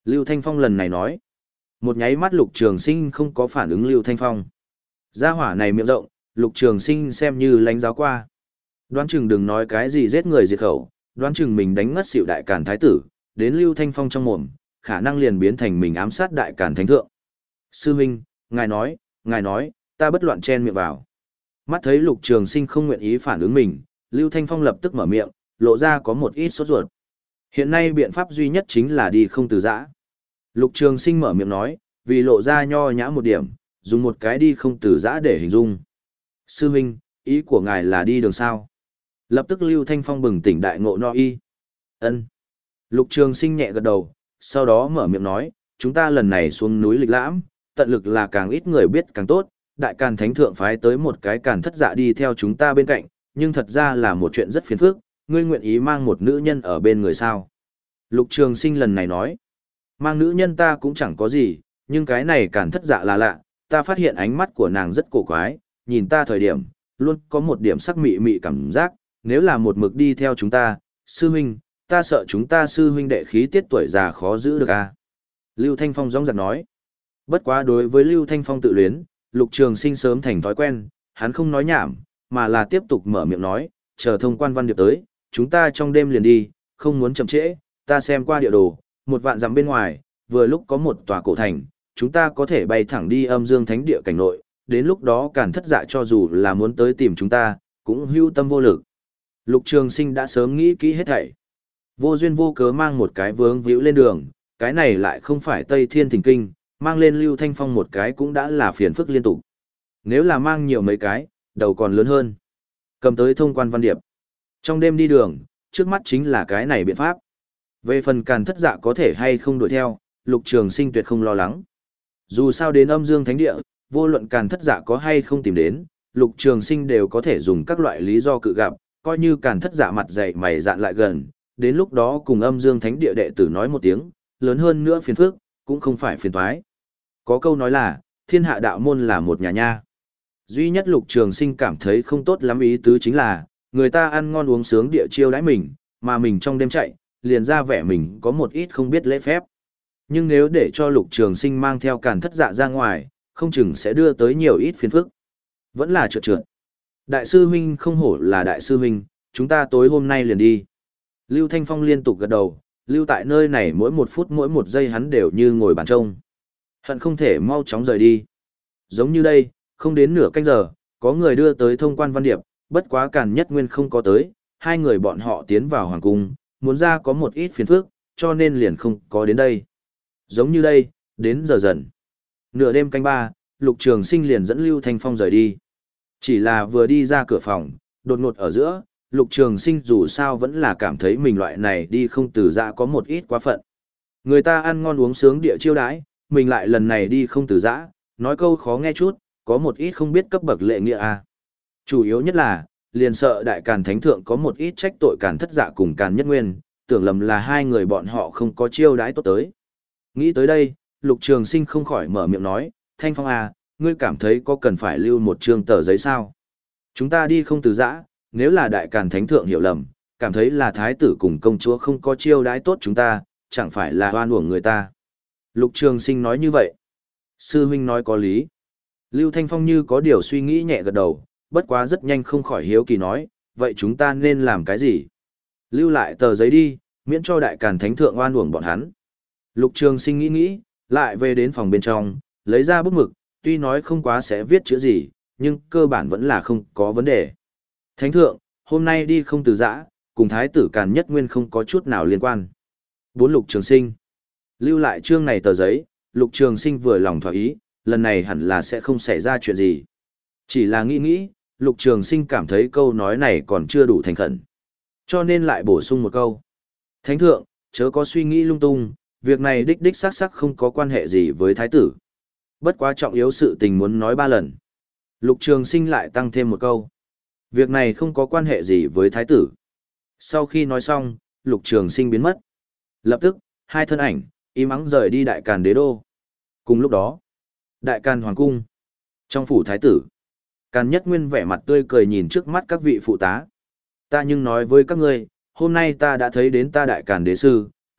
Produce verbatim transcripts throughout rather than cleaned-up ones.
Lưu Thanh Phong lần này nói. Một nháy mắt Lục Trường Sinh không có phản ứng Lưu Thanh Phong. Gia hỏa này miệng rộng, Lục Trường Sinh xem như lánh giáo qua. Đoán chừng đừng nói cái gì giết người diệt khẩu, đoán chừng mình đánh ngất xỉu đại càn thái tử, đến Lưu Thanh Phong trong mồm, khả năng liền biến thành mình ám sát đại càn thánh thượng. Sư huynh, ngài nói, ngài nói, ta bất loạn chen miệng vào. Mắt thấy Lục Trường Sinh không nguyện ý phản ứng mình, Lưu Thanh Phong lập tức mở miệng, lộ ra có một ít sốt ruột. Hiện nay biện pháp duy nhất chính là đi không từ giã. Lục Trường Sinh mở miệng nói, vì lộ ra nho nhã một điểm, dùng một cái đi không từ giã để hình dung. Sư huynh, ý của ngài là đi đường sao? Lập tức Lưu Thanh Phong bừng tỉnh đại ngộ no y. Ân. Lục Trường Sinh nhẹ gật đầu, sau đó mở miệng nói, chúng ta lần này xuống núi lịch lãm, tận lực là càng ít người biết càng tốt, đại càn thánh thượng phái tới một cái càn thất dạ đi theo chúng ta bên cạnh, nhưng thật ra là một chuyện rất phiền phức, ngươi nguyện ý mang một nữ nhân ở bên người sao? Lục Trường Sinh lần này nói, mang nữ nhân ta cũng chẳng có gì, nhưng cái này càn thất dạ là lạ, ta phát hiện ánh mắt của nàng rất cổ quái, nhìn ta thời điểm, luôn có một điểm sắc mị mị cảm giác, nếu là một mực đi theo chúng ta, sư huynh, ta sợ chúng ta sư huynh đệ khí tiết tuổi già khó giữ được a. Lưu Thanh Phong rõng rạc nói. Bất quá đối với Lưu Thanh Phong tự luyến, Lục Trường Sinh sớm thành thói quen, hắn không nói nhảm, mà là tiếp tục mở miệng nói, chờ thông quan văn điệp tới, chúng ta trong đêm liền đi, không muốn chậm trễ, ta xem qua địa đồ, một vạn dặm bên ngoài, vừa lúc có một tòa cổ thành, chúng ta có thể bay thẳng đi Âm Dương Thánh Địa cảnh nội, đến lúc đó Càn Thất Dạ cho dù là muốn tới tìm chúng ta, cũng hưu tâm vô lực. Lục Trường Sinh đã sớm nghĩ kỹ hết thảy. Vô duyên vô cớ mang một cái vướng víu lên đường, cái này lại không phải Tây Thiên Thỉnh Kinh, mang lên Lưu Thanh Phong một cái cũng đã là phiền phức liên tục. Nếu là mang nhiều mấy cái, đầu còn lớn hơn. Cầm tới thông quan văn điệp. Trong đêm đi đường, trước mắt chính là cái này biện pháp. Về phần Càn Thất Dạ có thể hay không đuổi theo, Lục Trường Sinh tuyệt không lo lắng. Dù sao đến Âm Dương Thánh Địa, vô luận Càn Thất Dạ có hay không tìm đến, Lục Trường Sinh đều có thể dùng các loại lý do cự gặp, coi như Càn Thất Dạ mặt dày mày dạn lại gần, đến lúc đó cùng Âm Dương Thánh Địa đệ tử nói một tiếng, lớn hơn nữa phiền phức, cũng không phải phiền toái. Có câu nói là, thiên hạ đạo môn là một nhà nha. Duy nhất Lục Trường Sinh cảm thấy không tốt lắm ý tứ chính là, người ta ăn ngon uống sướng địa chiêu đãi mình, mà mình trong đêm chạy, liền ra vẻ mình có một ít không biết lễ phép. Nhưng nếu để cho Lục Trường Sinh mang theo Càn Thất Dạ ra ngoài, không chừng sẽ đưa tới nhiều ít phiền phức. Vẫn là trượt trượt. Đại sư huynh không hổ là đại sư huynh, chúng ta tối hôm nay liền đi. Lưu Thanh Phong liên tục gật đầu, lưu tại nơi này mỗi một phút mỗi một giây hắn đều như ngồi bàn trông. Hận không thể mau chóng rời đi. Giống như đây, không đến nửa canh giờ, có người đưa tới thông quan văn điệp, bất quá Càn Nhất Nguyên không có tới, hai người bọn họ tiến vào hoàng cung, muốn ra có một ít phiền phức, cho nên liền không có đến đây. Giống như đây, đến giờ dần. Nửa đêm canh ba, Lục Trường Sinh liền dẫn Lưu Thanh Phong rời đi. Chỉ là vừa đi ra cửa phòng, đột ngột ở giữa, Lục Trường Sinh dù sao vẫn là cảm thấy mình loại này đi không từ giã có một ít quá phận. Người ta ăn ngon uống sướng địa chiêu đãi, mình lại lần này đi không từ giã, nói câu khó nghe chút, có một ít không biết cấp bậc lệ nghĩa à. Chủ yếu nhất là, liền sợ đại Càn Thánh Thượng có một ít trách tội Càn Thất Dạ cùng Càn Nhất Nguyên, tưởng lầm là hai người bọn họ không có chiêu đãi tốt tới. Nghĩ tới đây, Lục Trường Sinh không khỏi mở miệng nói, Thanh Phong à, ngươi cảm thấy có cần phải lưu một trương tờ giấy sao? Chúng ta đi không từ giã, nếu là đại Càn Thánh Thượng hiểu lầm, cảm thấy là thái tử cùng công chúa không có chiêu đãi tốt chúng ta, chẳng phải là oan uổng người ta. Lục Trường Sinh nói như vậy. Sư huynh nói có lý. Lưu Thanh Phong như có điều suy nghĩ nhẹ gật đầu, bất quá rất nhanh không khỏi hiếu kỳ nói, vậy chúng ta nên làm cái gì? Lưu lại tờ giấy đi, miễn cho đại Càn Thánh Thượng oan uổng bọn hắn. Lục Trường Sinh nghĩ nghĩ, lại về đến phòng bên trong, lấy ra bút mực, tuy nói không quá sẽ viết chữ gì, nhưng cơ bản vẫn là không có vấn đề. Thánh Thượng, hôm nay đi không từ giã, cùng Thái tử Càn Nhất Nguyên không có chút nào liên quan. Bốn Lục Trường Sinh. Lưu lại chương này tờ giấy, Lục Trường Sinh vừa lòng thỏa ý, lần này hẳn là sẽ không xảy ra chuyện gì. Chỉ là nghĩ nghĩ, Lục Trường Sinh cảm thấy câu nói này còn chưa đủ thành khẩn. Cho nên lại bổ sung một câu. Thánh Thượng, chớ có suy nghĩ lung tung, việc này đích đích xác xác không có quan hệ gì với Thái tử. Bất quá trọng yếu sự tình muốn nói ba lần. Lục Trường Sinh lại tăng thêm một câu. Việc này không có quan hệ gì với Thái tử. Sau khi nói xong, Lục Trường Sinh biến mất. Lập tức, hai thân ảnh, im ắng rời đi Đại Càn Đế Đô. Cùng lúc đó, Đại Càn Hoàng Cung. Trong phủ Thái tử, Càn Nhất Nguyên vẻ mặt tươi cười nhìn trước mắt các vị phụ tá. Ta nhưng nói với các ngươi, hôm nay ta đã thấy đến ta Đại Càn Đế Sư,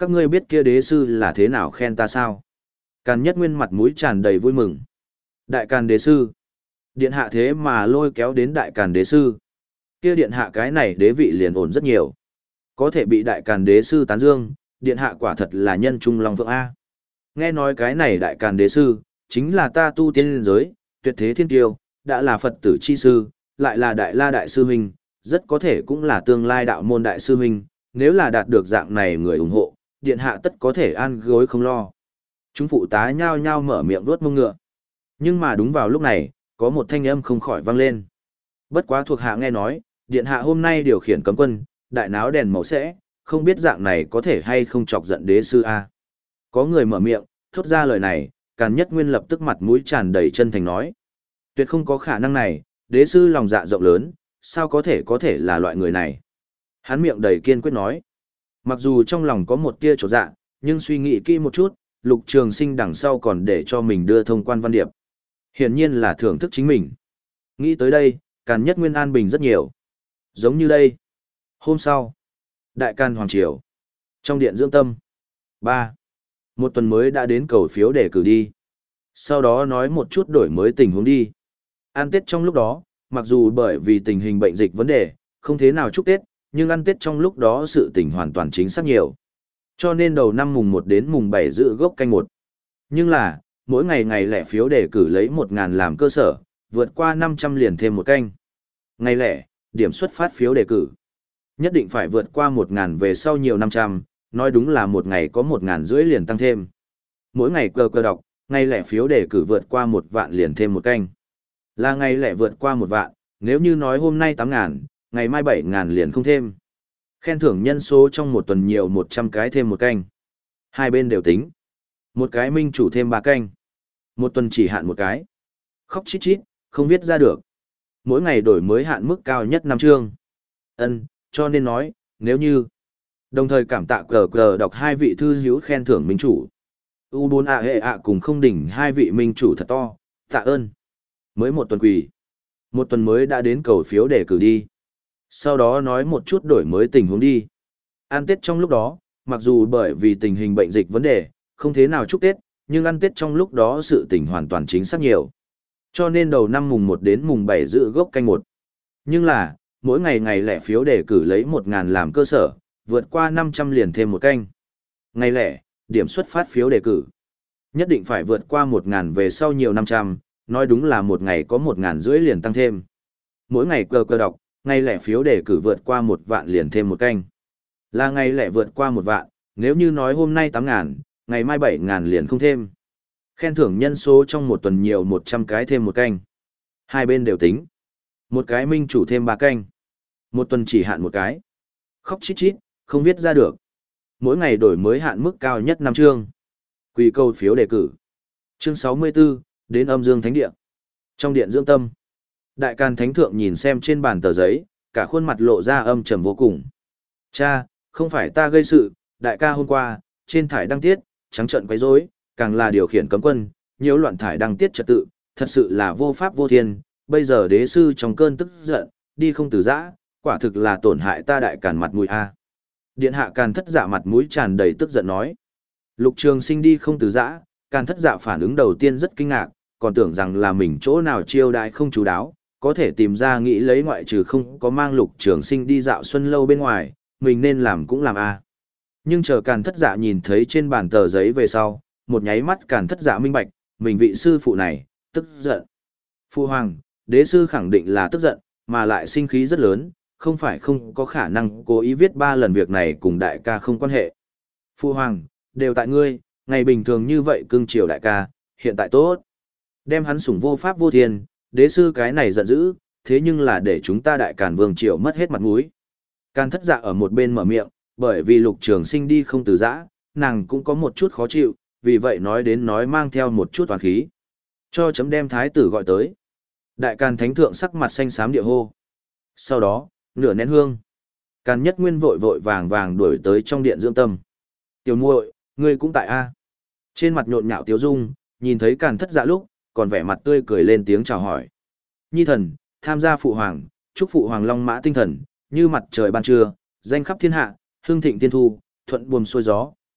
Các ngươi biết kia đế sư là thế nào khen ta sao? Càn Nhất Nguyên mặt mũi tràn đầy vui mừng. Đại Càn đế sư. Điện hạ thế mà lôi kéo đến Đại Càn đế sư. Kia điện hạ cái này đế vị liền ổn rất nhiều. Có thể bị Đại Càn đế sư tán dương, điện hạ quả thật là nhân trung long phượng A. Nghe nói cái này Đại Càn đế sư, chính là ta tu tiên liên giới, tuyệt thế thiên tiêu, đã là Phật tử chi sư, lại là Đại La đại sư huynh, rất có thể cũng là tương lai đạo môn đại sư huynh, nếu là đạt được dạng này người ủng hộ, điện hạ tất có thể ăn gối không lo. Chúng phụ tá nhao nhao mở miệng vuốt mông ngựa. Nhưng mà đúng vào lúc này, có một thanh âm không khỏi vang lên. Bất quá thuộc hạ nghe nói, điện hạ hôm nay điều khiển cấm quân, đại náo đèn màu sẽ, không biết dạng này có thể hay không chọc giận đế sư a. Có người mở miệng, thốt ra lời này, Càn Nhất Nguyên lập tức mặt mũi tràn đầy chân thành nói. Tuyệt không có khả năng này, đế sư lòng dạ rộng lớn, sao có thể có thể là loại người này. Hắn miệng đầy kiên quyết nói. Mặc dù trong lòng có một tia trột dạ, nhưng suy nghĩ kỹ một chút, Lục Trường Sinh đằng sau còn để cho mình đưa thông quan văn điệp. Hiển nhiên là thưởng thức chính mình. Nghĩ tới đây, Càn Nhất Nguyên an bình rất nhiều. Giống như đây. Hôm sau, Đại Càn Hoàng Triều. Trong điện dưỡng tâm. ba. Một tuần mới đã đến cầu phiếu để cử đi. Sau đó nói một chút đổi mới tình huống đi. Ăn Tết trong lúc đó, mặc dù bởi vì tình hình bệnh dịch vấn đề, không thế nào chúc Tết, nhưng ăn Tết trong lúc đó sự tình hoàn toàn chính xác nhiều. Cho nên đầu năm mùng một đến mùng bảy giữ gốc canh một. Nhưng là, mỗi ngày ngày lẻ phiếu đề cử lấy một ngàn làm cơ sở, vượt qua năm trăm liền thêm một canh. Ngày lẻ, điểm xuất phát phiếu đề cử. Nhất định phải vượt qua một ngàn về sau nhiều năm trăm, nói đúng là một ngày có một ngàn rưỡi liền tăng thêm. Mỗi ngày cơ cơ đọc, ngày lẻ phiếu đề cử vượt qua một vạn liền thêm một canh. Là ngày lẻ vượt qua một vạn, nếu như nói hôm nay tám ngàn, ngày mai bảy ngàn liền không thêm. Khen thưởng nhân số trong một tuần nhiều một trăm cái thêm một canh. Hai bên đều tính. Một cái minh chủ thêm ba canh. Một tuần chỉ hạn một cái. Khóc chít chít, không viết ra được. Mỗi ngày đổi mới hạn mức cao nhất năm chương. Ân, cho nên nói, nếu như. Đồng thời cảm tạ cờ cờ đọc hai vị thư hữu khen thưởng minh chủ. u bốn a hệ ạ cùng không đỉnh hai vị minh chủ thật to, tạ ơn. Mới một tuần quỷ. Một tuần mới đã đến cầu phiếu để cử đi. Sau đó nói một chút đổi mới tình huống đi. Ăn Tết trong lúc đó, mặc dù bởi vì tình hình bệnh dịch vấn đề, không thế nào chúc Tết, nhưng ăn Tết trong lúc đó sự tình hoàn toàn chính xác nhiều. Cho nên đầu năm mùng một đến mùng bảy giữ gốc canh một. Nhưng là, mỗi ngày ngày lẻ phiếu đề cử lấy một ngàn làm cơ sở, vượt qua năm trăm liền thêm một canh. Ngày lẻ, điểm xuất phát phiếu đề cử. Nhất định phải vượt qua một ngàn về sau nhiều năm trăm, nói đúng là một ngày có một ngàn rưỡi liền tăng thêm. Mỗi ngày cơ cơ đọc, ngày lẻ phiếu đề cử vượt qua một vạn liền thêm một canh. Là ngày lẻ vượt qua một vạn, nếu như nói hôm nay tám ngàn, ngày mai bảy ngàn liền không thêm. Khen thưởng nhân số trong một tuần nhiều một trăm cái thêm một canh. Hai bên đều tính. Một cái minh chủ thêm ba canh. Một tuần chỉ hạn một cái. Khóc chít chít, không viết ra được. Mỗi ngày đổi mới hạn mức cao nhất năm chương. Quy câu phiếu đề cử. Chương sáu mươi tư, đến âm dương thánh địa. Trong điện dưỡng tâm. Đại Càn Thánh Thượng nhìn xem trên bàn tờ giấy, cả khuôn mặt lộ ra âm trầm vô cùng. Cha, không phải ta gây sự, đại ca hôm qua, trên thải đăng tiết, trắng trợn quấy rối, càng là điều khiển cấm quân, nhiễu loạn thải đăng tiết trật tự, thật sự là vô pháp vô thiên, bây giờ đế sư trong cơn tức giận, đi không từ giã, quả thực là tổn hại ta Đại Càn mặt mũi a. Điện hạ Càn Thất Dạ mặt mũi tràn đầy tức giận nói. Lục Trường Sinh đi không từ giã, Càn Thất Dạ phản ứng đầu tiên rất kinh ngạc, còn tưởng rằng là mình chỗ nào chiêu đãi không chú đáo, có thể tìm ra nghĩ lấy ngoại trừ không có mang Lục Trường Sinh đi dạo xuân lâu bên ngoài, mình nên làm cũng làm a. Nhưng chờ Càn Thất Dạ nhìn thấy trên bàn tờ giấy về sau, một nháy mắt Càn Thất Dạ minh bạch, mình vị sư phụ này, tức giận. Phu hoàng, đế sư khẳng định là tức giận, mà lại sinh khí rất lớn, không phải không có khả năng cố ý viết ba lần việc này cùng đại ca không quan hệ. Phu hoàng, đều tại ngươi, ngày bình thường như vậy cưng chiều đại ca, hiện tại tốt. Đem hắn sủng vô pháp vô thiên, đế sư cái này giận dữ, thế nhưng là để chúng ta Đại Càn vương triều mất hết mặt mũi. Càn Thất Dạ ở một bên mở miệng, bởi vì Lục Trường Sinh đi không từ giã, nàng cũng có một chút khó chịu, vì vậy nói đến nói mang theo một chút toàn khí. Cho chấm đem thái tử gọi tới. Đại Càn Thánh Thượng sắc mặt xanh xám địa hô. Sau đó, nửa nén hương. Càn Nhất Nguyên vội vội vàng vàng đuổi tới trong điện dưỡng tâm. Tiểu muội, ngươi cũng tại a? Trên mặt nhộn nhạo tiếu dung, nhìn thấy Càn Thất Dạ lúc, còn vẻ mặt tươi cười lên tiếng chào hỏi. Nhi thần, tham gia phụ hoàng, chúc phụ hoàng long mã tinh thần, như mặt trời ban trưa, danh khắp thiên hạ, hương thịnh tiên thu, thuận buồm xuôi gió,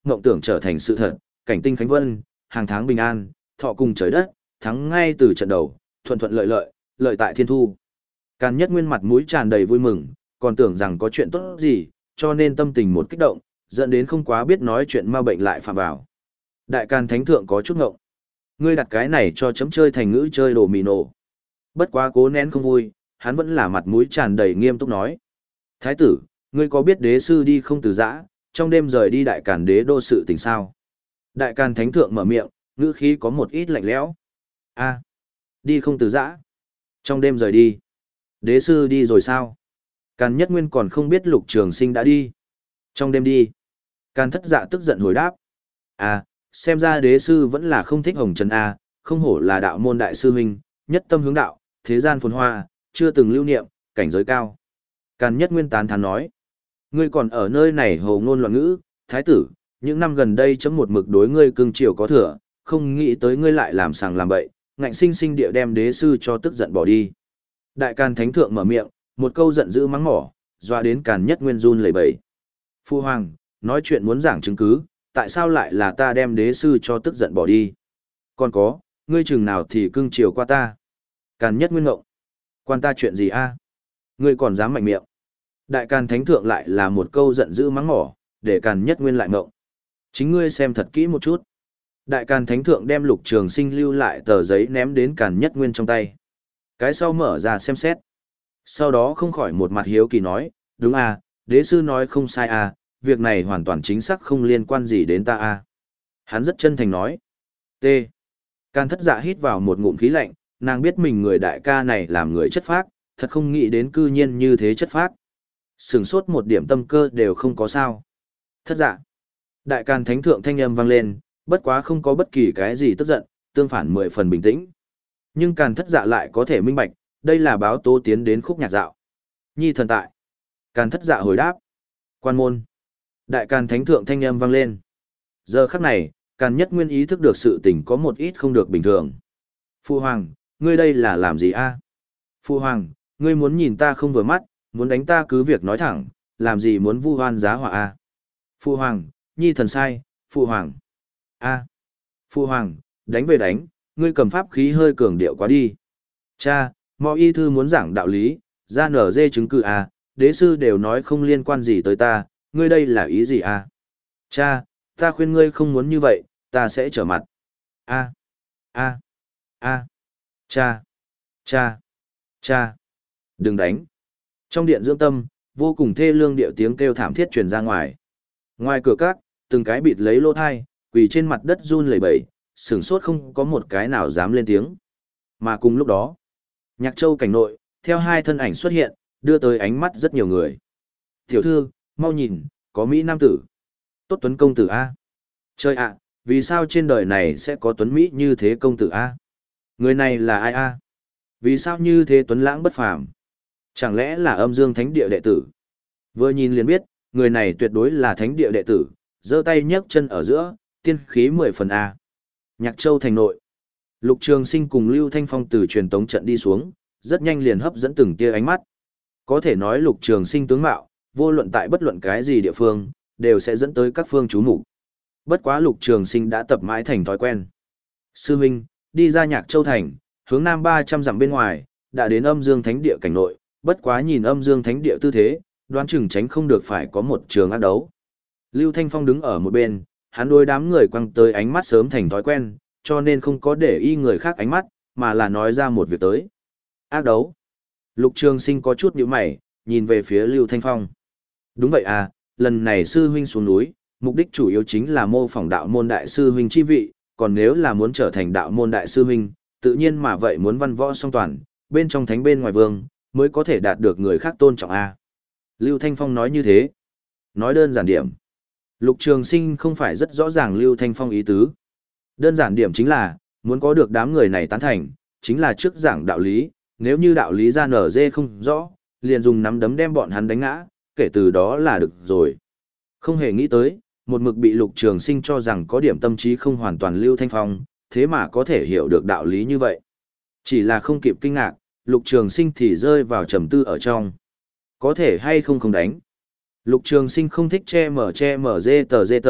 mộng tưởng trở thành sự thật, cảnh tinh khánh vân, hàng tháng bình an, thọ cùng trời đất, thắng ngay từ trận đầu, thuận thuận lợi lợi, lợi tại thiên thu. Càn Nhất Nguyên mặt mũi tràn đầy vui mừng, còn tưởng rằng có chuyện tốt gì, cho nên tâm tình một kích động, dẫn đến không quá biết nói chuyện ma bệnh lại phạm vào. Đại Càn Thánh Thượng có chút ngộng. Ngươi đặt cái này cho chấm chơi thành ngữ chơi đồ mì nổ. Bất quá cố nén không vui, hắn vẫn là mặt mũi tràn đầy nghiêm túc nói. Thái tử, ngươi có biết đế sư đi không từ giã, trong đêm rời đi Đại Càn đế đô sự tình sao? Đại Càn Thánh Thượng mở miệng, ngữ khí có một ít lạnh lẽo. A, đi không từ giã. Trong đêm rời đi. Đế sư đi rồi sao? Càn Nhất Nguyên còn không biết Lục Trường Sinh đã đi. Trong đêm đi. Càn Thất Dạ tức giận hồi đáp. À, xem ra đế sư vẫn là không thích Hồng Trần A, không hổ là đạo môn đại sư huynh, nhất tâm hướng đạo, thế gian phồn hoa, chưa từng lưu niệm, cảnh giới cao. Càn Nhất Nguyên tán thán nói. Ngươi còn ở nơi này hồ ngôn loạn ngữ, thái tử, những năm gần đây chấm một mực đối ngươi cưng chiều có thừa, không nghĩ tới ngươi lại làm sàng làm bậy, ngạnh sinh sinh địa đem đế sư cho tức giận bỏ đi. Đại Càn Thánh Thượng mở miệng, một câu giận dữ mắng mỏ, doa đến Càn Nhất Nguyên run lẩy bẩy. Phu hoàng, nói chuyện muốn giảng chứng cứ, tại sao lại là ta đem đế sư cho tức giận bỏ đi? Còn có, ngươi chừng nào thì cưng chiều qua ta? Càn Nhất Nguyên ngộng. Quan ta chuyện gì a? Ngươi còn dám mạnh miệng? Đại Càn Thánh Thượng lại là một câu giận dữ mắng mỏ, để Càn Nhất Nguyên lại ngộng. Chính ngươi xem thật kỹ một chút. Đại Càn Thánh Thượng đem Lục Trường Sinh lưu lại tờ giấy ném đến Càn Nhất Nguyên trong tay. Cái sau mở ra xem xét. Sau đó không khỏi một mặt hiếu kỳ nói, đúng à, đế sư nói không sai à, việc này hoàn toàn chính xác không liên quan gì đến ta à. Hắn rất chân thành nói. T. Càn Thất Dạ hít vào một ngụm khí lạnh, nàng biết mình người đại ca này làm người chất phác, thật không nghĩ đến cư nhiên như thế chất phác. Sừng sốt một điểm tâm cơ đều không có sao. Thất Dạ. Đại Càn Thánh Thượng thanh âm vang lên, bất quá không có bất kỳ cái gì tức giận, tương phản mười phần bình tĩnh. Nhưng Càn Thất Dạ lại có thể minh bạch, đây là báo tố tiến đến khúc nhạc dạo. Nhi thần tại. Càn Thất Dạ hồi đáp. Quan môn. Đại Càn Thánh Thượng thanh âm vang lên. Giờ khắc này, Càn Nhất Nguyên ý thức được sự tình có một ít không được bình thường. Phu hoàng, ngươi đây là làm gì a? À? Phu hoàng, ngươi muốn nhìn ta không vừa mắt, muốn đánh ta cứ việc nói thẳng, làm gì muốn vu oan giá họa a? À? Phu hoàng, nhi thần sai, phu hoàng. A. À. Phu hoàng, đánh về đánh, ngươi cầm pháp khí hơi cường điệu quá đi. Cha, Mõ y thư muốn giảng đạo lý, ra nở dê chứng cứ a, đế sư đều nói không liên quan gì tới ta, ngươi đây là ý gì a? Cha, ta khuyên ngươi không muốn như vậy, ta sẽ trở mặt. A. A. A. Cha. Cha. Cha. Đừng đánh. Trong điện dưỡng tâm, vô cùng thê lương điệu tiếng kêu thảm thiết truyền ra ngoài. Ngoài cửa các, từng cái bịt lấy lỗ thai, quỳ trên mặt đất run lẩy bẩy, sửng sốt không có một cái nào dám lên tiếng. Mà cùng lúc đó, Nhạc Châu cảnh nội, theo hai thân ảnh xuất hiện, đưa tới ánh mắt rất nhiều người. Tiểu thư, mau nhìn, có Mỹ Nam tử. Tốt Tuấn công tử A. Trời ạ, vì sao trên đời này sẽ có Tuấn Mỹ như thế công tử A? Người này là ai A? Vì sao như thế Tuấn lãng bất phàm? Chẳng lẽ là Âm Dương Thánh Địa đệ tử? Vừa nhìn liền biết, người này tuyệt đối là Thánh Địa đệ tử, giơ tay nhấc chân ở giữa, tiên khí mười phần A. Nhạc Châu thành nội. Lục Trường Sinh cùng Lưu Thanh Phong từ truyền tống trận đi xuống, rất nhanh liền hấp dẫn từng tia ánh mắt. Có thể nói Lục Trường Sinh tướng mạo, vô luận tại bất luận cái gì địa phương, đều sẽ dẫn tới các phương chú mục. Bất quá Lục Trường Sinh đã tập mãi thành thói quen. Sư huynh, đi ra Nhạc Châu thành, hướng nam ba trăm dặm bên ngoài, đã đến Âm Dương Thánh Địa cảnh nội, bất quá nhìn Âm Dương Thánh Địa tư thế, đoán chừng tránh không được phải có một trường ác đấu. Lưu Thanh Phong đứng ở một bên, hắn đối đám người quăng tới ánh mắt sớm thành thói quen, cho nên không có để ý người khác ánh mắt, mà là nói ra một việc tới. Ác đấu. Lục Trường Sinh có chút nhíu mày, nhìn về phía Lưu Thanh Phong. Đúng vậy à, lần này sư huynh xuống núi, mục đích chủ yếu chính là mô phỏng đạo môn đại sư huynh chi vị, còn nếu là muốn trở thành đạo môn đại sư huynh, tự nhiên mà vậy muốn văn võ song toàn, bên trong thánh bên ngoài vương, mới có thể đạt được người khác tôn trọng a. Lưu Thanh Phong nói như thế. Nói đơn giản điểm. Lục Trường Sinh không phải rất rõ ràng Lưu Thanh Phong ý tứ. Đơn giản điểm chính là, muốn có được đám người này tán thành, chính là trước giảng đạo lý, nếu như đạo lý ra nở dê không rõ, liền dùng nắm đấm đem bọn hắn đánh ngã, kể từ đó là được rồi. Không hề nghĩ tới, một mực bị Lục Trường Sinh cho rằng có điểm tâm trí không hoàn toàn Lưu Thanh Phong, thế mà có thể hiểu được đạo lý như vậy. Chỉ là không kịp kinh ngạc, Lục Trường Sinh thì rơi vào trầm tư ở trong. Có thể hay không không đánh. Lục Trường Sinh không thích che mở che mở dê tờ dê tờ,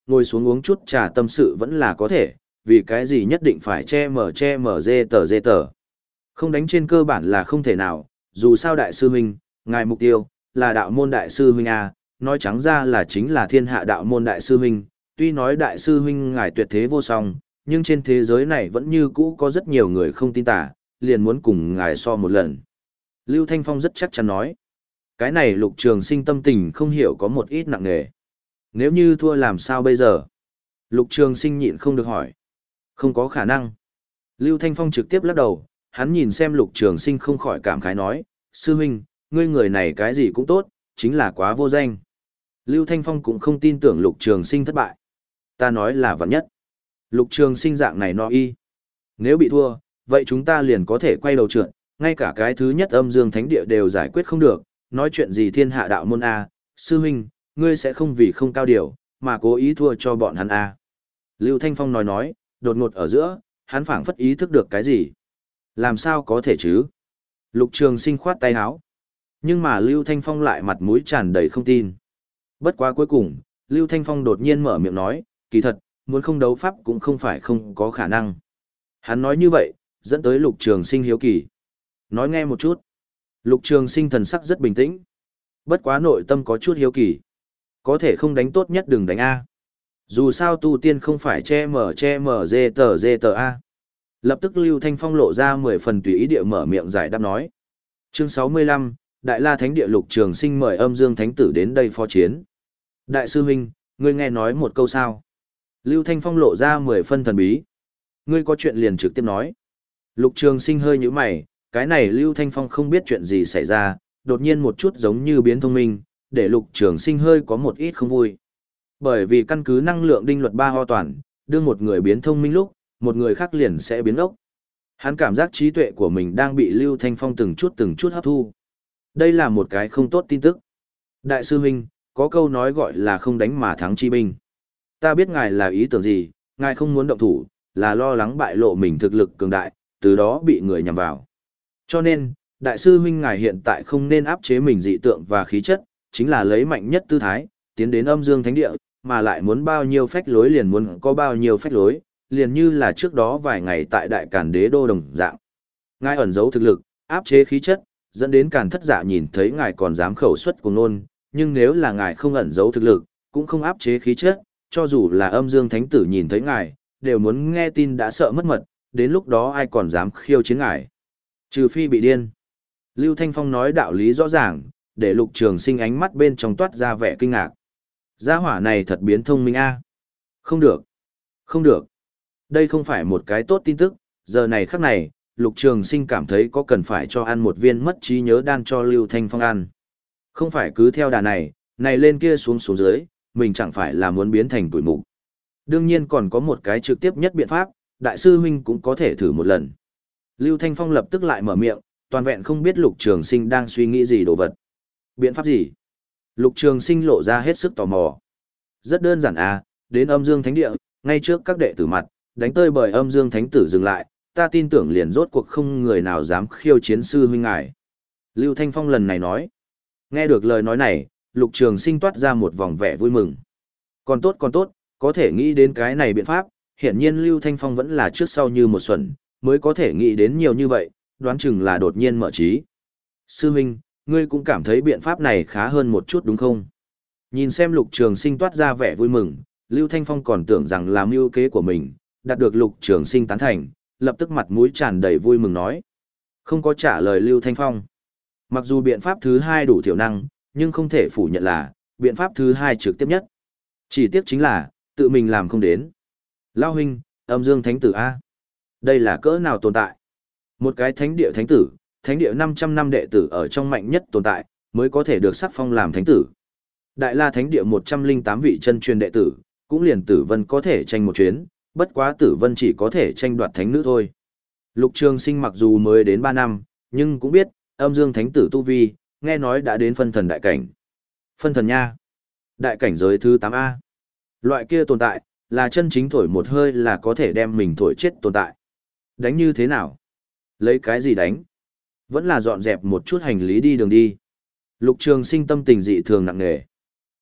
ngồi xuống uống chút trà tâm sự vẫn là có thể, vì cái gì nhất định phải che mở che mở dê tờ dê tờ. Không đánh trên cơ bản là không thể nào, dù sao đại sư huynh, ngài mục tiêu, là đạo môn đại sư huynh A, nói trắng ra là chính là thiên hạ đạo môn đại sư huynh, tuy nói đại sư huynh ngài tuyệt thế vô song, nhưng trên thế giới này vẫn như cũ có rất nhiều người không tin tả, liền muốn cùng ngài so một lần. Lưu Thanh Phong rất chắc chắn nói, cái này Lục Trường Sinh tâm tình không hiểu có một ít nặng nề. Nếu như thua làm sao bây giờ? Lục Trường Sinh nhịn không được hỏi. Không có khả năng. Lưu Thanh Phong trực tiếp lắc đầu, hắn nhìn xem Lục Trường Sinh không khỏi cảm khái nói, sư huynh, ngươi người này cái gì cũng tốt, chính là quá vô danh. Lưu Thanh Phong cũng không tin tưởng Lục Trường Sinh thất bại. Ta nói là vạn nhất. Lục Trường Sinh dạng này no y. Nếu bị thua, vậy chúng ta liền có thể quay đầu trượt, ngay cả cái thứ nhất âm dương thánh địa đều giải quyết không được, nói chuyện gì thiên hạ đạo môn A, sư huynh, ngươi sẽ không vì không cao điều, mà cố ý thua cho bọn hắn A. Lưu Thanh Phong nói nói, đột ngột ở giữa, hắn phảng phất ý thức được cái gì. Làm sao có thể chứ? Lục Trường Sinh khoát tay áo. Nhưng mà Lưu Thanh Phong lại mặt mũi tràn đầy không tin. Bất quá cuối cùng, Lưu Thanh Phong đột nhiên mở miệng nói, kỳ thật, muốn không đấu pháp cũng không phải không có khả năng. Hắn nói như vậy, dẫn tới Lục Trường Sinh hiếu kỳ. Nói nghe một chút. Lục Trường Sinh thần sắc rất bình tĩnh. Bất quá nội tâm có chút hiếu kỳ. Có thể không đánh tốt nhất đừng đánh A. Dù sao tu tiên không phải che mở che mở dê tờ dê tờ A. Lập tức Lưu Thanh Phong lộ ra mười phần tùy ý địa mở miệng giải đáp nói. Chương sáu mươi lăm, Đại La Thánh Địa Lục Trường Sinh mời Âm Dương Thánh Tử đến đây phó chiến. Đại sư huynh, ngươi nghe nói một câu sao? Lưu Thanh Phong lộ ra mười phân thần bí. Ngươi có chuyện liền trực tiếp nói. Lục Trường Sinh hơi nhíu mày, cái này Lưu Thanh Phong không biết chuyện gì xảy ra, đột nhiên một chút giống như biến thông minh, để Lục Trường Sinh hơi có một ít không vui. Bởi vì căn cứ năng lượng đinh luật ba ho toàn, đương một người biến thông minh lúc, một người khác liền sẽ biến ốc. Hắn cảm giác trí tuệ của mình đang bị Lưu Thanh Phong từng chút từng chút hấp thu. Đây là một cái không tốt tin tức. Đại sư huynh, có câu nói gọi là không đánh mà thắng chi binh. Ta biết ngài là ý tưởng gì, ngài không muốn động thủ, là lo lắng bại lộ mình thực lực cường đại, từ đó bị người nhằm vào. Cho nên, đại sư huynh ngài hiện tại không nên áp chế mình dị tượng và khí chất, chính là lấy mạnh nhất tư thái, tiến đến âm dương thánh địa, mà lại muốn bao nhiêu phách lối liền muốn có bao nhiêu phách lối, liền như là trước đó vài ngày tại đại càn đế đô đồng dạng. Ngài ẩn giấu thực lực, áp chế khí chất, dẫn đến càn thất giả nhìn thấy ngài còn dám khẩu xuất của nôn, nhưng nếu là ngài không ẩn giấu thực lực, cũng không áp chế khí chất, cho dù là âm dương thánh tử nhìn thấy ngài, đều muốn nghe tin đã sợ mất mật, đến lúc đó ai còn dám khiêu chiến ngài. Trừ phi bị điên. Lưu Thanh Phong nói đạo lý rõ ràng, để Lục Trường Sinh ánh mắt bên trong toát ra vẻ kinh ngạc. Gia hỏa này thật biến thông minh a. Không được. Không được. Đây không phải một cái tốt tin tức, giờ này khắc này, Lục Trường Sinh cảm thấy có cần phải cho ăn một viên mất trí nhớ đan cho Lưu Thanh Phong ăn. Không phải cứ theo đà này, này lên kia xuống xuống dưới, mình chẳng phải là muốn biến thành tuổi mục. Đương nhiên còn có một cái trực tiếp nhất biện pháp, đại sư huynh cũng có thể thử một lần. Lưu Thanh Phong lập tức lại mở miệng, toàn vẹn không biết Lục Trường Sinh đang suy nghĩ gì đồ vật. Biện pháp gì? Lục Trường Sinh lộ ra hết sức tò mò. Rất đơn giản à, đến âm dương thánh địa, ngay trước các đệ tử mặt, đánh tơi bời âm dương thánh tử dừng lại, ta tin tưởng liền rốt cuộc không người nào dám khiêu chiến sư huynh ngài. Lưu Thanh Phong lần này nói. Nghe được lời nói này, Lục Trường Sinh toát ra một vòng vẻ vui mừng. Còn tốt còn tốt, có thể nghĩ đến cái này biện pháp, hiển nhiên Lưu Thanh Phong vẫn là trước sau như một xuẩn, mới có thể nghĩ đến nhiều như vậy, đoán chừng là đột nhiên mở trí. Sư huynh, ngươi cũng cảm thấy biện pháp này khá hơn một chút đúng không? Nhìn xem Lục Trường Sinh toát ra vẻ vui mừng, Lưu Thanh Phong còn tưởng rằng là mưu kế của mình, đạt được Lục Trường Sinh tán thành, lập tức mặt mũi tràn đầy vui mừng nói. Không có trả lời Lưu Thanh Phong. Mặc dù biện pháp thứ hai đủ thiểu năng, nhưng không thể phủ nhận là, biện pháp thứ hai trực tiếp nhất. Chỉ tiếc chính là, tự mình làm không đến. Lao huynh, âm dương thánh tử A. Đây là cỡ nào tồn tại? Một cái thánh địa thánh tử, thánh địa năm trăm năm đệ tử ở trong mạnh nhất tồn tại, mới có thể được sắc phong làm thánh tử. Đại La Thánh Địa một trăm lẻ tám vị chân truyền đệ tử, cũng liền Tử Vân có thể tranh một chuyến, bất quá Tử Vân chỉ có thể tranh đoạt thánh nữ thôi. Lục Trường Sinh mặc dù mới đến ba năm, nhưng cũng biết, âm dương thánh tử tu vi, nghe nói đã đến phân thần đại cảnh. Phân thần nha. Đại cảnh giới thứ tám A. Loại kia tồn tại, là chân chính thổi một hơi là có thể đem mình thổi chết tồn tại. Đánh như thế nào? Lấy cái gì đánh? Vẫn là dọn dẹp một chút hành lý đi đường đi. Lục Trường Sinh tâm tình dị thường nặng nề.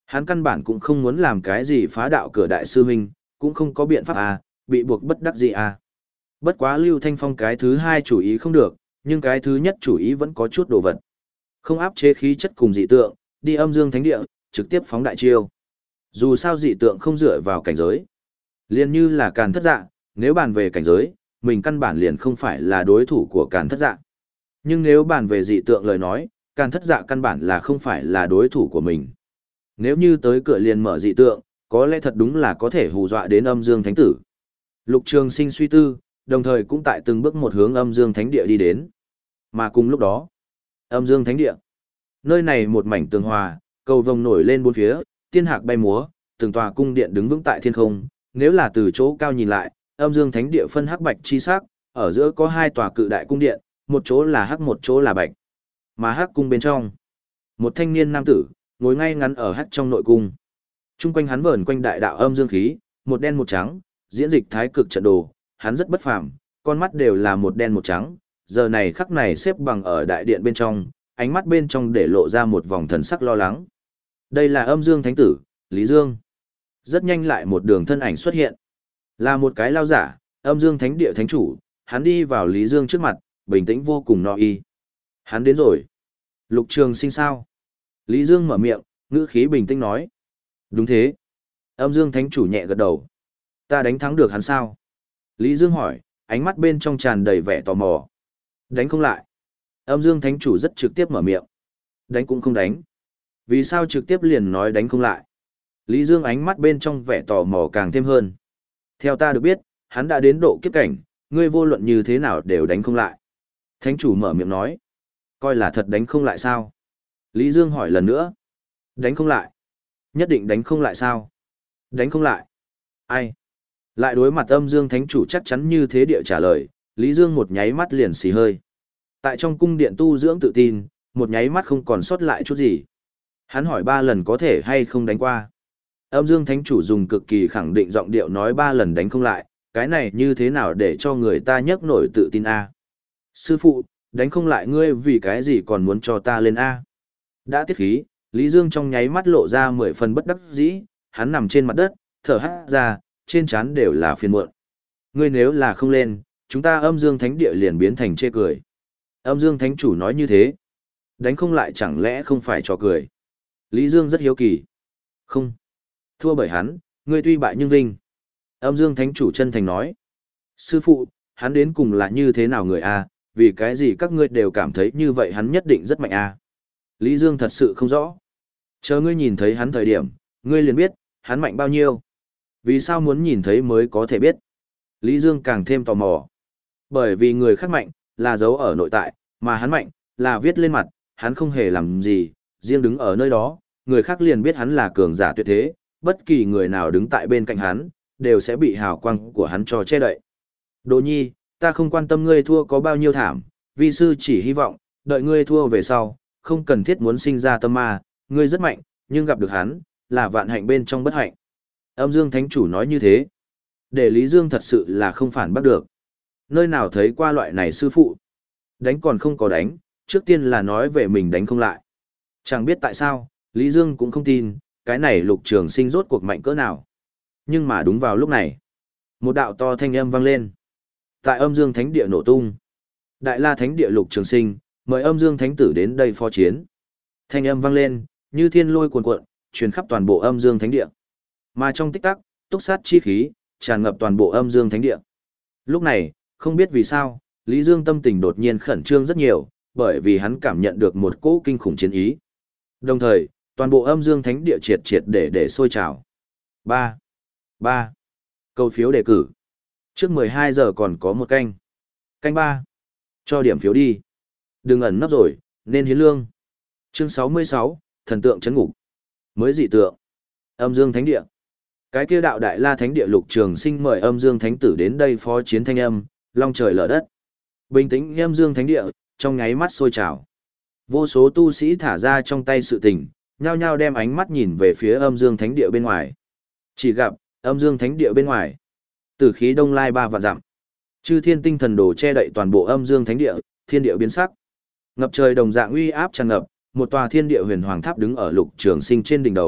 Hắn căn bản cũng không muốn làm cái gì phá đạo cửa đại sư huynh, cũng không có biện pháp à, bị buộc bất đắc dĩ à. Bất quá Lưu Thanh Phong cái thứ hai chủ ý không được, nhưng cái thứ nhất chủ ý vẫn có chút đồ vật. Không áp chế khí chất cùng dị tượng, đi âm dương thánh địa, trực tiếp phóng đại chiêu. Dù sao dị tượng không dựa vào cảnh giới. Liên như là Càn Thất Dạ, nếu bàn về cảnh giới, mình căn bản liền không phải là đối thủ của Càn Thất Dạ. Nhưng nếu bàn về dị tượng lời nói, Càn Thất Dạ căn bản là không phải là đối thủ của mình. Nếu như tới cửa liền mở dị tượng, có lẽ thật đúng là có thể hù dọa đến âm dương thánh tử. Lục Trường Sinh suy tư, đồng thời cũng tại từng bước một hướng âm dương thánh địa đi đến. Mà cùng lúc đó, âm dương thánh địa, nơi này một mảnh tường hòa, cầu vồng nổi lên bốn phía, tiên hạc bay múa, từng tòa cung điện đứng vững tại thiên không. Nếu là từ chỗ cao nhìn lại, âm dương thánh địa phân hắc bạch chi sắc, ở giữa có hai tòa cự đại cung điện, một chỗ là hắc một chỗ là bạch. Mà hắc cung bên trong, một thanh niên nam tử ngồi ngay ngắn ở hắc trong nội cung. Trung quanh hắn vờn quanh đại đạo âm dương khí, một đen một trắng, diễn dịch thái cực trận đồ, hắn rất bất phàm, con mắt đều là một đen một trắng, giờ này khắc này xếp bằng ở đại điện bên trong, ánh mắt bên trong để lộ ra một vòng thần sắc lo lắng. Đây là âm dương thánh tử, Lý Dương. Rất nhanh lại một đường thân ảnh xuất hiện. Là một cái lao giả, âm dương thánh địa thánh chủ, hắn đi vào Lý Dương trước mặt, bình tĩnh vô cùng no y. Hắn đến rồi. Lục Trường Sinh sao? Lý Dương mở miệng, ngữ khí bình tĩnh nói. Đúng thế. Âm dương thánh chủ nhẹ gật đầu. Ta đánh thắng được hắn sao? Lý Dương hỏi, ánh mắt bên trong tràn đầy vẻ tò mò. Đánh không lại. Âm dương thánh chủ rất trực tiếp mở miệng. Đánh cũng không đánh. Vì sao trực tiếp liền nói đánh không lại? Lý Dương ánh mắt bên trong vẻ tò mò càng thêm hơn. Theo ta được biết, hắn đã đến độ kiếp cảnh, ngươi vô luận như thế nào đều đánh không lại. Thánh chủ mở miệng nói. Coi là thật đánh không lại sao? Lý Dương hỏi lần nữa. Đánh không lại. Nhất định đánh không lại sao? Đánh không lại. Ai? Lại đối mặt âm dương thánh chủ chắc chắn như thế địa trả lời, Lý Dương một nháy mắt liền xì hơi. Tại trong cung điện tu dưỡng tự tin, một nháy mắt không còn sót lại chút gì. Hắn hỏi ba lần có thể hay không đánh qua. Âm dương thánh chủ dùng cực kỳ khẳng định giọng điệu nói ba lần đánh không lại, cái này như thế nào để cho người ta nhấc nổi tự tin a? Sư phụ, đánh không lại ngươi vì cái gì còn muốn cho ta lên a? Đã tiết khí, Lý Dương trong nháy mắt lộ ra mười phần bất đắc dĩ, hắn nằm trên mặt đất, thở hắt ra, trên trán đều là phiền muộn. Ngươi nếu là không lên, chúng ta âm dương thánh địa liền biến thành chê cười. Âm dương thánh chủ nói như thế. Đánh không lại chẳng lẽ không phải trò cười. Lý Dương rất hiếu kỳ. Không. Thua bởi hắn, ngươi tuy bại nhưng vinh. Âm dương thánh chủ chân thành nói. Sư phụ, hắn đến cùng là như thế nào người a? Vì cái gì các ngươi đều cảm thấy như vậy hắn nhất định rất mạnh a? Lý Dương thật sự không rõ. Chờ ngươi nhìn thấy hắn thời điểm, ngươi liền biết, hắn mạnh bao nhiêu. Vì sao muốn nhìn thấy mới có thể biết? Lý Dương càng thêm tò mò. Bởi vì người khác mạnh, là giấu ở nội tại, mà hắn mạnh, là viết lên mặt, hắn không hề làm gì, riêng đứng ở nơi đó, người khác liền biết hắn là cường giả tuyệt thế, bất kỳ người nào đứng tại bên cạnh hắn, đều sẽ bị hào quang của hắn cho che đậy. Đỗ nhi, ta không quan tâm ngươi thua có bao nhiêu thảm, vi sư chỉ hy vọng, đợi ngươi thua về sau, không cần thiết muốn sinh ra tâm ma, ngươi rất mạnh, nhưng gặp được hắn, là vạn hạnh bên trong bất hạnh. Âm dương thánh chủ nói như thế, để Lý Dương thật sự là không phản bắt được. Nơi nào thấy qua loại này sư phụ? Đánh còn không có đánh, trước tiên là nói về mình đánh không lại. Chẳng biết tại sao, Lý Dương cũng không tin, cái này Lục Trường Sinh rốt cuộc mạnh cỡ nào. Nhưng mà đúng vào lúc này, một đạo to thanh âm vang lên. Tại âm dương thánh địa nổ tung. Đại La thánh địa Lục Trường Sinh, mời âm dương thánh tử đến đây phó chiến. Thanh âm vang lên, như thiên lôi cuồn cuộn, truyền khắp toàn bộ âm dương thánh địa. Mà trong tích tắc, túc sát chi khí, tràn ngập toàn bộ âm dương thánh địa. Lúc này, không biết vì sao, Lý Dương tâm tình đột nhiên khẩn trương rất nhiều, bởi vì hắn cảm nhận được một cỗ kinh khủng chiến ý. Đồng thời, toàn bộ âm dương thánh địa triệt triệt để để sôi trào. ba. ba. Câu phiếu đề cử. Trước mười hai giờ còn có một canh. Canh ba. Cho điểm phiếu đi. Đừng ẩn nấp rồi, nên hiến lương. Chương sáu mươi sáu, thần tượng chấn ngục. Mới dị tượng. Âm dương thánh địa. Cái kia đạo đại la thánh địa Lục Trường Sinh mời âm dương thánh tử đến đây phó chiến thanh âm, long trời lở đất. Bình tĩnh âm dương thánh địa, trong nháy mắt sôi trào. Vô số tu sĩ thả ra trong tay sự tình, nhao nhao đem ánh mắt nhìn về phía âm dương thánh địa bên ngoài. Chỉ gặp, âm dương thánh địa bên ngoài, tử khí đông lai ba vạn dặm. Chư thiên tinh thần đồ che đậy toàn bộ âm dương thánh địa, thiên địa biến sắc. Ngập trời đồng dạng uy áp tràn ngập, một tòa thiên địa huyền hoàng tháp đứng ở Lục Trường Sinh trên đỉnh đầu,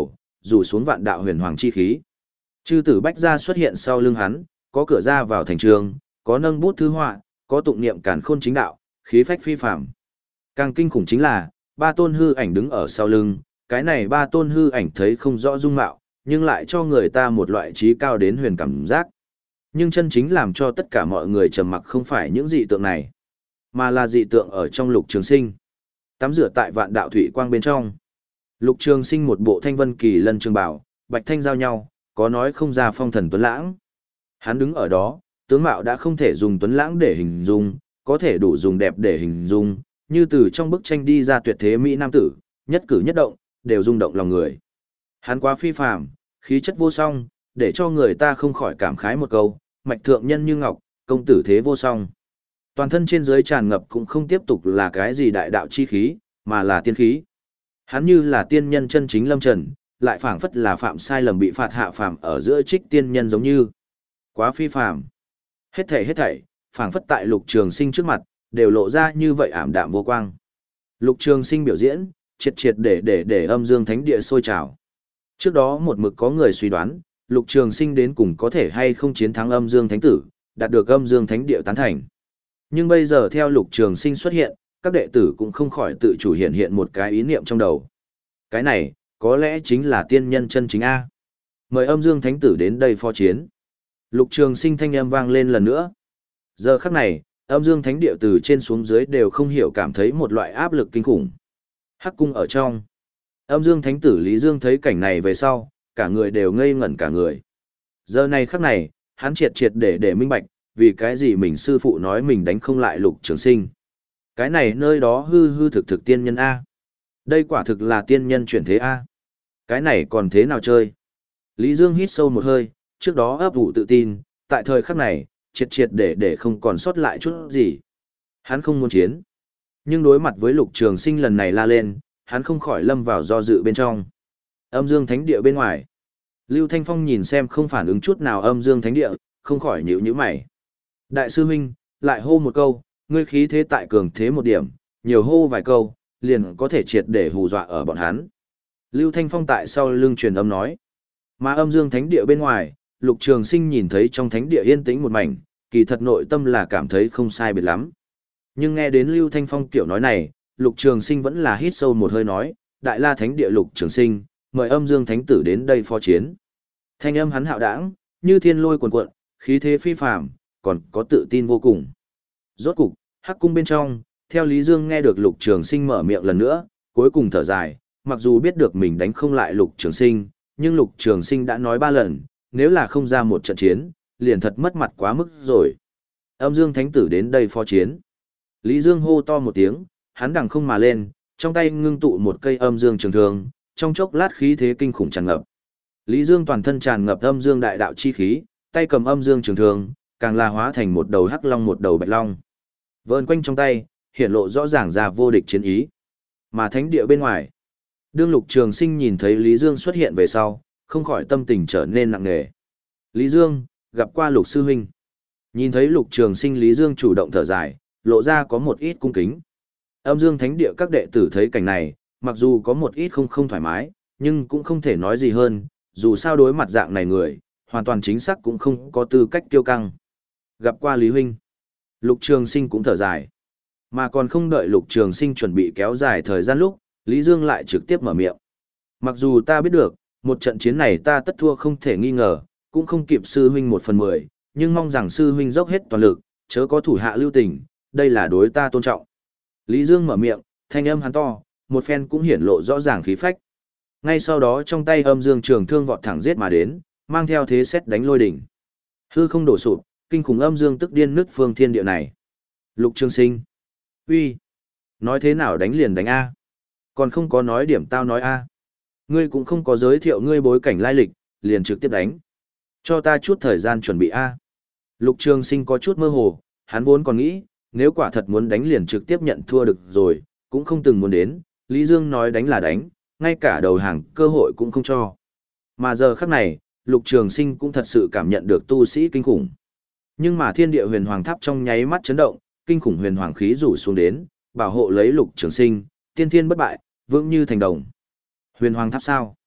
rủ xuống vạn đạo huyền hoàng chi khí. Chư tử bách gia xuất hiện sau lưng hắn, có cửa ra vào thành trường, có nâng bút thư họa, có tụng niệm càn khôn chính đạo, khí phách phi phàm. Càng kinh khủng chính là, ba tôn hư ảnh đứng ở sau lưng, cái này ba tôn hư ảnh thấy không rõ dung mạo, nhưng lại cho người ta một loại trí cao đến huyền cảm giác. Nhưng chân chính làm cho tất cả mọi người trầm mặc không phải những dị tượng này, mà là dị tượng ở trong Lục Trường Sinh. Tắm rửa tại vạn đạo thủy quang bên trong. Lục Trường Sinh một bộ thanh vân kỳ lân trường bảo, bạch thanh giao nhau, có nói không ra phong thần tuấn lãng. Hắn đứng ở đó, tướng mạo đã không thể dùng tuấn lãng để hình dung, có thể đủ dùng đẹp để hình dung, như từ trong bức tranh đi ra tuyệt thế mỹ nam tử, nhất cử nhất động đều rung động lòng người. Hắn quá phi phàm, khí chất vô song, để cho người ta không khỏi cảm khái một câu, mạch thượng nhân như ngọc, công tử thế vô song. Toàn thân trên dưới tràn ngập cũng không tiếp tục là cái gì đại đạo chi khí, mà là tiên khí. Hắn như là tiên nhân chân chính lâm trần, lại phảng phất là phạm sai lầm bị phạt hạ phàm ở giữa trích tiên nhân giống như. Quá phi phàm. Hết thảy hết thảy, phảng phất tại Lục Trường Sinh trước mặt, đều lộ ra như vậy ảm đạm vô quang. Lục Trường Sinh biểu diễn, triệt triệt để để để âm dương thánh địa sôi trào. Trước đó một mực có người suy đoán, Lục Trường Sinh đến cùng có thể hay không chiến thắng âm dương thánh tử, đạt được âm dương thánh địa tán thành. Nhưng bây giờ theo Lục Trường Sinh xuất hiện, các đệ tử cũng không khỏi tự chủ hiện hiện một cái ý niệm trong đầu. Cái này, có lẽ chính là tiên nhân chân chính A. Mời âm dương thánh tử đến đây phó chiến. Lục Trường Sinh thanh âm vang lên lần nữa. Giờ khắc này, âm dương thánh địa từ trên xuống dưới đều không hiểu cảm thấy một loại áp lực kinh khủng. Hắc cung ở trong. Âm dương thánh tử Lý Dương thấy cảnh này về sau, cả người đều ngây ngẩn cả người. Giờ này khắc này, hắn triệt triệt để để minh bạch, vì cái gì mình sư phụ nói mình đánh không lại Lục Trường Sinh. Cái này nơi đó hư hư thực thực tiên nhân A. Đây quả thực là tiên nhân chuyển thế A. Cái này còn thế nào chơi? Lý Dương hít sâu một hơi, trước đó ấp ủ tự tin, tại thời khắc này, triệt triệt để để không còn sót lại chút gì. Hắn không muốn chiến. Nhưng đối mặt với Lục Trường Sinh lần này la lên, hắn không khỏi lâm vào do dự bên trong. Âm dương thánh địa bên ngoài. Lưu Thanh Phong nhìn xem không phản ứng chút nào âm dương thánh địa, không khỏi nhíu nhíu mày. Đại sư huynh, lại hô một câu, ngươi khí thế tại cường thế một điểm, nhiều hô vài câu, liền có thể triệt để hù dọa ở bọn hắn. Lưu Thanh Phong tại sau lưng truyền âm nói. Mà âm dương thánh địa bên ngoài, Lục Trường Sinh nhìn thấy trong thánh địa yên tĩnh một mảnh, kỳ thật nội tâm là cảm thấy không sai biệt lắm. Nhưng nghe đến Lưu Thanh Phong kiểu nói này, Lục Trường Sinh vẫn là hít sâu một hơi nói, Đại La Thánh địa Lục Trường Sinh, mời âm dương thánh tử đến đây phó chiến. Thanh âm hắn hạo đãng, như thiên lôi cuồn cuộn, khí thế phi phàm, còn có tự tin vô cùng. Rốt cục, Hắc cung bên trong, theo Lý Dương nghe được Lục Trường Sinh mở miệng lần nữa, cuối cùng thở dài, mặc dù biết được mình đánh không lại Lục Trường Sinh, nhưng Lục Trường Sinh đã nói ba lần, nếu là không ra một trận chiến, liền thật mất mặt quá mức rồi. Âm dương thánh tử đến đây phó chiến. Lý Dương hô to một tiếng, hắn đằng không mà lên, trong tay ngưng tụ một cây âm dương trường thương, trong chốc lát khí thế kinh khủng tràn ngập. Lý Dương toàn thân tràn ngập âm dương đại đạo chi khí, tay cầm âm dương trường thương, càng là hóa thành một đầu hắc long một đầu bạch long. Vờn quanh trong tay, hiện lộ rõ ràng ra vô địch chiến ý. Mà thánh địa bên ngoài, đương Lục Trường Sinh nhìn thấy Lý Dương xuất hiện về sau, không khỏi tâm tình trở nên nặng nề. Lý Dương, gặp qua Lục sư huynh. Nhìn thấy Lục Trường Sinh, Lý Dương chủ động thở dài, lộ ra có một ít cung kính. Âm dương thánh địa các đệ tử thấy cảnh này, mặc dù có một ít không không thoải mái, nhưng cũng không thể nói gì hơn, dù sao đối mặt dạng này người, hoàn toàn chính xác cũng không có tư cách kiêu căng. Gặp qua Lý huynh. Lục Trường Sinh cũng thở dài. Mà còn không đợi Lục Trường Sinh chuẩn bị kéo dài thời gian lúc, Lý Dương lại trực tiếp mở miệng. Mặc dù ta biết được, một trận chiến này ta tất thua không thể nghi ngờ, cũng không kịp sư huynh một phần mười, nhưng mong rằng sư huynh dốc hết toàn lực, chớ có thủ hạ lưu tình, đây là đối ta tôn trọng. Lý Dương mở miệng, thanh âm hắn to, một phen cũng hiển lộ rõ ràng khí phách. Ngay sau đó trong tay âm dương trường thương vọt thẳng giết mà đến, mang theo thế xét đánh lôi đỉnh. Hư không đổ sụp, kinh khủng âm dương tức điên nứt phương thiên địa này. Lục Trường Sinh, uy, nói thế nào đánh liền đánh a, còn không có nói điểm tao nói a, ngươi cũng không có giới thiệu ngươi bối cảnh lai lịch, liền trực tiếp đánh. Cho ta chút thời gian chuẩn bị a. Lục Trường Sinh có chút mơ hồ, hắn vốn còn nghĩ, nếu quả thật muốn đánh liền trực tiếp nhận thua được rồi, cũng không từng muốn đến, Lý Dương nói đánh là đánh, ngay cả đầu hàng cơ hội cũng không cho. Mà giờ khắc này, Lục Trường Sinh cũng thật sự cảm nhận được tu sĩ kinh khủng. Nhưng mà thiên địa huyền hoàng tháp trong nháy mắt chấn động, kinh khủng huyền hoàng khí rủ xuống đến, bảo hộ lấy Lục Trường Sinh, tiên thiên bất bại, vững như thành đồng. Huyền hoàng tháp sao?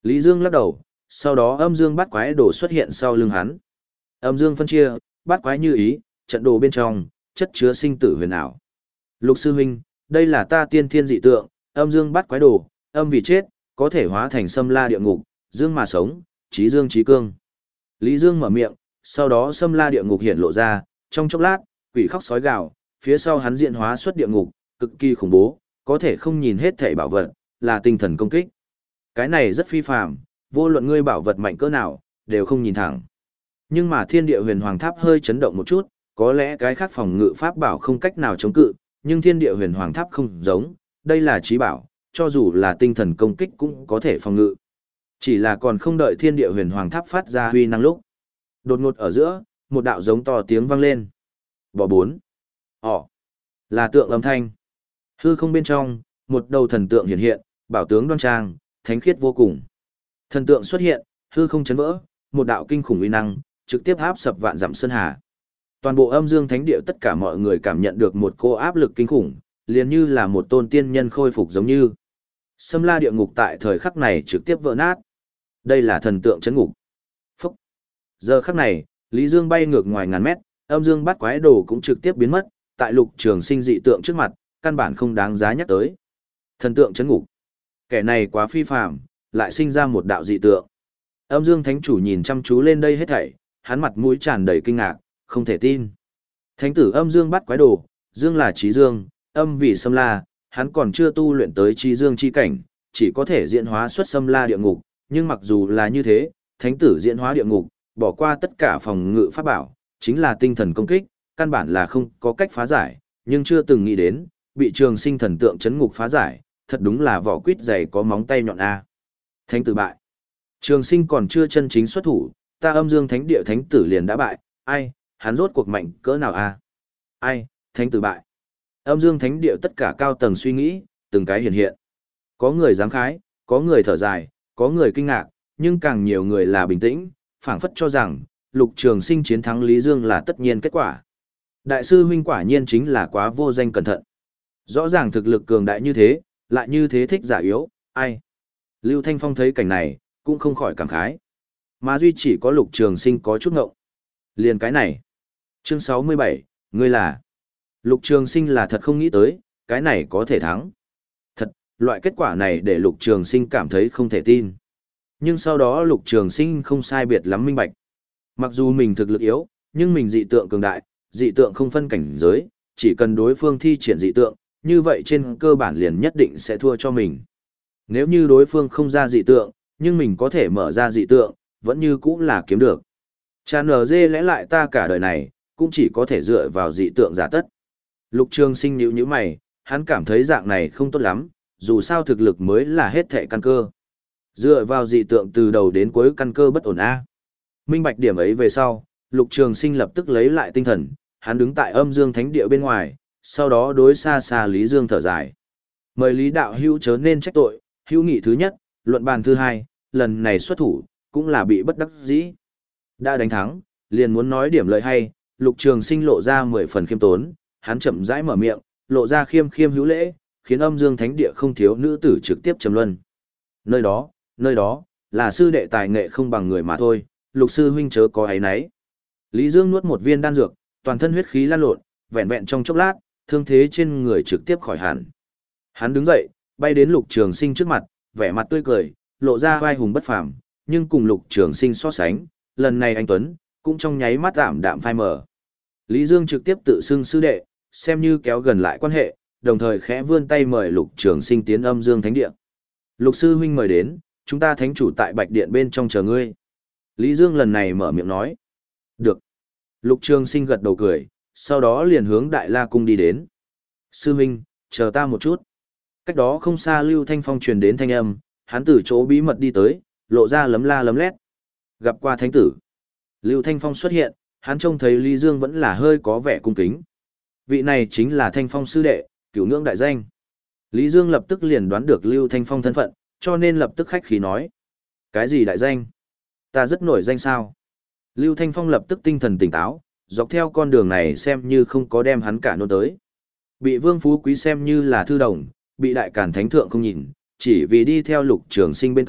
Lý Dương lắc đầu, sau đó âm dương bắt quái đồ xuất hiện sau lưng hắn. Âm dương phân chia, bắt quái như ý, trận đồ bên trong, chất chứa sinh tử huyền ảo. Lục sư huynh, đây là ta tiên thiên dị tượng, âm dương bắt quái đồ, âm vì chết, có thể hóa thành xâm la địa ngục, dương mà sống, trí dương trí cương. Lý Dương mở miệng, sau đó xâm la địa ngục hiện lộ ra, trong chốc lát, quỷ khóc sói gào, phía sau hắn diện hóa xuất địa ngục, cực kỳ khủng bố, có thể không nhìn hết thể bảo vật, là tinh thần công kích. Cái này rất phi phàm, vô luận ngươi bảo vật mạnh cỡ nào, đều không nhìn thẳng. Nhưng mà thiên địa huyền hoàng tháp hơi chấn động một chút, có lẽ cái khác phòng ngự pháp bảo không cách nào chống cự, nhưng thiên địa huyền hoàng tháp không giống, đây là trí bảo, cho dù là tinh thần công kích cũng có thể phòng ngự. Chỉ là còn không đợi thiên địa huyền hoàng tháp phát ra huy năng lúc. Đột ngột ở giữa, một đạo giống to tiếng vang lên. Bỏ bốn. Ồ, là tượng âm thanh. Hư không bên trong, một đầu thần tượng hiện hiện, bảo tướng đoan trang, thánh khiết vô cùng. Thần tượng xuất hiện, hư không chấn vỡ, một đạo kinh khủng uy năng, trực tiếp áp sập vạn dặm sơn hà. Toàn bộ âm dương thánh địa tất cả mọi người cảm nhận được một cô áp lực kinh khủng, liền như là một tôn tiên nhân khôi phục giống như. Xâm la địa ngục tại thời khắc này trực tiếp vỡ nát. Đây là thần tượng chấn ngục. Phúc. Giờ khắc này, Lý Dương bay ngược ngoài ngàn mét, âm dương bắt quái đồ cũng trực tiếp biến mất, tại Lục Trường Sinh dị tượng trước mặt, căn bản không đáng giá nhắc tới. Thần tượng chấn ngục. Kẻ này quá phi phàm, lại sinh ra một đạo dị tượng. Âm Dương Thánh chủ nhìn chăm chú lên đây hết thảy, hắn mặt mũi tràn đầy kinh ngạc, không thể tin. Thánh tử âm dương bắt quái đồ, dương là trí dương, âm vì xâm la, hắn còn chưa tu luyện tới trí dương chi cảnh, chỉ có thể diễn hóa xuất xâm la địa ngục, nhưng mặc dù là như thế, thánh tử diễn hóa địa ngục, bỏ qua tất cả phòng ngự pháp bảo, chính là tinh thần công kích, căn bản là không có cách phá giải, nhưng chưa từng nghĩ đến, bị Trường Sinh thần tượng chấn ngục phá giải, thật đúng là vỏ quýt dày có móng tay nhọn a. Thánh tử bại. Trường Sinh còn chưa chân chính xuất thủ, ta âm dương thánh địa thánh tử liền đã bại, ai, hắn rốt cuộc mạnh cỡ nào a? Ai, thánh tử bại. Âm dương thánh địa tất cả cao tầng suy nghĩ, từng cái hiện hiện. Có người giáng khái, có người thở dài, có người kinh ngạc, nhưng càng nhiều người là bình tĩnh, phảng phất cho rằng, Lục Trường Sinh chiến thắng Lý Dương là tất nhiên kết quả. Đại sư huynh quả nhiên chính là quá vô danh cẩn thận. Rõ ràng thực lực cường đại như thế, lại như thế thích giả yếu, ai. Lưu Thanh Phong thấy cảnh này, cũng không khỏi cảm khái. Mà duy chỉ có Lục Trường Sinh có chút ngộng. Liền cái này. Chương sáu mươi bảy, ngươi là. Lục Trường Sinh là thật không nghĩ tới, cái này có thể thắng. Thật, loại kết quả này để Lục Trường Sinh cảm thấy không thể tin. Nhưng sau đó Lục Trường Sinh không sai biệt lắm minh bạch. Mặc dù mình thực lực yếu, nhưng mình dị tượng cường đại, dị tượng không phân cảnh giới, chỉ cần đối phương thi triển dị tượng, như vậy trên cơ bản liền nhất định sẽ thua cho mình. Nếu như đối phương không ra dị tượng, nhưng mình có thể mở ra dị tượng, vẫn như cũng là kiếm được. Chà nở dê lẽ lại ta cả đời này, cũng chỉ có thể dựa vào dị tượng giả tất. Lục Trường Sinh nhíu nhíu mày, hắn cảm thấy dạng này không tốt lắm, dù sao thực lực mới là hết thệ căn cơ. Dựa vào dị tượng từ đầu đến cuối căn cơ bất ổn a. Minh bạch điểm ấy về sau, Lục Trường Sinh lập tức lấy lại tinh thần, hắn đứng tại âm dương thánh địa bên ngoài, sau đó đối xa xa Lý Dương thở dài. Mời Lý đạo hữu chớ nên trách tội, hữu nghị thứ nhất, luận bàn thứ hai, lần này xuất thủ, cũng là bị bất đắc dĩ. Đã đánh thắng, liền muốn nói điểm lợi hay, Lục Trường Sinh lộ ra mười phần khiêm tốn, hắn chậm rãi mở miệng, lộ ra khiêm khiêm hữu lễ, khiến âm dương thánh địa không thiếu nữ tử trực tiếp trầm luân. Nơi đó, nơi đó, là sư đệ tài nghệ không bằng người mà thôi, Lục sư huynh chớ có ấy nấy. Lý Dương nuốt một viên đan dược, toàn thân huyết khí lan lộn, vẹn vẹn trong chốc lát, thương thế trên người trực tiếp khỏi hẳn. Hắn đứng dậy, bay đến Lục Trường Sinh trước mặt, vẻ mặt tươi cười, lộ ra vai hùng bất phàm, nhưng cùng Lục Trường Sinh so sánh, lần này anh Tuấn cũng trong nháy mắt ảm đạm phai mờ. Lý Dương trực tiếp tự xưng sư đệ, xem như kéo gần lại quan hệ, đồng thời khẽ vươn tay mời Lục Trường Sinh tiến âm dương thánh địa. Lục sư huynh mời đến, chúng ta thánh chủ tại Bạch Điện bên trong chờ ngươi. Lý Dương lần này mở miệng nói. Được. Lục Trường Sinh gật đầu cười, sau đó liền hướng Đại La Cung đi đến. Sư huynh, chờ ta một chút. Cách đó không xa Lưu Thanh Phong truyền đến thanh âm, hắn từ chỗ bí mật đi tới, lộ ra lấm la lấm lét. Gặp qua thánh tử. Lưu Thanh Phong xuất hiện, hắn trông thấy Lý Dương vẫn là hơi có vẻ cung kính. Vị này chính là Thanh Phong sư đệ, cửu ngưỡng đại danh. Lý Dương lập tức liền đoán được Lưu Thanh Phong thân phận, cho nên lập tức khách khí nói. Cái gì đại danh? Ta rất nổi danh sao? Lưu Thanh Phong lập tức tinh thần tỉnh táo, dọc theo con đường này xem như không có đem hắn cả nôn tới. Bị Vương Phú Quý xem như là thư đồng, bị đại cản thánh thượng không nhìn, chỉ vì đi theo Lục Trường Sinh bên cạnh,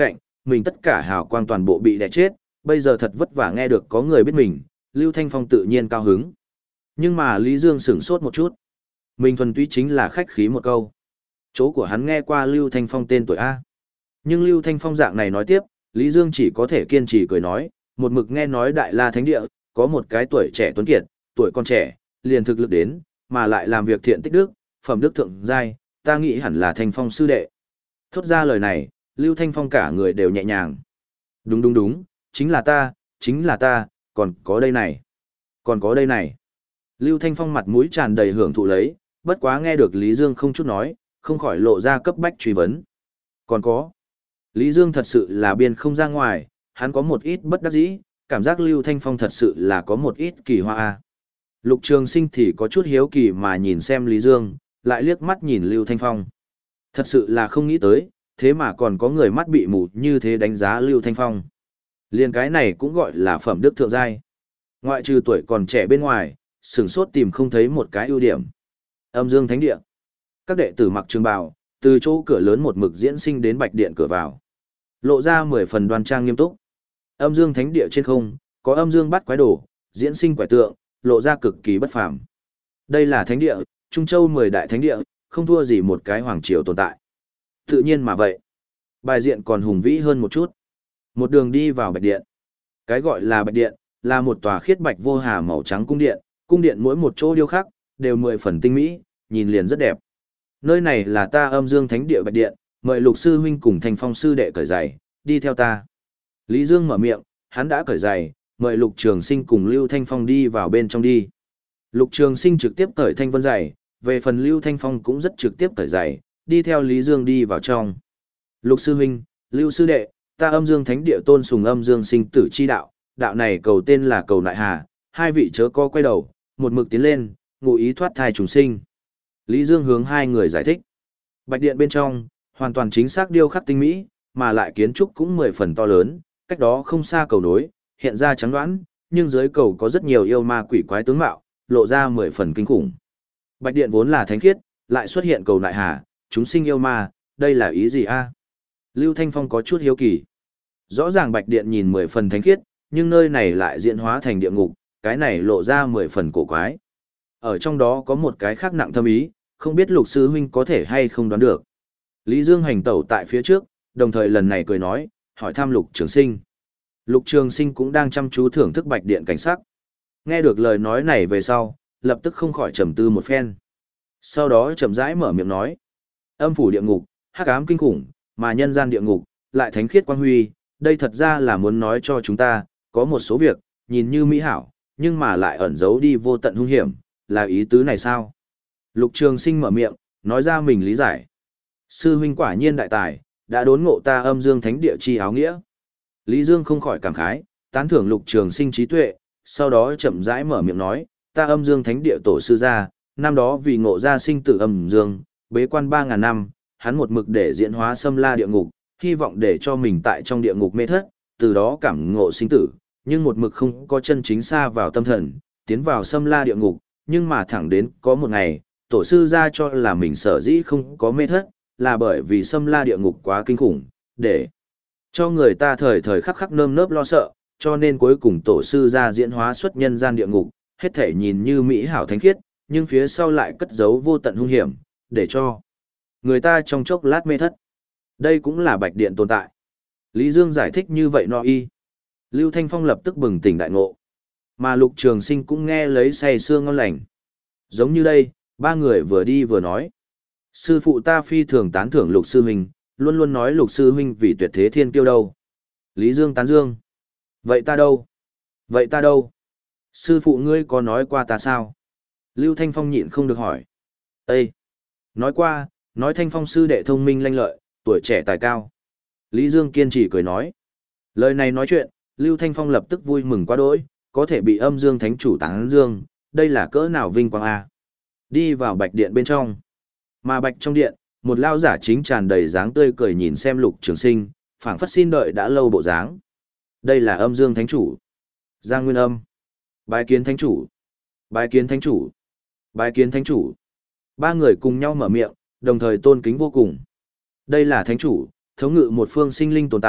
mình tất cả hào quang toàn bộ bị đè chết, bây giờ thật vất vả nghe được có người biết mình, Lưu Thanh Phong tự nhiên cao hứng. Nhưng mà Lý Dương sửng sốt một chút. Mình thuần túy chính là khách khí một câu. Chỗ của hắn nghe qua Lưu Thanh Phong tên tuổi A. Nhưng Lưu Thanh Phong dạng này nói tiếp, Lý Dương chỉ có thể kiên trì cười nói, một mực nghe nói Đại La Thánh Địa, có một cái tuổi trẻ tuấn kiệt, tuổi còn trẻ, liền thực lực đến, mà lại làm việc thiện tích đức, phẩm đức thượng giai, ta nghĩ hẳn là Thanh Phong sư đệ. Thốt ra lời này, Lưu Thanh Phong cả người đều nhẹ nhàng. Đúng đúng đúng, chính là ta, chính là ta, còn có đây này, còn có đây này. Lưu Thanh Phong mặt mũi tràn đầy hưởng thụ lấy, bất quá nghe được Lý Dương không chút nói, không khỏi lộ ra cấp bách truy vấn. Còn có, Lý Dương thật sự là biên không ra ngoài, hắn có một ít bất đắc dĩ, cảm giác Lưu Thanh Phong thật sự là có một ít kỳ hoa. Lục Trường Sinh thì có chút hiếu kỳ mà nhìn xem Lý Dương, lại liếc mắt nhìn Lưu Thanh Phong. Thật sự là không nghĩ tới, thế mà còn có người mắt bị mù như thế đánh giá Lưu Thanh Phong. Liên cái này cũng gọi là phẩm đức thượng giai. Ngoại trừ tuổi còn trẻ bên ngoài, sửng sốt tìm không thấy một cái ưu điểm. Âm Dương Thánh Địa. Các đệ tử mặc trường bào, từ chỗ cửa lớn một mực diễn sinh đến bạch điện cửa vào. Lộ ra mười phần đoan trang nghiêm túc. Âm Dương Thánh Địa trên không, có âm dương bắt quái đồ, diễn sinh quẻ tượng, lộ ra cực kỳ bất phàm. Đây là thánh địa, Trung Châu mười đại thánh địa, không thua gì một cái hoàng triều tồn tại. Tự nhiên mà vậy. Bài diện còn hùng vĩ hơn một chút. Một đường đi vào bạch điện. Cái gọi là bạch điện, là một tòa khiết bạch vô hà màu trắng cung điện, cung điện mỗi một chỗ điêu khắc, đều mười phần tinh mỹ, nhìn liền rất đẹp. Nơi này là ta Âm Dương Thánh Địa bạch điện, mời Lục sư huynh cùng Thanh Phong sư đệ cởi giày, đi theo ta. Lý Dương mở miệng, hắn đã cởi giày, mời Lục Trường Sinh cùng Lưu Thanh Phong đi vào bên trong đi. Lục Trường Sinh trực tiếp cởi thanh vân giày, về phần Lưu Thanh Phong cũng rất trực tiếp cởi giày, đi theo Lý Dương đi vào trong. Lục sư huynh, Lưu sư đệ, ta Âm Dương Thánh Địa tôn sùng Âm Dương sinh tử chi đạo, đạo này cầu tên là cầu nại hà, hai vị chớ co quay đầu, một mực tiến lên, ngụ ý thoát thai trùng sinh. Lý Dương hướng hai người giải thích. Bạch điện bên trong, hoàn toàn chính xác điêu khắc tinh mỹ, mà lại kiến trúc cũng mười phần to lớn, cách đó không xa cầu nối, hiện ra trắng đoán, nhưng dưới cầu có rất nhiều yêu ma quỷ quái tướng mạo, lộ ra mười phần kinh khủng. Bạch điện vốn là thánh khiết, lại xuất hiện cầu nại hà, chúng sinh yêu ma, đây là ý gì a? Lưu Thanh Phong có chút hiếu kỳ. Rõ ràng bạch điện nhìn mười phần thánh khiết, nhưng nơi này lại diễn hóa thành địa ngục, cái này lộ ra mười phần cổ quái. Ở trong đó có một cái khác nặng thâm ý, không biết Lục sư huynh có thể hay không đoán được. Lý Dương hành tẩu tại phía trước, đồng thời lần này cười nói, hỏi thăm Lục Trường Sinh. Lục Trường Sinh cũng đang chăm chú thưởng thức bạch điện cảnh sắc. Nghe được lời nói này về sau, lập tức không khỏi trầm tư một phen. Sau đó chậm rãi mở miệng nói, âm phủ địa ngục, hắc ám kinh khủng, mà nhân gian địa ngục, lại thánh khiết quang huy, đây thật ra là muốn nói cho chúng ta, có một số việc, nhìn như mỹ hảo, nhưng mà lại ẩn giấu đi vô tận hung hiểm, là ý tứ này sao? Lục Trường Sinh mở miệng, nói ra mình lý giải. Sư huynh quả nhiên đại tài, đã đốn ngộ ta Âm Dương Thánh Địa chi áo nghĩa. Lý Dương không khỏi cảm khái, tán thưởng Lục Trường Sinh trí tuệ, sau đó chậm rãi mở miệng nói, ta Âm Dương Thánh Địa tổ sư gia, năm đó vì ngộ ra sinh tử âm dương, bế quan ba ngàn năm, hắn một mực để diễn hóa xâm la địa ngục, hy vọng để cho mình tại trong địa ngục mê thất, từ đó cảm ngộ sinh tử, nhưng một mực không có chân chính xa vào tâm thần, tiến vào xâm la địa ngục, nhưng mà thẳng đến có một ngày, tổ sư ra cho là mình sở dĩ không có mê thất, là bởi vì xâm la địa ngục quá kinh khủng, để cho người ta thời thời khắc khắc nơm nớp lo sợ, cho nên cuối cùng tổ sư ra diễn hóa xuất nhân gian địa ngục, hết thể nhìn như mỹ hảo thánh khiết, nhưng phía sau lại cất giấu vô tận hung hiểm, để cho người ta trong chốc lát mê thất. Đây cũng là bạch điện tồn tại. Lý Dương giải thích như vậy no y. Lưu Thanh Phong lập tức bừng tỉnh đại ngộ. Mà Lục Trường Sinh cũng nghe lấy say sưa ngon lành. Giống như đây, ba người vừa đi vừa nói. Sư phụ ta phi thường tán thưởng Lục sư huynh, luôn luôn nói Lục sư huynh vì tuyệt thế thiên kiêu đâu. Lý Dương tán dương. Vậy ta đâu? Vậy ta đâu? Sư phụ ngươi có nói qua ta sao? Lưu Thanh Phong nhịn không được hỏi. Ê! Nói qua, nói Thanh Phong sư đệ thông minh lanh lợi, tuổi trẻ tài cao. Lý Dương kiên trì cười nói. Lời này nói chuyện, Lưu Thanh Phong lập tức vui mừng quá đỗi, có thể bị Âm Dương Thánh chủ tán dương, đây là cỡ nào vinh quang a. Đi vào bạch điện bên trong. Mà bạch trong điện, một lao giả chính tràn đầy dáng tươi cười nhìn xem Lục Trường Sinh, phảng phất xin đợi đã lâu bộ dáng. Đây là Âm Dương Thánh chủ. Giang Nguyên Âm. Bái kiến Thánh chủ. Bái kiến Thánh chủ. Bái kiến Thánh chủ. Ba người cùng nhau mở miệng, đồng thời tôn kính vô cùng. Đây là Thánh chủ, thống ngự một phương sinh linh tồn tại,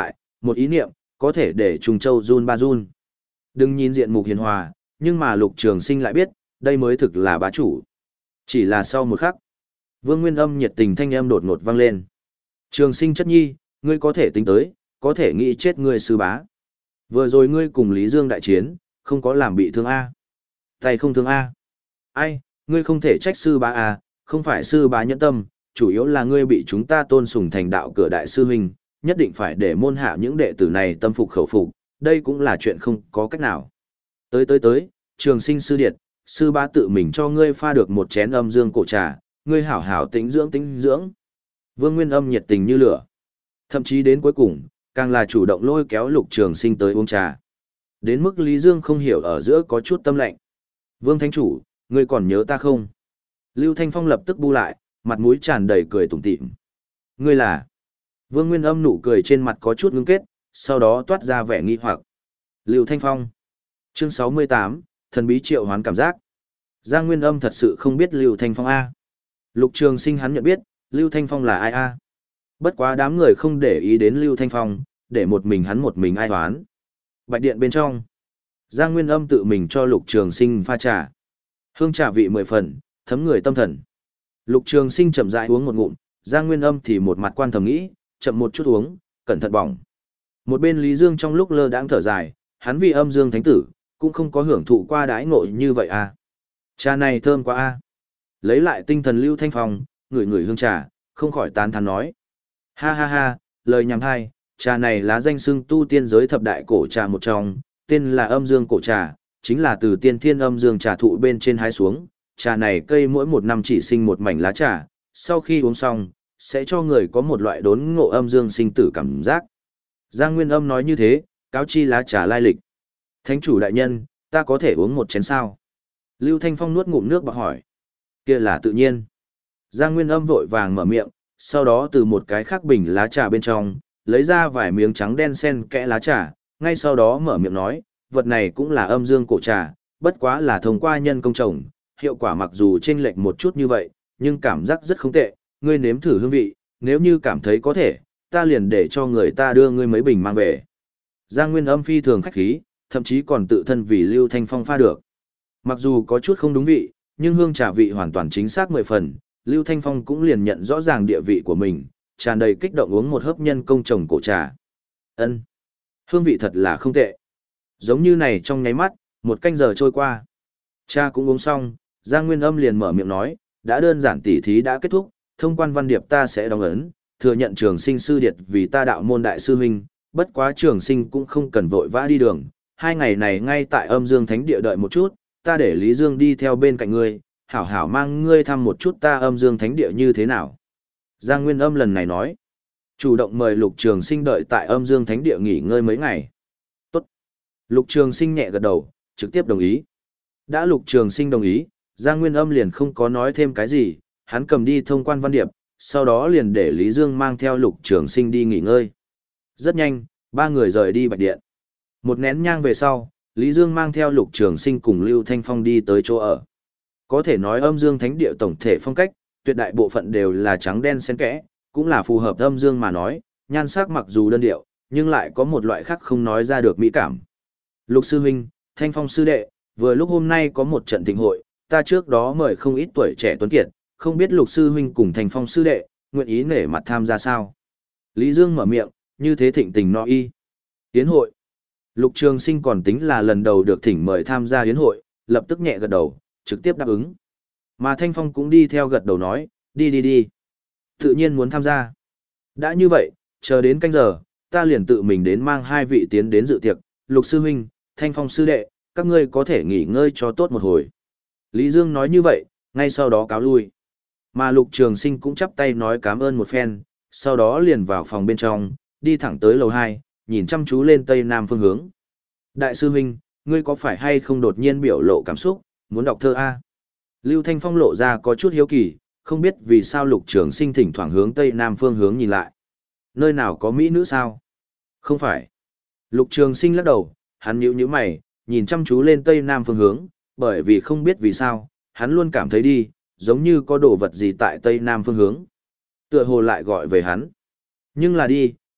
một ý niệm, có thể để Trung Châu run ba run. Đừng nhìn diện mục hiền hòa, nhưng mà Lục Trường Sinh lại biết, đây mới thực là bá chủ. Chỉ là sau một khắc, Vương Nguyên Âm nhiệt tình thanh âm đột ngột vang lên. Trường Sinh chất nhi, ngươi có thể tính tới, có thể nghĩ chết ngươi sư bá. Vừa rồi ngươi cùng Lý Dương đại chiến, không có làm bị thương A. Tay không thương A. Ai, ngươi không thể trách sư bá A, không phải sư bá nhẫn tâm, chủ yếu là ngươi bị chúng ta tôn sùng thành đạo cửa đại sư huynh, nhất định phải để môn hạ những đệ tử này tâm phục khẩu phục, đây cũng là chuyện không có cách nào. Tới tới tới, Trường Sinh sư điệt, sư bá tự mình cho ngươi pha được một chén âm dương cổ trà, ngươi hảo hảo tĩnh dưỡng tĩnh dưỡng. Vương Nguyên Âm nhiệt tình như lửa. Thậm chí đến cuối cùng, càng là chủ động lôi kéo Lục Trường Sinh tới uống trà. Đến mức Lý Dương không hiểu ở giữa có chút tâm lạnh. Vương Thánh Chủ, ngươi còn nhớ ta không? Lưu Thanh Phong lập tức bu lại, mặt mũi tràn đầy cười tủm tỉm. Ngươi là? Vương Nguyên Âm nụ cười trên mặt có chút ngưng kết, sau đó toát ra vẻ nghi hoặc. Lưu Thanh Phong. Chương sáu mươi tám, thần bí triệu hoán cảm giác. Giang Nguyên Âm thật sự không biết Lưu Thanh Phong A. Lục Trường Sinh hắn nhận biết, Lưu Thanh Phong là ai A. Bất quá đám người không để ý đến Lưu Thanh Phong, để một mình hắn một mình ai hoán. Bạch điện bên trong. Giang Nguyên Âm tự mình cho Lục Trường Sinh pha trà. Hương trà vị mười phần, thấm người tâm thần. Lục Trường Sinh chậm rãi uống một ngụm, Giang Nguyên Âm thì một mặt quan thầm nghĩ, chậm một chút uống, cẩn thận bỏng. Một bên Lý Dương trong lúc lơ đãng thở dài, hắn vì âm dương thánh tử, cũng không có hưởng thụ qua đãi ngộ như vậy à. Trà này thơm quá a. À. Lấy lại tinh thần Lưu Thanh Phong, ngửi ngửi hương trà, không khỏi tán thán nói. Ha ha ha, lời nhằm hai, trà này lá danh xưng tu tiên giới thập đại cổ trà một trong, tên là âm dương cổ trà, chính là từ tiên thiên âm dương trà thụ bên trên hái xuống. Trà này cây mỗi một năm chỉ sinh một mảnh lá trà, sau khi uống xong, sẽ cho người có một loại đốn ngộ âm dương sinh tử cảm giác. Giang Nguyên Âm nói như thế, cáo chi lá trà lai lịch. Thánh chủ đại nhân, ta có thể uống một chén sao? Lưu Thanh Phong nuốt ngụm nước bạc hỏi. Kia là tự nhiên. Giang Nguyên Âm vội vàng mở miệng, sau đó từ một cái khác bình lá trà bên trong, lấy ra vài miếng trắng đen xen kẽ lá trà, ngay sau đó mở miệng nói, vật này cũng là âm dương cổ trà, bất quá là thông qua nhân công trồng, hiệu quả mặc dù chênh lệch một chút như vậy, nhưng cảm giác rất không tệ, ngươi nếm thử hương vị, nếu như cảm thấy có thể, ta liền để cho người ta đưa ngươi mấy bình mang về. Giang Nguyên Âm phi thường khách khí, thậm chí còn tự thân vì Lưu Thanh Phong pha được. Mặc dù có chút không đúng vị, nhưng hương trà vị hoàn toàn chính xác mười phần, Lưu Thanh Phong cũng liền nhận rõ ràng địa vị của mình, tràn đầy kích động uống một hớp nhân công trồng cổ trà. Ân, hương vị thật là không tệ. Giống như này trong nháy mắt, một canh giờ trôi qua. Cha cũng uống xong, Giang Nguyên Âm liền mở miệng nói, đã đơn giản tỉ thí đã kết thúc, thông quan văn điệp ta sẽ đóng ấn, thừa nhận Trường Sinh sư điệt vì ta đạo môn đại sư huynh, bất quá Trường Sinh cũng không cần vội vã đi đường, hai ngày này ngay tại âm dương thánh địa đợi một chút, ta để Lý Dương đi theo bên cạnh ngươi, hảo hảo mang ngươi thăm một chút ta âm dương thánh địa như thế nào. Giang Nguyên Âm lần này nói, chủ động mời Lục Trường Sinh đợi tại âm dương thánh địa nghỉ ngơi mấy ngày. Tốt. Lục Trường Sinh nhẹ gật đầu, trực tiếp đồng ý. Đã Lục Trường Sinh đồng ý, Giang Nguyên Âm liền không có nói thêm cái gì, hắn cầm đi thông quan văn điệp, sau đó liền để Lý Dương mang theo Lục Trường Sinh đi nghỉ ngơi. Rất nhanh, ba người rời đi Bạch Điện. Một nén nhang về sau, Lý Dương mang theo Lục Trường Sinh cùng Lưu Thanh Phong đi tới chỗ ở. Có thể nói âm dương thánh địa tổng thể phong cách, tuyệt đại bộ phận đều là trắng đen xen kẽ, cũng là phù hợp âm dương mà nói, nhan sắc mặc dù đơn điệu, nhưng lại có một loại khác không nói ra được mỹ cảm. Lục sư huynh, Thanh Phong sư đệ, vừa lúc hôm nay có một trận thịnh hội, ta trước đó mời không ít tuổi trẻ tuấn kiệt, không biết Lục sư huynh cùng Thanh Phong sư đệ, nguyện ý nể mặt tham gia sao? Lý Dương mở miệng, như thế thịnh tình no y. Yến hội. Lục Trường Sinh còn tính là lần đầu được thỉnh mời tham gia yến hội, lập tức nhẹ gật đầu, trực tiếp đáp ứng. Mà Thanh Phong cũng đi theo gật đầu nói, đi đi đi. Tự nhiên muốn tham gia. Đã như vậy, chờ đến canh giờ, ta liền tự mình đến mang hai vị tiến đến dự tiệc, Lục sư huynh, Thanh Phong sư đệ, các ngươi có thể nghỉ ngơi cho tốt một hồi. Lý Dương nói như vậy, ngay sau đó cáo lui. Mà Lục Trường Sinh cũng chắp tay nói cảm ơn một phen, sau đó liền vào phòng bên trong, đi thẳng tới lầu hai, nhìn chăm chú lên tây nam phương hướng. Đại sư huynh, ngươi có phải hay không đột nhiên biểu lộ cảm xúc, muốn đọc thơ A? Lưu Thanh Phong lộ ra có chút hiếu kỳ, không biết vì sao Lục Trường Sinh thỉnh thoảng hướng tây nam phương hướng nhìn lại. Nơi nào có mỹ nữ sao? Không phải. Lục Trường Sinh lắc đầu, hắn nhíu nhíu mày, nhìn chăm chú lên tây nam phương hướng, bởi vì không biết vì sao, hắn luôn cảm thấy đi, giống như có đồ vật gì tại tây nam phương hướng. Tựa hồ lại gọi về hắn. Nhưng là đi,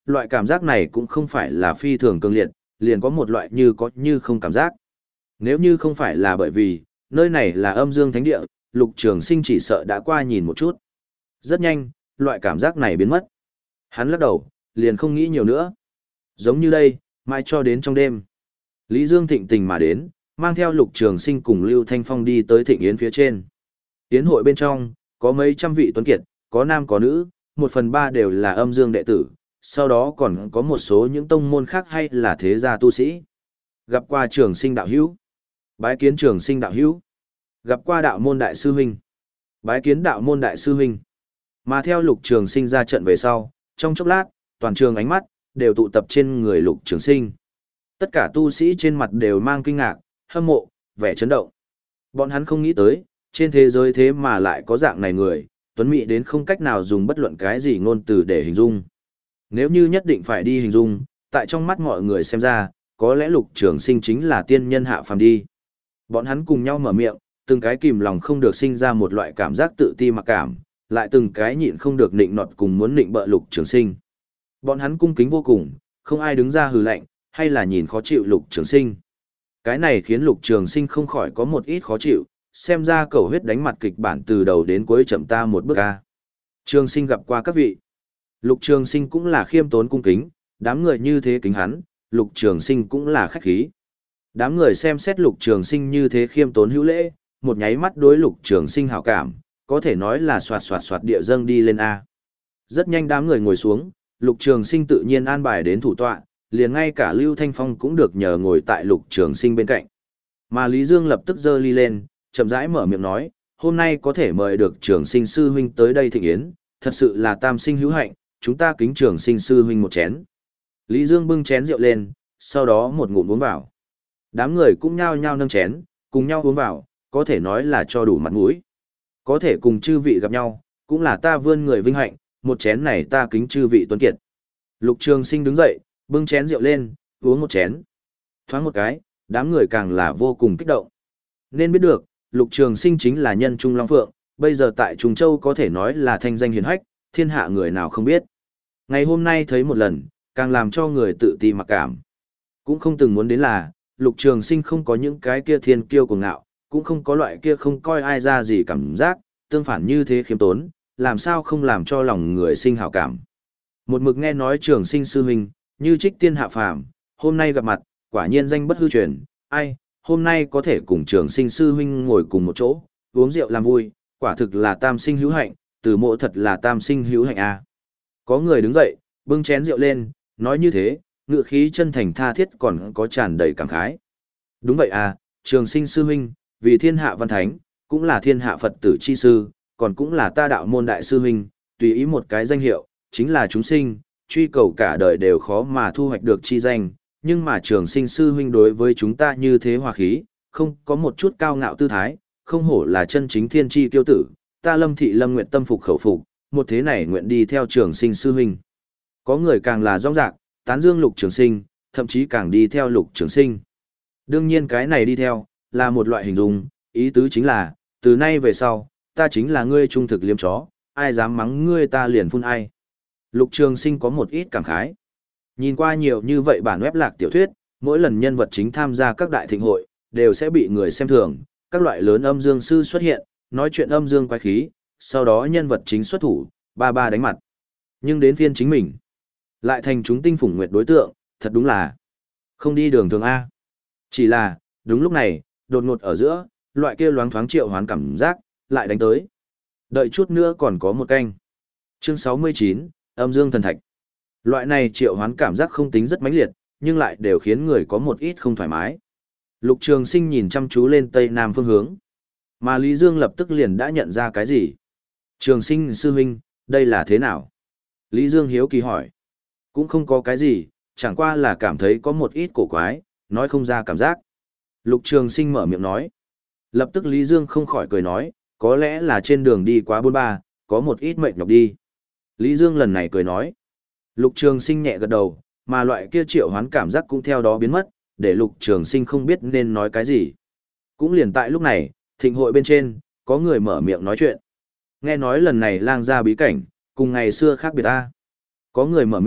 Loại cảm giác này cũng không phải là phi thường cường liệt, liền có một loại như có như không cảm giác. Nếu như không phải là bởi vì, nơi này là âm dương thánh địa, Lục Trường Sinh chỉ sợ đã qua nhìn một chút. Rất nhanh, loại cảm giác này biến mất. Hắn lắc đầu, liền không nghĩ nhiều nữa. Giống như đây, mai cho đến trong đêm. Lý Dương thịnh tình mà đến, mang theo Lục Trường Sinh cùng Lưu Thanh Phong đi tới thịnh yến phía trên. Yến hội bên trong, có mấy trăm vị tuấn kiệt, có nam có nữ, một phần ba đều là âm dương đệ tử, sau đó còn có một số những tông môn khác hay là thế gia tu sĩ. Gặp qua Trường Sinh đạo hữu, bái kiến Trường Sinh đạo hữu. Gặp qua đạo môn đại sư huynh, bái kiến đạo môn đại sư huynh. Mà theo Lục Trường Sinh ra trận về sau, trong chốc lát, toàn trường ánh mắt đều tụ tập trên người Lục Trường Sinh. Tất cả tu sĩ trên mặt đều mang kinh ngạc, hâm mộ, vẻ chấn động. Bọn hắn không nghĩ tới, trên thế giới thế mà lại có dạng này người, tuấn mỹ đến không cách nào dùng bất luận cái gì ngôn từ để hình dung. Nếu như nhất định phải đi hình dung, tại trong mắt mọi người xem ra, có lẽ Lục Trường Sinh chính là tiên nhân hạ phàm đi. Bọn hắn cùng nhau mở miệng, từng cái kìm lòng không được sinh ra một loại cảm giác tự ti mặc cảm, lại từng cái nhịn không được nịnh nọt cùng muốn nịnh bợ Lục Trường Sinh. Bọn hắn cung kính vô cùng, không ai đứng ra hừ lạnh, hay là nhìn khó chịu Lục Trường Sinh. Cái này khiến Lục Trường Sinh không khỏi có một ít khó chịu, xem ra cầu huyết đánh mặt kịch bản từ đầu đến cuối chậm ta một bước ca. Trường Sinh gặp qua các vị. Lục Trường Sinh cũng là khiêm tốn cung kính, đám người như thế kính hắn, Lục Trường Sinh cũng là khách khí. Đám người xem xét Lục Trường Sinh như thế khiêm tốn hữu lễ, một nháy mắt đối Lục Trường Sinh hảo cảm, có thể nói là xoạt xoạt xoạt địa dâng đi lên A. Rất nhanh đám người ngồi xuống, Lục Trường Sinh tự nhiên an bài đến thủ tọa, liền ngay cả Lưu Thanh Phong cũng được nhờ ngồi tại Lục Trường Sinh bên cạnh. Mà Lý Dương lập tức giơ ly lên, chậm rãi mở miệng nói, hôm nay có thể mời được Trường Sinh sư huynh tới đây thịnh yến, thật sự là tam sinh hữu hạnh, chúng ta kính Trường Sinh sư huynh một chén. Lý Dương bưng chén rượu lên, sau đó một ngụm uống vào. Đám người cũng nhao nhao nâng chén, cùng nhau uống vào, có thể nói là cho đủ mặt mũi. Có thể cùng chư vị gặp nhau, cũng là ta vươn người vinh hạnh, một chén này ta kính chư vị tuấn kiệt. Lục Trường Sinh đứng dậy, bưng chén rượu lên, uống một chén. Thoáng một cái, đám người càng là vô cùng kích động. Nên biết được, Lục Trường Sinh chính là nhân trung long phượng, bây giờ tại Trùng Châu có thể nói là thanh danh hiển hách, thiên hạ người nào không biết. Ngày hôm nay thấy một lần, càng làm cho người tự ti mặc cảm. Cũng không từng muốn đến là, Lục Trường Sinh không có những cái kia thiên kiêu cuồng ngạo, cũng không có loại kia không coi ai ra gì cảm giác, tương phản như thế khiêm tốn, làm sao không làm cho lòng người sinh hảo cảm. Một mực nghe nói Trường Sinh sư huynh, như trích tiên hạ phàm, hôm nay gặp mặt, quả nhiên danh bất hư truyền, ai, hôm nay có thể cùng Trường Sinh sư huynh ngồi cùng một chỗ, uống rượu làm vui, quả thực là tam sinh hữu hạnh, từ mộ thật là tam sinh hữu hạnh a. Có người đứng dậy, bưng chén rượu lên, nói như thế, ngựa khí chân thành tha thiết còn có tràn đầy cảm khái. Đúng vậy à, Trường Sinh sư huynh, vì thiên hạ văn thánh, cũng là thiên hạ Phật tử chi sư, còn cũng là ta đạo môn đại sư huynh, tùy ý một cái danh hiệu, chính là chúng sinh, truy cầu cả đời đều khó mà thu hoạch được chi danh, nhưng mà Trường Sinh sư huynh đối với chúng ta như thế hòa khí, không có một chút cao ngạo tư thái, không hổ là chân chính thiên chi kiêu tử, ta Lâm thị Lâm nguyện tâm phục khẩu phục, một thế này nguyện đi theo Trường Sinh sư huynh. Có người càng là rõ ràng, tán dương Lục Trường Sinh, thậm chí càng đi theo Lục Trường Sinh. Đương nhiên cái này đi theo, là một loại hình dung, ý tứ chính là, từ nay về sau, ta chính là ngươi trung thực liêm chó, ai dám mắng ngươi ta liền phun ai. Lục Trường Sinh có một ít cảm khái. Nhìn qua nhiều như vậy bản web lạc tiểu thuyết, mỗi lần nhân vật chính tham gia các đại thịnh hội, đều sẽ bị người xem thường, các loại lớn âm dương sư xuất hiện, nói chuyện âm dương quái khí, sau đó nhân vật chính xuất thủ, ba ba đánh mặt. Nhưng đến phiên chính mình, lại thành chúng tinh phủng nguyệt đối tượng, thật đúng là không đi đường thường A. Chỉ là, đúng lúc này, đột ngột ở giữa, loại kia loáng thoáng triệu hoán cảm giác, lại đánh tới. Đợi chút nữa còn có một canh. Chương sáu mươi chín, âm dương thần thạch. Loại này triệu hoán cảm giác không tính rất mãnh liệt, nhưng lại đều khiến người có một ít không thoải mái. Lục Trường Sinh nhìn chăm chú lên tây nam phương hướng. Mà Lý Dương lập tức liền đã nhận ra cái gì. Trường Sinh sư huynh, đây là thế nào? Lý Dương hiếu kỳ hỏi. Cũng không có cái gì, chẳng qua là cảm thấy có một ít cổ quái, nói không ra cảm giác. Lục Trường Sinh mở miệng nói. Lập tức Lý Dương không khỏi cười nói, có lẽ là trên đường đi quá bôn ba, có một ít mệt nhọc đi. Lý Dương lần này cười nói. Lục Trường Sinh nhẹ gật đầu, mà loại kia triệu hoán cảm giác cũng theo đó biến mất, để Lục Trường Sinh không biết nên nói cái gì. Cũng liền tại lúc này, thịnh hội bên trên, có người mở miệng nói chuyện. Nghe nói lần này lang gia bí cảnh, cùng ngày xưa khác biệt ta. Có người mở miệng,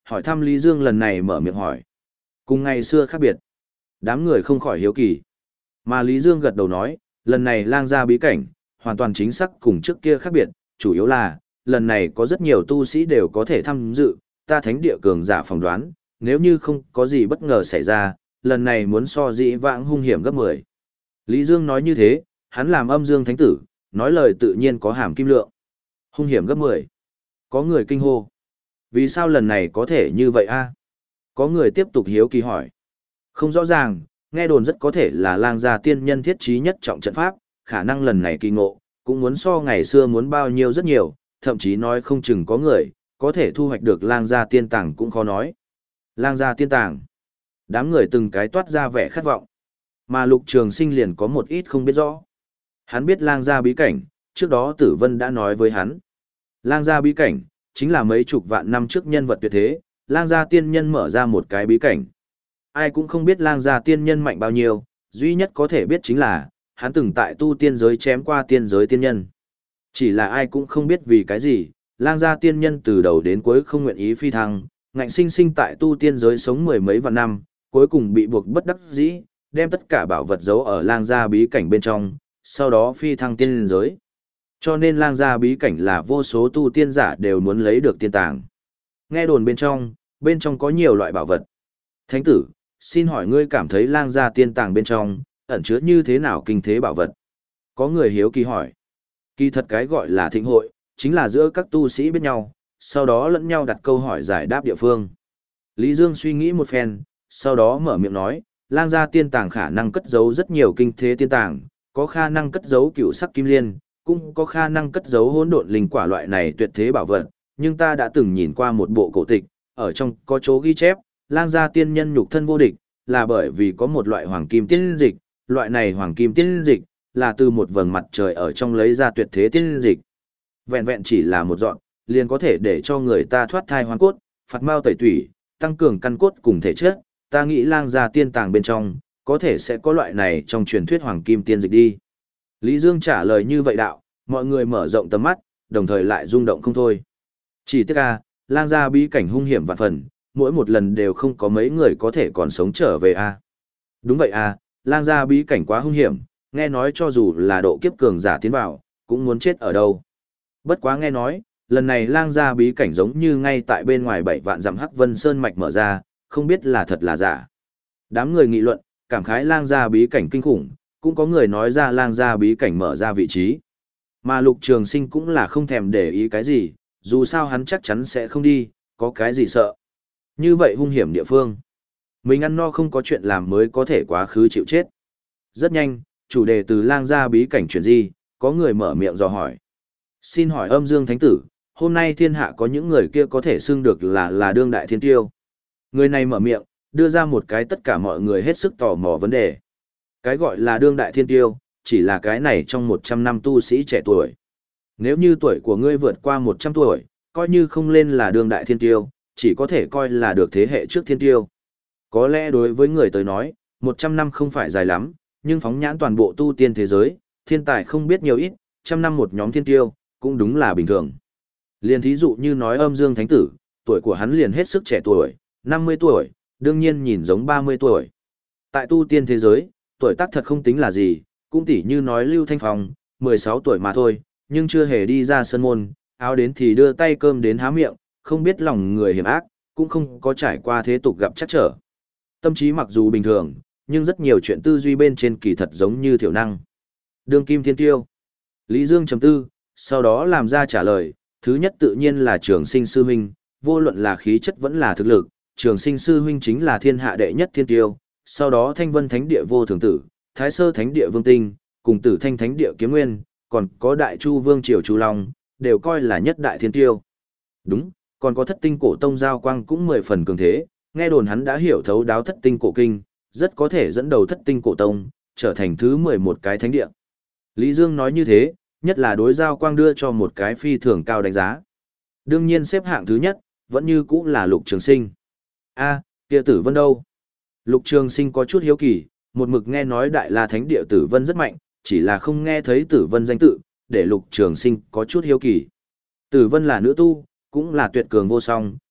hỏi thăm Lý Dương lần này mở miệng hỏi. Cùng ngày xưa khác biệt. Đám người không khỏi hiếu kỳ. Mà Lý Dương gật đầu nói, lần này lang gia bí cảnh, hoàn toàn chính xác cùng trước kia khác biệt, chủ yếu là, lần này có rất nhiều tu sĩ đều có thể tham dự, ta thánh địa cường giả phỏng đoán, nếu như không có gì bất ngờ xảy ra, lần này muốn so dĩ vãng hung hiểm gấp mười. Lý Dương nói như thế, hắn làm âm dương thánh tử, nói lời tự nhiên có hàm kim lượng. Hung hiểm gấp mười. Có người kinh hô. Vì sao lần này có thể như vậy a? Có người tiếp tục hiếu kỳ hỏi. Không rõ ràng, nghe đồn rất có thể là lang gia tiên nhân thiết trí nhất trọng trận pháp, khả năng lần này kỳ ngộ, cũng muốn so ngày xưa muốn bao nhiêu rất nhiều, thậm chí nói không chừng có người, có thể thu hoạch được lang gia tiên tàng cũng khó nói. Lang gia tiên tàng. Đám người từng cái toát ra vẻ khát vọng. Mà Lục Trường Sinh liền có một ít không biết rõ. Hắn biết lang gia bí cảnh, trước đó Tử Vân đã nói với hắn. Lang gia bí cảnh, chính là mấy chục vạn năm trước nhân vật tuyệt thế, lang gia tiên nhân mở ra một cái bí cảnh. Ai cũng không biết lang gia tiên nhân mạnh bao nhiêu, duy nhất có thể biết chính là, hắn từng tại tu tiên giới chém qua tiên giới tiên nhân. Chỉ là ai cũng không biết vì cái gì, lang gia tiên nhân từ đầu đến cuối không nguyện ý phi thăng, ngạnh sinh sinh tại tu tiên giới sống mười mấy vạn năm, cuối cùng bị buộc bất đắc dĩ, đem tất cả bảo vật giấu ở lang gia bí cảnh bên trong, sau đó phi thăng tiên giới. Cho nên lang gia bí cảnh là vô số tu tiên giả đều muốn lấy được tiên tàng. Nghe đồn bên trong, bên trong có nhiều loại bảo vật. Thánh tử, xin hỏi ngươi cảm thấy lang gia tiên tàng bên trong, ẩn chứa như thế nào kinh thế bảo vật? Có người hiếu kỳ hỏi. Kỳ thật cái gọi là thịnh hội, chính là giữa các tu sĩ biết nhau, sau đó lẫn nhau đặt câu hỏi giải đáp địa phương. Lý Dương suy nghĩ một phen, sau đó mở miệng nói, lang gia tiên tàng khả năng cất giấu rất nhiều kinh thế tiên tàng, có khả năng cất giấu cựu sắc kim liên, cũng có khả năng cất giấu hỗn độn linh quả loại này tuyệt thế bảo vật, nhưng ta đã từng nhìn qua một bộ cổ tịch, ở trong có chỗ ghi chép, lang gia tiên nhân nhục thân vô địch, là bởi vì có một loại hoàng kim tiên dịch, loại này hoàng kim tiên dịch, là từ một vầng mặt trời ở trong lấy ra tuyệt thế tiên dịch. Vẹn vẹn chỉ là một dọn, liền có thể để cho người ta thoát thai hoang cốt, phạt mao tẩy tủy, tăng cường căn cốt cùng thể chất, ta nghĩ lang gia tiên tàng bên trong, có thể sẽ có loại này trong truyền thuyết hoàng kim tiên dịch đi. Lý Dương trả lời như vậy đạo, mọi người mở rộng tầm mắt, đồng thời lại rung động không thôi. Chỉ tiếc a, lang gia bí cảnh hung hiểm vạn phần, mỗi một lần đều không có mấy người có thể còn sống trở về a. Đúng vậy a, lang gia bí cảnh quá hung hiểm, nghe nói cho dù là độ kiếp cường giả tiến vào, cũng muốn chết ở đâu. Bất quá nghe nói, lần này lang gia bí cảnh giống như ngay tại bên ngoài bảy vạn dặm Hắc Vân Sơn mạch mở ra, không biết là thật là giả. Đám người nghị luận, cảm khái lang gia bí cảnh kinh khủng, cũng có người nói ra lang gia bí cảnh mở ra vị trí. Mà Lục Trường Sinh cũng là không thèm để ý cái gì, dù sao hắn chắc chắn sẽ không đi, có cái gì sợ. Như vậy hung hiểm địa phương. Mình ăn no không có chuyện làm mới có thể quá khứ chịu chết. Rất nhanh, chủ đề từ lang gia bí cảnh chuyển di, có người mở miệng dò hỏi. Xin hỏi âm dương thánh tử, hôm nay thiên hạ có những người kia có thể xưng được là là đương đại thiên tiêu. Người này mở miệng, đưa ra một cái tất cả mọi người hết sức tò mò vấn đề. Cái gọi là đương đại thiên tiêu, chỉ là cái này trong một trăm năm tu sĩ trẻ tuổi. Nếu như tuổi của ngươi vượt qua một trăm tuổi, coi như không lên là đương đại thiên tiêu, chỉ có thể coi là được thế hệ trước thiên tiêu. Có lẽ đối với người tới nói, một trăm năm không phải dài lắm, nhưng phóng nhãn toàn bộ tu tiên thế giới, thiên tài không biết nhiều ít, trăm năm một nhóm thiên tiêu, cũng đúng là bình thường. Liền thí dụ như nói âm dương thánh tử, tuổi của hắn liền hết sức trẻ tuổi, năm mươi tuổi, đương nhiên nhìn giống ba mươi tuổi. Tại tu tiên thế giới, tuổi tác thật không tính là gì, cũng tỉ như nói Lưu Thanh Phong, mười sáu tuổi mà thôi, nhưng chưa hề đi ra sân môn, áo đến thì đưa tay cơm đến há miệng, không biết lòng người hiểm ác, cũng không có trải qua thế tục gặp chắc trở. Tâm trí mặc dù bình thường, nhưng rất nhiều chuyện tư duy bên trên kỳ thật giống như thiểu năng. Đương kim thiên tiêu. Lý Dương chấm tư, sau đó làm ra trả lời, thứ nhất tự nhiên là Trường Sinh sư huynh, vô luận là khí chất vẫn là thực lực, Trường Sinh sư huynh chính là thiên hạ đệ nhất thiên tiêu, sau đó Thanh Vân Thánh Địa Vô Thường Tử, Thái Sơ Thánh Địa Vương Tinh, cùng Tử Thanh Thánh Địa Kiếm Nguyên, còn có Đại Chu Vương Triều Chu Long, đều coi là nhất đại thiên tiêu. Đúng, còn có Thất Tinh Cổ Tông Giao Quang cũng mười phần cường thế, nghe đồn hắn đã hiểu thấu đáo Thất Tinh Cổ Kinh, rất có thể dẫn đầu Thất Tinh Cổ Tông, trở thành thứ mười một cái thánh địa. Lý Dương nói như thế, nhất là đối Giao Quang đưa cho một cái phi thường cao đánh giá. Đương nhiên xếp hạng thứ nhất, vẫn như cũ là Lục Trường Sinh. A, kia Tử Vân đâu? Lục Trường Sinh có chút hiếu kỳ, một mực nghe nói Đại La Thánh Địa Tử Vân rất mạnh, chỉ là không nghe thấy Tử Vân danh tự, để Lục Trường Sinh có chút hiếu kỳ. Tử Vân là nữ tu, cũng là tuyệt cường vô song,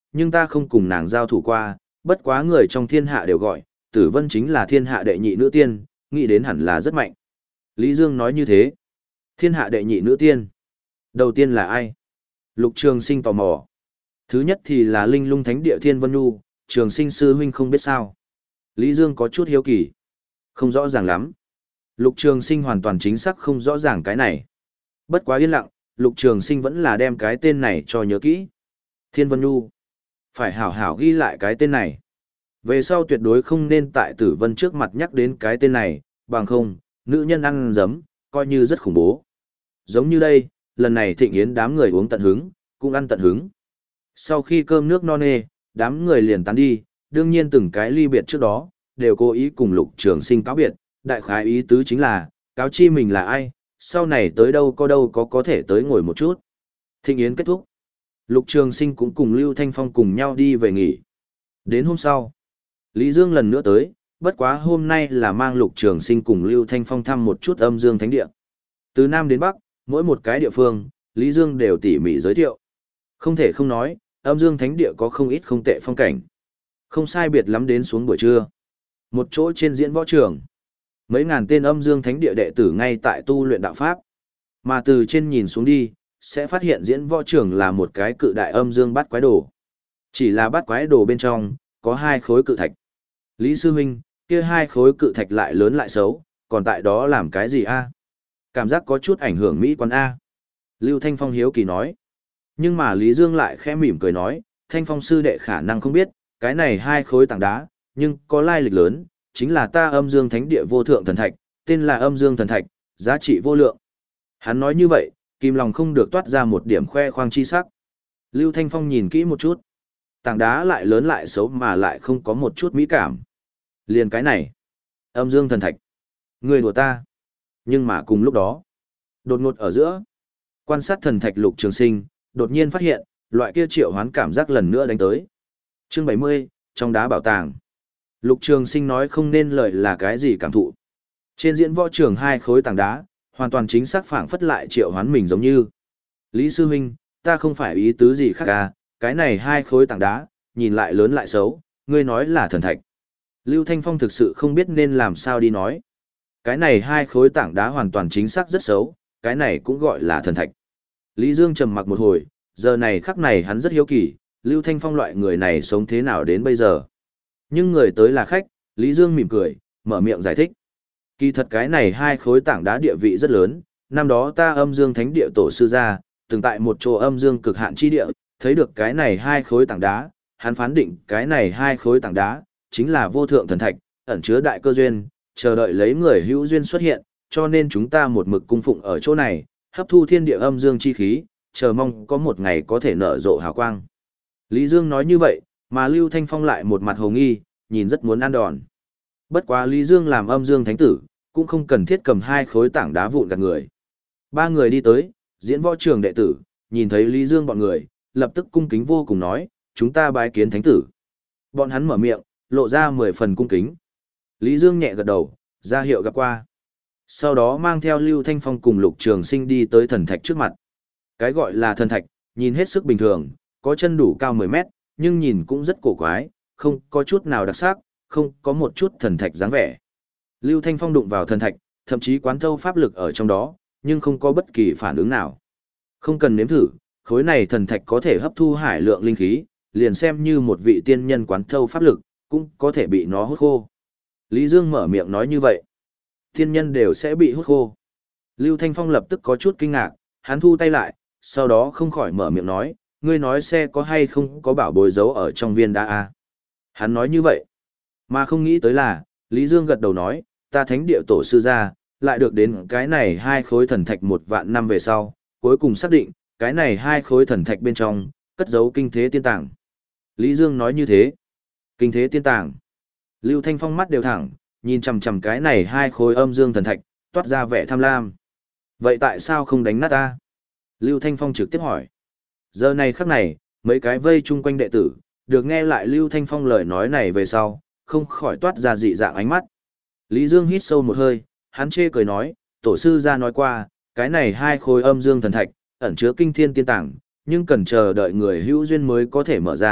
nhưng ta không cùng nàng giao thủ qua, bất quá người trong thiên hạ đều gọi, Tử Vân chính là thiên hạ đệ nhị nữ tiên, nghĩ đến hẳn là rất mạnh. Lý Dương nói như thế. Thiên hạ đệ nhị nữ tiên. Đầu tiên là ai? Lục Trường Sinh tò mò. Thứ nhất thì là Linh Lung Thánh Địa Thiên Vân Nhu, Trường Sinh sư huynh không biết sao. Lý Dương có chút hiếu kỳ. Không rõ ràng lắm. Lục Trường Sinh hoàn toàn chính xác không rõ ràng cái này. Bất quá yên lặng, Lục Trường Sinh vẫn là đem cái tên này cho nhớ kỹ. Thiên Vân Nhu. Phải hảo hảo ghi lại cái tên này. Về sau tuyệt đối không nên tại Tử Vân trước mặt nhắc đến cái tên này, bằng không, nữ nhân ăn dấm, coi như rất khủng bố. Giống như đây, lần này thịnh yến đám người uống tận hứng, cũng ăn tận hứng. Sau khi cơm nước no nê, đám người liền tán đi, đương nhiên từng cái ly biệt trước đó, đều cố ý cùng Lục Trường Sinh cáo biệt, đại khái ý tứ chính là, cáo chi mình là ai, sau này tới đâu có đâu có có thể tới ngồi một chút. Thịnh yến kết thúc. Lục Trường Sinh cũng cùng Lưu Thanh Phong cùng nhau đi về nghỉ. Đến hôm sau, Lý Dương lần nữa tới, bất quá hôm nay là mang Lục Trường Sinh cùng Lưu Thanh Phong thăm một chút Âm Dương Thánh Địa. Từ Nam đến Bắc, mỗi một cái địa phương, Lý Dương đều tỉ mỉ giới thiệu. Không thể không nói, Âm Dương Thánh Địa có không ít không tệ phong cảnh. Không sai biệt lắm đến xuống buổi trưa. Một chỗ trên diễn võ trường, mấy ngàn tên Âm Dương Thánh Địa đệ tử ngay tại tu luyện đạo pháp. Mà từ trên nhìn xuống đi, sẽ phát hiện diễn võ trường là một cái cự đại Âm Dương Bát Quái Đồ. Chỉ là Bát Quái Đồ bên trong, có hai khối cự thạch. Lý Sư Huynh, kia hai khối cự thạch lại lớn lại xấu, còn tại đó làm cái gì a? Cảm giác có chút ảnh hưởng mỹ quan a. Lưu Thanh Phong hiếu kỳ nói. Nhưng mà Lý Dương lại khẽ mỉm cười nói, Thanh Phong sư đệ khả năng không biết, cái này hai khối tảng đá, nhưng có lai lịch lớn, chính là ta Âm Dương Thánh Địa vô thượng thần thạch, tên là Âm Dương thần thạch, giá trị vô lượng. Hắn nói như vậy, kim lòng không được toát ra một điểm khoe khoang chi sắc. Lưu Thanh Phong nhìn kỹ một chút. Tảng đá lại lớn lại xấu mà lại không có một chút mỹ cảm. Liền cái này. Âm Dương thần thạch. Người đùa ta. Nhưng mà cùng lúc đó, đột ngột ở giữa, quan sát thần thạch Lục Trường Sinh, đột nhiên phát hiện, loại kia triệu hoán cảm giác lần nữa đánh tới. Chương bảy mươi, trong đá bảo tàng. Lục Trường Sinh nói không nên lời là cái gì cảm thụ. Trên diễn võ trường hai khối tảng đá, hoàn toàn chính xác phảng phất lại triệu hoán mình giống như. Lý Sư Huynh, ta không phải ý tứ gì khác à, cái này hai khối tảng đá, nhìn lại lớn lại xấu, ngươi nói là thần thạch. Lưu Thanh Phong thực sự không biết nên làm sao đi nói. Cái này hai khối tảng đá hoàn toàn chính xác rất xấu, cái này cũng gọi là thần thạch. Lý Dương trầm mặc một hồi, giờ này khắc này hắn rất hiếu kỳ, Lưu Thanh Phong loại người này sống thế nào đến bây giờ. Nhưng người tới là khách, Lý Dương mỉm cười, mở miệng giải thích. Kỳ thật cái này hai khối tảng đá địa vị rất lớn, năm đó ta Âm Dương Thánh Địa tổ sư ra, từng tại một chỗ âm dương cực hạn chi địa, thấy được cái này hai khối tảng đá, hắn phán định cái này hai khối tảng đá, chính là vô thượng thần thạch, ẩn chứa đại cơ duyên, chờ đợi lấy người hữu duyên xuất hiện, cho nên chúng ta một mực cung phụng ở chỗ này, hấp thu thiên địa âm dương chi khí, chờ mong có một ngày có thể nở rộ hào quang. Lý Dương nói như vậy, mà Lưu Thanh Phong lại một mặt hồ nghi, nhìn rất muốn ăn đòn. Bất quá Lý Dương làm âm dương thánh tử, cũng không cần thiết cầm hai khối tảng đá vụn gạt người. Ba người đi tới, diễn võ trường đệ tử, nhìn thấy Lý Dương bọn người, lập tức cung kính vô cùng nói, chúng ta bái kiến thánh tử. Bọn hắn mở miệng, lộ ra mười phần cung kính. Lý Dương nhẹ gật đầu, ra hiệu gặp qua. Sau đó mang theo Lưu Thanh Phong cùng Lục Trường Sinh đi tới thần thạch trước mặt. Cái gọi là thần thạch, nhìn hết sức bình thường, có chân đủ cao mười mét, nhưng nhìn cũng rất cổ quái, không có chút nào đặc sắc, không có một chút thần thạch dáng vẻ. Lưu Thanh Phong đụng vào thần thạch, thậm chí quán thâu pháp lực ở trong đó, nhưng không có bất kỳ phản ứng nào. Không cần nếm thử, khối này thần thạch có thể hấp thu hải lượng linh khí, liền xem như một vị tiên nhân quán thâu pháp lực, cũng có thể bị nó hút khô. Lý Dương mở miệng nói như vậy. Tiên nhân đều sẽ bị hút khô. Lưu Thanh Phong lập tức có chút kinh ngạc, hắn thu tay lại, sau đó không khỏi mở miệng nói, ngươi nói xe có hay không có bảo bối giấu ở trong viên đá a? Hắn nói như vậy, mà không nghĩ tới là, Lý Dương gật đầu nói, ta thánh địa tổ sư ra, lại được đến cái này hai khối thần thạch một vạn năm về sau, cuối cùng xác định, cái này hai khối thần thạch bên trong, cất giấu kinh thế tiên tàng. Lý Dương nói như thế, kinh thế tiên tàng. Lưu Thanh Phong mắt đều thẳng, nhìn chằm chằm cái này hai khối âm dương thần thạch, toát ra vẻ tham lam. Vậy tại sao không đánh nát ta? Lưu Thanh Phong trực tiếp hỏi. Giờ này khắc này, mấy cái vây chung quanh đệ tử, được nghe lại Lưu Thanh Phong lời nói này về sau, không khỏi toát ra dị dạng ánh mắt. Lý Dương hít sâu một hơi, hắn chê cười nói, tổ sư ra nói qua, cái này hai khối âm dương thần thạch, ẩn chứa kinh thiên tiên tàng, nhưng cần chờ đợi người hữu duyên mới có thể mở ra,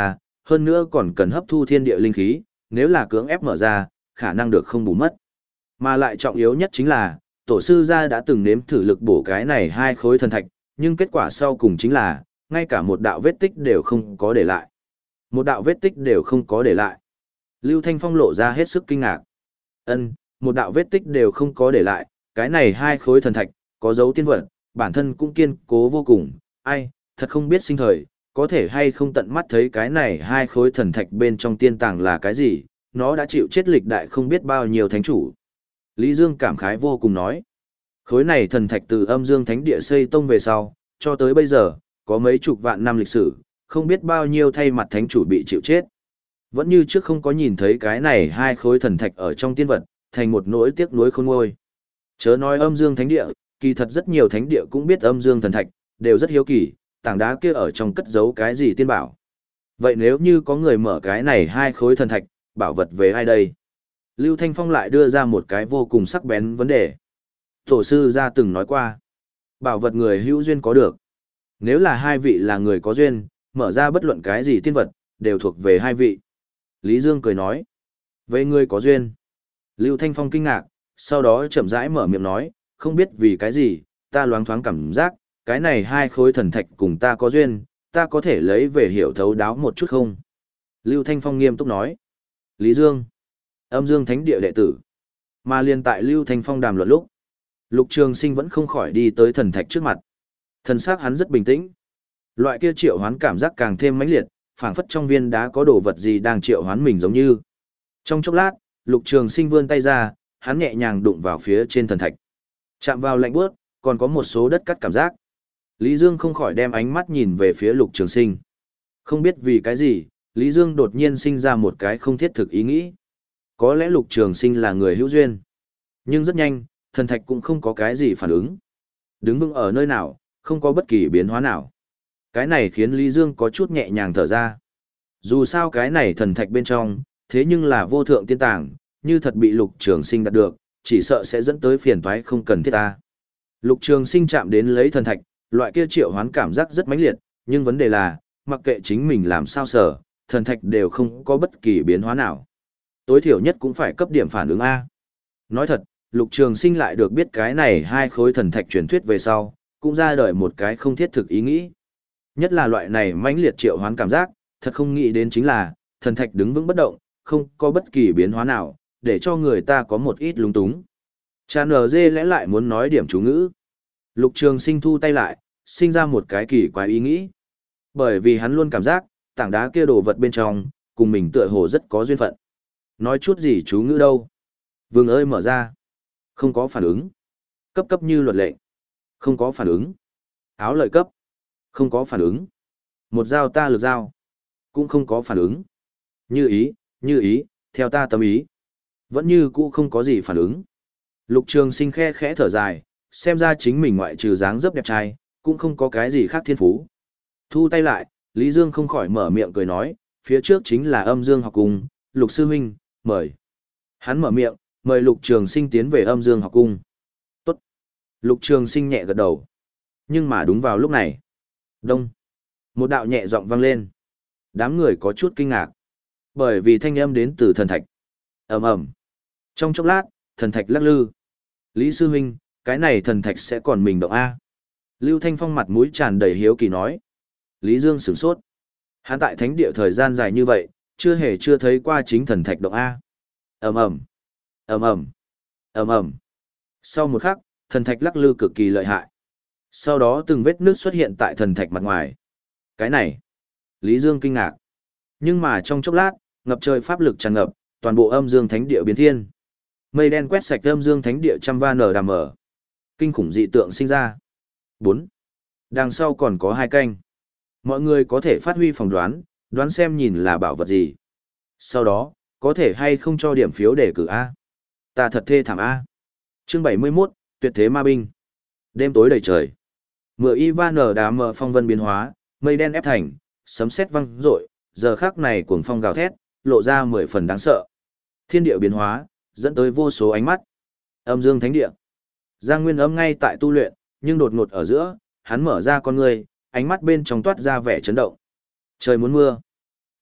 hơn nữa còn cần hấp thu thiên địa linh khí, nếu là cưỡng ép mở ra, khả năng được không bù mất. Mà lại trọng yếu nhất chính là, tổ sư gia đã từng nếm thử lực bổ cái này hai khối thần thạch, nhưng kết quả sau cùng chính là, ngay cả một đạo vết tích đều không có để lại. Một đạo vết tích đều không có để lại. Lưu Thanh Phong lộ ra hết sức kinh ngạc. Ân, một đạo vết tích đều không có để lại, cái này hai khối thần thạch, có dấu tiên vật, bản thân cũng kiên cố vô cùng, ai, thật không biết sinh thời, có thể hay không tận mắt thấy cái này hai khối thần thạch bên trong tiên tàng là cái gì, nó đã chịu chết lịch đại không biết bao nhiêu thánh chủ. Lý Dương cảm khái vô cùng nói, khối này thần thạch từ âm dương thánh địa xây tông về sau, cho tới bây giờ, có mấy chục vạn năm lịch sử, không biết bao nhiêu thay mặt thánh chủ bị chịu chết. Vẫn như trước không có nhìn thấy cái này hai khối thần thạch ở trong tiên vật, thành một nỗi tiếc nuối khôn nguôi. Chớ nói âm dương thánh địa, kỳ thật rất nhiều thánh địa cũng biết âm dương thần thạch, đều rất hiếu kỳ, tảng đá kia ở trong cất giấu cái gì tiên bảo. Vậy nếu như có người mở cái này hai khối thần thạch, bảo vật về ai đây? Lưu Thanh Phong lại đưa ra một cái vô cùng sắc bén vấn đề. Tổ sư gia từng nói qua, bảo vật người hữu duyên có được. Nếu là hai vị là người có duyên, mở ra bất luận cái gì tiên vật, đều thuộc về hai vị. Lý Dương cười nói, về người có duyên. Lưu Thanh Phong kinh ngạc, sau đó chậm rãi mở miệng nói, không biết vì cái gì, ta loáng thoáng cảm giác, cái này hai khối thần thạch cùng ta có duyên, ta có thể lấy về hiểu thấu đáo một chút không? Lưu Thanh Phong nghiêm túc nói, Lý Dương, âm dương thánh địa đệ tử. Mà liên tại Lưu Thanh Phong đàm luận lúc, Lục Trường Sinh vẫn không khỏi đi tới thần thạch trước mặt. Thần sắc hắn rất bình tĩnh. Loại kia triệu hoán cảm giác càng thêm mãnh liệt, phảng phất trong viên đá có đồ vật gì đang triệu hoán mình giống như. Trong chốc lát, Lục Trường Sinh vươn tay ra, hắn nhẹ nhàng đụng vào phía trên thần thạch. Chạm vào lạnh buốt, còn có một số đất cắt cảm giác. Lý Dương không khỏi đem ánh mắt nhìn về phía Lục Trường Sinh. Không biết vì cái gì, Lý Dương đột nhiên sinh ra một cái không thiết thực ý nghĩ. Có lẽ Lục Trường Sinh là người hữu duyên. Nhưng rất nhanh, thần thạch cũng không có cái gì phản ứng. Đứng vững ở nơi nào, không có bất kỳ biến hóa nào. Cái này khiến Lý Dương có chút nhẹ nhàng thở ra. Dù sao cái này thần thạch bên trong, thế nhưng là vô thượng tiên tàng, như thật bị Lục Trường Sinh đạt được, chỉ sợ sẽ dẫn tới phiền toái không cần thiết ta. Lục Trường Sinh chạm đến lấy thần thạch, loại kia triệu hoán cảm giác rất mãnh liệt, nhưng vấn đề là, mặc kệ chính mình làm sao sở, thần thạch đều không có bất kỳ biến hóa nào. Tối thiểu nhất cũng phải cấp điểm phản ứng A. Nói thật, Lục Trường Sinh lại được biết cái này hai khối thần thạch truyền thuyết về sau, cũng ra đời một cái không thiết thực ý nghĩ. Nhất là loại này mãnh liệt triệu hoán cảm giác, thật không nghĩ đến chính là, thần thạch đứng vững bất động, không có bất kỳ biến hóa nào, để cho người ta có một ít lung túng. Cha nở dê lẽ lại muốn nói điểm chú ngữ. Lục Trường Sinh thu tay lại, sinh ra một cái kỳ quái ý nghĩ. Bởi vì hắn luôn cảm giác, tảng đá kia đồ vật bên trong, cùng mình tựa hồ rất có duyên phận. Nói chút gì chú ngữ đâu. Vương ơi mở ra. Không có phản ứng. Cấp cấp như luật lệnh. Không có phản ứng. Áo lợi cấp. Không có phản ứng. Một dao ta lực dao. Cũng không có phản ứng. Như ý, như ý, theo ta tâm ý. Vẫn như cũ không có gì phản ứng. Lục Trường Sinh khe khẽ thở dài, xem ra chính mình ngoại trừ dáng dấp đẹp trai, cũng không có cái gì khác thiên phú. Thu tay lại, Lý Dương không khỏi mở miệng cười nói, phía trước chính là âm dương học cung, Lục Sư Huynh, mời. Hắn mở miệng, mời Lục Trường Sinh tiến về âm dương học cung. Tốt. Lục Trường Sinh nhẹ gật đầu. Nhưng mà đúng vào lúc này. Đông. Một đạo nhẹ giọng vang lên. Đám người có chút kinh ngạc. Bởi vì thanh âm đến từ thần thạch. Ầm ầm. Trong chốc lát, thần thạch lắc lư. Lý Sư Huynh, cái này thần thạch sẽ còn mình động A. Lưu Thanh Phong mặt mũi tràn đầy hiếu kỳ nói. Lý Dương sửng sốt. Hắn tại thánh địa thời gian dài như vậy, chưa hề chưa thấy qua chính thần thạch động A. Ầm ầm. Ầm ầm. Ầm ầm. Sau một khắc, thần thạch lắc lư cực kỳ lợi hại. Sau đó từng vết nước xuất hiện tại thần thạch mặt ngoài. Cái này, Lý Dương kinh ngạc. Nhưng mà trong chốc lát, ngập trời pháp lực tràn ngập, toàn bộ âm dương thánh địa biến thiên. Mây đen quét sạch âm dương thánh địa trăm va nở đàm mở. Kinh khủng dị tượng sinh ra. bốn. Đằng sau còn có hai canh. Mọi người có thể phát huy phỏng đoán, đoán xem nhìn là bảo vật gì. Sau đó, có thể hay không cho điểm phiếu để cử A. Ta thật thê thảm A. Chương bảy mươi mốt, tuyệt thế ma binh. Đêm tối đầy trời. Mưa Ivan đá mờ phong vân biến hóa, mây đen ép thành, sấm sét vang rội, giờ khắc này cuồng phong gào thét, lộ ra mười phần đáng sợ. Thiên địa biến hóa, dẫn tới vô số ánh mắt. Âm dương thánh địa. Giang Nguyên Âm ngay tại tu luyện, nhưng đột ngột ở giữa, hắn mở ra con người, ánh mắt bên trong toát ra vẻ chấn động. Trời muốn mưa.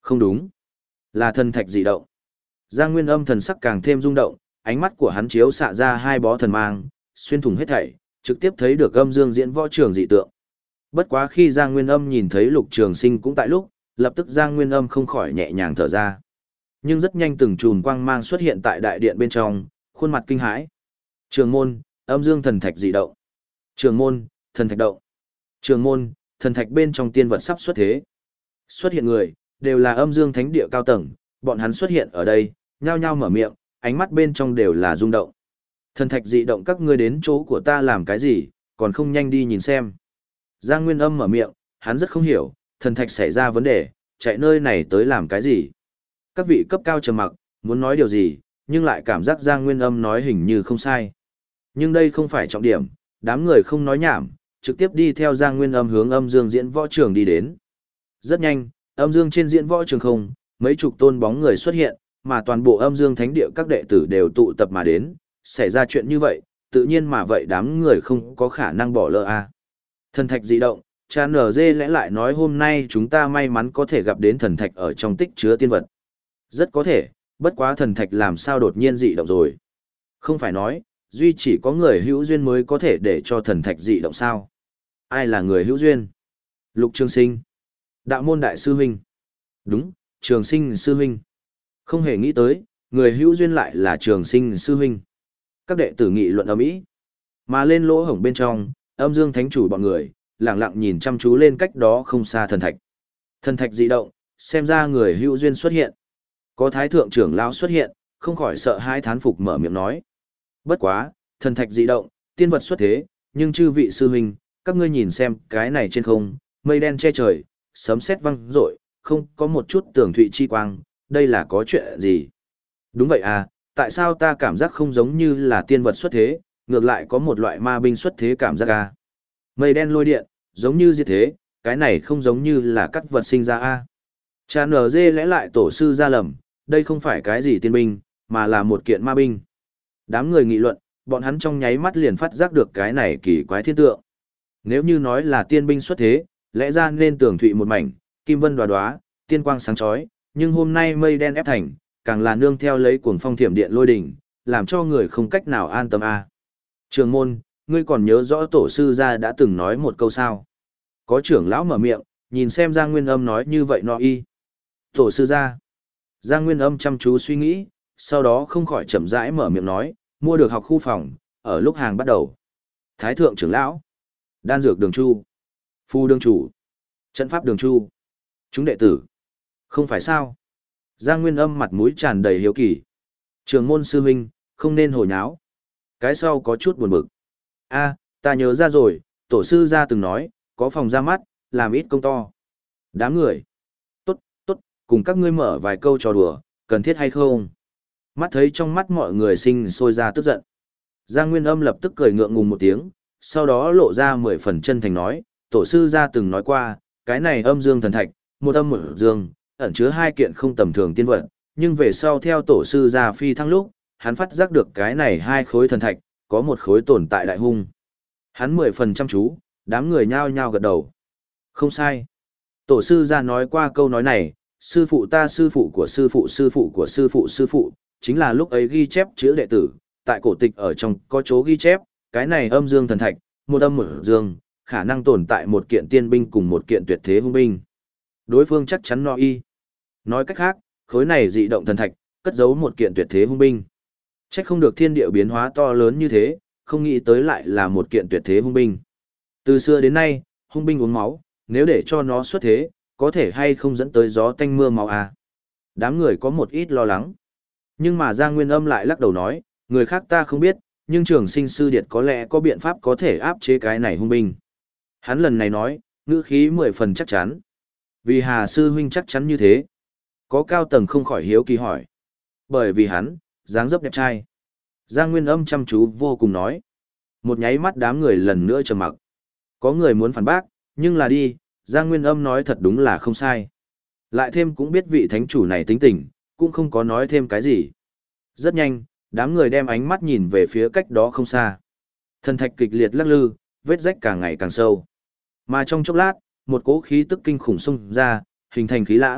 Không đúng, là thần thạch dị động. Giang Nguyên Âm thần sắc càng thêm rung động, ánh mắt của hắn chiếu xạ ra hai bó thần mang, xuyên thủng hết thảy, trực tiếp thấy được âm dương diễn võ trường dị tượng. Bất quá khi Giang Nguyên Âm nhìn thấy Lục Trường Sinh cũng tại lúc, lập tức Giang Nguyên Âm không khỏi nhẹ nhàng thở ra. Nhưng rất nhanh từng chùm quang mang xuất hiện tại đại điện bên trong, khuôn mặt kinh hãi. Trường môn, âm dương thần thạch dị động. Trường môn, thần thạch động. Trường môn, thần thạch bên trong tiên vật sắp xuất thế. Xuất hiện người, đều là âm dương thánh địa cao tầng, bọn hắn xuất hiện ở đây, nhao nhao mở miệng, ánh mắt bên trong đều là rung động. Thần thạch dị động, các ngươi đến chỗ của ta làm cái gì, còn không nhanh đi nhìn xem. Giang Nguyên Âm mở miệng, hắn rất không hiểu, thần thạch xảy ra vấn đề, chạy nơi này tới làm cái gì. Các vị cấp cao trầm mặc, muốn nói điều gì, nhưng lại cảm giác Giang Nguyên Âm nói hình như không sai. Nhưng đây không phải trọng điểm, đám người không nói nhảm, trực tiếp đi theo Giang Nguyên Âm hướng âm dương diễn võ trường đi đến. Rất nhanh, âm dương trên diễn võ trường không, mấy chục tôn bóng người xuất hiện, mà toàn bộ âm dương thánh địa các đệ tử đều tụ tập mà đến, xảy ra chuyện như vậy, tự nhiên mà vậy đám người không có khả năng bỏ lỡ a. À. Thần thạch dị động, cha nở dê lẽ lại nói hôm nay chúng ta may mắn có thể gặp đến thần thạch ở trong tích chứa tiên vật. Rất có thể, bất quá thần thạch làm sao đột nhiên dị động rồi. Không phải nói, duy chỉ có người hữu duyên mới có thể để cho thần thạch dị động sao. Ai là người hữu duyên? Lục Trường Sinh. Đạo môn đại sư huynh. Đúng, Trường Sinh sư huynh. Không hề nghĩ tới, người hữu duyên lại là Trường Sinh sư huynh. Các đệ tử nghị luận ầm ĩ. Mà lên lỗ hổng bên trong, âm dương thánh chủ bọn người, lặng lặng nhìn chăm chú lên cách đó không xa thần thạch. Thần thạch dị động, xem ra người hữu duyên xuất hiện. Có thái thượng trưởng lão xuất hiện, không khỏi sợ hãi thán phục mở miệng nói. Bất quá, thần thạch dị động, tiên vật xuất thế, nhưng chư vị sư huynh, các ngươi nhìn xem, cái này trên không, mây đen che trời, sấm sét vang rội, không có một chút tường thụy chi quang, đây là có chuyện gì? Đúng vậy à, tại sao ta cảm giác không giống như là tiên vật xuất thế, ngược lại có một loại ma binh xuất thế cảm giác à? Mây đen lôi điện, giống như diệt thế, cái này không giống như là cắt vật sinh ra à? Cha nở dê lẽ lại tổ sư ra lầm, đây không phải cái gì tiên binh, mà là một kiện ma binh. Đám người nghị luận, bọn hắn trong nháy mắt liền phát giác được cái này kỳ quái thiên tượng. Nếu như nói là tiên binh xuất thế, lẽ ra nên tường thụy một mảnh, kim vân đoá đoá, tiên quang sáng chói, nhưng hôm nay mây đen ép thành, càng là nương theo lấy cuồng phong thiểm điện lôi đỉnh, làm cho người không cách nào an tâm a. À. Trường môn, ngươi còn nhớ rõ tổ sư gia đã từng nói một câu sao? Có trưởng lão mở miệng, nhìn xem Giang Nguyên Âm nói như vậy nó y. Tổ sư gia. Giang Nguyên Âm chăm chú suy nghĩ, sau đó không khỏi chậm rãi mở miệng nói, mua được học khu phòng, ở lúc hàng bắt đầu. Thái thượng trưởng lão, đan dược đường chu, phu đường chủ, trận pháp đường chu, chúng đệ tử. Không phải sao? Giang Nguyên Âm mặt mũi tràn đầy hiếu kỳ. Trường môn sư huynh, không nên hồ nháo. Cái sau có chút buồn bực. A, ta nhớ ra rồi, tổ sư gia từng nói, có phòng ra mắt, làm ít công to. Đám người. Tốt, tốt, cùng các ngươi mở vài câu trò đùa, cần thiết hay không? Mắt thấy trong mắt mọi người sinh sôi ra tức giận. Giang Nguyên Âm lập tức cười ngượng ngùng một tiếng, sau đó lộ ra mười phần chân thành nói, tổ sư gia từng nói qua, cái này âm dương thần thạch, một âm một dương, ẩn chứa hai kiện không tầm thường tiên vật, nhưng về sau theo tổ sư gia phi thăng lúc, hắn phát giác được cái này hai khối thần thạch, có một khối tồn tại đại hung. Hắn mười phần chăm chú, đám người nhao nhao gật đầu. Không sai. Tổ sư gia nói qua câu nói này, sư phụ ta sư phụ của sư phụ sư phụ của sư phụ sư phụ, chính là lúc ấy ghi chép chữ đệ tử, tại cổ tịch ở trong có chỗ ghi chép, cái này âm dương thần thạch, một âm một dương, khả năng tồn tại một kiện tiên binh cùng một kiện tuyệt thế hung binh. Đối phương chắc chắn no y. Nói cách khác, khối này dị động thần thạch, cất giấu một kiện tuyệt thế hung binh. Chắc không được thiên địa biến hóa to lớn như thế, không nghĩ tới lại là một kiện tuyệt thế hung binh. Từ xưa đến nay, hung binh uống máu, nếu để cho nó xuất thế, có thể hay không dẫn tới gió tanh mưa máu à. Đám người có một ít lo lắng. Nhưng mà Giang Nguyên Âm lại lắc đầu nói, người khác ta không biết, nhưng Trường Sinh sư điệt có lẽ có biện pháp có thể áp chế cái này hung binh. Hắn lần này nói, ngữ khí mười phần chắc chắn. Vì Hà sư huynh chắc chắn như thế. Có cao tầng không khỏi hiếu kỳ hỏi. Bởi vì hắn, dáng dấp đẹp trai. Giang Nguyên Âm chăm chú vô cùng nói. Một nháy mắt đám người lần nữa trầm mặc. Có người muốn phản bác, nhưng là đi, Giang Nguyên Âm nói thật đúng là không sai. Lại thêm cũng biết vị thánh chủ này tính tình, cũng không có nói thêm cái gì. Rất nhanh, đám người đem ánh mắt nhìn về phía cách đó không xa. Thần thạch kịch liệt lắc lư, vết rách càng ngày càng sâu. Mà trong chốc lát, một cỗ khí tức kinh khủng xông ra, hình thành khí lãng,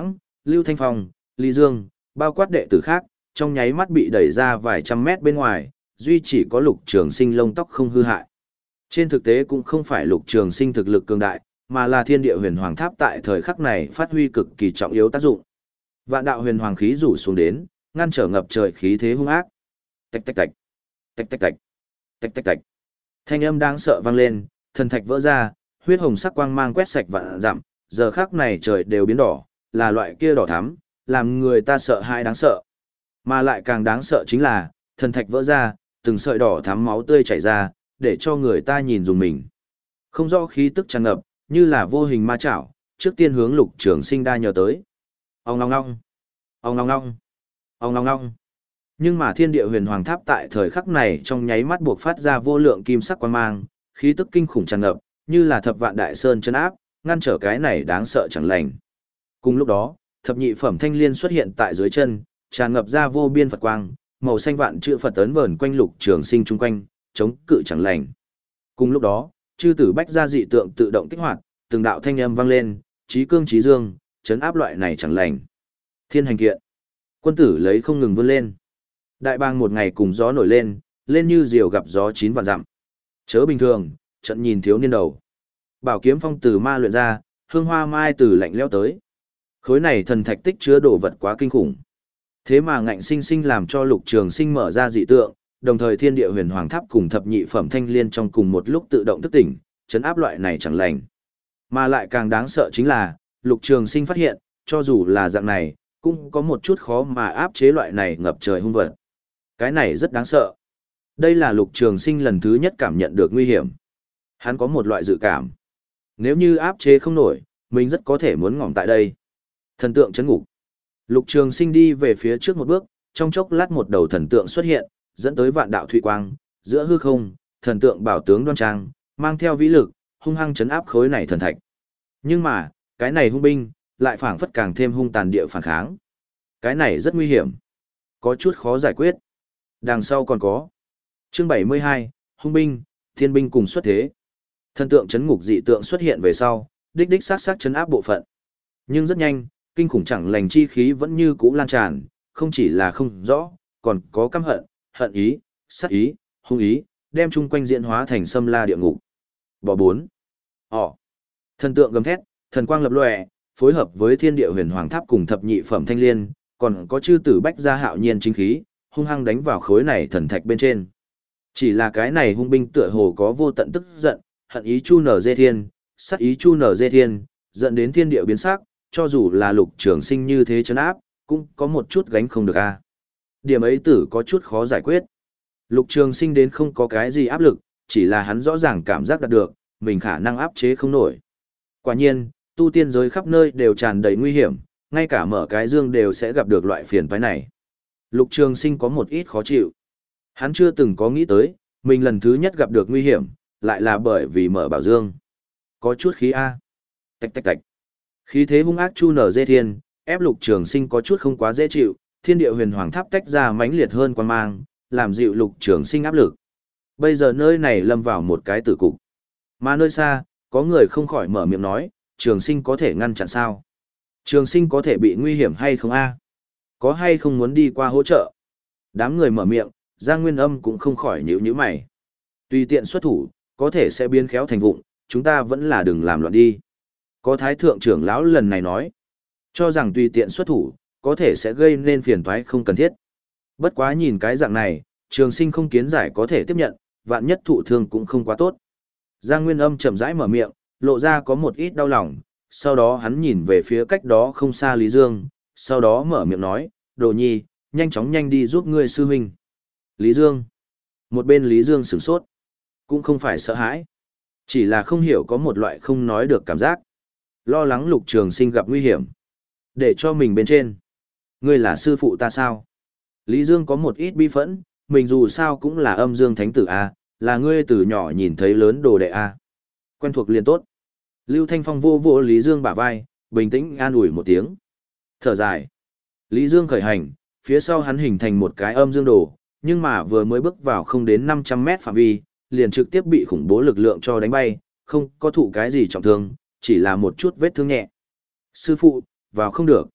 Lưu Thanh Phong, Lý Dương, bao quát đệ tử khác, trong nháy mắt bị đẩy ra vài trăm mét bên ngoài, duy chỉ có Lục Trường Sinh lông tóc không hư hại. Trên thực tế cũng không phải Lục Trường Sinh thực lực cường đại, mà là Thiên Địa Huyền Hoàng Tháp tại thời khắc này phát huy cực kỳ trọng yếu tác dụng. Vạn đạo huyền hoàng khí rủ xuống đến, ngăn trở ngập trời khí thế hung ác. Tạch tạch tạch, tạch tạch tạch, tạch tạch tạch. Thanh âm đáng sợ vang lên, thần thạch vỡ ra, huyết hồng sắc quang mang quét sạch vạn dặm, giờ khắc này trời đều biến đỏ, là loại kia đỏ thắm, làm người ta sợ hãi đáng sợ. Mà lại càng đáng sợ chính là, thần thạch vỡ ra, từng sợi đỏ thắm máu tươi chảy ra, để cho người ta nhìn dùng mình. Không rõ khí tức tràn ngập, như là vô hình ma chảo, trước tiên hướng Lục Trường Sinh đa nhờ tới. Ong long long, ong long long, ong long long. Nhưng mà Thiên Địa Huyền Hoàng Tháp tại thời khắc này trong nháy mắt buộc phát ra vô lượng kim sắc quang mang, khí tức kinh khủng tràn ngập, như là thập vạn đại sơn trấn áp, ngăn trở cái này đáng sợ chẳng lành. Cùng lúc đó, thập nhị phẩm thanh liên xuất hiện tại dưới chân, tràn ngập ra vô biên Phật quang, màu xanh vạn chữ Phật ấn vờn quanh Lục Trường Sinh chung quanh, chống cự chẳng lành. Cùng lúc đó, chư tử bách gia dị tượng tự động kích hoạt, từng đạo thanh âm vang lên, chí cương chí dương, chấn áp loại này chẳng lành. Thiên hành kiện. Quân tử lấy không ngừng vươn lên. Đại bang một ngày cùng gió nổi lên, lên như diều gặp gió chín vạn dặm. Chớ bình thường, trận nhìn thiếu niên đầu. Bảo kiếm phong từ ma luyện ra, hương hoa mai từ lạnh lẽo tới. Khối này thần thạch tích chứa đồ vật quá kinh khủng. Thế mà ngạnh sinh sinh làm cho Lục Trường Sinh mở ra dị tượng, đồng thời Thiên Địa Huyền Hoàng Tháp cùng thập nhị phẩm thanh liên trong cùng một lúc tự động thức tỉnh, chấn áp loại này chẳng lành. Mà lại càng đáng sợ chính là, Lục Trường Sinh phát hiện, cho dù là dạng này, cũng có một chút khó mà áp chế loại này ngập trời hung vật. Cái này rất đáng sợ. Đây là Lục Trường Sinh lần thứ nhất cảm nhận được nguy hiểm. Hắn có một loại dự cảm. Nếu như áp chế không nổi, mình rất có thể muốn ngỏm tại đây. Thần tượng chấn ngục. Lục Trường Sinh đi về phía trước một bước, trong chốc lát một đầu thần tượng xuất hiện, dẫn tới vạn đạo thủy quang, giữa hư không, thần tượng bảo tướng đoan trang, mang theo vĩ lực, hung hăng chấn áp khối này thần thạch. Nhưng mà, cái này hung binh, lại phảng phất càng thêm hung tàn địa phản kháng. Cái này rất nguy hiểm, có chút khó giải quyết. Đằng sau còn có. Chương bảy mươi hai, hung binh, thiên binh cùng xuất thế. Thần tượng chấn ngục dị tượng xuất hiện về sau, đích đích sát sát chấn áp bộ phận. Nhưng rất nhanh, kinh khủng chẳng lành chi khí vẫn như cũ lan tràn, không chỉ là không rõ, còn có căm hận, hận ý, sát ý, hung ý, đem chung quanh diễn hóa thành xâm la địa ngục. Bỏ bốn. Ỏ. Thần tượng gầm thét, thần quang lập lòe, phối hợp với Thiên Địa Huyền Hoàng Tháp cùng thập nhị phẩm thanh liên, còn có chư tử bách gia hạo nhiên chính khí, hung hăng đánh vào khối này thần thạch bên trên. Chỉ là cái này hung binh tựa hồ có vô tận tức giận, hận ý chu nở dê thiên, sát ý chu nở dê thiên, dẫn đến thiên địa biến sắc, cho dù là Lục Trường Sinh như thế chấn áp, cũng có một chút gánh không được a. Điểm ấy tử có chút khó giải quyết. Lục Trường Sinh đến không có cái gì áp lực, chỉ là hắn rõ ràng cảm giác đạt được, mình khả năng áp chế không nổi. Quả nhiên, tu tiên giới khắp nơi đều tràn đầy nguy hiểm, ngay cả mở cái dương đều sẽ gặp được loại phiền toái này. Lục Trường Sinh có một ít khó chịu. Hắn chưa từng có nghĩ tới, mình lần thứ nhất gặp được nguy hiểm, lại là bởi vì mở bảo dương. Có chút khí A. Tạch tạch tạch. Khí thế hung ác chu nở dê thiên, ép Lục Trường Sinh có chút không quá dễ chịu, Thiên Địa Huyền Hoàng Tháp tách ra mãnh liệt hơn quan mang, làm dịu Lục Trường Sinh áp lực. Bây giờ nơi này lâm vào một cái tử cục. Mà nơi xa, có người không khỏi mở miệng nói, Trường Sinh có thể ngăn chặn sao? Trường Sinh có thể bị nguy hiểm hay không a? Có hay không muốn đi qua hỗ trợ? Đám người mở miệng, Giang Nguyên Âm cũng không khỏi nhíu nhíu mày. Tùy tiện xuất thủ, có thể sẽ biến khéo thành vụng, chúng ta vẫn là đừng làm loạn đi. Có Thái Thượng trưởng lão lần này nói, cho rằng tùy tiện xuất thủ, có thể sẽ gây nên phiền toái không cần thiết. Bất quá nhìn cái dạng này, Trường Sinh không kiến giải có thể tiếp nhận, vạn nhất thụ thương cũng không quá tốt. Giang Nguyên Âm chậm rãi mở miệng, lộ ra có một ít đau lòng, sau đó hắn nhìn về phía cách đó không xa Lý Dương, sau đó mở miệng nói, Đồ Nhi, nhanh chóng nhanh đi giúp ngươi sư huynh. Lý Dương. Một bên Lý Dương sửng sốt, cũng không phải sợ hãi, chỉ là không hiểu có một loại không nói được cảm giác. Lo lắng Lục Trường Sinh gặp nguy hiểm. Để cho mình bên trên. Ngươi là sư phụ ta sao? Lý Dương có một ít bi phẫn, mình dù sao cũng là âm dương thánh tử A, là ngươi từ nhỏ nhìn thấy lớn đồ đệ A. Quen thuộc liền tốt. Lưu Thanh Phong vô vô Lý Dương bả vai, bình tĩnh an ủi một tiếng. Thở dài. Lý Dương khởi hành, phía sau hắn hình thành một cái âm dương đồ, nhưng mà vừa mới bước vào không đến năm trăm mét phạm vi, liền trực tiếp bị khủng bố lực lượng cho đánh bay, không có thụ cái gì trọng thương, chỉ là một chút vết thương nhẹ. Sư phụ, vào không được.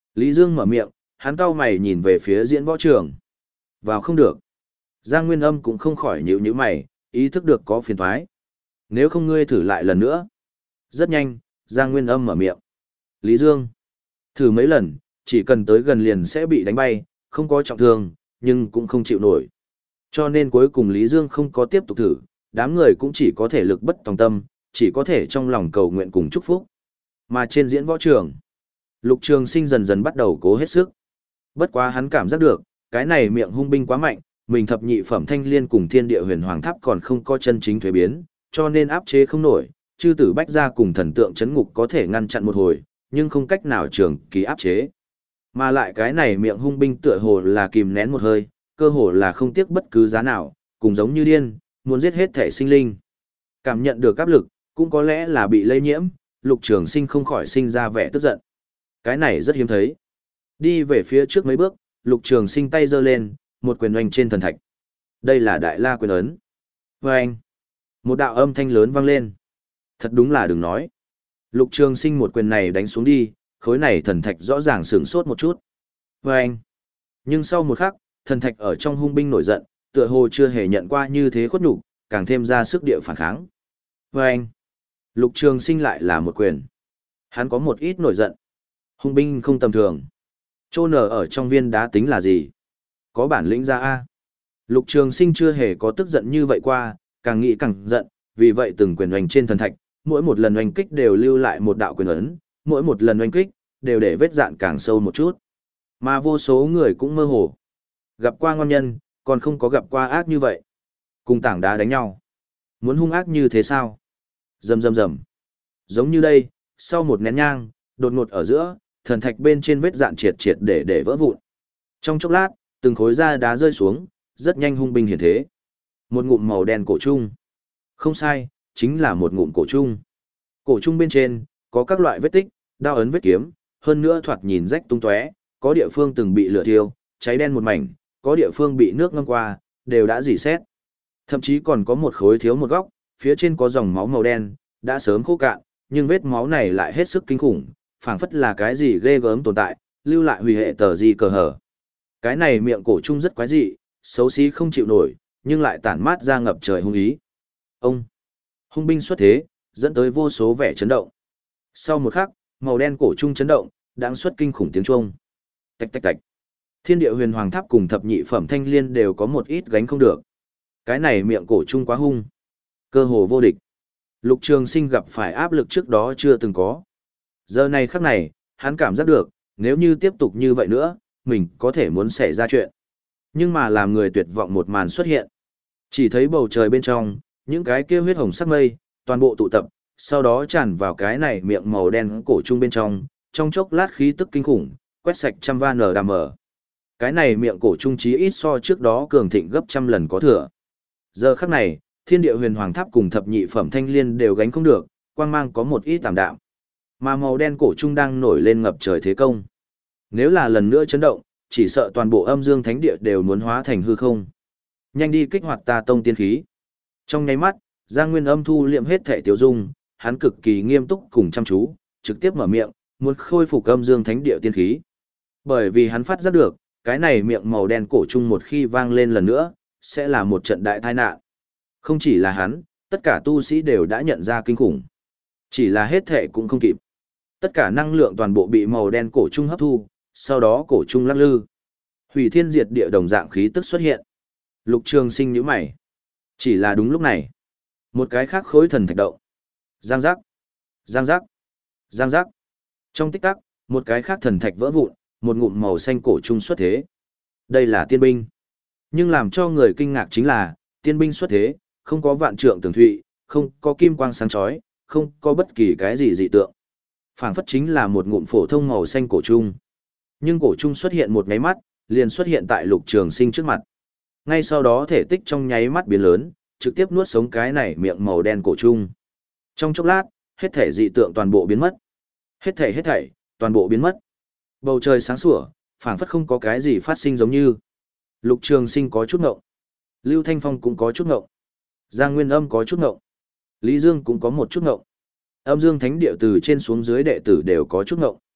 Lý Dương mở miệng, hắn cau mày nhìn về phía diễn võ trường. Vào không được. Giang Nguyên Âm cũng không khỏi nhíu nhíu mày, ý thức được có phiền toái. Nếu không ngươi thử lại lần nữa. Rất nhanh, Giang Nguyên Âm mở miệng. Lý Dương. Thử mấy lần, chỉ cần tới gần liền sẽ bị đánh bay, không có trọng thương, nhưng cũng không chịu nổi. Cho nên cuối cùng Lý Dương không có tiếp tục thử, đám người cũng chỉ có thể lực bất tòng tâm, chỉ có thể trong lòng cầu nguyện cùng chúc phúc. Mà trên diễn võ trường, Lục Trường Sinh dần dần bắt đầu cố hết sức. Bất quá hắn cảm giác được, cái này miệng hung binh quá mạnh, mình thập nhị phẩm thanh liên cùng thiên địa huyền hoàng tháp còn không có chân chính thuế biến, cho nên áp chế không nổi, chư tử bách gia cùng thần tượng chấn ngục có thể ngăn chặn một hồi, nhưng không cách nào trường kỳ áp chế. Mà lại cái này miệng hung binh tựa hồ là kìm nén một hơi, cơ hồ là không tiếc bất cứ giá nào, cùng giống như điên, muốn giết hết thể sinh linh. Cảm nhận được áp lực, cũng có lẽ là bị lây nhiễm, Lục Trường Sinh không khỏi sinh ra vẻ tức giận. Cái này rất hiếm thấy. Đi về phía trước mấy bước, Lục Trường Sinh tay giơ lên, một quyền oanh trên thần thạch. Đây là Đại La quyền ấn. Oanh! Một đạo âm thanh lớn vang lên. Thật đúng là đừng nói. Lục Trường Sinh một quyền này đánh xuống đi, khối này thần thạch rõ ràng sửng sốt một chút. Oanh! Nhưng sau một khắc, thần thạch ở trong hung binh nổi giận, tựa hồ chưa hề nhận qua như thế khuất nhục, càng thêm ra sức địa phản kháng. Oanh! Lục Trường Sinh lại là một quyền. Hắn có một ít nổi giận. Hung binh không tầm thường. Chô nở ở trong viên đá tính là gì? Có bản lĩnh ra A. Lục Trường Sinh chưa hề có tức giận như vậy qua, càng nghĩ càng giận, vì vậy từng quyền oanh trên thần thạch, mỗi một lần oanh kích đều lưu lại một đạo quyền ấn, mỗi một lần oanh kích, đều để vết dạn càng sâu một chút. Mà vô số người cũng mơ hồ. Gặp qua ngon nhân, còn không có gặp qua ác như vậy. Cùng tảng đá đánh nhau. Muốn hung ác như thế sao? Rầm rầm rầm. Giống như đây, sau một nén nhang, đột ngột ở giữa, thần thạch bên trên vết dạn triệt triệt để để vỡ vụn. Trong chốc lát, từng khối da đá rơi xuống, rất nhanh hung binh hiển thế. Một ngụm màu đen cổ trung. Không sai, chính là một ngụm cổ trung. Cổ trung bên trên, có các loại vết tích, đao ấn vết kiếm, hơn nữa thoạt nhìn rách tung tóe, có địa phương từng bị lửa thiêu, cháy đen một mảnh, có địa phương bị nước ngâm qua, đều đã rỉ sét. Thậm chí còn có một khối thiếu một góc, phía trên có dòng máu màu đen, đã sớm khô cạn, nhưng vết máu này lại hết sức kinh khủng, phảng phất là cái gì ghê gớm tồn tại, lưu lại hủy hệ tờ gì cờ hở. Cái này miệng cổ trung rất quái dị, xấu xí không chịu nổi, nhưng lại tản mát ra ngập trời hung ý. Ông, hung binh xuất thế, dẫn tới vô số vẻ chấn động. Sau một khắc, màu đen cổ trung chấn động, đang xuất kinh khủng tiếng chuông. Tạch tạch tạch. Thiên địa huyền hoàng tháp cùng thập nhị phẩm thanh liên đều có một ít gánh không được. Cái này miệng cổ trung quá hung, cơ hồ vô địch. Lục Trường Sinh gặp phải áp lực trước đó chưa từng có. Giờ này khắc này, hắn cảm giác được, nếu như tiếp tục như vậy nữa, mình có thể muốn xảy ra chuyện. Nhưng mà làm người tuyệt vọng một màn xuất hiện. Chỉ thấy bầu trời bên trong, những cái kia huyết hồng sắc mây, toàn bộ tụ tập, sau đó tràn vào cái này miệng màu đen cổ trung bên trong, trong chốc lát khí tức kinh khủng, quét sạch trăm van nở đàm mở. Cái này miệng cổ trung chí ít so trước đó cường thịnh gấp trăm lần có thừa. Giờ khắc này, thiên địa huyền hoàng tháp cùng thập nhị phẩm thanh liên đều gánh không được, quang mang có một ít tạm đạm. Mà màu đen cổ trung đang nổi lên ngập trời thế công. Nếu là lần nữa chấn động, chỉ sợ toàn bộ âm dương thánh địa đều muốn hóa thành hư không. Nhanh đi kích hoạt ta tông tiên khí. Trong nháy mắt, Giang Nguyên Âm thu liệm hết thể tiêu dung, hắn cực kỳ nghiêm túc cùng chăm chú, trực tiếp mở miệng, muốn khôi phục âm dương thánh địa tiên khí. Bởi vì hắn phát giác được, cái này miệng màu đen cổ trung một khi vang lên lần nữa, sẽ là một trận đại tai nạn. Không chỉ là hắn, tất cả tu sĩ đều đã nhận ra kinh khủng. Chỉ là hết thể cũng không kịp. Tất cả năng lượng toàn bộ bị màu đen cổ trung hấp thu, sau đó cổ trung lắc lư. Hủy thiên diệt địa đồng dạng khí tức xuất hiện. Lục Trường Sinh nhíu mày. Chỉ là đúng lúc này, một cái khác khối thần thạch động. Giang giác, giang giác, giang giác. Trong tích tắc, một cái khác thần thạch vỡ vụn, một ngụm màu xanh cổ trung xuất thế. Đây là tiên binh. Nhưng làm cho người kinh ngạc chính là, tiên binh xuất thế, không có vạn trượng tường thụy, không có kim quang sáng chói, không có bất kỳ cái gì dị tượng. Phảng phất chính là một ngụm phổ thông màu xanh cổ trung. Nhưng cổ trung xuất hiện một nháy mắt, liền xuất hiện tại Lục Trường Sinh trước mặt. Ngay sau đó thể tích trong nháy mắt biến lớn, trực tiếp nuốt sống cái này miệng màu đen cổ trung. Trong chốc lát, hết thể dị tượng toàn bộ biến mất. Hết thảy hết thảy, toàn bộ biến mất. Bầu trời sáng sủa, phảng phất không có cái gì phát sinh giống như. Lục Trường Sinh có chút ngộng. Lưu Thanh Phong cũng có chút ngộng. Giang Nguyên Âm có chút ngộng. Lý Dương cũng có một chút ngộng. Âm Dương Thánh Địa từ trên xuống dưới đệ tử đều có chút ngộng.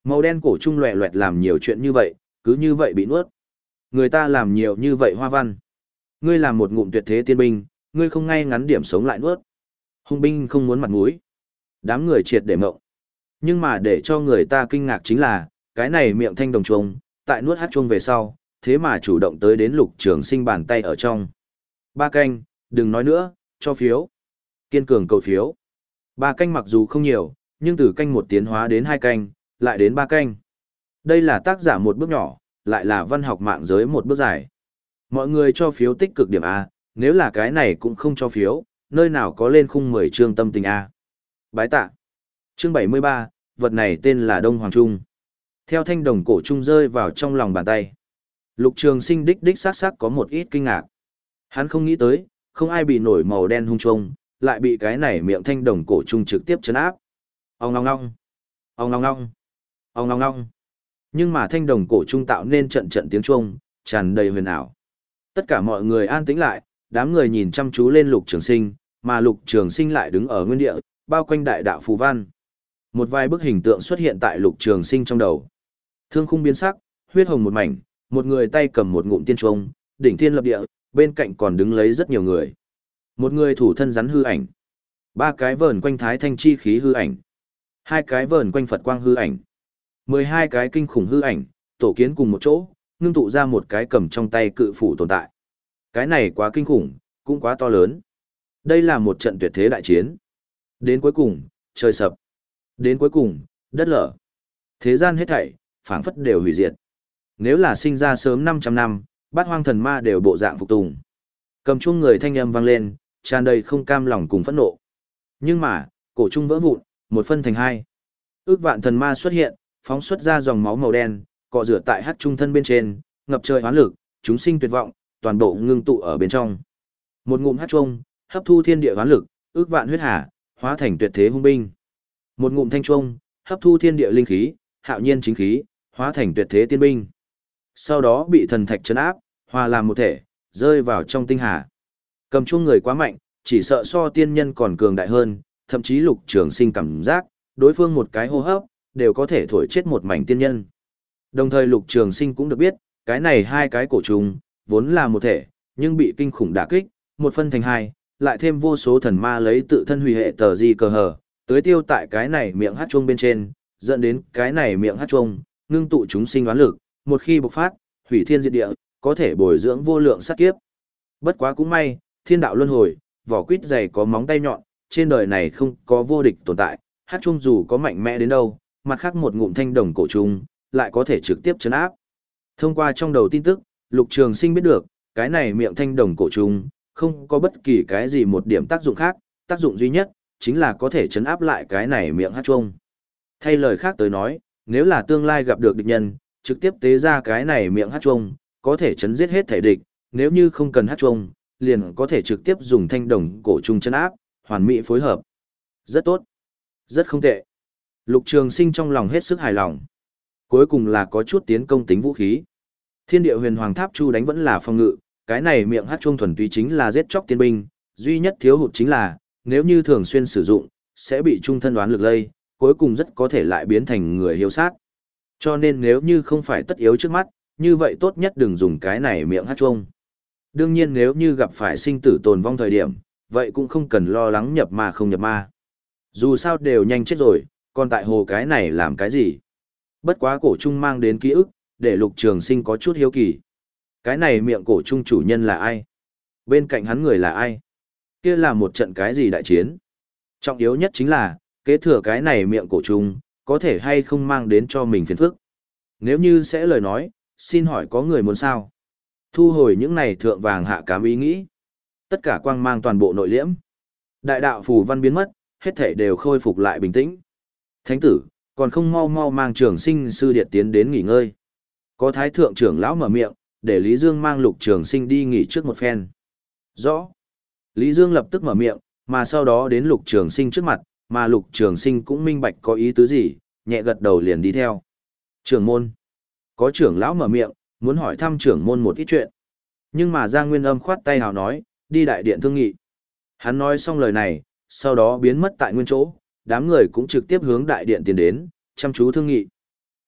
Màu đen cổ trung loẹ loẹt làm nhiều chuyện như vậy, cứ như vậy bị nuốt. Người ta làm nhiều như vậy hoa văn. Ngươi làm một ngụm tuyệt thế tiên binh, ngươi không ngay ngắn điểm sống lại nuốt. Hung binh không muốn mặt mũi. Đám người triệt để mộng. Nhưng mà để cho người ta kinh ngạc chính là, cái này miệng thanh đồng chuông, tại nuốt hát chuông về sau, thế mà chủ động tới đến Lục Trường Sinh bàn tay ở trong. Ba canh, đừng nói nữa, cho phiếu. Kiên cường cầu phiếu. Ba canh mặc dù không nhiều, nhưng từ canh một tiến hóa đến hai canh, lại đến ba canh. Đây là tác giả một bước nhỏ, lại là văn học mạng giới một bước dài. Mọi người cho phiếu tích cực điểm A, nếu là cái này cũng không cho phiếu, nơi nào có lên khung mười chương tâm tình A. Bái tạ. Chương bảy mươi ba, vật này tên là Đông Hoàng Trung. Theo thanh đồng cổ trung rơi vào trong lòng bàn tay. Lục Trường Sinh đích đích sát sát có một ít kinh ngạc. Hắn không nghĩ tới, không ai bị nổi màu đen hung trung, lại bị cái này miệng thanh đồng cổ trung trực tiếp chấn áp. Ong ong ong. Ong ong ong. Ong ong ong. Nhưng mà thanh đồng cổ trung tạo nên trận trận tiếng chuông, tràn đầy huyền ảo. Tất cả mọi người an tĩnh lại, đám người nhìn chăm chú lên Lục Trường Sinh, mà Lục Trường Sinh lại đứng ở nguyên địa, bao quanh đại đạo phù văn. Một vài bức hình tượng xuất hiện tại Lục Trường Sinh trong đầu. Thương khung biến sắc, huyết hồng một mảnh, một người tay cầm một ngụm tiên trung, đỉnh thiên lập địa, bên cạnh còn đứng lấy rất nhiều người. Một người thủ thân rắn hư ảnh, ba cái vờn quanh thái thanh chi khí hư ảnh, hai cái vờn quanh Phật quang hư ảnh, mười hai cái kinh khủng hư ảnh, tổ kiến cùng một chỗ, ngưng tụ ra một cái cầm trong tay cự phủ tồn tại. Cái này quá kinh khủng, cũng quá to lớn. Đây là một trận tuyệt thế đại chiến. Đến cuối cùng, trời sập. Đến cuối cùng, đất lở. Thế gian hết thảy, phảng phất đều hủy diệt. Nếu là sinh ra sớm năm trăm năm, bát hoang thần ma đều bộ dạng phục tùng. Cầm chuông người thanh âm vang lên, tràn đầy không cam lòng cùng phẫn nộ. Nhưng mà, cổ trung vỡ vụn, một phân thành hai. Ước vạn thần ma xuất hiện, phóng xuất ra dòng máu màu đen, cọ rửa tại hắc trung thân bên trên, ngập trời hoán lực, chúng sinh tuyệt vọng, toàn bộ ngưng tụ ở bên trong. Một ngụm hắc trung, hấp thu thiên địa hoán lực, ước vạn huyết hà, hóa thành tuyệt thế hung binh. Một ngụm thanh trung, hấp thu thiên địa linh khí, hạo nhiên chính khí, hóa thành tuyệt thế tiên binh. Sau đó bị thần thạch trấn áp, hòa làm một thể, rơi vào trong tinh hà. Cầm chuông người quá mạnh, chỉ sợ so tiên nhân còn cường đại hơn, thậm chí Lục Trường Sinh cảm giác, đối phương một cái hô hấp, đều có thể thổi chết một mảnh tiên nhân. Đồng thời Lục Trường Sinh cũng được biết, cái này hai cái cổ trùng, vốn là một thể, nhưng bị kinh khủng đả kích, một phân thành hai, lại thêm vô số thần ma lấy tự thân hủy hệ tờ di cờ hờ, tới tiêu tại cái này miệng hát chuông bên trên, dẫn đến cái này miệng hát chuông, ngưng tụ chúng sinh đoán lực, một khi bộc phát, hủy thiên diệt địa, có thể bồi dưỡng vô lượng sát kiếp. Bất quá cũng may, thiên đạo luân hồi, vỏ quýt dày có móng tay nhọn, trên đời này không có vô địch tồn tại, hát chuông dù có mạnh mẽ đến đâu, mặt khác một ngụm thanh đồng cổ trùng, lại có thể trực tiếp chấn áp. Thông qua trong đầu tin tức, Lục Trường Sinh biết được, cái này miệng thanh đồng cổ trùng, không có bất kỳ cái gì một điểm tác dụng khác, tác dụng duy nhất, chính là có thể chấn áp lại cái này miệng hát chuông. Thay lời khác tới nói, nếu là tương lai gặp được địch nhân, trực tiếp tế ra cái này miệng hát chuông, có thể chấn giết hết thể địch, nếu như không cần hát chuông, liền có thể trực tiếp dùng thanh đồng cổ trùng chấn áp, hoàn mỹ phối hợp. Rất tốt. Rất không tệ. Lục Trường Sinh trong lòng hết sức hài lòng. Cuối cùng là có chút tiến công tính vũ khí. Thiên địa huyền hoàng tháp chu đánh vẫn là phòng ngự, cái này miệng hát chuông thuần túy chính là giết chóc tiên binh, duy nhất thiếu hụt chính là, nếu như thường xuyên sử dụng, sẽ bị trung thân đoán lực lây, cuối cùng rất có thể lại biến thành người hiếu sát. Cho nên nếu như không phải tất yếu trước mắt, như vậy tốt nhất đừng dùng cái này miệng hát chuông. Đương nhiên nếu như gặp phải sinh tử tồn vong thời điểm, vậy cũng không cần lo lắng nhập ma không nhập ma. Dù sao đều nhanh chết rồi, còn tại hồ cái này làm cái gì? Bất quá cổ trung mang đến ký ức, để Lục Trường Sinh có chút hiếu kỳ. Cái này miệng cổ trung chủ nhân là ai? Bên cạnh hắn người là ai? Kia là một trận cái gì đại chiến? Trọng yếu nhất chính là, kế thừa cái này miệng cổ trung, có thể hay không mang đến cho mình phiền phức. Nếu như sẽ lời nói, xin hỏi có người muốn sao? Thu hồi những này thượng vàng hạ cám ý nghĩ. Tất cả quang mang toàn bộ nội liễm. Đại đạo phù văn biến mất, hết thảy đều khôi phục lại bình tĩnh. Thánh tử, còn không mau mau mang Trường Sinh sư điệt tiến đến nghỉ ngơi. Có thái thượng trưởng lão mở miệng, để Lý Dương mang Lục Trường Sinh đi nghỉ trước một phen. Rõ. Lý Dương lập tức mở miệng, mà sau đó đến Lục Trường Sinh trước mặt, mà Lục Trường Sinh cũng minh bạch có ý tứ gì, nhẹ gật đầu liền đi theo. Trưởng môn. Có trưởng lão mở miệng, muốn hỏi thăm trưởng môn một ít chuyện. Nhưng mà Giang Nguyên Âm khoát tay hào nói, đi đại điện thương nghị. Hắn nói xong lời này, sau đó biến mất tại nguyên chỗ, đám người cũng trực tiếp hướng đại điện tiến đến, chăm chú thương nghị.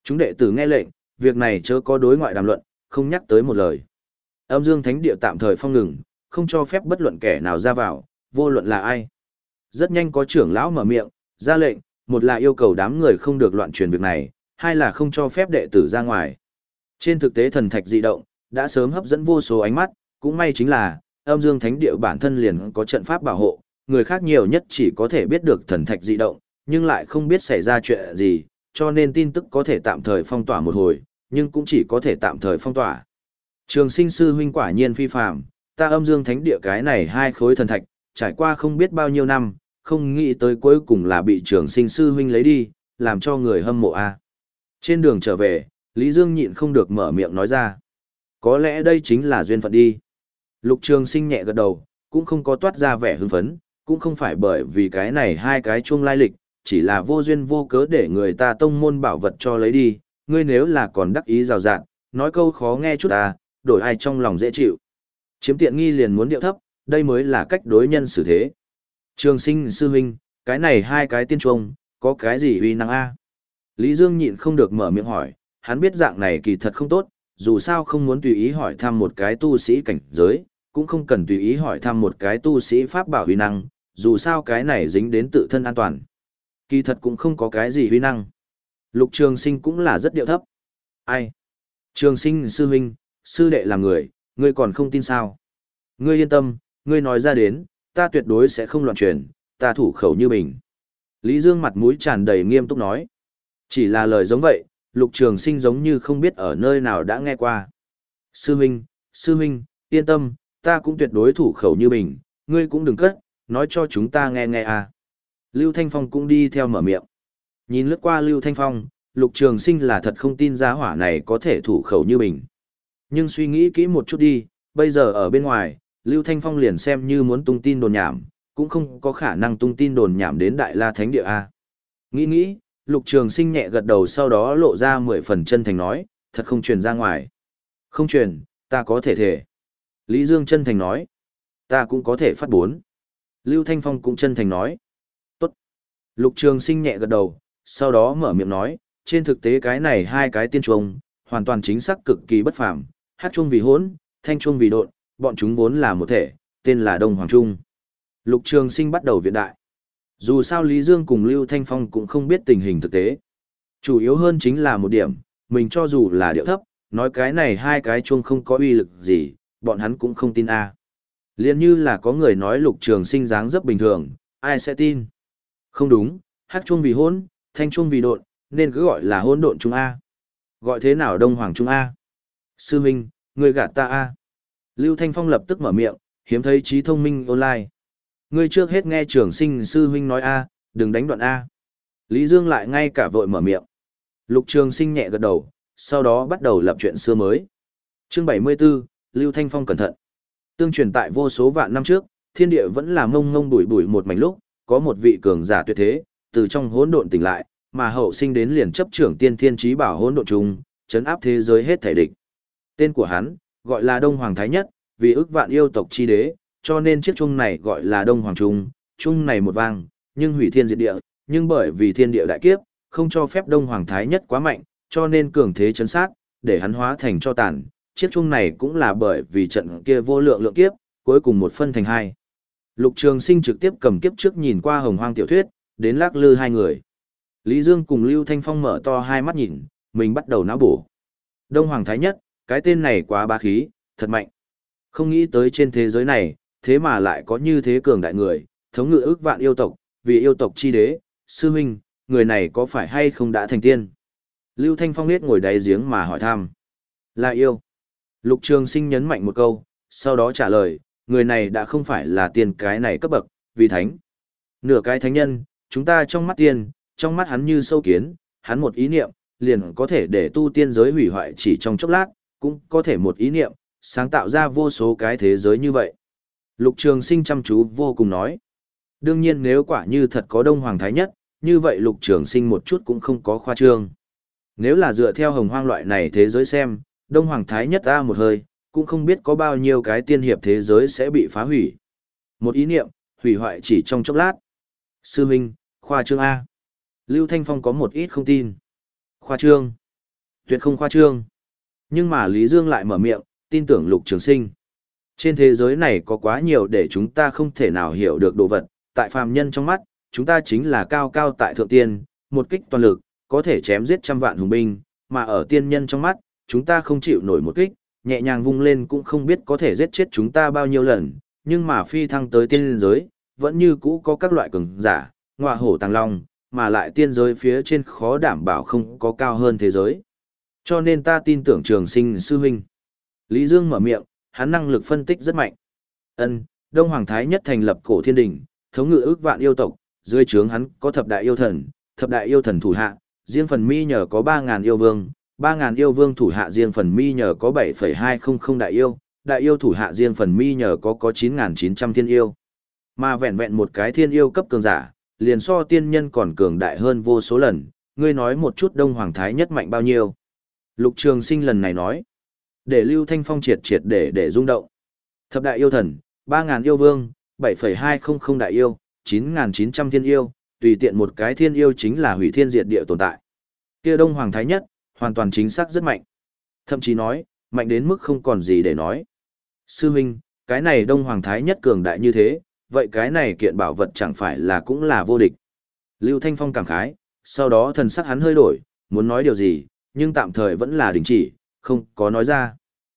Chúng đệ tử nghe lệnh, việc này chớ có đối ngoại đàm luận, không nhắc tới một lời. Âm Dương Thánh Địa tạm thời phong ngừng, không cho phép bất luận kẻ nào ra vào, vô luận là ai. Rất nhanh có trưởng lão mở miệng, ra lệnh, một là yêu cầu đám người không được loạn truyền việc này, hai là không cho phép đệ tử ra ngoài. Trên thực tế thần thạch dị động, đã sớm hấp dẫn vô số ánh mắt, cũng may chính là, Âm Dương Thánh Địa bản thân liền có trận pháp bảo hộ, người khác nhiều nhất chỉ có thể biết được thần thạch dị động, nhưng lại không biết xảy ra chuyện gì, cho nên tin tức có thể tạm thời phong tỏa một hồi, nhưng cũng chỉ có thể tạm thời phong tỏa. Trường Sinh sư huynh quả nhiên phi phàm, ta Âm Dương Thánh Địa cái này hai khối thần thạch, trải qua không biết bao nhiêu năm, không nghĩ tới cuối cùng là bị Trường Sinh sư huynh lấy đi, làm cho người hâm mộ a. Trên đường trở về, Lý Dương nhịn không được mở miệng nói ra. Có lẽ đây chính là duyên phận đi. Lục Trường Sinh nhẹ gật đầu, cũng không có toát ra vẻ hưng phấn, cũng không phải bởi vì cái này hai cái chuông lai lịch, chỉ là vô duyên vô cớ để người ta tông môn bảo vật cho lấy đi, ngươi nếu là còn đắc ý rào rạt, nói câu khó nghe chút ta, đổi ai trong lòng dễ chịu. Chiếm tiện nghi liền muốn điệu thấp, đây mới là cách đối nhân xử thế. Trường Sinh sư huynh, cái này hai cái tiên chuông, có cái gì uy năng a? Lý Dương nhịn không được mở miệng hỏi, hắn biết dạng này kỳ thật không tốt, dù sao không muốn tùy ý hỏi thăm một cái tu sĩ cảnh giới, cũng không cần tùy ý hỏi thăm một cái tu sĩ pháp bảo uy năng, dù sao cái này dính đến tự thân an toàn. Kỳ thật cũng không có cái gì uy năng. Lục Trường Sinh cũng là rất điệu thấp. Ai? Trường Sinh sư huynh, sư đệ là người, ngươi còn không tin sao? Ngươi yên tâm, ngươi nói ra đến, ta tuyệt đối sẽ không loạn truyền, ta thủ khẩu như bình. Lý Dương mặt mũi tràn đầy nghiêm túc nói. Chỉ là lời giống vậy, Lục Trường Sinh giống như không biết ở nơi nào đã nghe qua. Sư huynh, sư huynh, yên tâm, ta cũng tuyệt đối thủ khẩu như bình, ngươi cũng đừng cất, nói cho chúng ta nghe nghe à. Lưu Thanh Phong cũng đi theo mở miệng. Nhìn lướt qua Lưu Thanh Phong, Lục Trường Sinh là thật không tin giá hỏa này có thể thủ khẩu như bình. Nhưng suy nghĩ kỹ một chút đi, bây giờ ở bên ngoài, Lưu Thanh Phong liền xem như muốn tung tin đồn nhảm, cũng không có khả năng tung tin đồn nhảm đến Đại La Thánh Địa a. Nghĩ nghĩ, Lục Trường Sinh nhẹ gật đầu, sau đó lộ ra mười phần chân thành nói, thật không truyền ra ngoài. Không truyền, ta có thể thể. Lý Dương chân thành nói, ta cũng có thể phát bốn. Lưu Thanh Phong cũng chân thành nói, tốt. Lục Trường Sinh nhẹ gật đầu, sau đó mở miệng nói, trên thực tế cái này hai cái tiên chuông, hoàn toàn chính xác cực kỳ bất phàm, hát chuông vì hỗn, thanh chuông vì độn, bọn chúng vốn là một thể, tên là Đông Hoàng Trung. Lục Trường Sinh bắt đầu viện đại. Dù sao Lý Dương cùng Lưu Thanh Phong cũng không biết tình hình thực tế. Chủ yếu hơn chính là một điểm, mình cho dù là điệu thấp, nói cái này hai cái chuông không có uy lực gì, bọn hắn cũng không tin a. Liên như là có người nói Lục Trường Sinh dáng dấp bình thường, ai sẽ tin? Không đúng, hát chuông vì hỗn, thanh chuông vì độn, nên cứ gọi là hỗn độn trung a. Gọi thế nào Đông Hoàng Trung a? Sư Minh, người gạt ta a. Lưu Thanh Phong lập tức mở miệng, hiếm thấy trí thông minh online. Ngươi trước hết nghe Trường Sinh sư huynh nói a, đừng đánh đoạn a. Lý Dương lại ngay cả vội mở miệng. Lục Trường Sinh nhẹ gật đầu, sau đó bắt đầu lập chuyện xưa mới. Chương bảy mươi 74, Lưu Thanh Phong cẩn thận. Tương truyền tại vô số vạn năm trước, thiên địa vẫn là mông mông bụi bụi một mảnh lúc, có một vị cường giả tuyệt thế, từ trong hỗn độn tỉnh lại, mà hậu sinh đến liền chấp trưởng tiên thiên chí bảo hỗn độn trùng, trấn áp thế giới hết thảy địch. Tên của hắn gọi là Đông Hoàng Thái Nhất, vì ức vạn yêu tộc chi đế, cho nên chiếc chuông này gọi là Đông Hoàng Trung, chuông này một vang, nhưng hủy thiên diệt địa, nhưng bởi vì thiên địa đại kiếp, không cho phép Đông Hoàng Thái Nhất quá mạnh, cho nên cường thế chấn sát, để hắn hóa thành cho tàn. Chiếc chuông này cũng là bởi vì trận kia vô lượng lượng kiếp, cuối cùng một phân thành hai. Lục Trường Sinh trực tiếp cầm kiếp trước nhìn qua Hồng Hoang tiểu thuyết, đến lắc lư hai người. Lý Dương cùng Lưu Thanh Phong mở to hai mắt nhìn, mình bắt đầu não bổ. Đông Hoàng Thái Nhất, cái tên này quá bá khí, thật mạnh. Không nghĩ tới trên thế giới này, thế mà lại có như thế cường đại người, thống ngự ức vạn yêu tộc, vì yêu tộc chi đế, sư huynh, người này có phải hay không đã thành tiên? Lưu Thanh Phong nết ngồi đáy giếng mà hỏi thăm. Là yêu. Lục Trường Sinh nhấn mạnh một câu, sau đó trả lời, người này đã không phải là tiên cái này cấp bậc, vì thánh. Nửa cái thánh nhân, chúng ta trong mắt tiên, trong mắt hắn như sâu kiến, hắn một ý niệm, liền có thể để tu tiên giới hủy hoại chỉ trong chốc lát, cũng có thể một ý niệm, sáng tạo ra vô số cái thế giới như vậy. Lục Trường Sinh chăm chú vô cùng nói. Đương nhiên nếu quả như thật có Đông Hoàng Thái Nhất, như vậy Lục Trường Sinh một chút cũng không có khoa trương. Nếu là dựa theo Hồng Hoang loại này thế giới xem, Đông Hoàng Thái Nhất ra một hơi, cũng không biết có bao nhiêu cái tiên hiệp thế giới sẽ bị phá hủy. Một ý niệm, hủy hoại chỉ trong chốc lát. Sư Minh, khoa trương A. Lưu Thanh Phong có một ít không tin. Khoa trương. Tuyệt không khoa trương. Nhưng mà Lý Dương lại mở miệng, tin tưởng Lục Trường Sinh. Trên thế giới này có quá nhiều để chúng ta không thể nào hiểu được đồ vật, tại phàm nhân trong mắt, chúng ta chính là cao cao tại thượng tiên, một kích toàn lực, có thể chém giết trăm vạn hùng binh, mà ở tiên nhân trong mắt, chúng ta không chịu nổi một kích, nhẹ nhàng vung lên cũng không biết có thể giết chết chúng ta bao nhiêu lần, nhưng mà phi thăng tới tiên giới, vẫn như cũ có các loại cường giả, ngọa hổ tàng long, mà lại tiên giới phía trên khó đảm bảo không có cao hơn thế giới. Cho nên ta tin tưởng Trường Sinh sư huynh. Lý Dương mở miệng, hắn năng lực phân tích rất mạnh. Ân, Đông Hoàng Thái Nhất thành lập cổ thiên đình, thống ngự ước vạn yêu tộc, dưới trướng hắn có thập đại yêu thần, thập đại yêu thần thủ hạ, riêng phần mi nhờ có ba ngàn yêu vương, ba ngàn yêu vương thủ hạ riêng phần mi nhờ có bảy phẩy hai không không đại yêu, đại yêu thủ hạ riêng phần mi nhờ có có chín nghìn chín trăm thiên yêu. Mà vẹn vẹn một cái thiên yêu cấp cường giả, liền so tiên nhân còn cường đại hơn vô số lần, ngươi nói một chút Đông Hoàng Thái Nhất mạnh bao nhiêu. Lục Trường Sinh lần này nói, để Lưu Thanh Phong triệt triệt để để rung động. Thập đại yêu thần, ba ngàn yêu vương, bảy phẩy hai không không đại yêu, chín nghìn chín trăm thiên yêu, tùy tiện một cái thiên yêu chính là hủy thiên diệt địa tồn tại. Kia Đông Hoàng Thái Nhất, hoàn toàn chính xác rất mạnh. Thậm chí nói, mạnh đến mức không còn gì để nói. Sư huynh, cái này Đông Hoàng Thái Nhất cường đại như thế, vậy cái này kiện bảo vật chẳng phải là cũng là vô địch. Lưu Thanh Phong cảm khái, sau đó thần sắc hắn hơi đổi, muốn nói điều gì, nhưng tạm thời vẫn là đình chỉ, không có nói ra.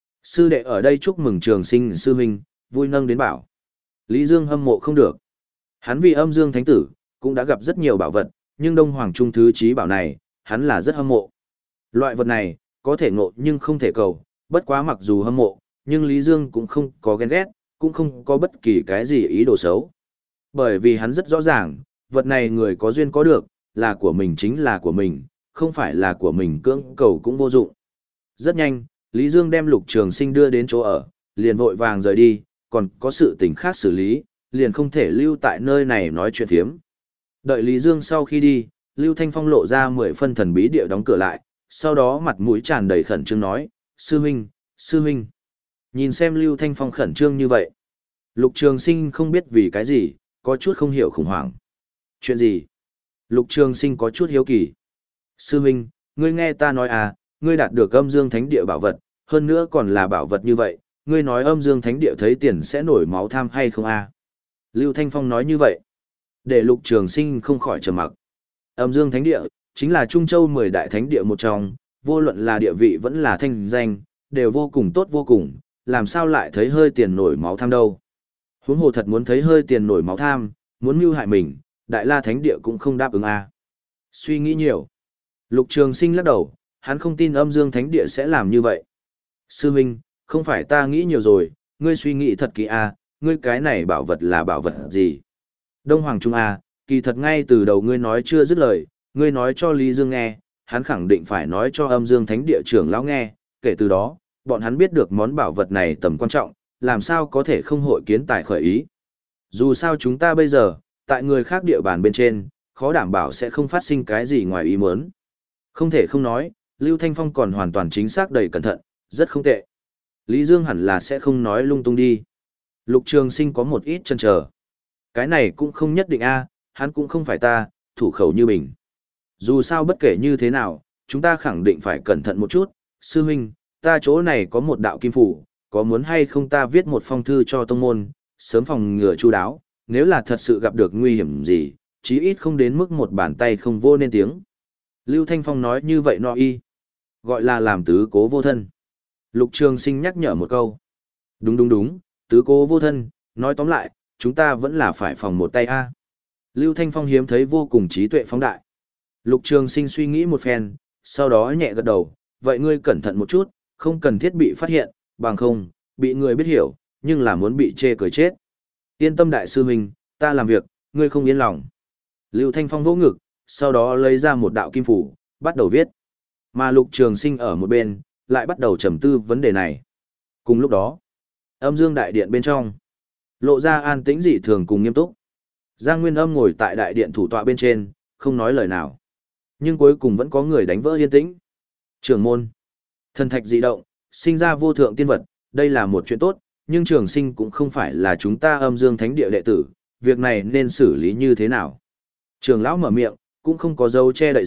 Sư đệ ở đây chúc mừng Trường Sinh sư huynh, vui nâng đến bảo. Lý Dương hâm mộ không được. Hắn vì Âm Dương Thánh Tử, cũng đã gặp rất nhiều bảo vật, nhưng Đông Hoàng Trung Thứ Chí bảo này, hắn là rất hâm mộ. Loại vật này, có thể ngộ nhưng không thể cầu, bất quá mặc dù hâm mộ, nhưng Lý Dương cũng không có ghen ghét, cũng không có bất kỳ cái gì ý đồ xấu. Bởi vì hắn rất rõ ràng, vật này người có duyên có được, là của mình chính là của mình, không phải là của mình cưỡng cầu cũng vô dụng. Rất nhanh, Lý Dương đem Lục Trường Sinh đưa đến chỗ ở, liền vội vàng rời đi, còn có sự tình khác xử lý, liền không thể lưu tại nơi này nói chuyện phiếm. Đợi Lý Dương sau khi đi, Lưu Thanh Phong lộ ra mười phân thần bí địa đóng cửa lại, sau đó mặt mũi tràn đầy khẩn trương nói, sư huynh, sư huynh. Nhìn xem Lưu Thanh Phong khẩn trương như vậy. Lục Trường Sinh không biết vì cái gì, có chút không hiểu khủng hoảng. Chuyện gì? Lục Trường Sinh có chút hiếu kỳ. Sư huynh, ngươi nghe ta nói à, ngươi đạt được Âm Dương Thánh Địa bảo vật, hơn nữa còn là bảo vật như vậy, ngươi nói Âm Dương Thánh Địa thấy tiền sẽ nổi máu tham hay không à? Lưu Thanh Phong nói như vậy, để Lục Trường Sinh không khỏi trầm mặc. Âm Dương Thánh Địa chính là Trung Châu mười đại thánh địa một trong, vô luận là địa vị vẫn là thanh danh, đều vô cùng tốt vô cùng, làm sao lại thấy hơi tiền nổi máu tham đâu. Huống hồ thật muốn thấy hơi tiền nổi máu tham, muốn mưu hại mình, Đại La Thánh Địa cũng không đáp ứng a. Suy nghĩ nhiều. Lục Trường Sinh lắc đầu, hắn không tin Âm Dương Thánh Địa sẽ làm như vậy. Sư huynh, không phải ta nghĩ nhiều rồi, ngươi suy nghĩ thật kỹ a, ngươi cái này bảo vật là bảo vật gì? Đông Hoàng Trung a, kỳ thật ngay từ đầu ngươi nói chưa dứt lời, ngươi nói cho Lý Dương nghe, hắn khẳng định phải nói cho Âm Dương Thánh Địa trưởng lão nghe, kể từ đó, bọn hắn biết được món bảo vật này tầm quan trọng, làm sao có thể không hội kiến tài khởi ý. Dù sao chúng ta bây giờ, tại người khác địa bàn bên trên, khó đảm bảo sẽ không phát sinh cái gì ngoài ý muốn. Không thể không nói, Lưu Thanh Phong còn hoàn toàn chính xác đầy cẩn thận, rất không tệ. Lý Dương hẳn là sẽ không nói lung tung đi. Lục Trường Sinh có một ít chần chờ. Cái này cũng không nhất định a, hắn cũng không phải ta, thủ khẩu như mình. Dù sao bất kể như thế nào, chúng ta khẳng định phải cẩn thận một chút. Sư huynh, ta chỗ này có một đạo kim phủ, có muốn hay không ta viết một phong thư cho tông môn, sớm phòng ngừa chu đáo, nếu là thật sự gặp được nguy hiểm gì, chí ít không đến mức một bàn tay không vô nên tiếng. Lưu Thanh Phong nói như vậy no y, gọi là làm tứ cố vô thân. Lục Trường Sinh nhắc nhở một câu. Đúng đúng đúng, tứ cố vô thân, nói tóm lại, chúng ta vẫn là phải phòng một tay a. Lưu Thanh Phong hiếm thấy vô cùng trí tuệ phóng đại. Lục Trường Sinh suy nghĩ một phen, sau đó nhẹ gật đầu, vậy ngươi cẩn thận một chút, không cần thiết bị phát hiện, bằng không, bị người biết hiểu, nhưng là muốn bị chê cười chết. Yên tâm đại sư huynh, ta làm việc, ngươi không yên lòng. Lưu Thanh Phong vỗ ngực, sau đó lấy ra một đạo kim phủ, bắt đầu viết. Mà Lục Trường Sinh ở một bên, lại bắt đầu trầm tư vấn đề này. Cùng lúc đó, Âm Dương đại điện bên trong, lộ ra an tĩnh dị thường cùng nghiêm túc. Giang Nguyên Âm ngồi tại đại điện thủ tọa bên trên, không nói lời nào. Nhưng cuối cùng vẫn có người đánh vỡ yên tĩnh. Trưởng môn, thần thạch dị động, sinh ra vô thượng tiên vật, đây là một chuyện tốt, nhưng Trường Sinh cũng không phải là chúng ta Âm Dương Thánh Địa đệ tử, việc này nên xử lý như thế nào? Trường lão mở miệng, cũng không có dấu che đậy dịch,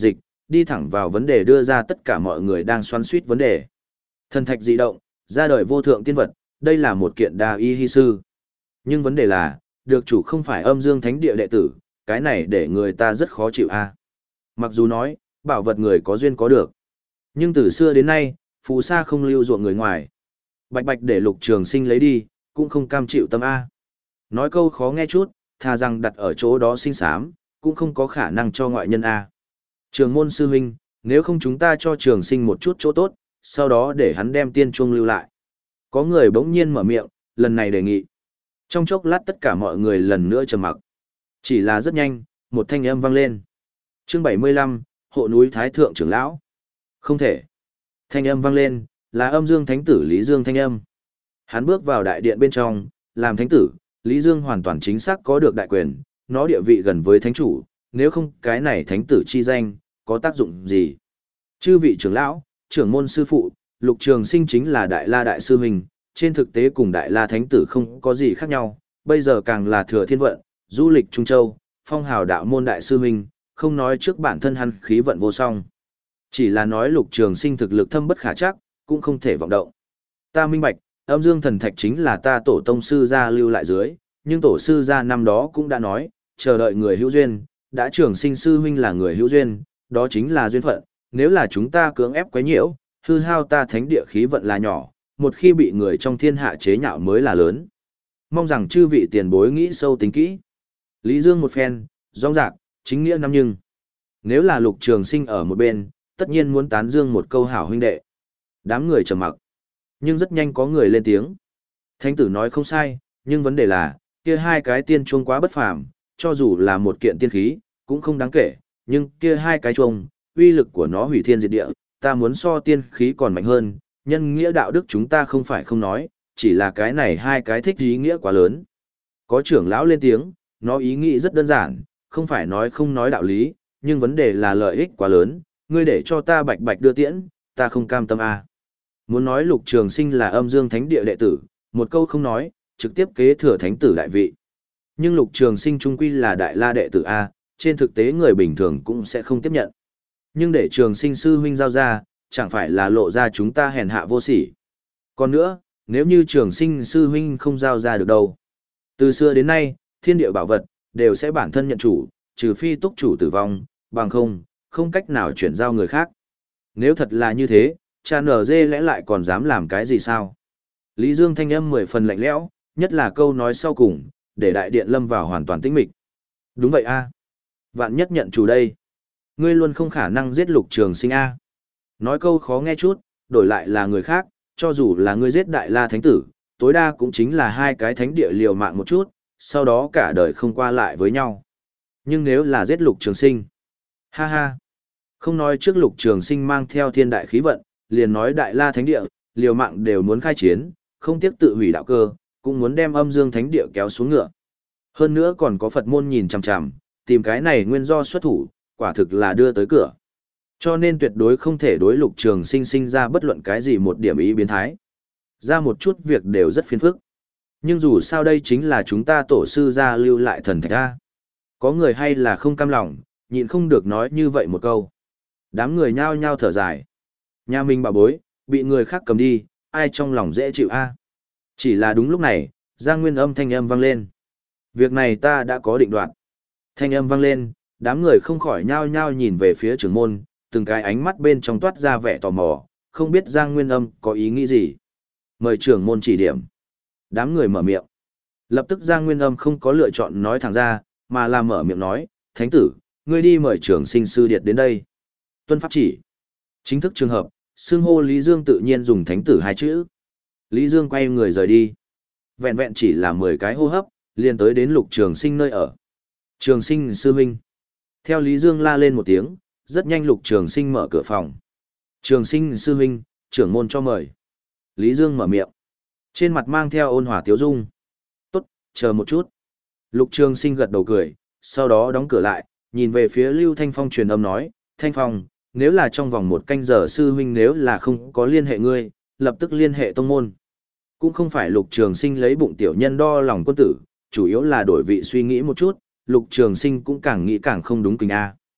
đi thẳng vào vấn đề đưa ra tất cả mọi người đang xoắn xuýt vấn đề. Thần thạch dị động, ra đời vô thượng tiên vật, đây là một kiện đa y hy sư. Nhưng vấn đề là, được chủ không phải âm dương thánh địa đệ tử, cái này để người ta rất khó chịu a. Mặc dù nói, bảo vật người có duyên có được. Nhưng từ xưa đến nay, phù sa không lưu ruộng người ngoài. Bạch bạch để Lục Trường Sinh lấy đi, cũng không cam chịu tâm A. Nói câu khó nghe chút, thà rằng đặt ở chỗ đó sinh sám, cũng không có khả năng cho ngoại nhân A. Trường môn sư huynh, nếu không chúng ta cho Trường Sinh một chút chỗ tốt, sau đó để hắn đem tiên chuông lưu lại. Có người bỗng nhiên mở miệng, lần này đề nghị. Trong chốc lát tất cả mọi người lần nữa trầm mặc. Chỉ là rất nhanh, một thanh âm vang lên. Chương bảy mươi lăm, hộ núi Thái Thượng trưởng lão. Không thể. Thanh âm vang lên, là âm dương thánh tử Lý Dương thanh âm. Hắn bước vào đại điện bên trong, làm thánh tử, Lý Dương hoàn toàn chính xác có được đại quyền, nó địa vị gần với thánh chủ, nếu không cái này thánh tử chi danh, có tác dụng gì? Chư vị trưởng lão, trưởng môn sư phụ, Lục Trường Sinh chính là Đại La Đại Sư Huynh, trên thực tế cùng Đại La Thánh tử không có gì khác nhau, bây giờ càng là thừa thiên vận, du lịch Trung Châu, phong hào đạo môn Đại Sư Huynh, không nói trước bản thân hắn khí vận vô song. Chỉ là nói Lục Trường Sinh thực lực thâm bất khả trắc, cũng không thể vọng động. Ta minh bạch, âm dương thần thạch chính là ta tổ tông sư gia lưu lại dưới, nhưng tổ sư gia năm đó cũng đã nói, chờ đợi người hữu duyên, đã Trường Sinh sư huynh là người hữu duyên, đó chính là duyên phận, nếu là chúng ta cưỡng ép quấy nhiễu, hư hao ta thánh địa khí vận là nhỏ, một khi bị người trong thiên hạ chế nhạo mới là lớn. Mong rằng chư vị tiền bối nghĩ sâu tính kỹ. Lý Dương một phen, rong rạc, chính nghĩa năm nhưng. Nếu là Lục Trường Sinh ở một bên, tất nhiên muốn tán dương một câu hảo huynh đệ. Đám người trầm mặc. Nhưng rất nhanh có người lên tiếng. Thánh tử nói không sai, nhưng vấn đề là, kia hai cái tiên chuông quá bất phàm, cho dù là một kiện tiên khí, cũng không đáng kể, nhưng kia hai cái chuông, uy lực của nó hủy thiên diệt địa, ta muốn so tiên khí còn mạnh hơn, nhân nghĩa đạo đức chúng ta không phải không nói, chỉ là cái này hai cái thích ý nghĩa quá lớn. Có trưởng lão lên tiếng, nó ý nghĩ rất đơn giản, không phải nói không nói đạo lý, nhưng vấn đề là lợi ích quá lớn, ngươi để cho ta bạch bạch đưa tiễn, ta không cam tâm a. Muốn nói Lục Trường Sinh là âm dương thánh địa đệ tử, một câu không nói, trực tiếp kế thừa thánh tử đại vị. Nhưng Lục Trường Sinh trung quy là đại la đệ tử a, trên thực tế người bình thường cũng sẽ không tiếp nhận. Nhưng để Trường Sinh sư huynh giao ra, chẳng phải là lộ ra chúng ta hèn hạ vô sỉ. Còn nữa, nếu như Trường Sinh sư huynh không giao ra được đâu. Từ xưa đến nay, thiên địa bảo vật đều sẽ bản thân nhận chủ, trừ phi túc chủ tử vong, bằng không, không cách nào chuyển giao người khác. Nếu thật là như thế, cha nở dê lẽ lại còn dám làm cái gì sao? Lý Dương thanh âm mười phần lạnh lẽo, nhất là câu nói sau cùng, để đại điện lâm vào hoàn toàn tĩnh mịch. Đúng vậy a, vạn nhất nhận chủ đây. Ngươi luôn không khả năng giết Lục Trường Sinh a. Nói câu khó nghe chút, đổi lại là người khác, cho dù là ngươi giết Đại La Thánh tử, tối đa cũng chính là hai cái thánh địa liều mạng một chút, sau đó cả đời không qua lại với nhau. Nhưng nếu là giết Lục Trường Sinh, ha ha. Không nói trước Lục Trường Sinh mang theo thiên đại khí vận, liền nói Đại La Thánh địa, liều mạng đều muốn khai chiến, không tiếc tự hủy đạo cơ, cũng muốn đem âm dương thánh địa kéo xuống ngựa. Hơn nữa còn có Phật môn nhìn chằm chằm, tìm cái này nguyên do xuất thủ, quả thực là đưa tới cửa. Cho nên tuyệt đối không thể đối Lục Trường Sinh sinh ra bất luận cái gì một điểm ý biến thái. Ra một chút việc đều rất phiền phức. Nhưng dù sao đây chính là chúng ta tổ sư gia lưu lại thần thạch a. Có người hay là không cam lòng, nhịn không được nói như vậy một câu. Đám người nhao nhao thở dài. Nhà mình bảo bối, bị người khác cầm đi, ai trong lòng dễ chịu a? Chỉ là đúng lúc này, Giang Nguyên âm thanh âm vang lên. Việc này ta đã có định đoạt. Thanh âm vang lên, đám người không khỏi nhao nhao nhìn về phía trưởng môn, từng cái ánh mắt bên trong toát ra vẻ tò mò, không biết Giang Nguyên âm có ý nghĩ gì. Mời trưởng môn chỉ điểm. Đám người mở miệng. Lập tức Giang Nguyên âm không có lựa chọn nói thẳng ra, mà là mở miệng nói, Thánh tử, ngươi đi mời trưởng sinh sư điệt đến đây. Tuân pháp chỉ. Chính thức trường hợp, xưng hô Lý Dương tự nhiên dùng thánh tử hai chữ. Lý Dương quay người rời đi. Vẹn vẹn chỉ là mười cái hô hấp, liền tới đến Lục Trường Sinh nơi ở. Trường Sinh sư huynh. Theo Lý Dương la lên một tiếng, rất nhanh Lục Trường Sinh mở cửa phòng. Trường Sinh sư huynh, trưởng môn cho mời. Lý Dương mở miệng. Trên mặt mang theo ôn hòa tiếu dung. Tốt, chờ một chút. Lục Trường Sinh gật đầu cười, sau đó đóng cửa lại, nhìn về phía Lưu Thanh Phong truyền âm nói, Thanh Phong, nếu là trong vòng một canh giờ sư huynh nếu là không có liên hệ ngươi, lập tức liên hệ tông môn. Cũng không phải Lục Trường Sinh lấy bụng tiểu nhân đo lòng quân tử, chủ yếu là đổi vị suy nghĩ một chút, Lục Trường Sinh cũng càng nghĩ càng không đúng kính a.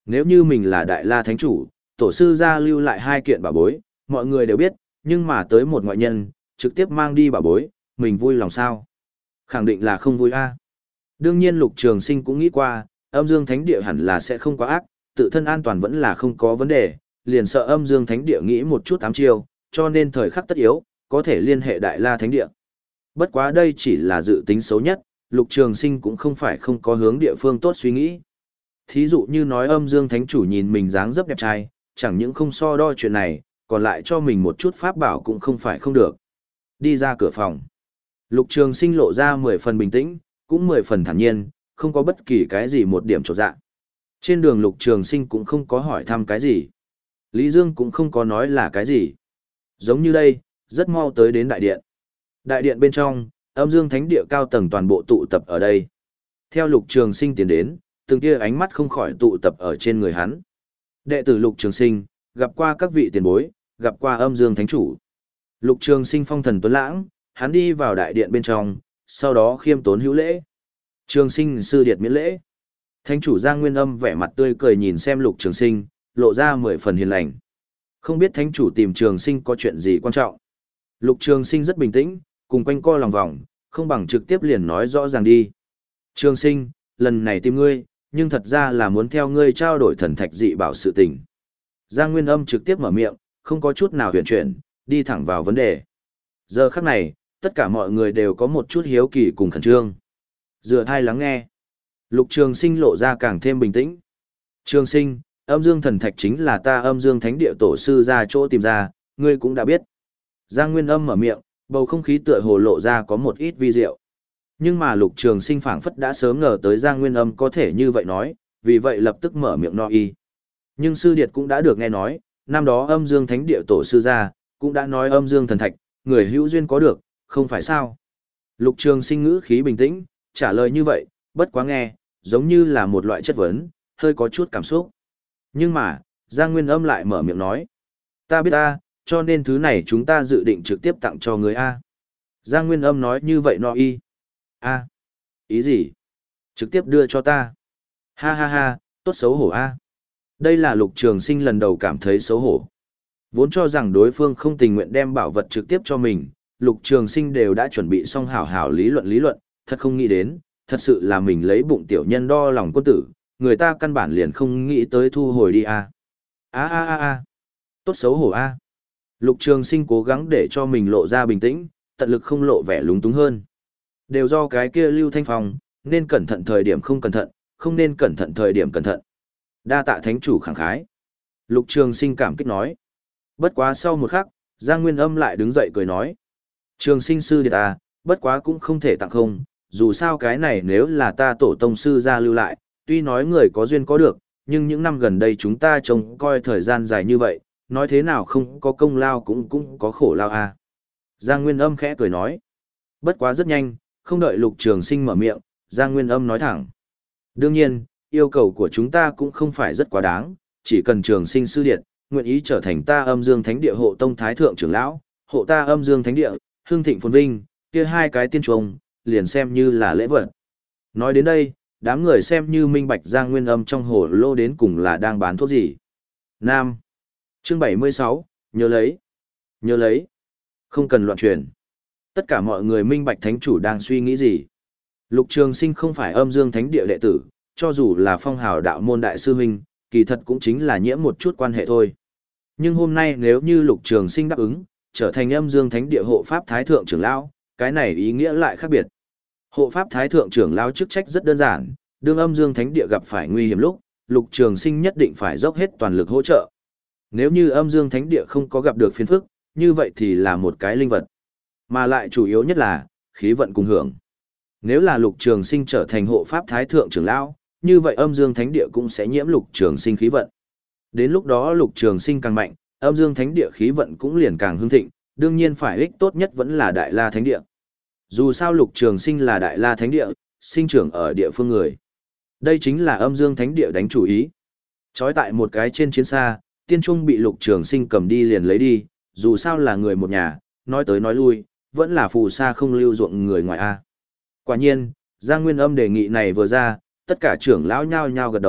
Nếu như mình là Đại La Thánh Chủ, tổ sư gia lưu lại hai kiện bảo bối, mọi người đều biết, nhưng mà tới một ngoại nhân, trực tiếp mang đi bảo bối, mình vui lòng sao? Khẳng định là không vui a. Đương nhiên Lục Trường Sinh cũng nghĩ qua, Âm Dương Thánh Địa hẳn là sẽ không quá ác, tự thân an toàn vẫn là không có vấn đề, liền sợ Âm Dương Thánh Địa nghĩ một chút ám chiêu, cho nên thời khắc tất yếu, có thể liên hệ Đại La Thánh Địa. Bất quá đây chỉ là dự tính xấu nhất, Lục Trường Sinh cũng không phải không có hướng địa phương tốt suy nghĩ. Thí dụ như nói Âm Dương Thánh Chủ nhìn mình dáng dấp đẹp trai, chẳng những không so đo chuyện này, còn lại cho mình một chút pháp bảo cũng không phải không được. Đi ra cửa phòng. Lục Trường Sinh lộ ra mười phần bình tĩnh, cũng mười phần thản nhiên, không có bất kỳ cái gì một điểm trột dạ. Trên đường Lục Trường Sinh cũng không có hỏi thăm cái gì. Lý Dương cũng không có nói là cái gì. Giống như đây, rất mau tới đến đại điện. Đại điện bên trong, Âm Dương Thánh Địa cao tầng toàn bộ tụ tập ở đây. Theo Lục Trường Sinh tiến đến, từng kia ánh mắt không khỏi tụ tập ở trên người hắn. Đệ tử Lục Trường Sinh, gặp qua các vị tiền bối, gặp qua Âm Dương Thánh Chủ. Lục Trường Sinh phong thần tuấn lãng, hắn đi vào đại điện bên trong, sau đó khiêm tốn hữu lễ. Trường Sinh sư điệt miễn lễ. Thánh chủ Giang Nguyên Âm vẻ mặt tươi cười nhìn xem Lục Trường Sinh, lộ ra mười phần hiền lành. Không biết thánh chủ tìm Trường Sinh có chuyện gì quan trọng. Lục Trường Sinh rất bình tĩnh, cùng quanh co lòng vòng, không bằng trực tiếp liền nói rõ ràng đi. Trường Sinh, lần này tìm ngươi, nhưng thật ra là muốn theo ngươi trao đổi thần thạch dị bảo sự tình. Giang Nguyên Âm trực tiếp mở miệng, không có chút nào huyền chuyển, đi thẳng vào vấn đề. Giờ khắc này, tất cả mọi người đều có một chút hiếu kỳ cùng khẩn trương. Dựa thai lắng nghe. Lục Trường Sinh lộ ra càng thêm bình tĩnh. Trường Sinh, Âm Dương thần thạch chính là ta Âm Dương Thánh Địa tổ sư ra chỗ tìm ra, ngươi cũng đã biết. Giang Nguyên Âm mở miệng, bầu không khí tựa hồ lộ ra có một ít vi diệu. Nhưng mà Lục Trường Sinh phảng phất đã sớm ngờ tới Giang Nguyên Âm có thể như vậy nói, vì vậy lập tức mở miệng no y. Nhưng sư điệt cũng đã được nghe nói, năm đó Âm Dương Thánh Địa tổ sư ra, cũng đã nói Âm Dương thần thạch, người hữu duyên có được, không phải sao? Lục Trường Sinh ngữ khí bình tĩnh, trả lời như vậy, bất quá nghe, giống như là một loại chất vấn, hơi có chút cảm xúc. Nhưng mà, Giang Nguyên Âm lại mở miệng nói, ta biết ta, cho nên thứ này chúng ta dự định trực tiếp tặng cho người A. Giang Nguyên Âm nói như vậy no y. A. Ý gì? Trực tiếp đưa cho ta. Ha ha ha, tốt xấu hổ A. Đây là Lục Trường Sinh lần đầu cảm thấy xấu hổ. Vốn cho rằng đối phương không tình nguyện đem bảo vật trực tiếp cho mình, Lục Trường Sinh đều đã chuẩn bị xong hảo hảo lý luận lý luận, thật không nghĩ đến, thật sự là mình lấy bụng tiểu nhân đo lòng quân tử, người ta căn bản liền không nghĩ tới thu hồi đi a. A a a a. Tốt xấu hổ a. Lục Trường Sinh cố gắng để cho mình lộ ra bình tĩnh, tận lực không lộ vẻ lúng túng hơn. Đều do cái kia Lưu Thanh Phong, nên cẩn thận thời điểm không cẩn thận, không nên cẩn thận thời điểm cẩn thận. Đa tạ thánh chủ khẳng khái. Lục Trường Sinh cảm kích nói. Bất quá sau một khắc, Giang Nguyên Âm lại đứng dậy cười nói. Trường Sinh sư điệt ta, bất quá cũng không thể tặng không, dù sao cái này nếu là ta tổ tông sư ra lưu lại, tuy nói người có duyên có được, nhưng những năm gần đây chúng ta trông coi thời gian dài như vậy, nói thế nào không có công lao cũng cũng có khổ lao à. Giang Nguyên Âm khẽ cười nói. Bất quá rất nhanh, không đợi Lục Trường Sinh mở miệng, Giang Nguyên Âm nói thẳng. Đương nhiên, yêu cầu của chúng ta cũng không phải rất quá đáng, chỉ cần Trường Sinh sư điệt, nguyện ý trở thành ta Âm Dương Thánh Địa hộ tông thái thượng trưởng lão, hộ ta Âm Dương Thánh Địa, hương thịnh phồn vinh, kia hai cái tiên trùng, liền xem như là lễ vật. Nói đến đây, đám người xem như minh bạch Giang Nguyên Âm trong hồ lô đến cùng là đang bán thuốc gì. Nam. Chương bảy mươi sáu, nhớ lấy. Nhớ lấy. Không cần loạn truyền. Tất cả mọi người minh bạch thánh chủ đang suy nghĩ gì. Lục Trường Sinh không phải Âm Dương Thánh Địa đệ tử, cho dù là phong hào đạo môn đại sư huynh, kỳ thật cũng chính là nhiễm một chút quan hệ thôi. Nhưng hôm nay nếu như Lục Trường Sinh đáp ứng, trở thành Âm Dương Thánh Địa hộ pháp thái thượng trưởng lão, cái này ý nghĩa lại khác biệt. Hộ pháp thái thượng trưởng lão chức trách rất đơn giản, đương Âm Dương Thánh Địa gặp phải nguy hiểm lúc, Lục Trường Sinh nhất định phải dốc hết toàn lực hỗ trợ. Nếu như Âm Dương Thánh Địa không có gặp được phiền phức, như vậy thì là một cái linh vật. Mà lại chủ yếu nhất là khí vận cùng hưởng. Nếu là Lục Trường Sinh trở thành hộ pháp thái thượng trưởng lão, như vậy Âm Dương Thánh Địa cũng sẽ nhiễm Lục Trường Sinh khí vận. Đến lúc đó Lục Trường Sinh càng mạnh, Âm Dương Thánh Địa khí vận cũng liền càng hưng thịnh, đương nhiên phải ích tốt nhất vẫn là Đại La Thánh Địa. Dù sao Lục Trường Sinh là Đại La Thánh Địa, sinh trưởng ở địa phương người. Đây chính là Âm Dương Thánh Địa đánh chủ ý. Chói tại một cái trên chiến xa, tiên trung bị Lục Trường Sinh cầm đi liền lấy đi, dù sao là người một nhà, nói tới nói lui, vẫn là phù sa không lưu ruộng người ngoài a. Quả nhiên, Giang Nguyên Âm đề nghị này vừa ra, tất cả trưởng lão nhao nhao gật đầu,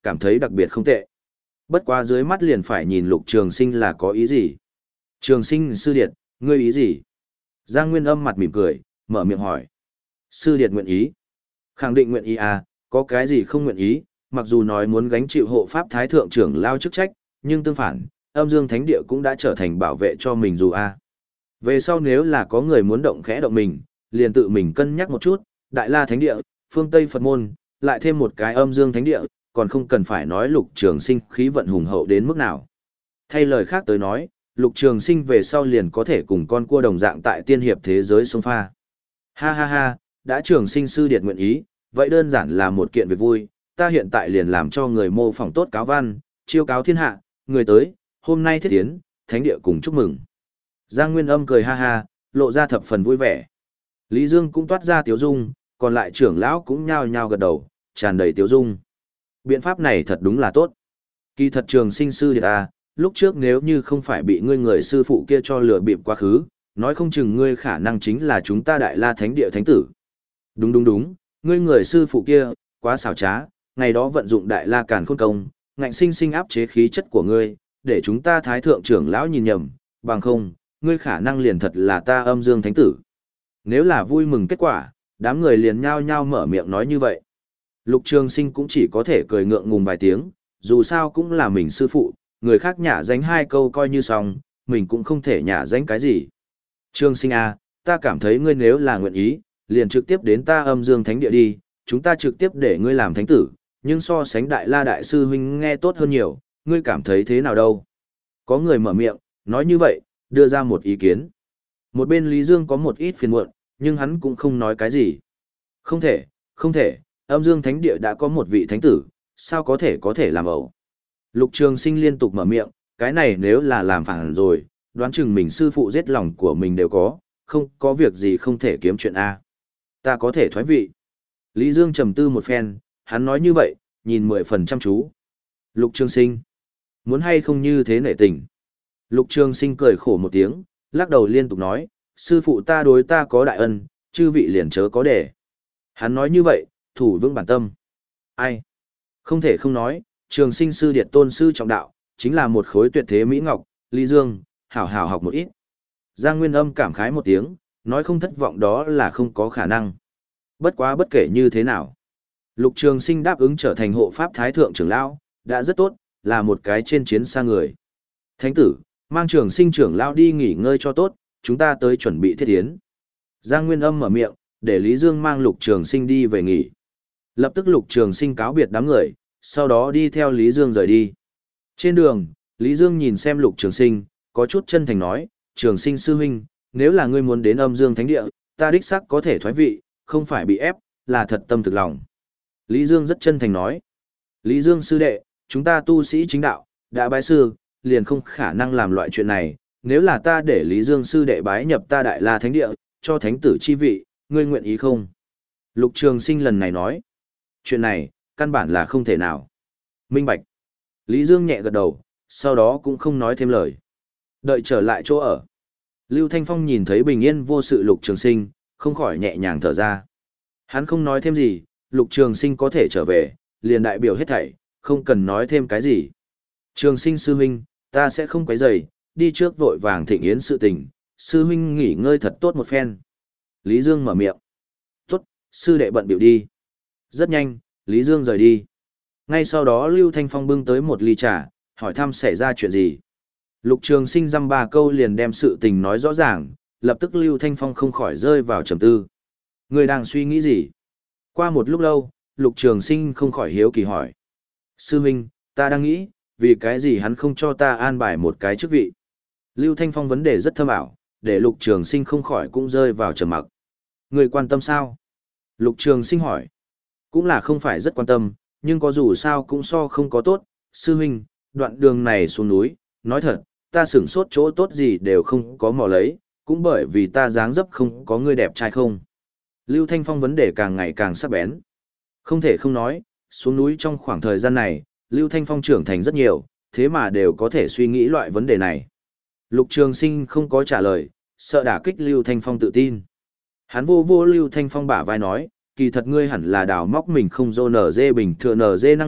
cảm thấy đặc biệt không tệ. Bất quá dưới mắt liền phải nhìn Lục Trường Sinh là có ý gì. Trường Sinh sư điệt, ngươi ý gì? Giang Nguyên Âm mặt mỉm cười, mở miệng hỏi. Sư điệt nguyện ý. Khẳng định nguyện ý à, có cái gì không nguyện ý, mặc dù nói muốn gánh chịu hộ pháp thái thượng trưởng lao chức trách, nhưng tương phản, âm dương thánh địa cũng đã trở thành bảo vệ cho mình dù a. Về sau nếu là có người muốn động khẽ động mình, liền tự mình cân nhắc một chút, Đại La thánh địa, phương Tây Phật môn, lại thêm một cái âm dương thánh địa, còn không cần phải nói Lục Trường Sinh khí vận hùng hậu đến mức nào. Thay lời khác tới nói, Lục Trường Sinh về sau liền có thể cùng con cua đồng dạng tại tiên hiệp thế giới sông pha. Ha ha ha, đã Trường Sinh sư điệt nguyện ý, vậy đơn giản là một kiện việc vui, ta hiện tại liền làm cho người mô phỏng tốt cáo văn, chiêu cáo thiên hạ, người tới, hôm nay thiết tiến, thánh địa cùng chúc mừng. Giang Nguyên Âm cười ha ha, lộ ra thập phần vui vẻ. Lý Dương cũng toát ra tiếu dung, còn lại trưởng lão cũng nhao nhao gật đầu, tràn đầy tiếu dung. Biện pháp này thật đúng là tốt. Kỳ thật Trường Sinh sư điệt à, lúc trước nếu như không phải bị ngươi người sư phụ kia cho lừa bịp quá khứ, nói không chừng ngươi khả năng chính là chúng ta Đại La thánh địa thánh tử. Đúng đúng đúng, ngươi người sư phụ kia, quá xảo trá, ngày đó vận dụng Đại La Càn Khôn Công, ngạnh sinh sinh áp chế khí chất của ngươi, để chúng ta thái thượng trưởng lão nhìn nhầm, bằng không, ngươi khả năng liền thật là ta âm dương thánh tử. Nếu là vui mừng kết quả, đám người liền nhao nhao mở miệng nói như vậy. Lục Trường Sinh cũng chỉ có thể cười ngượng ngùng vài tiếng, dù sao cũng là mình sư phụ, người khác nhả danh hai câu coi như xong, mình cũng không thể nhả danh cái gì. Trường Sinh à, ta cảm thấy ngươi nếu là nguyện ý, liền trực tiếp đến ta âm dương thánh địa đi, chúng ta trực tiếp để ngươi làm thánh tử, nhưng so sánh Đại La đại sư huynh nghe tốt hơn nhiều, ngươi cảm thấy thế nào đâu? Có người mở miệng, nói như vậy, đưa ra một ý kiến. Một bên Lý Dương có một ít phiền muộn, nhưng hắn cũng không nói cái gì. Không thể, không thể, âm dương thánh địa đã có một vị thánh tử, sao có thể có thể làm ẩu? Lục Trường Sinh liên tục mở miệng, cái này nếu là làm phản rồi, đoán chừng mình sư phụ giết lòng của mình đều có, không có việc gì không thể kiếm chuyện A. Ta có thể thoái vị. Lý Dương trầm tư một phen, hắn nói như vậy, nhìn mười phần chăm chú. Lục Trường Sinh, muốn hay không như thế nể tình. Lục Trường Sinh cười khổ một tiếng, lắc đầu liên tục nói, sư phụ ta đối ta có đại ân, chư vị liền chớ có để. Hắn nói như vậy, thủ vững bản tâm. Ai? Không thể không nói, Trường Sinh sư điệt tôn sư trọng đạo, chính là một khối tuyệt thế mỹ ngọc, Lý Dương, hảo hảo học một ít. Giang Nguyên Âm cảm khái một tiếng, nói không thất vọng đó là không có khả năng. Bất quá bất kể như thế nào. Lục Trường Sinh đáp ứng trở thành hộ pháp thái thượng trưởng lão, đã rất tốt, là một cái trên chiến xa người. Thánh tử, mang Trường Sinh trưởng lão đi nghỉ ngơi cho tốt, chúng ta tới chuẩn bị thiết tiến. Giang Nguyên Âm mở miệng, để Lý Dương mang Lục Trường Sinh đi về nghỉ. Lập tức Lục Trường Sinh cáo biệt đám người, sau đó đi theo Lý Dương rời đi. Trên đường, Lý Dương nhìn xem Lục Trường Sinh, có chút chân thành nói, Trường Sinh sư huynh, nếu là ngươi muốn đến âm dương thánh địa, ta đích xác có thể thoái vị, không phải bị ép, là thật tâm thực lòng. Lý Dương rất chân thành nói, Lý Dương sư đệ, chúng ta tu sĩ chính đạo, đã bái sư, liền không khả năng làm loại chuyện này, nếu là ta để Lý Dương sư đệ bái nhập ta Đại La thánh địa, cho thánh tử chi vị, ngươi nguyện ý không? Lục Trường Sinh lần này nói, chuyện này, căn bản là không thể nào. Minh bạch. Lý Dương nhẹ gật đầu, sau đó cũng không nói thêm lời. Đợi trở lại chỗ ở. Lưu Thanh Phong nhìn thấy bình yên vô sự Lục Trường Sinh, không khỏi nhẹ nhàng thở ra. Hắn không nói thêm gì, Lục Trường Sinh có thể trở về, liền đại biểu hết thảy, không cần nói thêm cái gì. Trường Sinh sư huynh, ta sẽ không quấy rầy, đi trước vội vàng thịnh yến sự tình, sư huynh nghỉ ngơi thật tốt một phen. Lý Dương mở miệng. Tốt, sư đệ bận biểu đi. Rất nhanh, Lý Dương rời đi. Ngay sau đó Lưu Thanh Phong bưng tới một ly trà, hỏi thăm xảy ra chuyện gì. Lục Trường Sinh dăm ba câu liền đem sự tình nói rõ ràng, lập tức Lưu Thanh Phong không khỏi rơi vào trầm tư. Người đang suy nghĩ gì? Qua một lúc lâu, Lục Trường Sinh không khỏi hiếu kỳ hỏi. Sư huynh, ta đang nghĩ, vì cái gì hắn không cho ta an bài một cái chức vị? Lưu Thanh Phong vấn đề rất thâm ảo, để Lục Trường Sinh không khỏi cũng rơi vào trầm mặc. Người quan tâm sao? Lục Trường Sinh hỏi. Cũng là không phải rất quan tâm, nhưng có dù sao cũng so không có tốt. Sư huynh, đoạn đường này xuống núi, nói thật, ta sửng sốt chỗ tốt gì đều không có mò lấy, cũng bởi vì ta dáng dấp không có người đẹp trai không. Lưu Thanh Phong vấn đề càng ngày càng sắc bén. Không thể không nói, xuống núi trong khoảng thời gian này, Lưu Thanh Phong trưởng thành rất nhiều, thế mà đều có thể suy nghĩ loại vấn đề này. Lục Trường Sinh không có trả lời, sợ đả kích Lưu Thanh Phong tự tin. Hắn vô vô Lưu Thanh Phong bả vai nói, kỳ thật ngươi hẳn là đào móc mình không dô nở dê bình thường nở dê năng lực,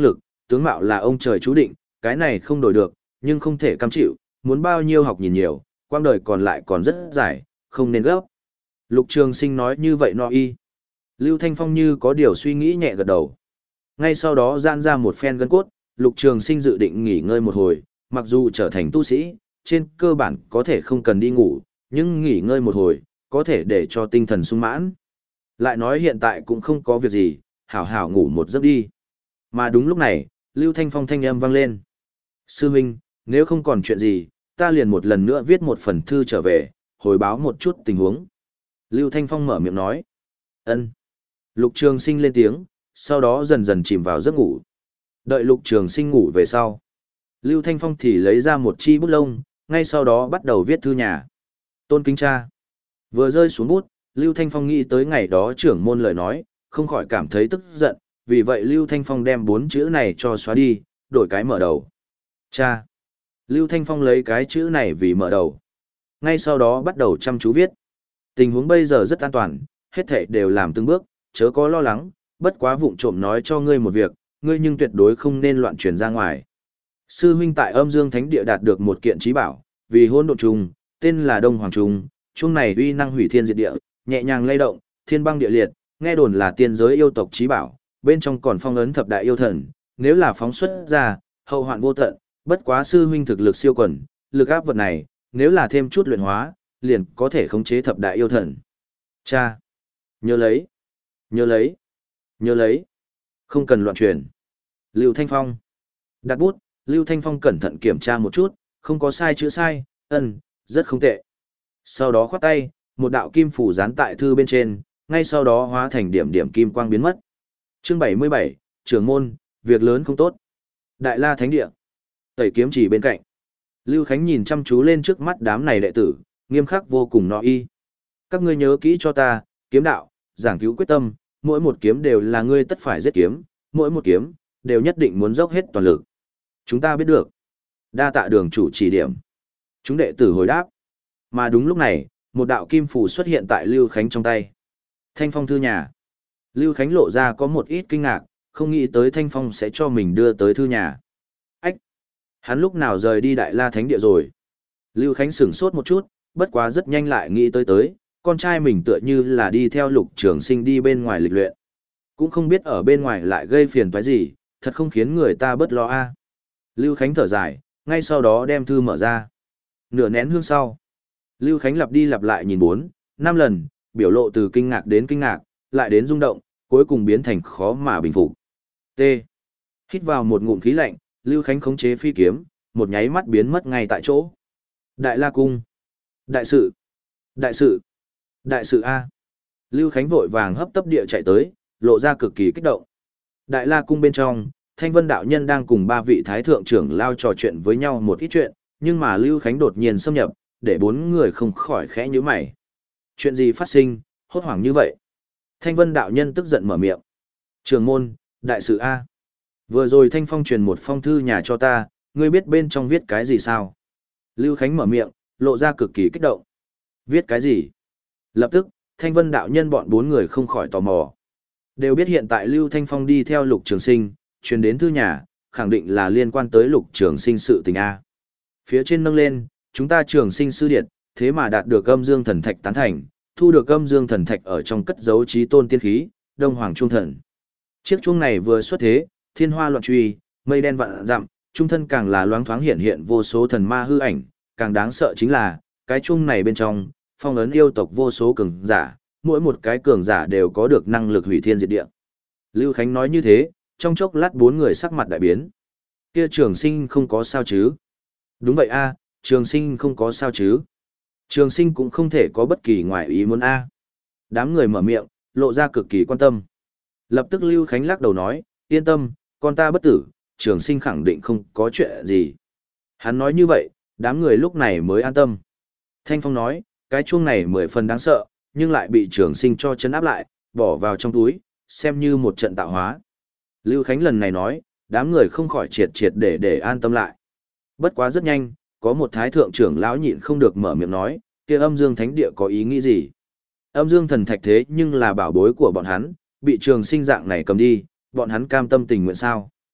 tướng mạo là ông trời chú định, cái này không đổi được, nhưng không thể cam chịu, muốn bao nhiêu học nhìn nhiều, quang đời còn lại còn rất dài, không nên gấp. Lục Trường Sinh nói như vậy no y. Lưu Thanh Phong như có điều suy nghĩ nhẹ gật đầu. Ngay sau đó giãn ra một phen gân cốt, Lục Trường Sinh dự định nghỉ ngơi một hồi, mặc dù trở thành tu sĩ, trên cơ bản có thể không cần đi ngủ, nhưng nghỉ ngơi một hồi, có thể để cho tinh thần sung mãn. Lại nói hiện tại cũng không có việc gì, hảo hảo ngủ một giấc đi. Mà đúng lúc này, Lưu Thanh Phong thanh âm vang lên. Sư huynh, nếu không còn chuyện gì, ta liền một lần nữa viết một phần thư trở về, hồi báo một chút tình huống. Lưu Thanh Phong mở miệng nói. Ân. Lục Trường Sinh lên tiếng, sau đó dần dần chìm vào giấc ngủ. Đợi Lục Trường Sinh ngủ về sau. Lưu Thanh Phong thì lấy ra một chi bút lông, ngay sau đó bắt đầu viết thư nhà. Tôn kính cha. Vừa rơi xuống bút, Lưu Thanh Phong nghĩ tới ngày đó trưởng môn lời nói, không khỏi cảm thấy tức giận, vì vậy Lưu Thanh Phong đem bốn chữ này cho xóa đi, đổi cái mở đầu. Cha. Lưu Thanh Phong lấy cái chữ này vì mở đầu. Ngay sau đó bắt đầu chăm chú viết. Tình huống bây giờ rất an toàn, hết thảy đều làm từng bước, chớ có lo lắng, bất quá vụng trộm nói cho ngươi một việc, ngươi nhưng tuyệt đối không nên loạn truyền ra ngoài. Sư huynh tại Âm Dương Thánh Địa đạt được một kiện trí bảo, vì hỗn độn trùng, tên là Đông Hoàng trùng, chung này uy năng hủy thiên diệt địa, nhẹ nhàng lay động, thiên băng địa liệt, nghe đồn là tiên giới yêu tộc trí bảo, bên trong còn phong ấn thập đại yêu thần, nếu là phóng xuất ra, hậu hoạn vô tận, bất quá sư huynh thực lực siêu quần, lực áp vật này, nếu là thêm chút luyện hóa, liền có thể khống chế thập đại yêu thần. Cha, nhớ lấy, nhớ lấy, nhớ lấy, không cần loạn truyền. Lưu Thanh Phong đặt bút, Lưu Thanh Phong cẩn thận kiểm tra một chút, không có sai chữ sai, ân, rất không tệ. Sau đó khoát tay, một đạo kim phủ dán tại thư bên trên, ngay sau đó hóa thành điểm điểm kim quang biến mất. Chương bảy mươi bảy, trưởng môn, việc lớn không tốt. Đại La Thánh Địa. Tẩy kiếm chỉ bên cạnh. Lưu Khánh nhìn chăm chú lên trước mắt đám này đệ tử, nghiêm khắc vô cùng nọ y. Các ngươi nhớ kỹ cho ta, kiếm đạo, giảng cứu quyết tâm, mỗi một kiếm đều là ngươi tất phải giết kiếm, mỗi một kiếm đều nhất định muốn dốc hết toàn lực. Chúng ta biết được. Đa tạ đường chủ chỉ điểm. Chúng đệ tử hồi đáp. Mà đúng lúc này, một đạo kim phù xuất hiện tại Lưu Khánh trong tay. Thanh Phong thư nhà. Lưu Khánh lộ ra có một ít kinh ngạc, không nghĩ tới Thanh Phong sẽ cho mình đưa tới thư nhà. Ách! Hắn lúc nào rời đi Đại La Thánh Địa rồi? Lưu Khánh sửng sốt một chút, bất quá rất nhanh lại nghĩ tới tới, con trai mình tựa như là đi theo Lục Trường Sinh đi bên ngoài lịch luyện. Cũng không biết ở bên ngoài lại gây phiền toái gì, thật không khiến người ta bớt lo a. Lưu Khánh thở dài, ngay sau đó đem thư mở ra. Nửa nén hương sau. Lưu Khánh lặp đi lặp lại nhìn bốn, năm lần, biểu lộ từ kinh ngạc đến kinh ngạc, lại đến rung động, cuối cùng biến thành khó mà bình phục. T. Hít vào một ngụm khí lạnh, Lưu Khánh khống chế phi kiếm, một nháy mắt biến mất ngay tại chỗ. Đại La Cung. Đại sự. Đại sự. Đại sự A. Lưu Khánh vội vàng hấp tấp địa chạy tới, lộ ra cực kỳ kích động. Đại La Cung bên trong, Thanh Vân đạo nhân đang cùng ba vị thái thượng trưởng lao trò chuyện với nhau một ít chuyện, nhưng mà Lưu Khánh đột nhiên xâm nhập, để bốn người không khỏi khẽ nhíu mày. Chuyện gì phát sinh, hốt hoảng như vậy? Thanh Vân đạo nhân tức giận mở miệng. Trường môn, đại sự A. Vừa rồi Thanh Phong truyền một phong thư nhà cho ta, ngươi biết bên trong viết cái gì sao? Lưu Khánh mở miệng, lộ ra cực kỳ kích động. Viết cái gì? Lập tức, Thanh Vân đạo nhân bọn bốn người không khỏi tò mò. Đều biết hiện tại Lưu Thanh Phong đi theo Lục Trường Sinh, truyền đến thư nhà, khẳng định là liên quan tới Lục Trường Sinh sự tình A. Phía trên nâng lên, chúng ta Trường Sinh sư điệt, thế mà đạt được Âm Dương Thần Thạch tán thành, thu được Âm Dương Thần Thạch ở trong cất giấu chí tôn tiên khí, Đông Hoàng Trung Thần. Chiếc chuông này vừa xuất thế, thiên hoa loạn truy, mây đen vạn dặm, trung thân càng là loáng thoáng hiện hiện vô số thần ma hư ảnh, càng đáng sợ chính là, cái chuông này bên trong, phong ấn yêu tộc vô số cường giả, mỗi một cái cường giả đều có được năng lực hủy thiên diệt địa. Lưu Khánh nói như thế, trong chốc lát bốn người sắc mặt đại biến. Kia Trường Sinh không có sao chứ? Đúng vậy a, Trường Sinh không có sao chứ? Trường Sinh cũng không thể có bất kỳ ngoại ý muốn a. Đám người mở miệng, lộ ra cực kỳ quan tâm. Lập tức Lưu Khánh lắc đầu nói, yên tâm, con ta bất tử, Trường Sinh khẳng định không có chuyện gì. Hắn nói như vậy, đám người lúc này mới an tâm. Thanh Phong nói, cái chuông này mười phần đáng sợ, nhưng lại bị Trường Sinh cho chấn áp lại, bỏ vào trong túi, xem như một trận tạo hóa. Lưu Khánh lần này nói, đám người không khỏi triệt triệt để để an tâm lại. Bất quá rất nhanh, có một thái thượng trưởng lão nhịn không được mở miệng nói, kia Âm Dương Thánh Địa có ý nghĩ gì? Âm Dương Thần Thạch thế nhưng là bảo bối của bọn hắn, bị Trường Sinh dạng này cầm đi, bọn hắn cam tâm tình nguyện sao?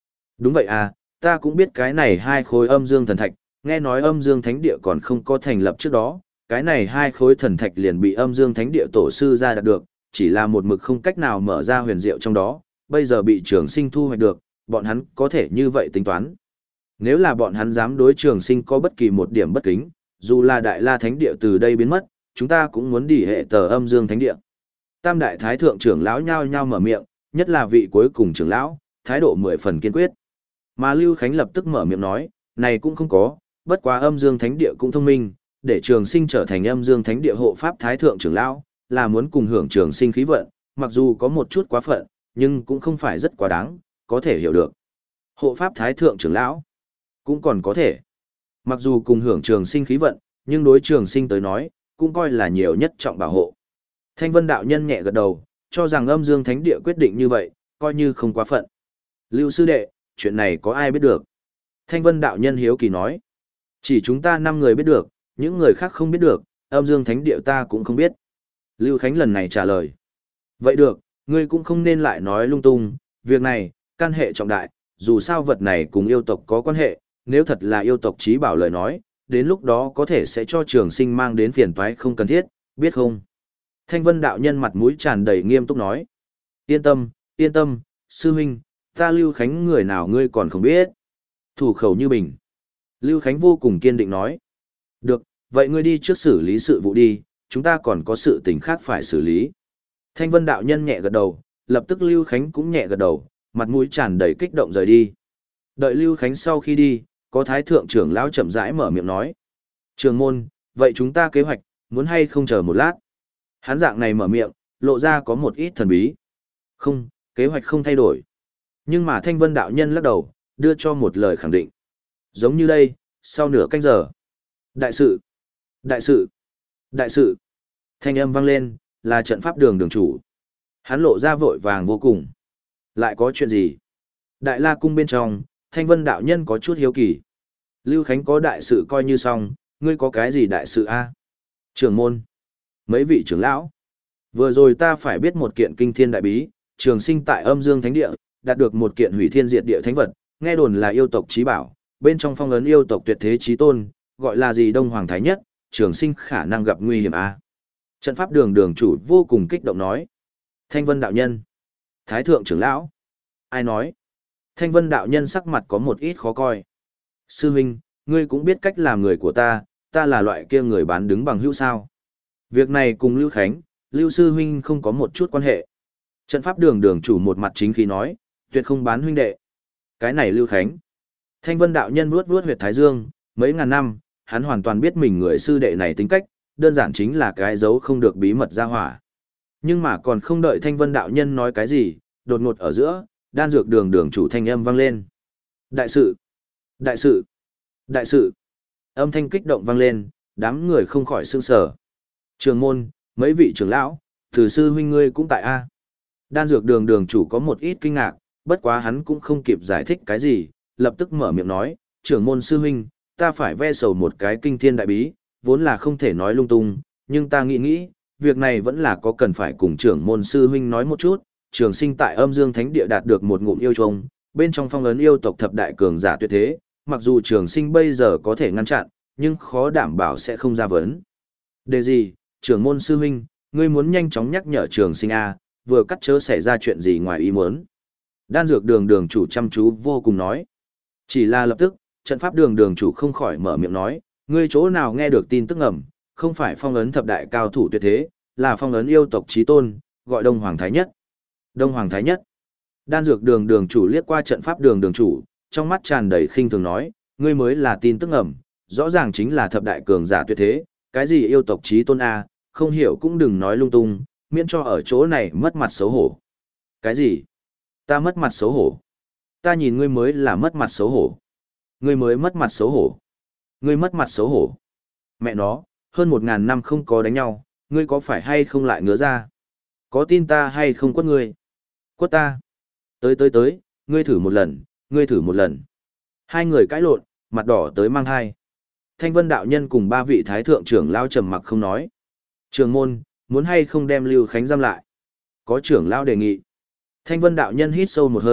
Đúng vậy à, ta cũng biết cái này hai khối âm dương thần thạch, nghe nói âm dương thánh địa còn không có thành lập trước đó, cái này hai khối thần thạch liền bị âm dương thánh địa tổ sư ra đạt được, chỉ là một mực không cách nào mở ra huyền diệu trong đó, bây giờ bị trường sinh thu hoạch được, bọn hắn có thể như vậy tính toán. Nếu là bọn hắn dám đối trường sinh có bất kỳ một điểm bất kính, dù là đại la thánh địa từ đây biến mất, chúng ta cũng muốn đi hệ tờ âm dương thánh địa. Tam đại thái thượng trưởng lão nhao nhao mở miệng, nhất là vị cuối cùng trưởng lão, thái độ mười phần kiên quyết. Mà Lưu Khánh lập tức mở miệng nói, này cũng không có, bất quá âm dương thánh địa cũng thông minh, để trường sinh trở thành âm dương thánh địa hộ pháp thái thượng trưởng lão, là muốn cùng hưởng trường sinh khí vận, mặc dù có một chút quá phận, nhưng cũng không phải rất quá đáng, có thể hiểu được. Hộ pháp thái thượng trưởng lão, cũng còn có thể. Mặc dù cùng hưởng trường sinh khí vận, nhưng đối trường sinh tới nói, cũng coi là nhiều nhất trọng bảo hộ. Thanh Vân đạo nhân nhẹ gật đầu, cho rằng âm dương thánh địa quyết định như vậy, coi như không quá phận. Lưu sư đệ, chuyện này có ai biết được? Thanh Vân đạo nhân hiếu kỳ nói. Chỉ chúng ta năm người biết được, những người khác không biết được, âm dương thánh địa ta cũng không biết. Lưu Khánh lần này trả lời. Vậy được, ngươi cũng không nên lại nói lung tung, việc này, căn hệ trọng đại, dù sao vật này cùng yêu tộc có quan hệ, nếu thật là yêu tộc trí bảo lời nói, đến lúc đó có thể sẽ cho trường sinh mang đến phiền toái không cần thiết, biết không? Thanh Vân đạo nhân mặt mũi tràn đầy nghiêm túc nói. Yên tâm, yên tâm, sư huynh, ta Lưu Khánh người nào ngươi còn không biết. Thủ khẩu như bình. Lưu Khánh vô cùng kiên định nói. Được, vậy ngươi đi trước xử lý sự vụ đi, chúng ta còn có sự tình khác phải xử lý. Thanh Vân đạo nhân nhẹ gật đầu, lập tức Lưu Khánh cũng nhẹ gật đầu, mặt mũi tràn đầy kích động rời đi. Đợi Lưu Khánh sau khi đi, có thái thượng trưởng lão chậm rãi mở miệng nói. Trường môn, vậy chúng ta kế hoạch, muốn hay không chờ một lát? Hắn dạng này mở miệng, lộ ra có một ít thần bí. Không, kế hoạch không thay đổi. Nhưng mà Thanh Vân đạo nhân lắc đầu, đưa cho một lời khẳng định. Giống như đây, sau nửa canh giờ. Đại sự, đại sự, đại sự. Thanh âm vang lên, là trận pháp đường đường chủ. Hắn lộ ra vội vàng vô cùng. Lại có chuyện gì? Đại la cung bên trong, Thanh Vân đạo nhân có chút hiếu kỳ. Lưu Khánh có đại sự coi như xong, ngươi có cái gì đại sự a? Trưởng môn. Mấy vị trưởng lão. Vừa rồi ta phải biết một kiện kinh thiên đại bí, trường sinh tại âm dương thánh địa, đạt được một kiện hủy thiên diệt địa thánh vật, nghe đồn là yêu tộc trí bảo, bên trong phong ấn yêu tộc tuyệt thế trí tôn, gọi là gì Đông Hoàng Thái Nhất, trường sinh khả năng gặp nguy hiểm a. Trận pháp đường đường chủ vô cùng kích động nói. Thanh Vân đạo nhân. Thái thượng trưởng lão. Ai nói? Thanh Vân đạo nhân sắc mặt có một ít khó coi. Sư huynh, ngươi cũng biết cách làm người của ta, ta là loại kia người bán đứng bằng hữu sao. Việc này cùng Lưu Khánh, Lưu sư huynh không có một chút quan hệ. Trận pháp đường đường chủ một mặt chính khí nói, tuyệt không bán huynh đệ. Cái này Lưu Khánh. Thanh Vân đạo nhân vuốt vuốt huyệt thái dương, mấy ngàn năm, hắn hoàn toàn biết mình người sư đệ này tính cách, đơn giản chính là cái giấu không được bí mật ra hỏa. Nhưng mà còn không đợi Thanh Vân đạo nhân nói cái gì, đột ngột ở giữa, đan dược đường đường chủ thanh âm vang lên. Đại sự, đại sự, đại sự. Âm thanh kích động vang lên, đám người không khỏi sương sở. Trường môn, mấy vị trưởng lão, từ sư huynh ngươi cũng tại A. Đan dược đường đường chủ có một ít kinh ngạc, bất quá hắn cũng không kịp giải thích cái gì, lập tức mở miệng nói, trưởng môn sư huynh, ta phải ve sầu một cái kinh thiên đại bí, vốn là không thể nói lung tung, nhưng ta nghĩ nghĩ, việc này vẫn là có cần phải cùng trưởng môn sư huynh nói một chút. Trường sinh tại âm dương thánh địa đạt được một ngụm yêu trông, bên trong phong ấn yêu tộc thập đại cường giả tuyệt thế, mặc dù trường sinh bây giờ có thể ngăn chặn, nhưng khó đảm bảo sẽ không ra vấn. Đề gì, trưởng môn sư huynh, ngươi muốn nhanh chóng nhắc nhở trường sinh A, vừa cắt chớ xảy ra chuyện gì ngoài ý muốn. Đan dược đường đường chủ chăm chú vô cùng nói. Chỉ là lập tức, trận pháp đường đường chủ không khỏi mở miệng nói, ngươi chỗ nào nghe được tin tức ngầm, không phải phong ấn thập đại cao thủ tuyệt thế, là phong ấn yêu tộc chí tôn, gọi Đông Hoàng Thái Nhất. Đông Hoàng Thái Nhất. Đan dược đường đường chủ liếc qua trận pháp đường đường chủ, trong mắt tràn đầy khinh thường nói, ngươi mới là tin tức ẩm, rõ ràng chính là thập đại cường giả tuyệt thế, cái gì yêu tộc chí tôn A, không hiểu cũng đừng nói lung tung, miễn cho ở chỗ này mất mặt xấu hổ. Cái gì? Ta mất mặt xấu hổ? Ta nhìn ngươi mới là mất mặt xấu hổ. Ngươi mới mất mặt xấu hổ. Ngươi mất mặt xấu hổ. Mẹ nó, hơn một ngàn năm không có đánh nhau, ngươi có phải hay không lại ngứa ra? Có tin ta hay không quất ngươi? Quất ta. Tới tới tới, ngươi thử một lần, ngươi thử một lần. Hai người cãi lộn, mặt đỏ tới mang hai. Thanh Vân đạo nhân cùng ba vị thái thượng trưởng lao trầm mặc không nói. Trường môn, muốn hay không đem Lưu Khánh giam lại? Có trưởng lao đề nghị. Thanh Vân đạo nhân hít sâu một hơi,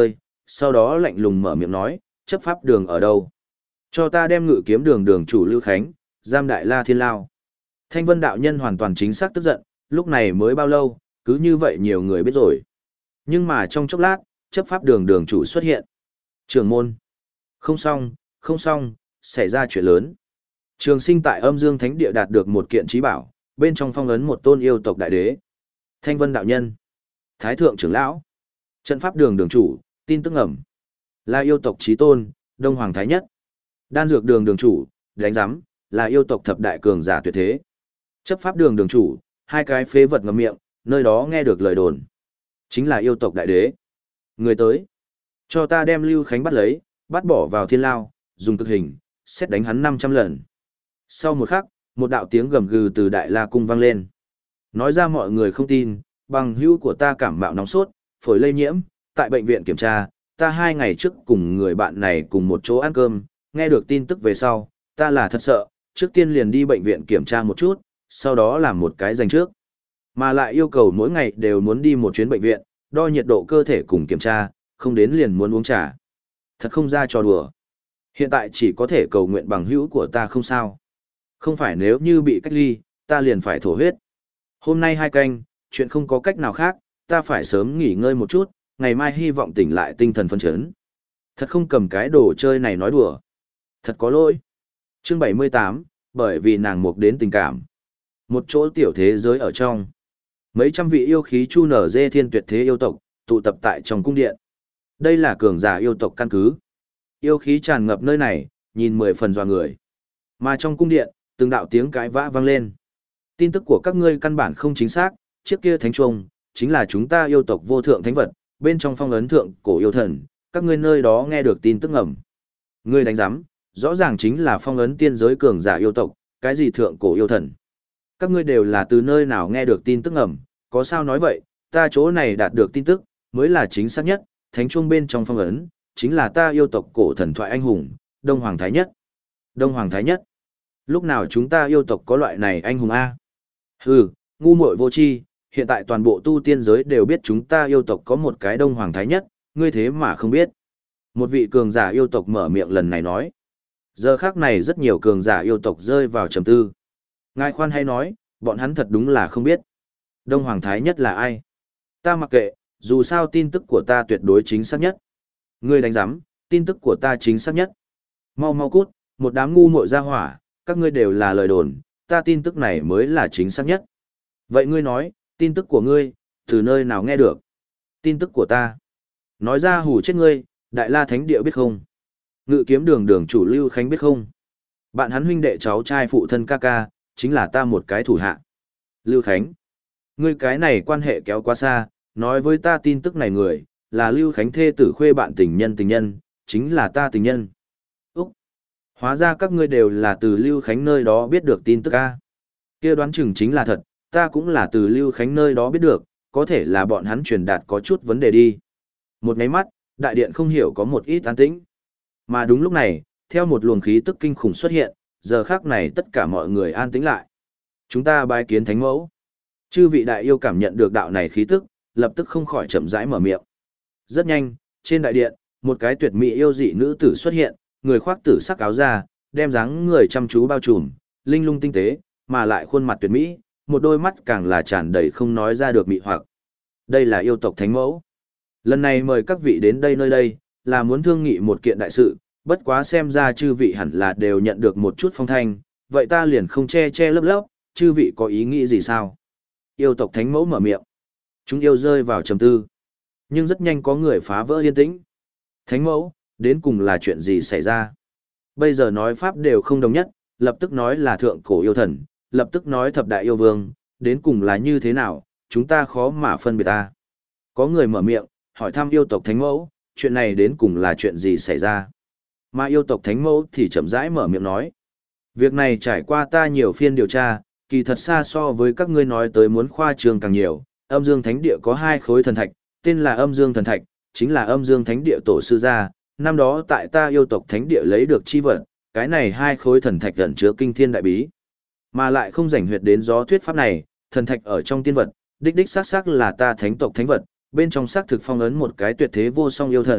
sau đó lạnh lùng mở miệng nói, chấp pháp đường ở đâu? Cho ta đem ngự kiếm đường đường chủ Lưu Khánh, giam đại la thiên lao. Thanh Vân đạo nhân hoàn toàn chính xác tức giận, lúc này mới bao lâu, cứ như vậy nhiều người biết rồi. Nhưng mà trong chốc lát, chấp pháp đường đường chủ xuất hiện. Trường môn. Không xong, không xong, xảy ra chuyện lớn. Trường Sinh tại Âm Dương Thánh Địa đạt được một kiện trí bảo, bên trong phong ấn một tôn yêu tộc đại đế. Thanh Vân đạo nhân, Thái thượng trưởng lão, trận pháp đường đường chủ, tin tức ẩm. Là yêu tộc chí tôn, Đông Hoàng Thái Nhất. Đan dược đường đường chủ, đánh giám, là yêu tộc thập đại cường giả tuyệt thế. Chấp pháp đường đường chủ, hai cái phế vật ngậm miệng, nơi đó nghe được lời đồn. Chính là yêu tộc đại đế. Người tới, cho ta đem Lưu Khánh bắt lấy, bắt bỏ vào thiên lao, dùng cực hình, xét đánh hắn năm trăm lần. Sau một khắc, một đạo tiếng gầm gừ từ Đại La Cung vang lên. Nói ra mọi người không tin, bằng hữu của ta cảm mạo nóng sốt, phổi lây nhiễm, tại bệnh viện kiểm tra, ta hai ngày trước cùng người bạn này cùng một chỗ ăn cơm, nghe được tin tức về sau, ta là thật sợ, trước tiên liền đi bệnh viện kiểm tra một chút, sau đó làm một cái dành trước. Mà lại yêu cầu mỗi ngày đều muốn đi một chuyến bệnh viện, đo nhiệt độ cơ thể cùng kiểm tra, không đến liền muốn uống trà. Thật không ra trò đùa. Hiện tại chỉ có thể cầu nguyện bằng hữu của ta không sao. Không phải nếu như bị cách ly, ta liền phải thổ huyết. Hôm nay hai canh, chuyện không có cách nào khác, ta phải sớm nghỉ ngơi một chút, ngày mai hy vọng tỉnh lại tinh thần phân chấn. Thật không cầm cái đồ chơi này nói đùa. Thật có lỗi. Chương bảy mươi tám, bởi vì nàng mục đến tình cảm. Một chỗ tiểu thế giới ở trong. Mấy trăm vị yêu khí chu nở dê thiên tuyệt thế yêu tộc, tụ tập tại trong cung điện. Đây là cường giả yêu tộc căn cứ. Yêu khí tràn ngập nơi này, nhìn mười phần dọa người. Mà trong cung điện, từng đạo tiếng cãi vã vang lên. Tin tức của các ngươi căn bản không chính xác, chiếc kia thánh chuông chính là chúng ta yêu tộc vô thượng thánh vật, bên trong phong ấn thượng cổ yêu thần, các ngươi nơi đó nghe được tin tức ngầm. Ngươi đánh giám, rõ ràng chính là phong ấn tiên giới cường giả yêu tộc, cái gì thượng cổ yêu thần. Các ngươi đều là từ nơi nào nghe được tin tức ngầm, có sao nói vậy, ta chỗ này đạt được tin tức, mới là chính xác nhất, thánh chuông bên trong phong ấn, chính là ta yêu tộc cổ thần thoại anh hùng, Đông Hoàng Thái Nhất. Đông Hoàng Thái Nhất. Lúc nào chúng ta yêu tộc có loại này anh hùng A? Hừ, ngu muội vô tri, hiện tại toàn bộ tu tiên giới đều biết chúng ta yêu tộc có một cái Đông Hoàng Thái Nhất, ngươi thế mà không biết. Một vị cường giả yêu tộc mở miệng lần này nói. Giờ khác này rất nhiều cường giả yêu tộc rơi vào trầm tư. Ngài khoan hay nói, bọn hắn thật đúng là không biết. Đông Hoàng Thái Nhất là ai? Ta mặc kệ, dù sao tin tức của ta tuyệt đối chính xác nhất. Ngươi đánh giám, tin tức của ta chính xác nhất. Mau mau cút, một đám ngu muội ra hỏa, các ngươi đều là lời đồn, ta tin tức này mới là chính xác nhất. Vậy ngươi nói, tin tức của ngươi, từ nơi nào nghe được? Tin tức của ta. Nói ra hù chết ngươi, Đại La Thánh Địa biết không? Ngự kiếm đường đường chủ Lưu Khánh biết không? Bạn hắn huynh đệ cháu trai phụ thân ca ca, chính là ta một cái thủ hạ. Lưu Khánh. Ngươi cái này quan hệ kéo quá xa, nói với ta tin tức này người, là Lưu Khánh thê tử khuê bạn tình nhân tình nhân, chính là ta tình nhân. Úc! Hóa ra các ngươi đều là từ Lưu Khánh nơi đó biết được tin tức a. Kia đoán chừng chính là thật, ta cũng là từ Lưu Khánh nơi đó biết được, có thể là bọn hắn truyền đạt có chút vấn đề đi. Một nháy mắt, đại điện không hiểu có một ít an tĩnh. Mà đúng lúc này, theo một luồng khí tức kinh khủng xuất hiện, giờ khắc này tất cả mọi người an tĩnh lại. Chúng ta bái kiến thánh mẫu. Chư vị đại yêu cảm nhận được đạo này khí tức, lập tức không khỏi chậm rãi mở miệng. Rất nhanh, trên đại điện, một cái tuyệt mỹ yêu dị nữ tử xuất hiện, người khoác tử sắc áo da, đem dáng người chăm chú bao trùm, linh lung tinh tế, mà lại khuôn mặt tuyệt mỹ, một đôi mắt càng là tràn đầy không nói ra được mị hoặc. Đây là yêu tộc thánh mẫu. Lần này mời các vị đến đây nơi đây, là muốn thương nghị một kiện đại sự, bất quá xem ra chư vị hẳn là đều nhận được một chút phong thanh, vậy ta liền không che che lấp lấp, chư vị có ý nghĩ gì sao? Yêu tộc thánh mẫu mở miệng. Chúng yêu rơi vào trầm tư. Nhưng rất nhanh có người phá vỡ yên tĩnh. Thánh mẫu, đến cùng là chuyện gì xảy ra? Bây giờ nói pháp đều không đồng nhất, lập tức nói là thượng cổ yêu thần, lập tức nói thập đại yêu vương, đến cùng là như thế nào, chúng ta khó mà phân biệt ta. Có người mở miệng, hỏi thăm yêu tộc thánh mẫu, chuyện này đến cùng là chuyện gì xảy ra? Mà yêu tộc thánh mẫu thì chậm rãi mở miệng nói. Việc này trải qua ta nhiều phiên điều tra, kỳ thật xa so với các ngươi nói tới muốn khoa trương càng nhiều. Âm Dương Thánh Địa có hai khối thần thạch, tên là Âm Dương Thần Thạch, chính là Âm Dương Thánh Địa tổ sư gia, năm đó tại ta yêu tộc Thánh Địa lấy được chi vật, cái này hai khối thần thạch ẩn chứa kinh thiên đại bí. Mà lại không rảnh huyệt đến gió thuyết pháp này, thần thạch ở trong tiên vật, đích đích xác xác là ta thánh tộc thánh vật, bên trong xác thực phong ấn một cái tuyệt thế vô song yêu thần,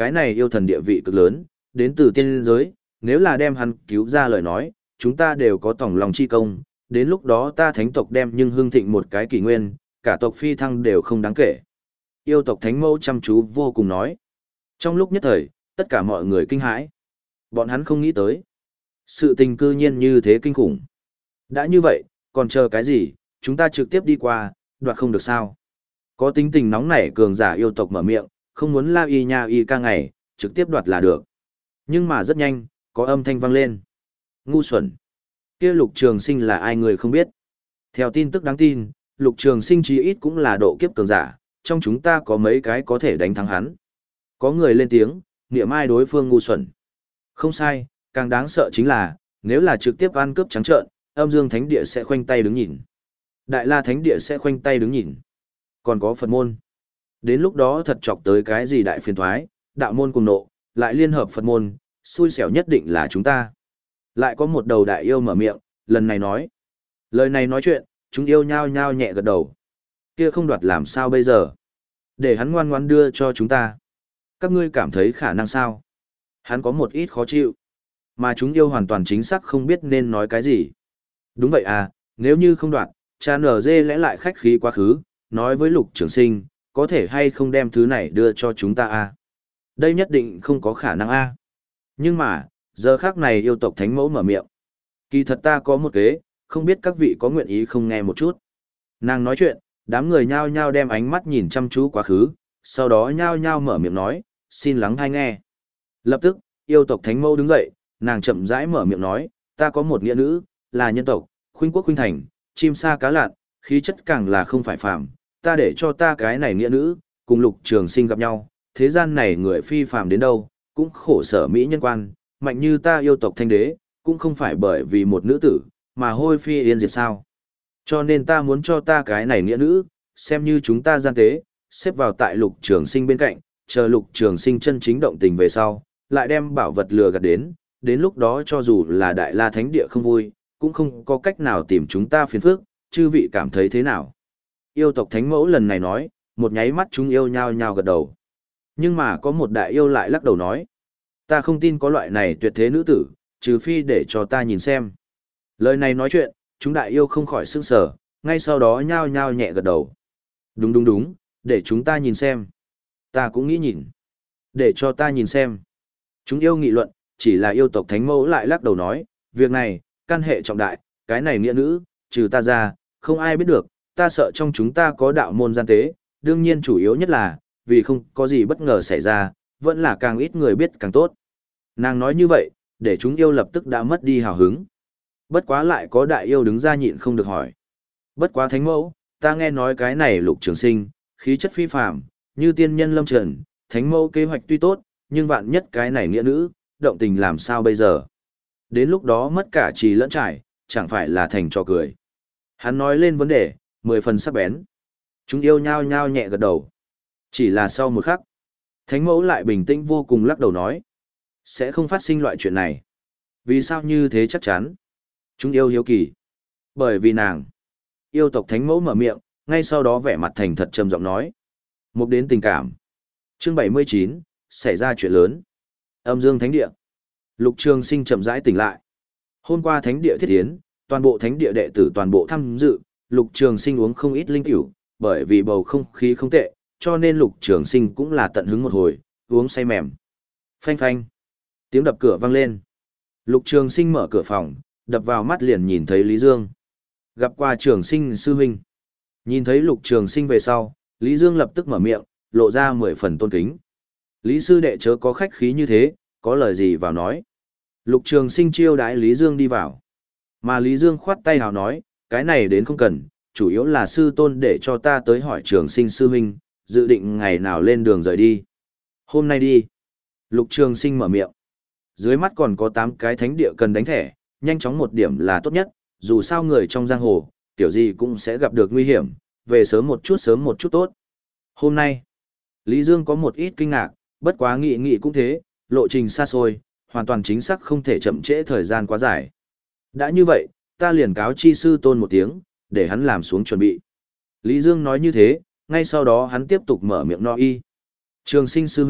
cái này yêu thần địa vị cực lớn, đến từ tiên giới, nếu là đem hắn cứu ra lời nói, chúng ta đều có tổng lòng chi công, đến lúc đó ta thánh tộc đem nhưng hương thịnh một cái kỷ nguyên, cả tộc phi thăng đều không đáng kể. Yêu tộc thánh mẫu chăm chú vô cùng nói. Trong lúc nhất thời, tất cả mọi người kinh hãi. Bọn hắn không nghĩ tới. Sự tình cư nhiên như thế kinh khủng. Đã như vậy, còn chờ cái gì, chúng ta trực tiếp đi qua, đoạt không được sao. Có tính tình nóng nảy cường giả yêu tộc mở miệng, không muốn la y nha y ca ngày, trực tiếp đoạt là được. Nhưng mà rất nhanh, có âm thanh vang lên. Ngu xuẩn. Kia Lục Trường Sinh là ai người không biết. Theo tin tức đáng tin, Lục Trường Sinh chí ít cũng là độ kiếp cường giả, trong chúng ta có mấy cái có thể đánh thắng hắn. Có người lên tiếng, niệm ai đối phương ngu xuẩn. Không sai, càng đáng sợ chính là, nếu là trực tiếp ăn cướp trắng trợn, Âm Dương Thánh Địa sẽ khoanh tay đứng nhìn. Đại La Thánh Địa sẽ khoanh tay đứng nhìn. Còn có Phật môn. Đến lúc đó thật chọc tới cái gì đại phiền thoái, đạo môn cùng nộ, lại liên hợp Phật môn, xui xẻo nhất định là chúng ta. Lại có một đầu đại yêu mở miệng, lần này nói. Lời này nói chuyện, chúng yêu nhao nhao nhẹ gật đầu. Kia không đoạt làm sao bây giờ? Để hắn ngoan ngoan đưa cho chúng ta. Các ngươi cảm thấy khả năng sao? Hắn có một ít khó chịu. Mà chúng yêu hoàn toàn chính xác không biết nên nói cái gì. Đúng vậy à, nếu như không đoạt, cha nở dê lẽ lại khách khí quá khứ, nói với Lục Trường Sinh, có thể hay không đem thứ này đưa cho chúng ta à? Đây nhất định không có khả năng à? Nhưng mà, giờ khác này yêu tộc thánh mẫu mở miệng. Kỳ thật ta có một kế, không biết các vị có nguyện ý không nghe một chút. Nàng nói chuyện, đám người nhao nhao đem ánh mắt nhìn chăm chú quá khứ, sau đó nhao nhao mở miệng nói, xin lắng hay nghe. Lập tức, yêu tộc thánh mẫu đứng dậy, nàng chậm rãi mở miệng nói, ta có một nghĩa nữ, là nhân tộc, khuynh quốc khuynh thành, chim sa cá lạn, khí chất càng là không phải phàm, ta để cho ta cái này nghĩa nữ, cùng Lục Trường Sinh gặp nhau, thế gian này người phi phàm đến đâu, cũng khổ sở mỹ nhân quan, mạnh như ta yêu tộc thanh đế, cũng không phải bởi vì một nữ tử, mà hôi phi yên diệt sao. Cho nên ta muốn cho ta cái này nghĩa nữ, xem như chúng ta gian tế, xếp vào tại Lục Trường Sinh bên cạnh, chờ Lục Trường Sinh chân chính động tình về sau, lại đem bảo vật lừa gạt đến, đến lúc đó cho dù là Đại La Thánh Địa không vui, cũng không có cách nào tìm chúng ta phiền phức, chư vị cảm thấy thế nào? Yêu tộc thánh mẫu lần này nói, một nháy mắt chúng yêu nhao nhao gật đầu. Nhưng mà có một đại yêu lại lắc đầu nói, ta không tin có loại này tuyệt thế nữ tử, trừ phi để cho ta nhìn xem. Lời này nói chuyện, chúng đại yêu không khỏi sững sờ, ngay sau đó nhao nhao nhẹ gật đầu. Đúng đúng đúng, để chúng ta nhìn xem. Ta cũng nghĩ nhìn. Để cho ta nhìn xem. Chúng yêu nghị luận, chỉ là yêu tộc thánh mẫu lại lắc đầu nói, việc này, căn hệ trọng đại, cái này nghĩa nữ, trừ ta ra, không ai biết được, ta sợ trong chúng ta có đạo môn gian tế, đương nhiên chủ yếu nhất là, vì không có gì bất ngờ xảy ra, vẫn là càng ít người biết càng tốt. Nàng nói như vậy, để chúng yêu lập tức đã mất đi hào hứng. Bất quá lại có đại yêu đứng ra nhịn không được hỏi. Bất quá thánh mẫu, ta nghe nói cái này Lục Trường Sinh, khí chất phi phàm, như tiên nhân lâm trần, thánh mẫu kế hoạch tuy tốt, nhưng vạn nhất cái này nghĩa nữ, động tình làm sao bây giờ? Đến lúc đó mất cả trì lẫn trải, chẳng phải là thành trò cười. Hắn nói lên vấn đề, mười phần sắc bén. Chúng yêu nhao nhao nhẹ gật đầu. Chỉ là sau một khắc, thánh mẫu lại bình tĩnh vô cùng lắc đầu nói. Sẽ không phát sinh loại chuyện này. Vì sao như thế chắc chắn? Chúng yêu hiếu kỳ. Bởi vì nàng. Yêu tộc thánh mẫu mở miệng, ngay sau đó vẻ mặt thành thật trầm giọng nói. Mục đến tình cảm. Chương bảy mươi chín, xảy ra chuyện lớn. Âm Dương Thánh Địa. Lục Trường Sinh chậm rãi tỉnh lại. Hôm qua Thánh Địa thiết tiến, toàn bộ Thánh Địa đệ tử toàn bộ tham dự, Lục Trường Sinh uống không ít linh cửu, bởi vì bầu không khí không tệ, cho nên Lục Trường Sinh cũng là tận hứng một hồi, uống say mềm. Phanh phanh. Tiếng đập cửa vang lên. Lục Trường Sinh mở cửa phòng, đập vào mắt liền nhìn thấy Lý Dương. Gặp qua Trường Sinh sư huynh. Nhìn thấy Lục Trường Sinh về sau, Lý Dương lập tức mở miệng, lộ ra mười phần tôn kính. Lý sư đệ chớ có khách khí như thế, có lời gì vào nói. Lục Trường Sinh chiêu đãi Lý Dương đi vào. Mà Lý Dương khoát tay hào nói, cái này đến không cần, chủ yếu là sư tôn để cho ta tới hỏi Trường Sinh sư huynh, dự định ngày nào lên đường rời đi. Hôm nay đi. Lục Trường Sinh mở miệng. Dưới mắt còn có tám cái thánh địa cần đánh thẻ, nhanh chóng một điểm là tốt nhất, dù sao người trong giang hồ, tiểu gì cũng sẽ gặp được nguy hiểm, về sớm một chút sớm một chút tốt. Hôm nay, Lý Dương có một ít kinh ngạc, bất quá nghị nghị cũng thế, lộ trình xa xôi, hoàn toàn chính xác không thể chậm trễ thời gian quá dài. Đã như vậy, ta liền cáo chi sư tôn một tiếng, để hắn làm xuống chuẩn bị. Lý Dương nói như thế, ngay sau đó hắn tiếp tục mở miệng no y. Trường Sinh sư huynh,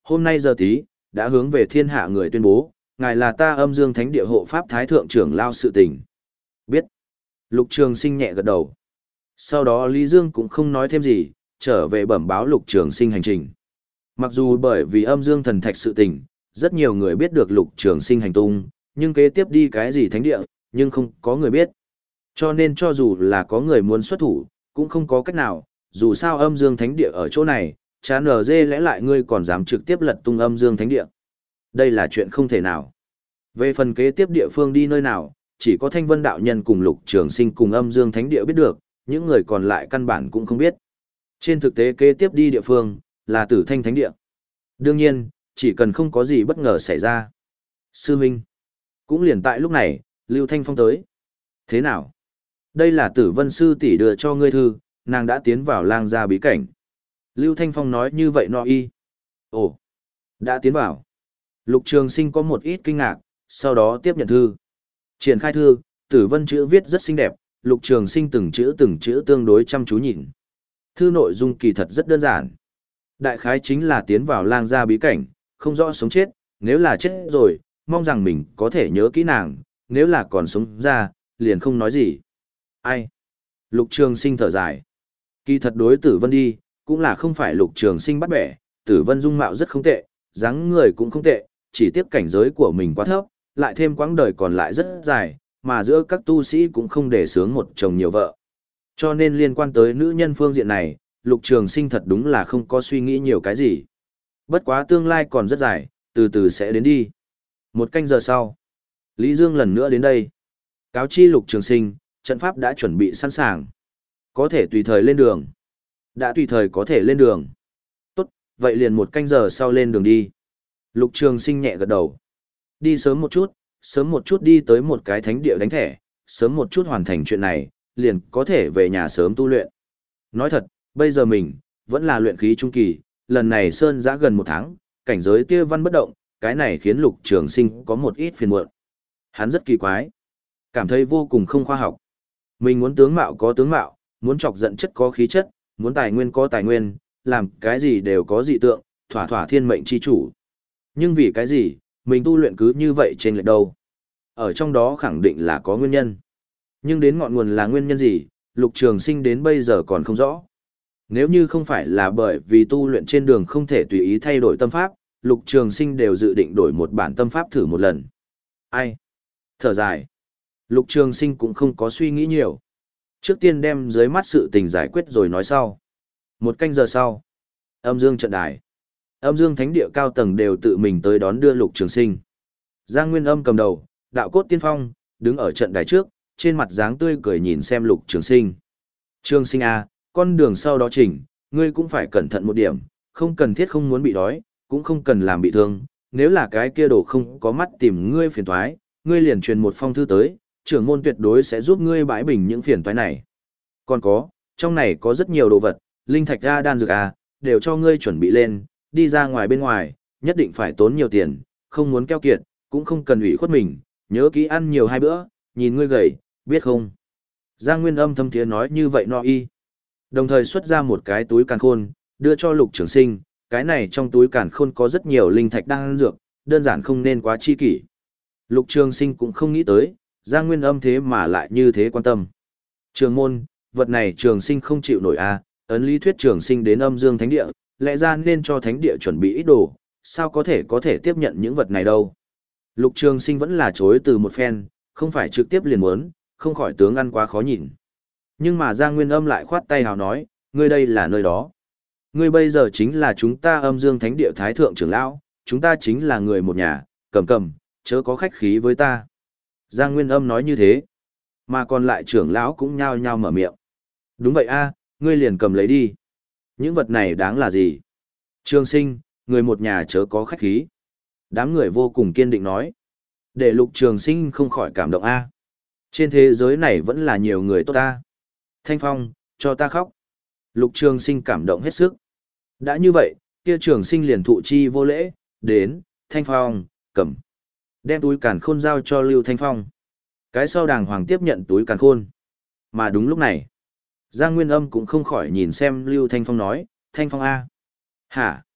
hôm nay giờ tí, đã hướng về thiên hạ người tuyên bố, ngài là ta âm dương thánh địa hộ pháp thái thượng trưởng lao sự tình. Biết. Lục Trường Sinh nhẹ gật đầu. Sau đó Lý Dương cũng không nói thêm gì, trở về bẩm báo Lục Trường Sinh hành trình. Mặc dù bởi vì âm dương thần thạch sự tình, rất nhiều người biết được Lục Trường Sinh hành tung, nhưng kế tiếp đi cái gì thánh địa, nhưng không có người biết. Cho nên cho dù là có người muốn xuất thủ, cũng không có cách nào, dù sao âm dương thánh địa ở chỗ này, chán ở dê lẽ lại ngươi còn dám trực tiếp lật tung âm dương thánh địa. Đây là chuyện không thể nào. Về phần kế tiếp địa phương đi nơi nào, chỉ có Thanh Vân đạo nhân cùng Lục Trường Sinh cùng âm dương thánh địa biết được, những người còn lại căn bản cũng không biết. Trên thực tế kế tiếp đi địa phương, là Tử Thanh thánh địa. Đương nhiên, chỉ cần không có gì bất ngờ xảy ra. Sư Minh. Cũng liền tại lúc này, Lưu Thanh Phong tới. Thế nào? Đây là Tử Vân sư tỷ đưa cho ngươi thư, nàng đã tiến vào lang gia bí cảnh. Lưu Thanh Phong nói như vậy no y. Ồ, đã tiến vào. Lục Trường Sinh có một ít kinh ngạc, sau đó tiếp nhận thư. Triển khai thư, Tử Vân chữ viết rất xinh đẹp, Lục Trường Sinh từng chữ từng chữ tương đối chăm chú nhìn. Thư nội dung kỳ thật rất đơn giản. Đại khái chính là tiến vào lang gia bí cảnh, không rõ sống chết, nếu là chết rồi, mong rằng mình có thể nhớ kỹ nàng, nếu là còn sống ra, liền không nói gì. Ai? Lục Trường Sinh thở dài. Kỳ thật đối Tử Vân đi, cũng là không phải Lục Trường Sinh bắt bẻ, Tử Vân dung mạo rất không tệ, dáng người cũng không tệ, chỉ tiếp cảnh giới của mình quá thấp, lại thêm quãng đời còn lại rất dài, mà giữa các tu sĩ cũng không để sướng một chồng nhiều vợ. Cho nên liên quan tới nữ nhân phương diện này, Lục Trường Sinh thật đúng là không có suy nghĩ nhiều cái gì. Bất quá tương lai còn rất dài, từ từ sẽ đến đi. Một canh giờ sau, Lý Dương lần nữa đến đây. Cáo chi Lục Trường Sinh, trận pháp đã chuẩn bị sẵn sàng. Có thể tùy thời lên đường. Đã tùy thời có thể lên đường. Tốt, vậy liền một canh giờ sau lên đường đi. Lục Trường Sinh nhẹ gật đầu. Đi sớm một chút, sớm một chút đi tới một cái thánh địa đánh thẻ, sớm một chút hoàn thành chuyện này, liền có thể về nhà sớm tu luyện. Nói thật, bây giờ mình, vẫn là luyện khí trung kỳ, lần này sơn giã gần một tháng, cảnh giới tia văn bất động, cái này khiến Lục Trường Sinh có một ít phiền muộn. Hắn rất kỳ quái, cảm thấy vô cùng không khoa học. Mình muốn tướng mạo có tướng mạo, muốn chọc giận chất có khí chất, muốn tài nguyên có tài nguyên, làm cái gì đều có dị tượng, thỏa thỏa thiên mệnh chi chủ. Nhưng vì cái gì, mình tu luyện cứ như vậy trên lệch đâu? Ở trong đó khẳng định là có nguyên nhân. Nhưng đến ngọn nguồn là nguyên nhân gì, Lục Trường Sinh đến bây giờ còn không rõ. Nếu như không phải là bởi vì tu luyện trên đường không thể tùy ý thay đổi tâm pháp, Lục Trường Sinh đều dự định đổi một bản tâm pháp thử một lần. Ai? Thở dài. Lục Trường Sinh cũng không có suy nghĩ nhiều. Trước tiên đem dưới mắt sự tình giải quyết rồi nói sau. Một canh giờ sau, Âm Dương trận đài. Âm Dương thánh địa cao tầng đều tự mình tới đón đưa Lục Trường Sinh. Giang Nguyên Âm cầm đầu, đạo cốt tiên phong, đứng ở trận đài trước, trên mặt dáng tươi cười nhìn xem Lục Trường Sinh. Trường Sinh à, con đường sau đó chỉnh, ngươi cũng phải cẩn thận một điểm, không cần thiết không muốn bị đói, cũng không cần làm bị thương, nếu là cái kia đồ không có mắt tìm ngươi phiền toái, ngươi liền truyền một phong thư tới, trưởng môn tuyệt đối sẽ giúp ngươi bãi bình những phiền toái này. Còn có, trong này có rất nhiều đồ vật, linh thạch a đan dược a, đều cho ngươi chuẩn bị lên, đi ra ngoài bên ngoài, nhất định phải tốn nhiều tiền, không muốn keo kiệt, cũng không cần ủy khuất mình, nhớ kỹ ăn nhiều hai bữa, nhìn ngươi gầy, biết không? Giang Nguyên Âm thâm thiế nói như vậy no y. Đồng thời xuất ra một cái túi càn khôn, đưa cho Lục Trường Sinh, cái này trong túi càn khôn có rất nhiều linh thạch đang dược, đơn giản không nên quá chi kỷ. Lục Trường Sinh cũng không nghĩ tới, Giang Nguyên Âm thế mà lại như thế quan tâm. Trường môn, vật này Trường Sinh không chịu nổi a, à, ấn lý thuyết Trường Sinh đến Âm Dương Thánh Địa, lẽ ra nên cho Thánh Địa chuẩn bị ít đồ, sao có thể có thể tiếp nhận những vật này đâu. Lục Trường Sinh vẫn là chối từ một phen, không phải trực tiếp liền muốn, không khỏi tướng ăn quá khó nhìn. Nhưng mà Giang Nguyên Âm lại khoát tay hào nói, ngươi đây là nơi đó. Ngươi bây giờ chính là chúng ta Âm Dương Thánh Địa Thái Thượng trưởng lão, chúng ta chính là người một nhà, cầm cầm, chớ có khách khí với ta. Giang Nguyên Âm nói như thế, mà còn lại trưởng lão cũng nhao nhao mở miệng. Đúng vậy a, ngươi liền cầm lấy đi. Những vật này đáng là gì? Trường Sinh, người một nhà chớ có khách khí. Đám người vô cùng kiên định nói. Để Lục Trường Sinh không khỏi cảm động a. Trên thế giới này vẫn là nhiều người tốt ta. Thanh Phong, cho ta khóc. Lục Trường Sinh cảm động hết sức. Đã như vậy, kia Trường Sinh liền thụ chi vô lễ, đến, Thanh Phong, cầm. Đem túi càn khôn giao cho Lưu Thanh Phong. Cái sau đàng hoàng tiếp nhận túi càn khôn. Mà đúng lúc này, Giang Nguyên Âm cũng không khỏi nhìn xem Lưu Thanh Phong nói, Thanh Phong A. Hả?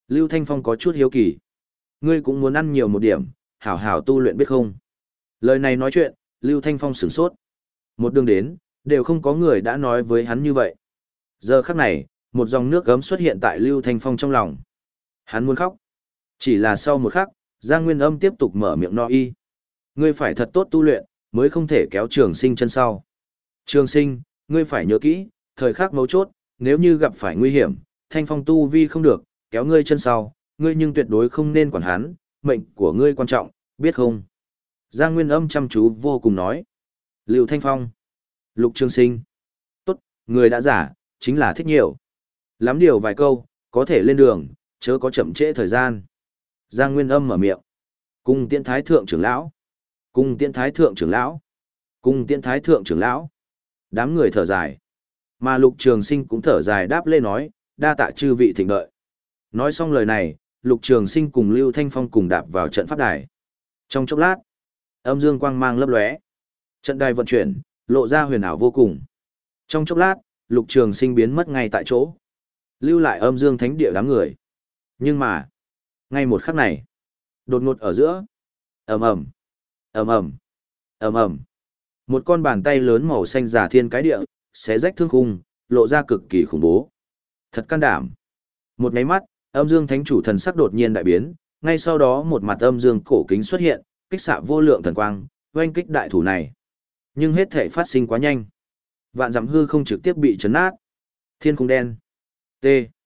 Lưu Thanh Phong có chút hiếu kỳ. Ngươi cũng muốn ăn nhiều một điểm, hảo hảo tu luyện biết không? Lời này nói chuyện, Lưu Thanh Phong sửng sốt. Một đường đến, đều không có người đã nói với hắn như vậy. Giờ khắc này, một dòng nước gấm xuất hiện tại Lưu Thanh Phong trong lòng. Hắn muốn khóc. Chỉ là sau một khắc, Giang Nguyên Âm tiếp tục mở miệng no y. Ngươi phải thật tốt tu luyện, mới không thể kéo Trường Sinh chân sau. Trường Sinh, ngươi phải nhớ kỹ, thời khắc mấu chốt, nếu như gặp phải nguy hiểm, Thanh Phong tu vi không được, kéo ngươi chân sau, ngươi nhưng tuyệt đối không nên quản hắn, mệnh của ngươi quan trọng, biết không? Giang Nguyên Âm chăm chú vô cùng nói. Lưu Thanh Phong, Lục Trường Sinh. Tốt, người đã giả, chính là thích nhiều. Lắm điều vài câu, có thể lên đường, chớ có chậm trễ thời gian. Giang Nguyên Âm mở miệng. Cung tiễn thái thượng trưởng lão. Cung tiễn thái thượng trưởng lão. Cung tiễn thái thượng trưởng lão. Đám người thở dài. Mà Lục Trường Sinh cũng thở dài đáp lê nói, đa tạ chư vị thịnh đợi. Nói xong lời này, Lục Trường Sinh cùng Lưu Thanh Phong cùng đạp vào trận pháp đài. Trong chốc lát, âm dương quang mang lấp lóe. Trận đài vận chuyển, lộ ra huyền ảo vô cùng. Trong chốc lát, Lục Trường Sinh biến mất ngay tại chỗ. Lưu lại âm dương thánh địa đám người. Nhưng mà, ngay một khắc này, đột ngột ở giữa, ầm ầm, ầm ầm, ầm ầm, một con bàn tay lớn màu xanh giả thiên cái địa, xé rách thương khung, lộ ra cực kỳ khủng bố. Thật can đảm. Một cái mắt, âm dương thánh chủ thần sắc đột nhiên đại biến, ngay sau đó một mặt âm dương cổ kính xuất hiện, kích xạ vô lượng thần quang, oanh kích đại thủ này. Nhưng hết thể phát sinh quá nhanh. Vạn dặm hư không trực tiếp bị chấn nát. Thiên khung đen. T.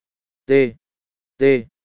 T. T.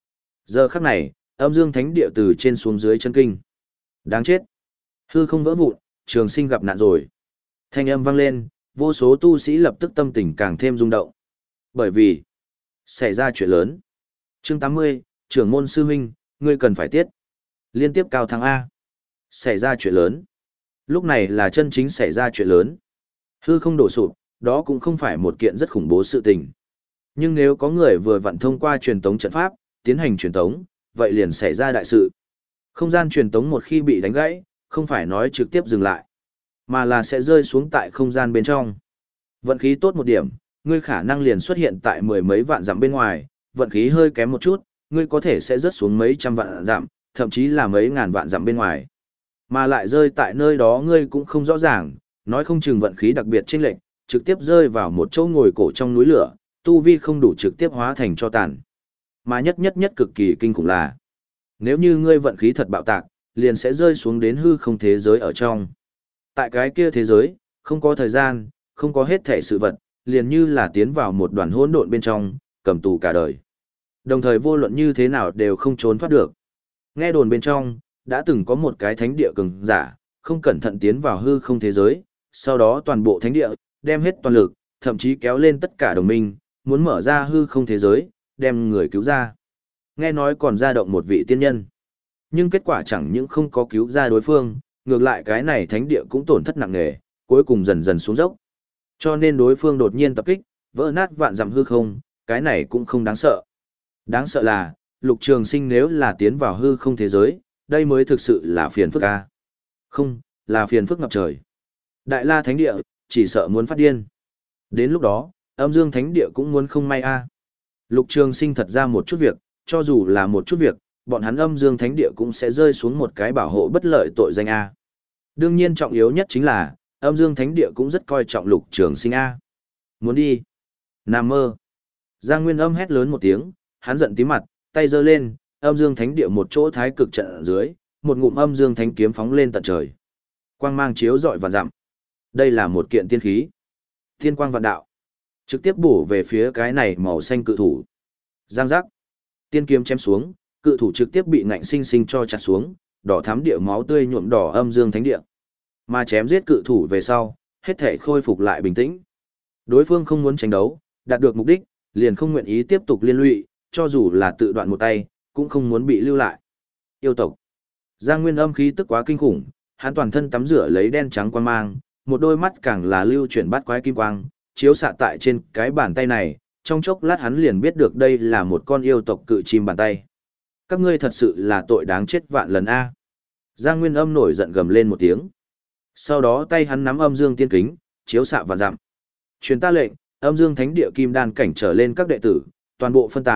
Giờ khắc này, âm dương thánh địa từ trên xuống dưới chân kinh. Đáng chết. Hư không vỡ vụn, Trường Sinh gặp nạn rồi. Thanh âm vang lên, vô số tu sĩ lập tức tâm tình càng thêm rung động. Bởi vì, xảy ra chuyện lớn. Chương tám mươi, trưởng môn sư huynh, ngươi cần phải tiết. Liên tiếp cao thắng A. Xảy ra chuyện lớn. Lúc này là chân chính xảy ra chuyện lớn. Hư không đổ sụp, đó cũng không phải một kiện rất khủng bố sự tình. Nhưng nếu có người vừa vặn thông qua truyền tống trận pháp, tiến hành truyền tống, vậy liền xảy ra đại sự. Không gian truyền tống một khi bị đánh gãy, không phải nói trực tiếp dừng lại, mà là sẽ rơi xuống tại không gian bên trong. Vận khí tốt một điểm, ngươi khả năng liền xuất hiện tại mười mấy vạn dặm bên ngoài, vận khí hơi kém một chút, ngươi có thể sẽ rớt xuống mấy trăm vạn dặm, thậm chí là mấy ngàn vạn dặm bên ngoài. Mà lại rơi tại nơi đó ngươi cũng không rõ ràng, nói không chừng vận khí đặc biệt chênh lệch, trực tiếp rơi vào một chỗ ngồi cổ trong núi lửa, tu vi không đủ trực tiếp hóa thành cho tàn. Mà nhất nhất nhất cực kỳ kinh khủng là, nếu như ngươi vận khí thật bạo tạc, liền sẽ rơi xuống đến hư không thế giới ở trong. Tại cái kia thế giới, không có thời gian, không có hết thể sự vật, liền như là tiến vào một đoàn hỗn độn bên trong, cầm tù cả đời. Đồng thời vô luận như thế nào đều không trốn thoát được. Nghe đồn bên trong, đã từng có một cái thánh địa cường giả, không cẩn thận tiến vào hư không thế giới, sau đó toàn bộ thánh địa, đem hết toàn lực, thậm chí kéo lên tất cả đồng minh, muốn mở ra hư không thế giới, đem người cứu ra. Nghe nói còn ra động một vị tiên nhân. Nhưng kết quả chẳng những không có cứu ra đối phương, ngược lại cái này thánh địa cũng tổn thất nặng nề, cuối cùng dần dần xuống dốc. Cho nên đối phương đột nhiên tập kích, vỡ nát vạn dặm hư không, cái này cũng không đáng sợ. Đáng sợ là, Lục Trường Sinh nếu là tiến vào hư không thế giới, đây mới thực sự là phiền phức a. Không, là phiền phức ngập trời. Đại La Thánh Địa, chỉ sợ muốn phát điên. Đến lúc đó, âm dương Thánh Địa cũng muốn không may a. Lục Trường Sinh thật ra một chút việc, cho dù là một chút việc, bọn hắn âm dương Thánh Địa cũng sẽ rơi xuống một cái bảo hộ bất lợi tội danh a. Đương nhiên trọng yếu nhất chính là, âm dương Thánh Địa cũng rất coi trọng Lục Trường Sinh a. Muốn đi? Nằm mơ. Giang Nguyên Âm hét lớn một tiếng, hắn giận tím mặt, tay giơ lên, âm dương thánh địa một chỗ thái cực trận ở dưới, một ngụm âm dương thánh kiếm phóng lên tận trời. Quang mang chiếu rọi vạn dặm. Đây là một kiện tiên khí. Thiên quang vạn đạo. Trực tiếp bổ về phía cái này màu xanh cự thủ. Giang giác. Tiên kiếm chém xuống, cự thủ trực tiếp bị ngạnh sinh sinh cho chặt xuống, đỏ thắm địa máu tươi nhuộm đỏ âm dương thánh địa. Mà chém giết cự thủ về sau, hết thể khôi phục lại bình tĩnh. Đối phương không muốn tranh đấu, đạt được mục đích, liền không nguyện ý tiếp tục liên lụy, cho dù là tự đoạn một tay, cũng không muốn bị lưu lại. Yêu tộc. Giang Nguyên Âm khí tức quá kinh khủng, hắn toàn thân tắm rửa lấy đen trắng quang mang, một đôi mắt càng là lưu chuyển bắt quái kim quang, chiếu xạ tại trên cái bàn tay này, trong chốc lát hắn liền biết được đây là một con yêu tộc cự chim bàn tay. Các ngươi thật sự là tội đáng chết vạn lần a. Giang Nguyên Âm nổi giận gầm lên một tiếng. Sau đó tay hắn nắm âm dương tiên kính, chiếu xạ vạn dặm. Truyền ta lệnh, âm dương thánh địa kim đan cảnh trở lên các đệ tử, toàn bộ phân tán,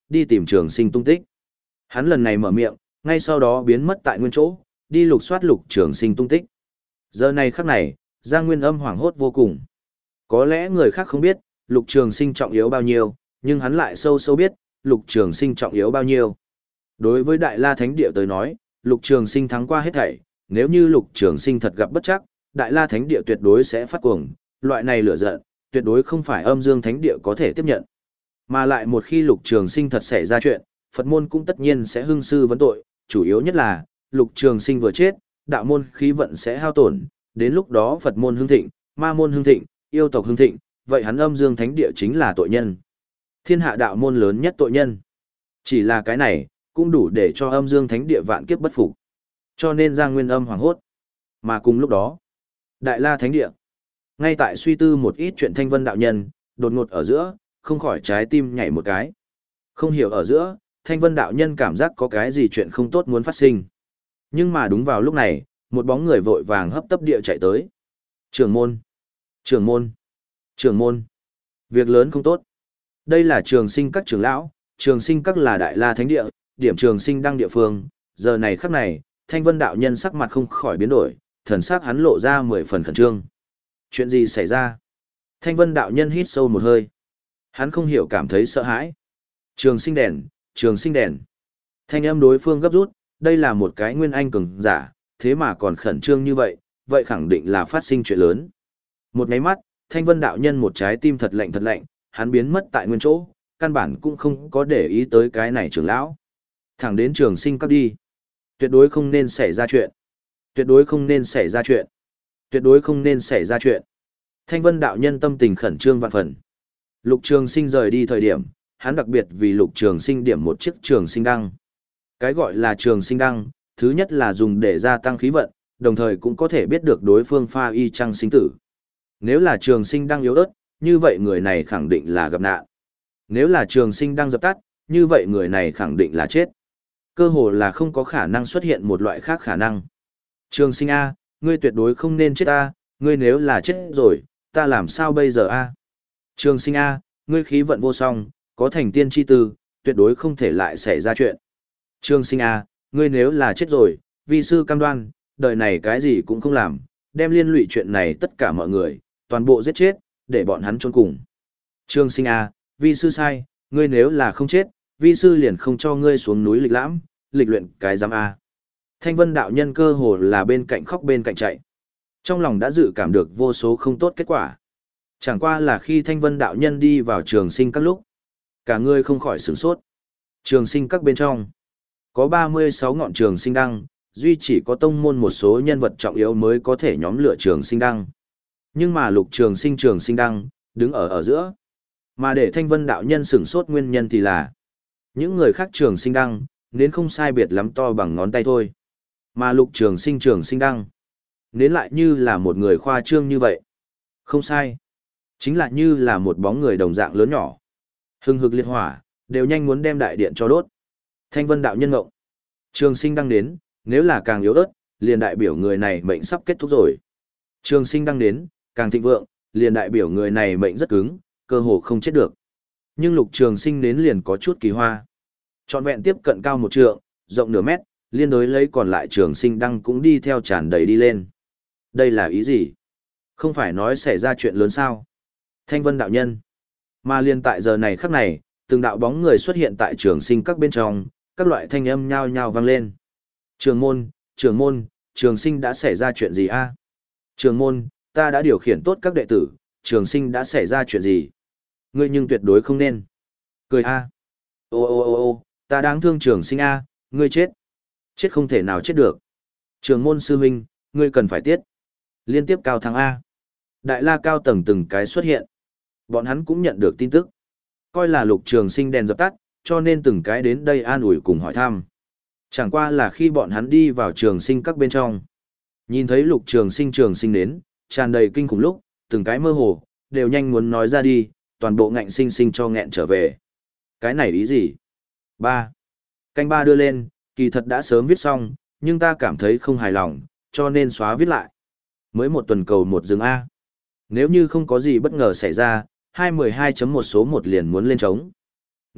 đi tìm trường sinh tung tích. Hắn lần này mở miệng, ngay sau đó biến mất tại nguyên chỗ, đi lục soát lục trường sinh tung tích. Giờ này khắc này, Giang Nguyên Âm hoảng hốt vô cùng. Có lẽ người khác không biết, lục trường sinh trọng yếu bao nhiêu, nhưng hắn lại sâu sâu biết, lục trường sinh trọng yếu bao nhiêu. Đối với Đại La Thánh Địa tới nói, lục trường sinh thắng qua hết thảy, nếu như lục trường sinh thật gặp bất trắc, Đại La Thánh Địa tuyệt đối sẽ phát cuồng, loại này lửa giận, tuyệt đối không phải Âm Dương Thánh Địa có thể tiếp nhận. Mà lại một khi lục trường sinh thật xảy ra chuyện, Phật môn cũng tất nhiên sẽ hưng sư vấn tội, chủ yếu nhất là, lục trường sinh vừa chết, đạo môn khí vận sẽ hao tổn, đến lúc đó Phật môn hưng thịnh, ma môn hưng thịnh, yêu tộc hưng thịnh, vậy hắn Âm Dương Thánh Địa chính là tội nhân. Thiên hạ đạo môn lớn nhất tội nhân. Chỉ là cái này, cũng đủ để cho Âm Dương Thánh Địa vạn kiếp bất phục. Cho nên Giang Nguyên Âm hoảng hốt. Mà cùng lúc đó, Đại La Thánh Địa, ngay tại suy tư một ít chuyện Thanh Vân đạo nhân, đột ngột ở giữa, không khỏi trái tim nhảy một cái. Không hiểu ở giữa, Thanh Vân đạo nhân cảm giác có cái gì chuyện không tốt muốn phát sinh. Nhưng mà đúng vào lúc này, một bóng người vội vàng hấp tấp địa chạy tới. Trưởng môn! Trưởng môn! Trưởng môn! Việc lớn không tốt. Đây là trường sinh các trưởng lão, trường sinh các là Đại La Thánh Địa, điểm trường sinh đăng địa phương. Giờ này khắc này, Thanh Vân đạo nhân sắc mặt không khỏi biến đổi, thần sắc hắn lộ ra mười phần khẩn trương. Chuyện gì xảy ra? Thanh Vân đạo nhân hít sâu một hơi. Hắn không hiểu cảm thấy sợ hãi. Trường sinh đèn, trường sinh đèn. Thanh âm đối phương gấp rút, đây là một cái nguyên anh cường giả, thế mà còn khẩn trương như vậy, vậy khẳng định là phát sinh chuyện lớn. Một máy mắt, Thanh Vân đạo nhân một trái tim thật lạnh thật lạnh, hắn biến mất tại nguyên chỗ, căn bản cũng không có để ý tới cái này trưởng lão. Thẳng đến trường sinh cấp đi. Tuyệt đối không nên xảy ra chuyện. Tuyệt đối không nên xảy ra chuyện. Tuyệt đối không nên xảy ra chuyện. Thanh Vân đạo nhân tâm tình khẩn trương vạn phần. Lục Trường Sinh rời đi thời điểm, hắn đặc biệt vì Lục Trường Sinh điểm một chiếc trường sinh đăng. Cái gọi là trường sinh đăng, thứ nhất là dùng để gia tăng khí vận, đồng thời cũng có thể biết được đối phương pha y chăng sinh tử. Nếu là trường sinh đăng yếu ớt, như vậy người này khẳng định là gặp nạn. Nếu là trường sinh đăng dập tắt, như vậy người này khẳng định là chết. Cơ hồ là không có khả năng xuất hiện một loại khác khả năng. Trường sinh A, ngươi tuyệt đối không nên chết A, ngươi nếu là chết rồi, ta làm sao bây giờ A? Trường sinh A, ngươi khí vận vô song, có thành tiên chi tư, tuyệt đối không thể lại xảy ra chuyện. Trường sinh A, ngươi nếu là chết rồi, vi sư cam đoan, đời này cái gì cũng không làm, đem liên lụy chuyện này tất cả mọi người, toàn bộ giết chết, để bọn hắn chôn cùng. Trường sinh A, vi sư sai, ngươi nếu là không chết, vi sư liền không cho ngươi xuống núi lịch lãm, lịch luyện cái giám A. Thanh Vân đạo nhân cơ hồ là bên cạnh khóc bên cạnh chạy. Trong lòng đã dự cảm được vô số không tốt kết quả. Chẳng qua là khi Thanh Vân đạo nhân đi vào trường sinh các lúc, cả người không khỏi sửng sốt. Trường sinh các bên trong, có ba mươi sáu ngọn trường sinh đăng, duy chỉ có tông môn một số nhân vật trọng yếu mới có thể nhóm lửa trường sinh đăng. Nhưng mà lục trường sinh trường sinh đăng, đứng ở ở giữa. Mà để Thanh Vân đạo nhân sửng sốt nguyên nhân thì là, những người khác trường sinh đăng, nên không sai biệt lắm to bằng ngón tay thôi. Mà lục trường sinh trường sinh đăng, nên lại như là một người khoa trương như vậy. Không sai. Chính là như là một bóng người đồng dạng lớn nhỏ. Hừng hực liệt hỏa, đều nhanh muốn đem đại điện cho đốt. Thanh Vân đạo nhân ngộng. Trường sinh đăng đến, nếu là càng yếu ớt, liền đại biểu người này mệnh sắp kết thúc rồi. Trường sinh đăng đến, càng thịnh vượng, liền đại biểu người này mệnh rất cứng, cơ hồ không chết được. Nhưng lục trường sinh đến liền có chút kỳ hoa. Trọn vẹn tiếp cận cao một trượng, rộng nửa mét, liên đối lấy còn lại trường sinh đăng cũng đi theo tràn đầy đi lên. Đây là ý gì? Không phải nói xảy ra chuyện lớn sao? Thanh Vân đạo nhân. Mà liên tại giờ này khắc này, từng đạo bóng người xuất hiện tại trường sinh các bên trong, các loại thanh âm nhao nhao vang lên. Trường môn, trường môn, trường sinh đã xảy ra chuyện gì a? Trường môn, ta đã điều khiển tốt các đệ tử, trường sinh đã xảy ra chuyện gì? Ngươi nhưng tuyệt đối không nên. Cười a. Ô ô ô ô, ta đáng thương trường sinh a, ngươi chết. Chết không thể nào chết được. Trường môn sư huynh, ngươi cần phải tiết. Liên tiếp cao thắng A. Đại la cao tầng từng cái xuất hiện. Bọn hắn cũng nhận được tin tức. Coi là lục trường sinh đèn dập tắt, cho nên từng cái đến đây an ủi cùng hỏi thăm. Chẳng qua là khi bọn hắn đi vào trường sinh các bên trong. Nhìn thấy lục trường sinh trường sinh đến, tràn đầy kinh khủng lúc, từng cái mơ hồ, đều nhanh muốn nói ra đi, toàn bộ ngạnh sinh sinh cho nghẹn trở về. Cái này ý gì? Ba. Canh ba đưa lên, kỳ thật đã sớm viết xong, nhưng ta cảm thấy không hài lòng, cho nên xóa viết lại. Mới một tuần cầu một dừng A. Nếu như không có gì bất ngờ xảy ra, hai mười hai chấm một số một liền muốn lên trống.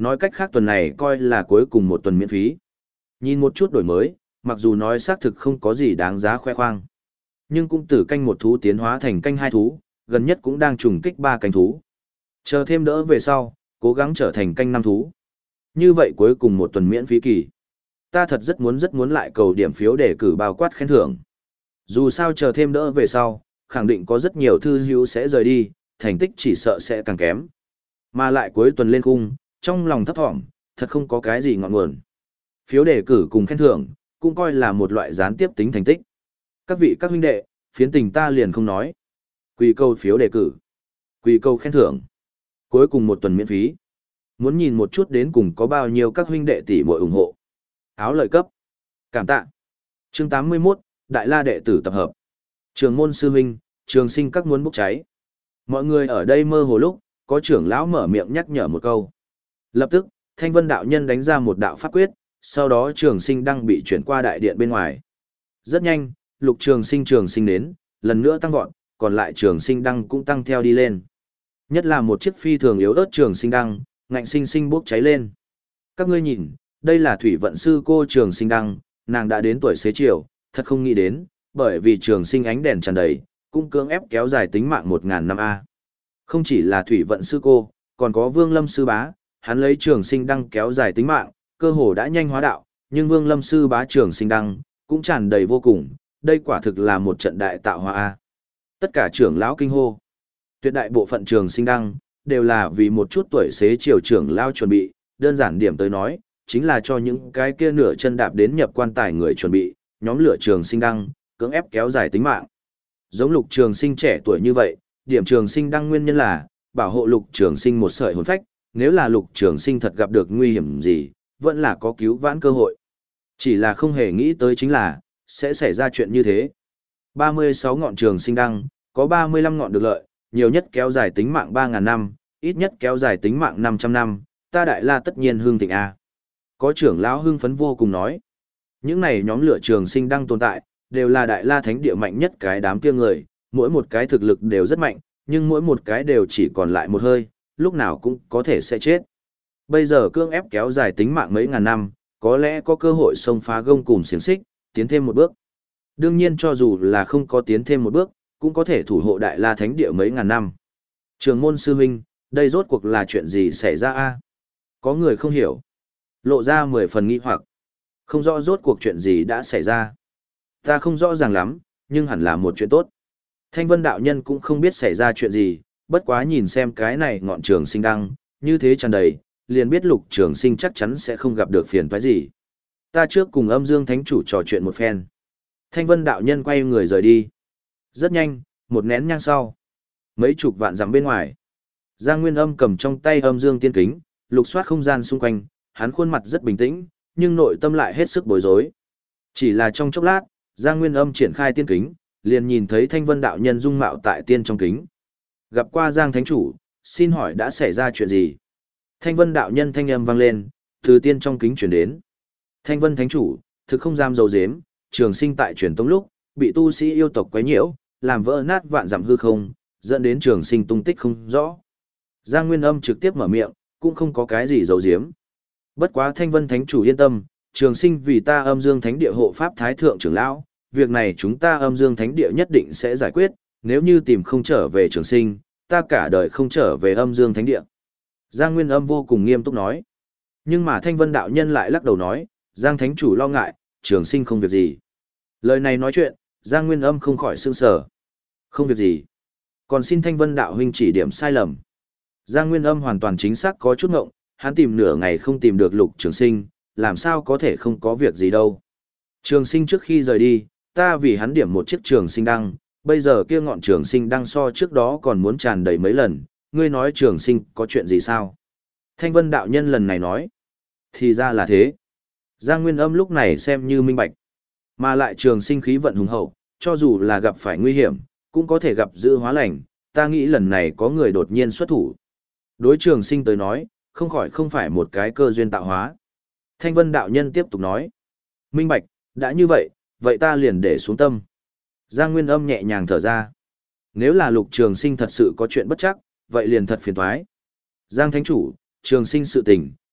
Nói cách khác tuần này coi là cuối cùng một tuần miễn phí. Nhìn một chút đổi mới, mặc dù nói xác thực không có gì đáng giá khoe khoang. Nhưng cũng từ canh một thú tiến hóa thành canh hai thú, gần nhất cũng đang trùng kích ba canh thú. Chờ thêm đỡ về sau, cố gắng trở thành canh năm thú. Như vậy cuối cùng một tuần miễn phí kỳ. Ta thật rất muốn rất muốn lại cầu điểm phiếu để cử bao quát khen thưởng. Dù sao chờ thêm đỡ về sau, khẳng định có rất nhiều thư hữu sẽ rời đi, thành tích chỉ sợ sẽ càng kém. Mà lại cuối tuần lên cung, trong lòng thấp thỏm, thật không có cái gì ngọn nguồn. Phiếu đề cử cùng khen thưởng, cũng coi là một loại gián tiếp tính thành tích. Các vị các huynh đệ, phiến tình ta liền không nói. Quy câu phiếu đề cử. Quy câu khen thưởng. Cuối cùng một tuần miễn phí. Muốn nhìn một chút đến cùng có bao nhiêu các huynh đệ tỷ muội ủng hộ. Áo lợi cấp. Cảm tạ. Chương tám mươi mốt, Đại La đệ tử tập hợp. Trường môn sư huynh, trường sinh các muốn bốc cháy. Mọi người ở đây mơ hồ lúc, có trưởng lão mở miệng nhắc nhở một câu. Lập tức, Thanh Vân đạo nhân đánh ra một đạo pháp quyết, sau đó trường sinh đăng bị chuyển qua đại điện bên ngoài. Rất nhanh, lục trường sinh trường sinh đến, lần nữa tăng vọt, còn lại trường sinh đăng cũng tăng theo đi lên. Nhất là một chiếc phi thường yếu ớt trường sinh đăng, ngạnh sinh sinh bốc cháy lên. Các ngươi nhìn, đây là thủy vận sư cô trường sinh đăng, nàng đã đến tuổi xế chiều, thật không nghĩ đến, bởi vì trường sinh ánh đèn tràn đầy, cũng cưỡng ép kéo dài tính mạng một ngàn năm A. Không chỉ là thủy vận sư cô, còn có vương lâm sư bá, hắn lấy trường sinh đăng kéo dài tính mạng, cơ hồ đã nhanh hóa đạo, nhưng vương lâm sư bá trường sinh đăng, cũng tràn đầy vô cùng, đây quả thực là một trận đại tạo hóa A. Tất cả trưởng lão kinh hô. Tuyệt đại bộ phận trường sinh đăng, đều là vì một chút tuổi xế chiều trưởng lão chuẩn bị, đơn giản điểm tới nói, chính là cho những cái kia nửa chân đạp đến nhập quan tài người chuẩn bị, nhóm lửa trường sinh đăng, cưỡng ép kéo dài tính mạng. Giống lục trường sinh trẻ tuổi như vậy, điểm trường sinh đăng nguyên nhân là, bảo hộ lục trường sinh một sợi hồn phách, nếu là lục trường sinh thật gặp được nguy hiểm gì, vẫn là có cứu vãn cơ hội. Chỉ là không hề nghĩ tới chính là, sẽ xảy ra chuyện như thế. ba mươi sáu ngọn trường sinh đăng, có ba mươi lăm ngọn được lợi, nhiều nhất kéo dài tính mạng ba nghìn năm, ít nhất kéo dài tính mạng năm trăm năm, ta Đại La tất nhiên hương thịnh A. Có trưởng lão hưng phấn vô cùng nói. Những này nhóm lửa trường sinh đăng tồn tại, đều là Đại La thánh địa mạnh nhất cái đám kia người, mỗi một cái thực lực đều rất mạnh, nhưng mỗi một cái đều chỉ còn lại một hơi, lúc nào cũng có thể sẽ chết. Bây giờ cương ép kéo dài tính mạng mấy ngàn năm, có lẽ có cơ hội xông phá gông cùm xiềng xích, tiến thêm một bước. Đương nhiên cho dù là không có tiến thêm một bước, cũng có thể thủ hộ Đại La thánh địa mấy ngàn năm. Trường môn sư huynh, đây rốt cuộc là chuyện gì xảy ra a? Có người không hiểu. Lộ ra mười phần nghi hoặc. Không rõ rốt cuộc chuyện gì đã xảy ra. Ta không rõ ràng lắm, nhưng hẳn là một chuyện tốt. Thanh Vân đạo nhân cũng không biết xảy ra chuyện gì, bất quá nhìn xem cái này ngọn trường sinh đăng, như thế tràn đầy, liền biết lục trường sinh chắc chắn sẽ không gặp được phiền toái gì. Ta trước cùng âm dương thánh chủ trò chuyện một phen. Thanh Vân đạo nhân quay người rời đi. Rất nhanh, một nén nhang sau. Mấy chục vạn dặm bên ngoài. Giang Nguyên Âm cầm trong tay âm dương tiên kính, lục soát không gian xung quanh, hắn khuôn mặt rất bình tĩnh, nhưng nội tâm lại hết sức bối rối. Chỉ là trong chốc lát, Giang Nguyên Âm triển khai tiên kính, liền nhìn thấy Thanh Vân đạo nhân dung mạo tại tiên trong kính. Gặp qua Giang thánh chủ, xin hỏi đã xảy ra chuyện gì? Thanh Vân đạo nhân thanh âm vang lên, từ tiên trong kính chuyển đến. Thanh Vân thánh chủ, thực không dám dầu dếm, trường sinh tại truyền tống lúc, bị tu sĩ yêu tộc quấy nhiễu, làm vỡ nát vạn dặm hư không, dẫn đến trường sinh tung tích không rõ. Giang Nguyên Âm trực tiếp mở miệng, cũng không có cái gì dầu diếm. Bất quá Thanh Vân thánh chủ yên tâm, trường sinh vì ta âm dương thánh địa hộ pháp thái thượng trưởng lão, việc này chúng ta âm dương thánh địa nhất định sẽ giải quyết, nếu như tìm không trở về trường sinh, ta cả đời không trở về âm dương thánh địa. Giang Nguyên Âm vô cùng nghiêm túc nói. Nhưng mà Thanh Vân đạo nhân lại lắc đầu nói, Giang thánh chủ lo ngại, trường sinh không việc gì. Lời này nói chuyện, Giang Nguyên Âm không khỏi sương sở. Không việc gì. Còn xin Thanh Vân đạo huynh chỉ điểm sai lầm. Giang Nguyên Âm hoàn toàn chính xác có chút ngộng, hắn tìm nửa ngày không tìm được lục trường sinh, làm sao có thể không có việc gì đâu. Trường sinh trước khi rời đi, ta vì hắn điểm một chiếc trường sinh đăng, bây giờ kia ngọn trường sinh đăng so trước đó còn muốn tràn đầy mấy lần, ngươi nói trường sinh có chuyện gì sao? Thanh Vân đạo nhân lần này nói, thì ra là thế. Giang Nguyên Âm lúc này xem như minh bạch, mà lại trường sinh khí vận hùng hậu, cho dù là gặp phải nguy hiểm, cũng có thể gặp dự hóa lành, ta nghĩ lần này có người đột nhiên xuất thủ. Đối trường sinh tới nói, không khỏi không phải một cái cơ duyên tạo hóa. Thanh Vân đạo nhân tiếp tục nói, minh bạch, đã như vậy, vậy ta liền để xuống tâm. Giang Nguyên Âm nhẹ nhàng thở ra. Nếu là lục trường sinh thật sự có chuyện bất chắc, vậy liền thật phiền toái. Giang thánh chủ, trường sinh sự tình,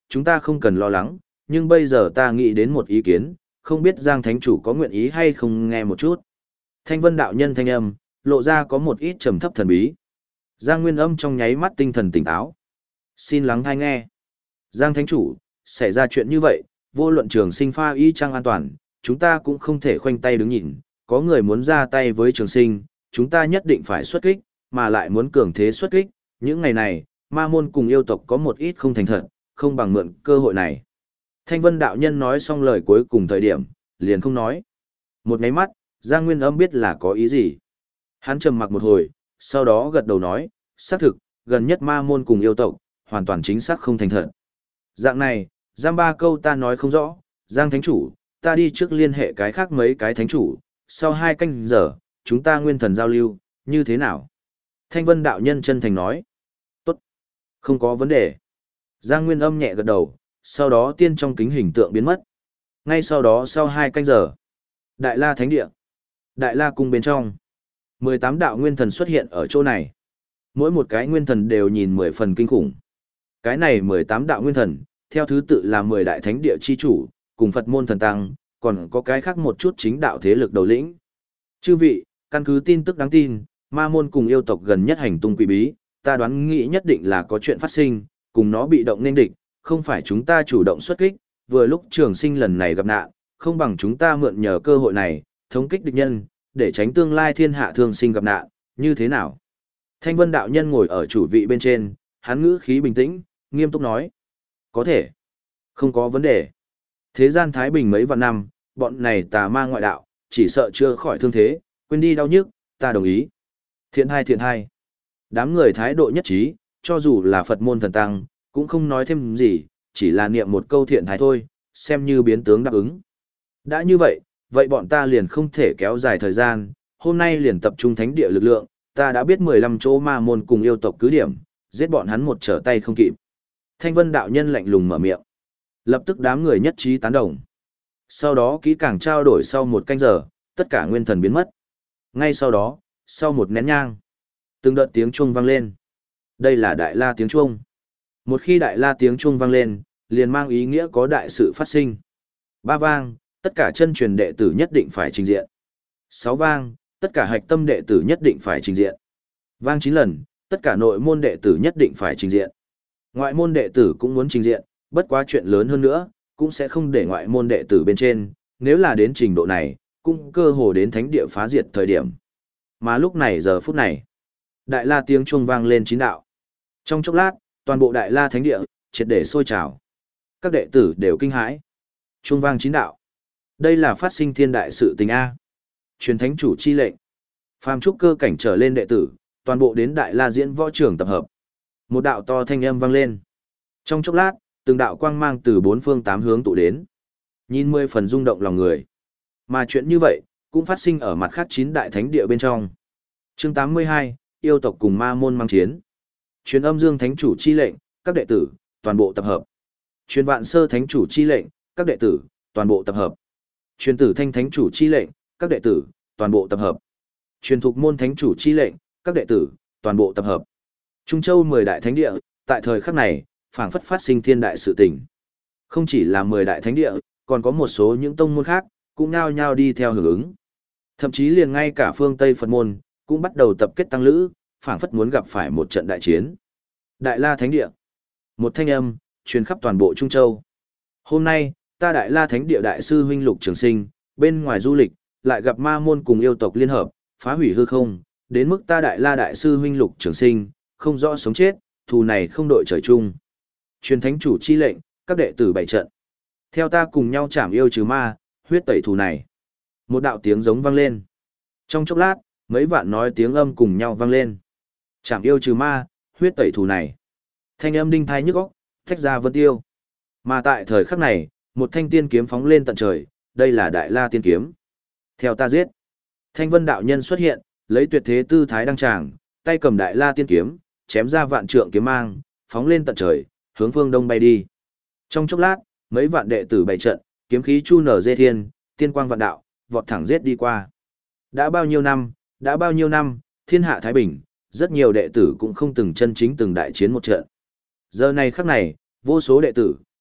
chúng ta không cần lo lắng, nhưng bây giờ ta nghĩ đến một ý kiến, không biết Giang Thánh Chủ có nguyện ý hay không nghe một chút. Thanh Vân đạo nhân thanh âm, lộ ra có một ít trầm thấp thần bí. Giang Nguyên Âm trong nháy mắt tinh thần tỉnh táo. Xin lắng tai nghe. Giang Thánh Chủ, xảy ra chuyện như vậy, vô luận trường sinh pha y trang an toàn, chúng ta cũng không thể khoanh tay đứng nhìn, có người muốn ra tay với trường sinh, chúng ta nhất định phải xuất kích, mà lại muốn cường thế xuất kích, những ngày này, ma môn cùng yêu tộc có một ít không thành thật, không bằng mượn cơ hội này. Thanh Vân đạo nhân nói xong lời cuối cùng thời điểm, liền không nói. Một nháy mắt, Giang Nguyên Âm biết là có ý gì. Hắn trầm mặc một hồi, sau đó gật đầu nói, xác thực, gần nhất ma môn cùng yêu tộc, hoàn toàn chính xác không thành thật. Dạng này, giam ba câu ta nói không rõ, Giang Thánh Chủ, ta đi trước liên hệ cái khác mấy cái Thánh Chủ, sau hai canh giờ, chúng ta nguyên thần giao lưu, như thế nào? Thanh Vân đạo nhân chân thành nói, tốt, không có vấn đề. Giang Nguyên Âm nhẹ gật đầu, sau đó tiên trong kính hình tượng biến mất. Ngay sau đó sau hai canh giờ, Đại La Thánh Địa, Đại La Cung bên trong, mười tám đạo nguyên thần xuất hiện ở chỗ này. Mỗi một cái nguyên thần đều nhìn mười phần kinh khủng. Cái này mười tám đạo nguyên thần, theo thứ tự là mười đại thánh địa chi chủ, cùng Phật môn thần tăng, còn có cái khác một chút chính đạo thế lực đầu lĩnh. Chư vị, căn cứ tin tức đáng tin, ma môn cùng yêu tộc gần nhất hành tung quỷ bí, ta đoán nghĩ nhất định là có chuyện phát sinh, cùng nó bị động nên địch, không phải chúng ta chủ động xuất kích, vừa lúc trường sinh lần này gặp nạn, không bằng chúng ta mượn nhờ cơ hội này, thống kích địch nhân, để tránh tương lai thiên hạ thương sinh gặp nạn, như thế nào? Thanh Vân đạo nhân ngồi ở chủ vị bên trên, hắn ngữ khí bình tĩnh, nghiêm túc nói. Có thể. Không có vấn đề. Thế gian Thái Bình mấy vạn năm, bọn này tà ma ngoại đạo, chỉ sợ chưa khỏi thương thế, quên đi đau nhức, ta đồng ý. Thiện hai thiện hai. Đám người thái độ nhất trí, cho dù là Phật môn thần tăng, cũng không nói thêm gì, chỉ là niệm một câu thiện thái thôi, xem như biến tướng đáp ứng. Đã như vậy, vậy bọn ta liền không thể kéo dài thời gian, hôm nay liền tập trung thánh địa lực lượng, ta đã biết mười lăm chỗ ma môn cùng yêu tộc cứ điểm, giết bọn hắn một trở tay không kịp. Thanh Vân đạo nhân lạnh lùng mở miệng. Lập tức đám người nhất trí tán đồng. Sau đó kỹ càng trao đổi sau một canh giờ, tất cả nguyên thần biến mất. Ngay sau đó, sau một nén nhang, từng đợt tiếng chuông vang lên. Đây là Đại La tiếng chuông. Một khi Đại La tiếng chuông vang lên, liền mang ý nghĩa có đại sự phát sinh. Ba vang, tất cả chân truyền đệ tử nhất định phải trình diện. Sáu vang, tất cả hạch tâm đệ tử nhất định phải trình diện. Vang chín lần, tất cả nội môn đệ tử nhất định phải trình diện. Ngoại môn đệ tử cũng muốn trình diện, bất quá chuyện lớn hơn nữa, cũng sẽ không để ngoại môn đệ tử bên trên, nếu là đến trình độ này, cũng cơ hồ đến thánh địa phá diệt thời điểm. Mà lúc này giờ phút này, Đại La tiếng chuông vang lên chín đạo. Trong chốc lát, toàn bộ Đại La thánh địa triệt để sôi trào. Các đệ tử đều kinh hãi. Chuông vang chín đạo. Đây là phát sinh thiên đại sự tình a. Truyền thánh chủ chi lệnh. Phàm trúc cơ cảnh trở lên đệ tử, toàn bộ đến Đại La diễn võ trường tập hợp. Một đạo to thanh âm vang lên. Trong chốc lát, từng đạo quang mang từ bốn phương tám hướng tụ đến. Nhìn mười phần rung động lòng người. Mà chuyện như vậy, cũng phát sinh ở mặt khác chín đại thánh địa bên trong. Chương tám mươi hai, yêu tộc cùng ma môn mang chiến. Truyền âm dương thánh chủ chi lệnh, các đệ tử, toàn bộ tập hợp. Truyền vạn sơ thánh chủ chi lệnh, các đệ tử, toàn bộ tập hợp. Truyền tử thanh thánh chủ chi lệnh, các đệ tử, toàn bộ tập hợp. Truyền thục môn thánh chủ chi lệnh, các đệ tử, toàn bộ tập hợp. Trung Châu mười đại thánh địa, tại thời khắc này, phảng phất phát sinh thiên đại sự tình. Không chỉ là mười đại thánh địa, còn có một số những tông môn khác, cũng nhao nhao đi theo hưởng ứng. Thậm chí liền ngay cả phương Tây Phật môn, cũng bắt đầu tập kết tăng lữ, phảng phất muốn gặp phải một trận đại chiến. Đại La Thánh Địa. Một thanh âm, truyền khắp toàn bộ Trung Châu. Hôm nay, ta Đại La Thánh Địa đại sư huynh Lục Trường Sinh, bên ngoài du lịch, lại gặp ma môn cùng yêu tộc liên hợp, phá hủy hư không, đến mức ta Đại La đại sư huynh Lục Trường Sinh, không rõ sống chết, thù này không đội trời chung. Truyền thánh chủ chi lệnh, các đệ tử bảy trận. Theo ta cùng nhau chảm yêu trừ ma, huyết tẩy thù này. Một đạo tiếng giống vang lên. Trong chốc lát, mấy vạn nói tiếng âm cùng nhau vang lên. Chảm yêu trừ ma, huyết tẩy thù này. Thanh âm đinh thai nhức óc, thách ra vân tiêu. Mà tại thời khắc này, một thanh tiên kiếm phóng lên tận trời, đây là Đại La tiên kiếm. Theo ta giết. Thanh Vân đạo nhân xuất hiện, lấy tuyệt thế tư thái đăng tràng, tay cầm Đại La tiên kiếm, chém ra vạn trượng kiếm mang, phóng lên tận trời, hướng phương đông bay đi. Trong chốc lát, mấy vạn đệ tử bày trận, kiếm khí chu nở dê thiên, tiên quang vạn đạo, vọt thẳng giết đi qua. Đã bao nhiêu năm, đã bao nhiêu năm, thiên hạ thái bình, rất nhiều đệ tử cũng không từng chân chính từng đại chiến một trận. Giờ này khắc này, vô số đệ tử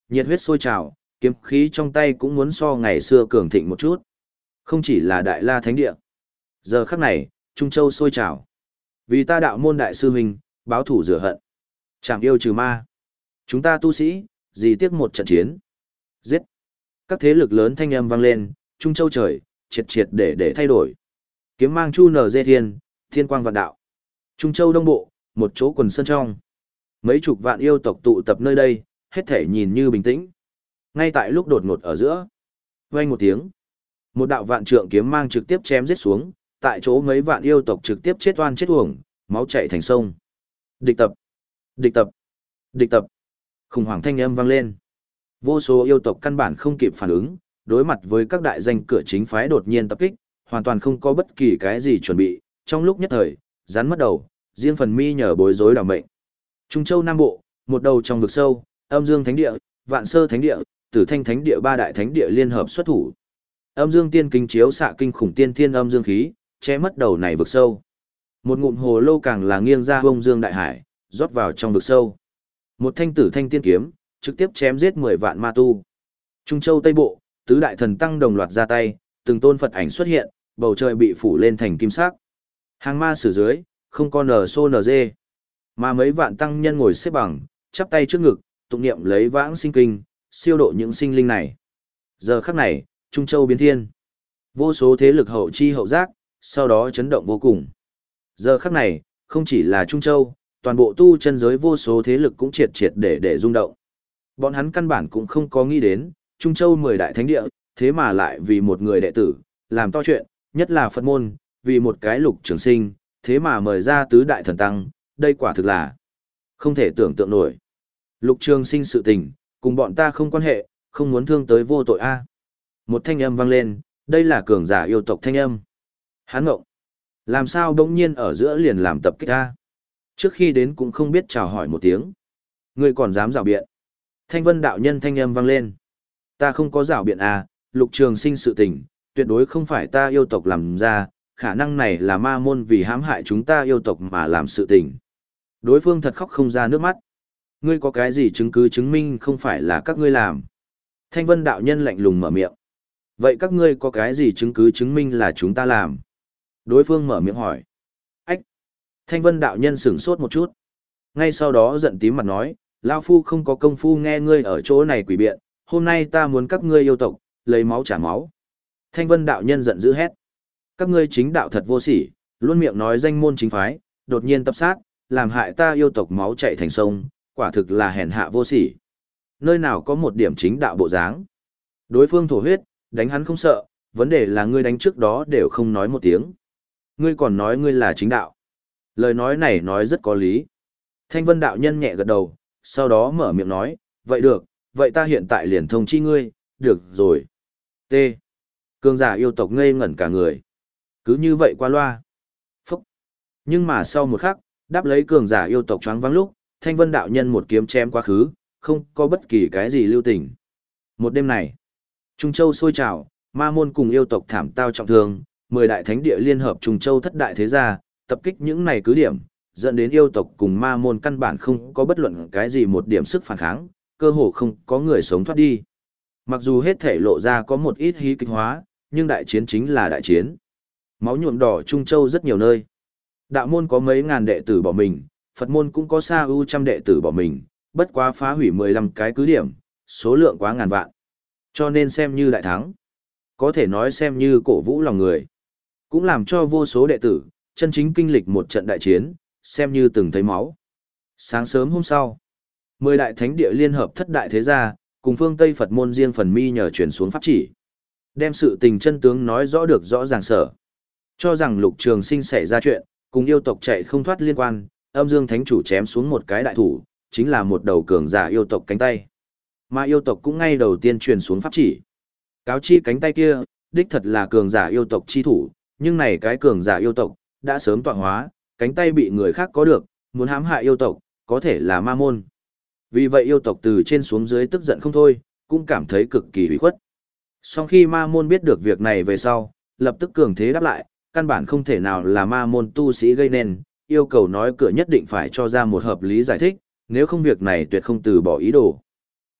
nhiệt huyết sôi trào, kiếm khí trong tay cũng muốn so ngày xưa cường thịnh một chút. Không chỉ là Đại La Thánh Địa. Giờ khắc này, Trung Châu sôi trào. Vì ta đạo môn đại sư huynh, báo thủ rửa hận. Chảm yêu trừ ma. Chúng ta tu sĩ, gì tiếc một trận chiến. Giết. Các thế lực lớn thanh âm vang lên, Trung Châu trời, triệt triệt để để thay đổi. Kiếm mang chu nở dê thiên, thiên quang vạn đạo. Trung Châu Đông Bộ, một chỗ quần sơn trong. Mấy chục vạn yêu tộc tụ tập nơi đây, hết thể nhìn như bình tĩnh. Ngay tại lúc đột ngột ở giữa, vang một tiếng, một đạo vạn trượng kiếm mang trực tiếp chém giết xuống, tại chỗ mấy vạn yêu tộc trực tiếp chết oan chết uổng, máu chảy thành sông. Địch tập, địch tập, địch tập. Khủng hoảng thanh âm vang lên. Vô số yêu tộc căn bản không kịp phản ứng, đối mặt với các đại danh cửa chính phái đột nhiên tập kích, hoàn toàn không có bất kỳ cái gì chuẩn bị, trong lúc nhất thời, rắn mất đầu, riêng phần mi nhờ bối rối đảm mệnh. Trung Châu Nam Bộ, một đầu trong vực sâu, Âm Dương Thánh Địa, Vạn Sơ Thánh Địa, Tử Thanh Thánh Địa ba đại thánh địa liên hợp xuất thủ. Âm Dương Tiên Kinh chiếu xạ kinh khủng tiên thiên âm dương khí, che mất đầu này vực sâu. Một ngụm hồ lô càng là nghiêng ra Âm Dương đại hải, rót vào trong vực sâu. Một thanh tử thanh tiên kiếm, trực tiếp chém giết mười vạn ma tu. Trung Châu Tây Bộ, tứ đại thần tăng đồng loạt ra tay, từng tôn Phật ảnh xuất hiện, bầu trời bị phủ lên thành kim sắc. Hàng ma sử dưới, không có nở xô nở dê. Mà mấy vạn tăng nhân ngồi xếp bằng, chắp tay trước ngực, tụng niệm lấy vãng sinh kinh, siêu độ những sinh linh này. Giờ khắc này, Trung Châu biến thiên. Vô số thế lực hậu chi hậu giác, sau đó chấn động vô cùng. Giờ khắc này, không chỉ là Trung Châu, toàn bộ tu chân giới vô số thế lực cũng triệt triệt để để rung động. Bọn hắn căn bản cũng không có nghĩ đến, Trung Châu mười đại thánh địa, thế mà lại vì một người đệ tử, làm to chuyện, nhất là Phật môn, vì một cái Lục Trường Sinh, thế mà mời ra tứ đại thần tăng, đây quả thực là không thể tưởng tượng nổi. Lục Trường Sinh sự tình, cùng bọn ta không quan hệ, không muốn thương tới vô tội a. Một thanh âm vang lên, đây là cường giả yêu tộc thanh âm. Hán ngộng. Làm sao đống nhiên ở giữa liền làm tập kích a? Trước khi đến cũng không biết chào hỏi một tiếng. Ngươi còn dám rảo biện. Thanh Vân đạo nhân thanh âm vang lên. Ta không có rảo biện à, Lục Trường Sinh sự tình, tuyệt đối không phải ta yêu tộc làm ra, khả năng này là ma môn vì hãm hại chúng ta yêu tộc mà làm sự tình. Đối phương thật khóc không ra nước mắt. Ngươi có cái gì chứng cứ chứng minh không phải là các ngươi làm? Thanh Vân đạo nhân lạnh lùng mở miệng. Vậy các ngươi có cái gì chứng cứ chứng minh là chúng ta làm? Đối phương mở miệng hỏi. Ách! Thanh Vân đạo nhân sửng sốt một chút. Ngay sau đó giận tím mặt nói, Lao Phu không có công phu nghe ngươi ở chỗ này quỷ biện, hôm nay ta muốn các ngươi yêu tộc, lấy máu trả máu. Thanh Vân đạo nhân giận dữ hét. Các ngươi chính đạo thật vô sỉ, luôn miệng nói danh môn chính phái, đột nhiên tập sát, làm hại ta yêu tộc máu chảy thành sông, quả thực là hèn hạ vô sỉ. Nơi nào có một điểm chính đạo bộ dáng. Đối phương thổ huyết, đánh hắn không sợ, vấn đề là ngươi đánh trước đó đều không nói một tiếng. Ngươi còn nói ngươi là chính đạo. Lời nói này nói rất có lý. Thanh Vân đạo nhân nhẹ gật đầu, sau đó mở miệng nói, vậy được, vậy ta hiện tại liền thông chi ngươi, được rồi. T. Cường giả yêu tộc ngây ngẩn cả người. Cứ như vậy qua loa. Phúc. Nhưng mà sau một khắc, đáp lấy cường giả yêu tộc choáng vắng lúc, Thanh Vân đạo nhân một kiếm chém quá khứ, không có bất kỳ cái gì lưu tình. Một đêm này, Trung Châu sôi trào, ma môn cùng yêu tộc thảm tao trọng thương, mười đại thánh địa liên hợp Trung Châu thất đại thế gia, tập kích những này cứ điểm, dẫn đến yêu tộc cùng ma môn căn bản không có bất luận cái gì một điểm sức phản kháng, cơ hồ không có người sống thoát đi. Mặc dù hết thể lộ ra có một ít hí kịch hóa, nhưng đại chiến chính là đại chiến. Máu nhuộm đỏ Trung Châu rất nhiều nơi. Đạo môn có mấy ngàn đệ tử bỏ mình, Phật môn cũng có xa ưu trăm đệ tử bỏ mình, bất quá phá hủy mười lăm cái cứ điểm, số lượng quá ngàn vạn. Cho nên xem như đại thắng. Có thể nói xem như cổ vũ lòng người. Cũng làm cho vô số đệ tử, chân chính kinh lịch một trận đại chiến, xem như từng thấy máu. Sáng sớm hôm sau, mười đại thánh địa liên hợp thất đại thế gia, cùng phương Tây Phật môn riêng phần mi nhờ chuyển xuống pháp chỉ. Đem sự tình chân tướng nói rõ được rõ ràng sở. Cho rằng Lục Trường Sinh xảy ra chuyện, cùng yêu tộc chạy không thoát liên quan, Âm Dương Thánh Chủ chém xuống một cái đại thủ, chính là một đầu cường giả yêu tộc cánh tay. Mà yêu tộc cũng ngay đầu tiên truyền xuống pháp chỉ. Cáo chi cánh tay kia, đích thật là cường giả yêu tộc chi thủ, nhưng này cái cường giả yêu tộc, đã sớm tọa hóa, cánh tay bị người khác có được, muốn hãm hại yêu tộc, có thể là ma môn. Vì vậy yêu tộc từ trên xuống dưới tức giận không thôi, cũng cảm thấy cực kỳ hủy khuất. Sau khi ma môn biết được việc này về sau, lập tức cường thế đáp lại, căn bản không thể nào là ma môn tu sĩ gây nên, yêu cầu nói cửa nhất định phải cho ra một hợp lý giải thích, nếu không việc này tuyệt không từ bỏ ý đồ.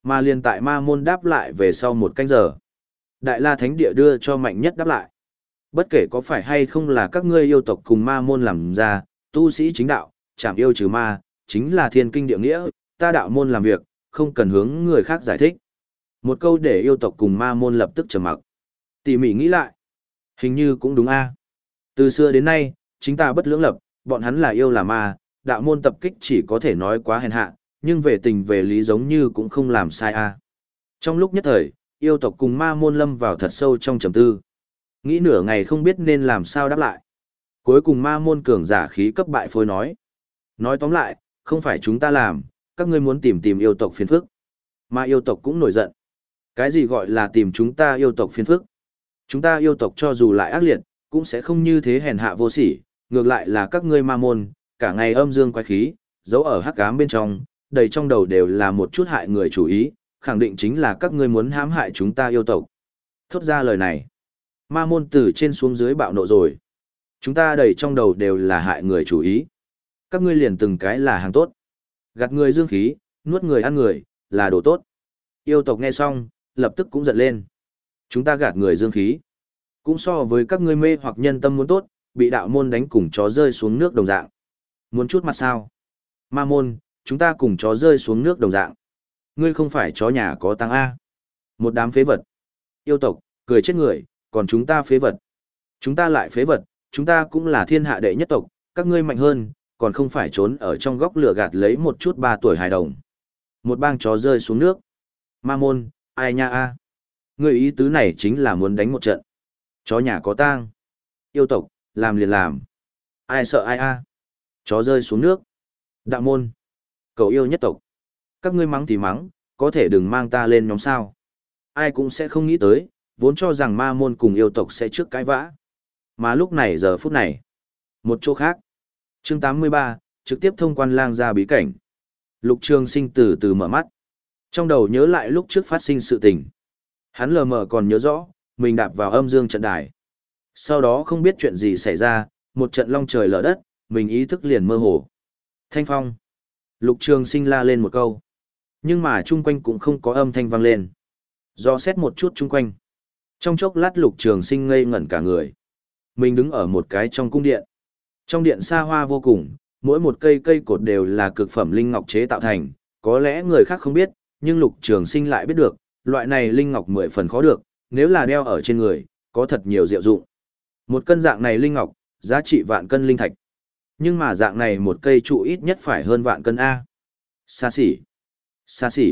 Mà liền tại ma môn đáp lại về sau một canh giờ. Đại La Thánh Địa đưa cho mạnh nhất đáp lại. Bất kể có phải hay không là các ngươi yêu tộc cùng ma môn làm ra, tu sĩ chính đạo, chảm yêu trừ ma, chính là thiên kinh địa nghĩa, ta đạo môn làm việc, không cần hướng người khác giải thích. Một câu để yêu tộc cùng ma môn lập tức trầm mặc. Tỉ mỉ nghĩ lại. Hình như cũng đúng a. Từ xưa đến nay, chính ta bất lưỡng lập, bọn hắn là yêu là ma, đạo môn tập kích chỉ có thể nói quá hèn hạ, nhưng về tình về lý giống như cũng không làm sai a. Trong lúc nhất thời, yêu tộc cùng ma môn lâm vào thật sâu trong trầm tư. Nghĩ nửa ngày không biết nên làm sao đáp lại. Cuối cùng ma môn cường giả khí cấp bại phôi nói. Nói tóm lại, không phải chúng ta làm, các ngươi muốn tìm tìm yêu tộc phiền phức. Mà yêu tộc cũng nổi giận. Cái gì gọi là tìm chúng ta yêu tộc phiền phức? Chúng ta yêu tộc cho dù lại ác liệt, cũng sẽ không như thế hèn hạ vô sỉ, ngược lại là các ngươi ma môn, cả ngày âm dương quái khí, giấu ở hắc ám bên trong, đầy trong đầu đều là một chút hại người chủ ý, khẳng định chính là các ngươi muốn hãm hại chúng ta yêu tộc. Thốt ra lời này, ma môn từ trên xuống dưới bạo nộ rồi. Chúng ta đầy trong đầu đều là hại người chủ ý. Các ngươi liền từng cái là hàng tốt. Gạt người dương khí, nuốt người ăn người, là đồ tốt. Yêu tộc nghe xong, lập tức cũng giận lên. Chúng ta gạt người dương khí. Cũng so với các ngươi mê hoặc nhân tâm muốn tốt, bị đạo môn đánh cùng chó rơi xuống nước đồng dạng. Muốn chút mặt sao? Ma môn, chúng ta cùng chó rơi xuống nước đồng dạng. Ngươi không phải chó nhà có tăng A. Một đám phế vật. Yêu tộc, cười chết người, còn chúng ta phế vật. Chúng ta lại phế vật, chúng ta cũng là thiên hạ đệ nhất tộc, các ngươi mạnh hơn, còn không phải trốn ở trong góc lửa gạt lấy một chút ba tuổi hài đồng. Một bang chó rơi xuống nước. Ma môn, ai nha a? Người ý tứ này chính là muốn đánh một trận. Chó nhà có tang. Yêu tộc, làm liền làm. Ai sợ ai a? Chó rơi xuống nước. Đạo môn. Cậu yêu nhất tộc. Các ngươi mắng thì mắng, có thể đừng mang ta lên nhóm sao. Ai cũng sẽ không nghĩ tới, vốn cho rằng ma môn cùng yêu tộc sẽ trước cãi vã. Mà lúc này giờ phút này. Một chỗ khác. Chương tám mươi ba, trực tiếp thông quan lang ra bí cảnh. Lục Trường Sinh từ từ mở mắt. Trong đầu nhớ lại lúc trước phát sinh sự tình. Hắn lờ mờ còn nhớ rõ, mình đạp vào âm dương trận đài. Sau đó không biết chuyện gì xảy ra, một trận long trời lở đất, mình ý thức liền mơ hồ. Thanh phong. Lục Trường Sinh la lên một câu. Nhưng mà chung quanh cũng không có âm thanh vang lên. Do xét một chút chung quanh. Trong chốc lát Lục Trường Sinh ngây ngẩn cả người. Mình đứng ở một cái trong cung điện. Trong điện xa hoa vô cùng, mỗi một cây cây cột đều là cực phẩm linh ngọc chế tạo thành, có lẽ người khác không biết, nhưng Lục Trường Sinh lại biết được, loại này linh ngọc mười phần khó được, nếu là đeo ở trên người, có thật nhiều diệu dụng. Một cân dạng này linh ngọc, giá trị vạn cân linh thạch. Nhưng mà dạng này một cây trụ ít nhất phải hơn vạn cân A. Xa xỉ, xa xỉ,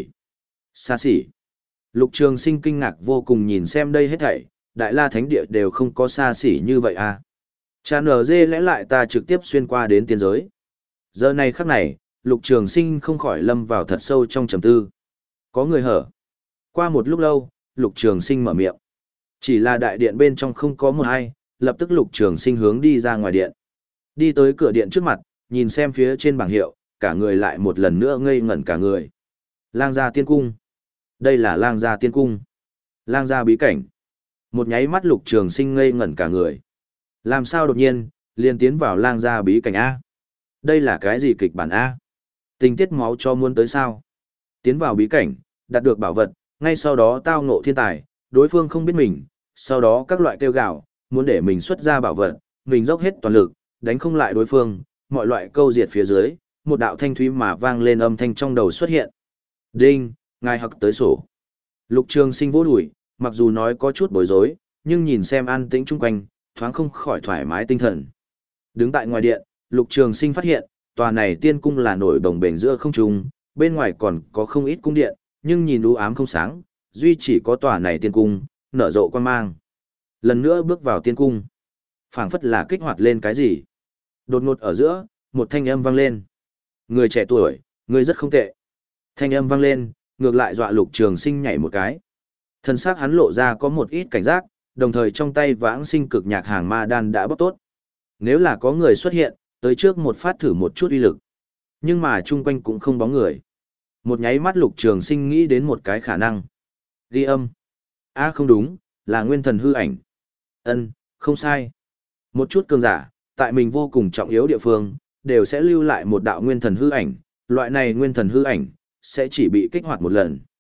xa xỉ. Lục Trường Sinh kinh ngạc vô cùng nhìn xem đây hết thảy, Đại La Thánh Địa đều không có xa xỉ như vậy A. Chà nở dê lẽ lại ta trực tiếp xuyên qua đến tiên giới. Giờ này khắc này, Lục Trường Sinh không khỏi lâm vào thật sâu trong trầm tư. Có người hở. Qua một lúc lâu, Lục Trường Sinh mở miệng. Chỉ là đại điện bên trong không có một ai, lập tức Lục Trường Sinh hướng đi ra ngoài điện. Đi tới cửa điện trước mặt, nhìn xem phía trên bảng hiệu, cả người lại một lần nữa ngây ngẩn cả người. Lang gia tiên cung. Đây là Lang gia tiên cung. Lang gia bí cảnh. Một nháy mắt Lục Trường Sinh ngây ngẩn cả người. Làm sao đột nhiên, liền tiến vào Lang gia bí cảnh A? Đây là cái gì kịch bản A? Tình tiết máu cho muốn tới sao? Tiến vào bí cảnh, đạt được bảo vật, ngay sau đó tao ngộ thiên tài, đối phương không biết mình, sau đó các loại kêu gào, muốn để mình xuất ra bảo vật, mình dốc hết toàn lực, đánh không lại đối phương, mọi loại câu diệt phía dưới, một đạo thanh thúy mà vang lên âm thanh trong đầu xuất hiện. Đinh, ngài học tới sổ. Lục Trường Sinh vỗ đùi, mặc dù nói có chút bối rối, nhưng nhìn xem an tĩnh chung quanh, thoáng không khỏi thoải mái tinh thần. Đứng tại ngoài điện, Lục Trường Sinh phát hiện, tòa này tiên cung là nổi đồng bền giữa không trung, bên ngoài còn có không ít cung điện, nhưng nhìn u ám không sáng, duy chỉ có tòa này tiên cung, nở rộ quan mang. Lần nữa bước vào tiên cung, phảng phất là kích hoạt lên cái gì. Đột ngột ở giữa, một thanh âm vang lên. Người trẻ tuổi, người rất không tệ. Thanh âm vang lên, ngược lại dọa Lục Trường Sinh nhảy một cái. Thân xác hắn lộ ra có một ít cảnh giác, đồng thời trong tay vãng sinh cực nhạc hàng ma đan đã bóc tốt. Nếu là có người xuất hiện, tới trước một phát thử một chút uy lực. Nhưng mà chung quanh cũng không bóng người. Một nháy mắt Lục Trường Sinh nghĩ đến một cái khả năng. Ghi âm. À không đúng, là nguyên thần hư ảnh. Ân, không sai. Một chút cường giả, tại mình vô cùng trọng yếu địa phương, đều sẽ lưu lại một đạo nguyên thần hư ảnh. Loại này nguyên thần hư ảnh, sẽ chỉ bị kích hoạt một lần.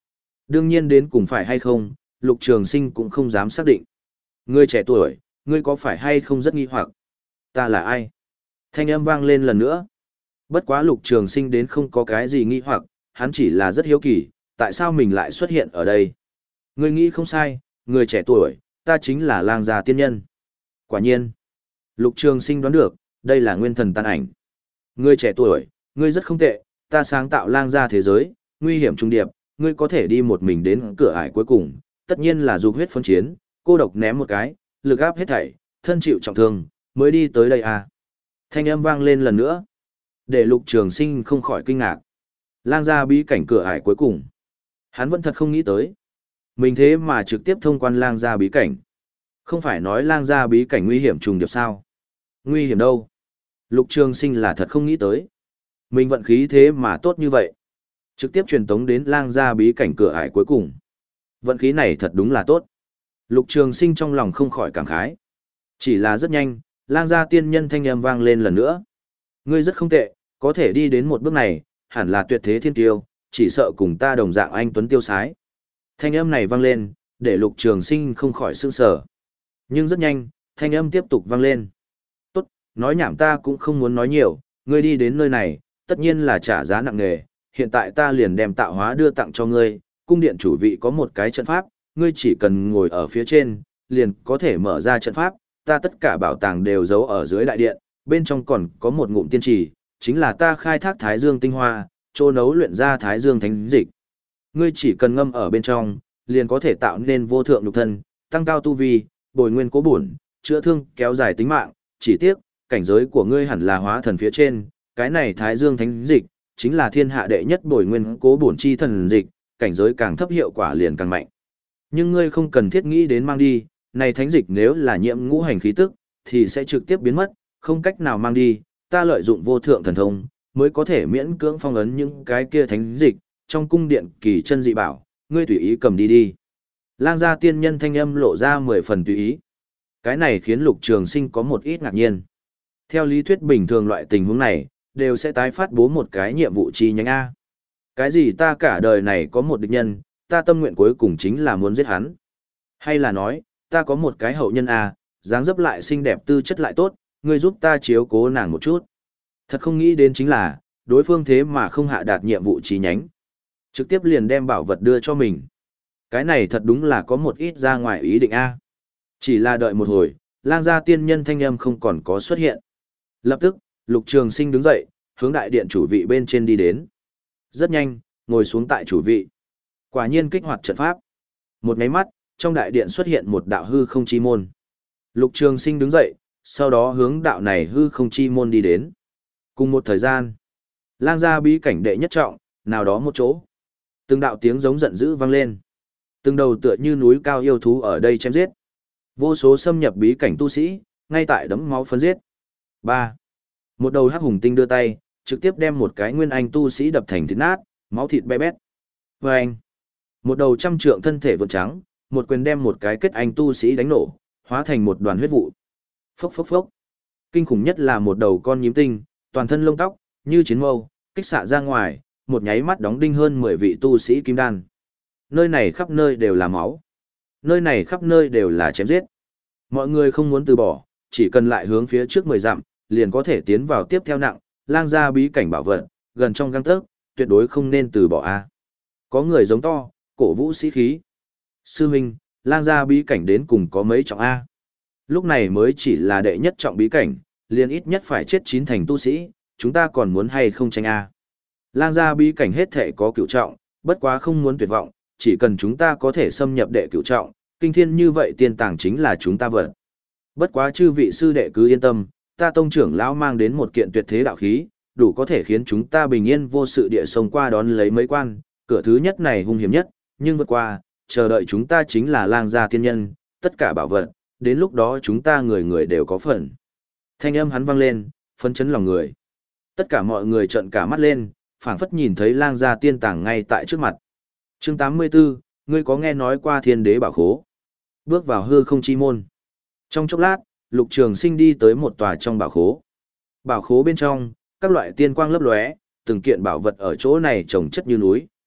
Đương nhiên đến cùng phải hay không, Lục Trường Sinh cũng không dám xác định. Ngươi trẻ tuổi, ngươi có phải hay không rất nghi hoặc? Ta là ai? Thanh âm vang lên lần nữa. Bất quá Lục Trường Sinh đến không có cái gì nghi hoặc, hắn chỉ là rất hiếu kỳ, tại sao mình lại xuất hiện ở đây? Ngươi nghĩ không sai, người trẻ tuổi, ta chính là lang gia tiên nhân. Quả nhiên, Lục Trường Sinh đoán được, đây là nguyên thần tàn ảnh. Ngươi trẻ tuổi, ngươi rất không tệ, ta sáng tạo lang gia thế giới, nguy hiểm trung điệp, ngươi có thể đi một mình đến cửa ải cuối cùng, tất nhiên là dục huyết phân chiến, cô độc ném một cái, lực áp hết thảy, thân chịu trọng thương, mới đi tới đây à. Thanh âm vang lên lần nữa, để Lục Trường Sinh không khỏi kinh ngạc. Lang gia bí cảnh cửa ải cuối cùng. Hắn vẫn thật không nghĩ tới. Mình thế mà trực tiếp thông quan lang gia bí cảnh. Không phải nói lang gia bí cảnh nguy hiểm trùng điệp sao? Nguy hiểm đâu? Lục Trường Sinh là thật không nghĩ tới. Mình vận khí thế mà tốt như vậy. Trực tiếp truyền tống đến lang gia bí cảnh cửa ải cuối cùng. Vận khí này thật đúng là tốt. Lục Trường Sinh trong lòng không khỏi cảm khái. Chỉ là rất nhanh, lang gia tiên nhân thanh âm vang lên lần nữa. Ngươi rất không tệ, có thể đi đến một bước này, hẳn là tuyệt thế thiên tiêu, chỉ sợ cùng ta đồng dạng anh tuấn tiêu sái. Thanh âm này vang lên, để Lục Trường Sinh không khỏi sửng sở. Nhưng rất nhanh, thanh âm tiếp tục vang lên. Tốt, nói nhảm ta cũng không muốn nói nhiều, ngươi đi đến nơi này, tất nhiên là trả giá nặng nề, hiện tại ta liền đem tạo hóa đưa tặng cho ngươi, cung điện chủ vị có một cái trận pháp, ngươi chỉ cần ngồi ở phía trên, liền có thể mở ra trận pháp, ta tất cả bảo tàng đều giấu ở dưới đại điện, bên trong còn có một ngụm tiên trì, chính là ta khai thác Thái Dương tinh hoa, chỗ nấu luyện ra Thái Dương thánh dịch. Ngươi chỉ cần ngâm ở bên trong, liền có thể tạo nên vô thượng nhục thân, tăng cao tu vi, bồi nguyên cố bổn, chữa thương, kéo dài tính mạng, chỉ tiếc, cảnh giới của ngươi hẳn là hóa thần phía trên, cái này Thái Dương thánh dịch chính là thiên hạ đệ nhất bồi nguyên cố bổn chi thần dịch, cảnh giới càng thấp hiệu quả liền càng mạnh. Nhưng ngươi không cần thiết nghĩ đến mang đi, này thánh dịch nếu là nhiễm ngũ hành khí tức, thì sẽ trực tiếp biến mất, không cách nào mang đi, ta lợi dụng vô thượng thần thông, mới có thể miễn cưỡng phong ấn những cái kia thánh dịch, trong cung điện kỳ chân dị bảo, ngươi tùy ý cầm đi đi. Lang gia tiên nhân thanh âm lộ ra mười phần tùy ý. Cái này khiến Lục Trường Sinh có một ít ngạc nhiên. Theo lý thuyết bình thường loại tình huống này, đều sẽ tái phát bố một cái nhiệm vụ chi nhánh A. Cái gì ta cả đời này có một địch nhân, ta tâm nguyện cuối cùng chính là muốn giết hắn. Hay là nói, ta có một cái hậu nhân A, dáng dấp lại xinh đẹp tư chất lại tốt, ngươi giúp ta chiếu cố nàng một chút. Thật không nghĩ đến chính là, đối phương thế mà không hạ đạt nhiệm vụ chi nhánh. Trực tiếp liền đem bảo vật đưa cho mình. Cái này thật đúng là có một ít ra ngoài ý định A. Chỉ là đợi một hồi, lang gia tiên nhân thanh âm không còn có xuất hiện. Lập tức, Lục Trường Sinh đứng dậy, hướng đại điện chủ vị bên trên đi đến. Rất nhanh, ngồi xuống tại chủ vị. Quả nhiên kích hoạt trận pháp. Một cái mắt, trong đại điện xuất hiện một đạo hư không chi môn. Lục Trường Sinh đứng dậy, sau đó hướng đạo này hư không chi môn đi đến. Cùng một thời gian, lang gia bí cảnh đệ nhất trọng, nào đó một chỗ. Từng đạo tiếng giống giận dữ vang lên. Từng đầu tựa như núi cao yêu thú ở đây chém giết. Vô số xâm nhập bí cảnh tu sĩ, ngay tại đấm máu phấn giết. Ba, một đầu hắc hùng tinh đưa tay, trực tiếp đem một cái nguyên anh tu sĩ đập thành thịt nát, máu thịt be bét. Và anh, một đầu trăm trượng thân thể vượn trắng, một quyền đem một cái kết anh tu sĩ đánh nổ, hóa thành một đoàn huyết vụ. Phốc phốc phốc. Kinh khủng nhất là một đầu con nhím tinh, toàn thân lông tóc, như chiến mâu, kích xạ ra ngoài, một nháy mắt đóng đinh hơn mười vị tu sĩ kim đan. Nơi này khắp nơi đều là máu. Nơi này khắp nơi đều là chém giết. Mọi người không muốn từ bỏ, chỉ cần lại hướng phía trước mười dặm, liền có thể tiến vào tiếp theo nặng, lang gia bí cảnh bảo vật, gần trong gang tấc, tuyệt đối không nên từ bỏ a. Có người giống to, cổ vũ sĩ khí. Sư huynh, lang gia bí cảnh đến cùng có mấy trọng a? Lúc này mới chỉ là đệ nhất trọng bí cảnh, liền ít nhất phải chết chín thành tu sĩ, chúng ta còn muốn hay không tranh a? Lang gia bí cảnh hết thể có cửu trọng, bất quá không muốn tuyệt vọng, chỉ cần chúng ta có thể xâm nhập đệ cửu trọng, kinh thiên như vậy tiên tàng chính là chúng ta vật. Bất quá chư vị sư đệ cứ yên tâm, ta tông trưởng lão mang đến một kiện tuyệt thế đạo khí, đủ có thể khiến chúng ta bình yên vô sự địa sông qua đón lấy mấy quan, cửa thứ nhất này hung hiểm nhất, nhưng vượt qua, chờ đợi chúng ta chính là lang gia tiên nhân, tất cả bảo vật, đến lúc đó chúng ta người người đều có phần. Thanh âm hắn vang lên, phấn chấn lòng người. Tất cả mọi người trợn cả mắt lên, phảng phất nhìn thấy lang gia tiên tàng ngay tại trước mặt. Chương tám mươi 84, ngươi có nghe nói qua thiên đế bảo khố? Bước vào hư không chi môn. Trong chốc lát, Lục Trường Sinh đi tới một tòa trong bảo khố. Bảo khố bên trong, các loại tiên quang lấp lóe, từng kiện bảo vật ở chỗ này chồng chất như núi,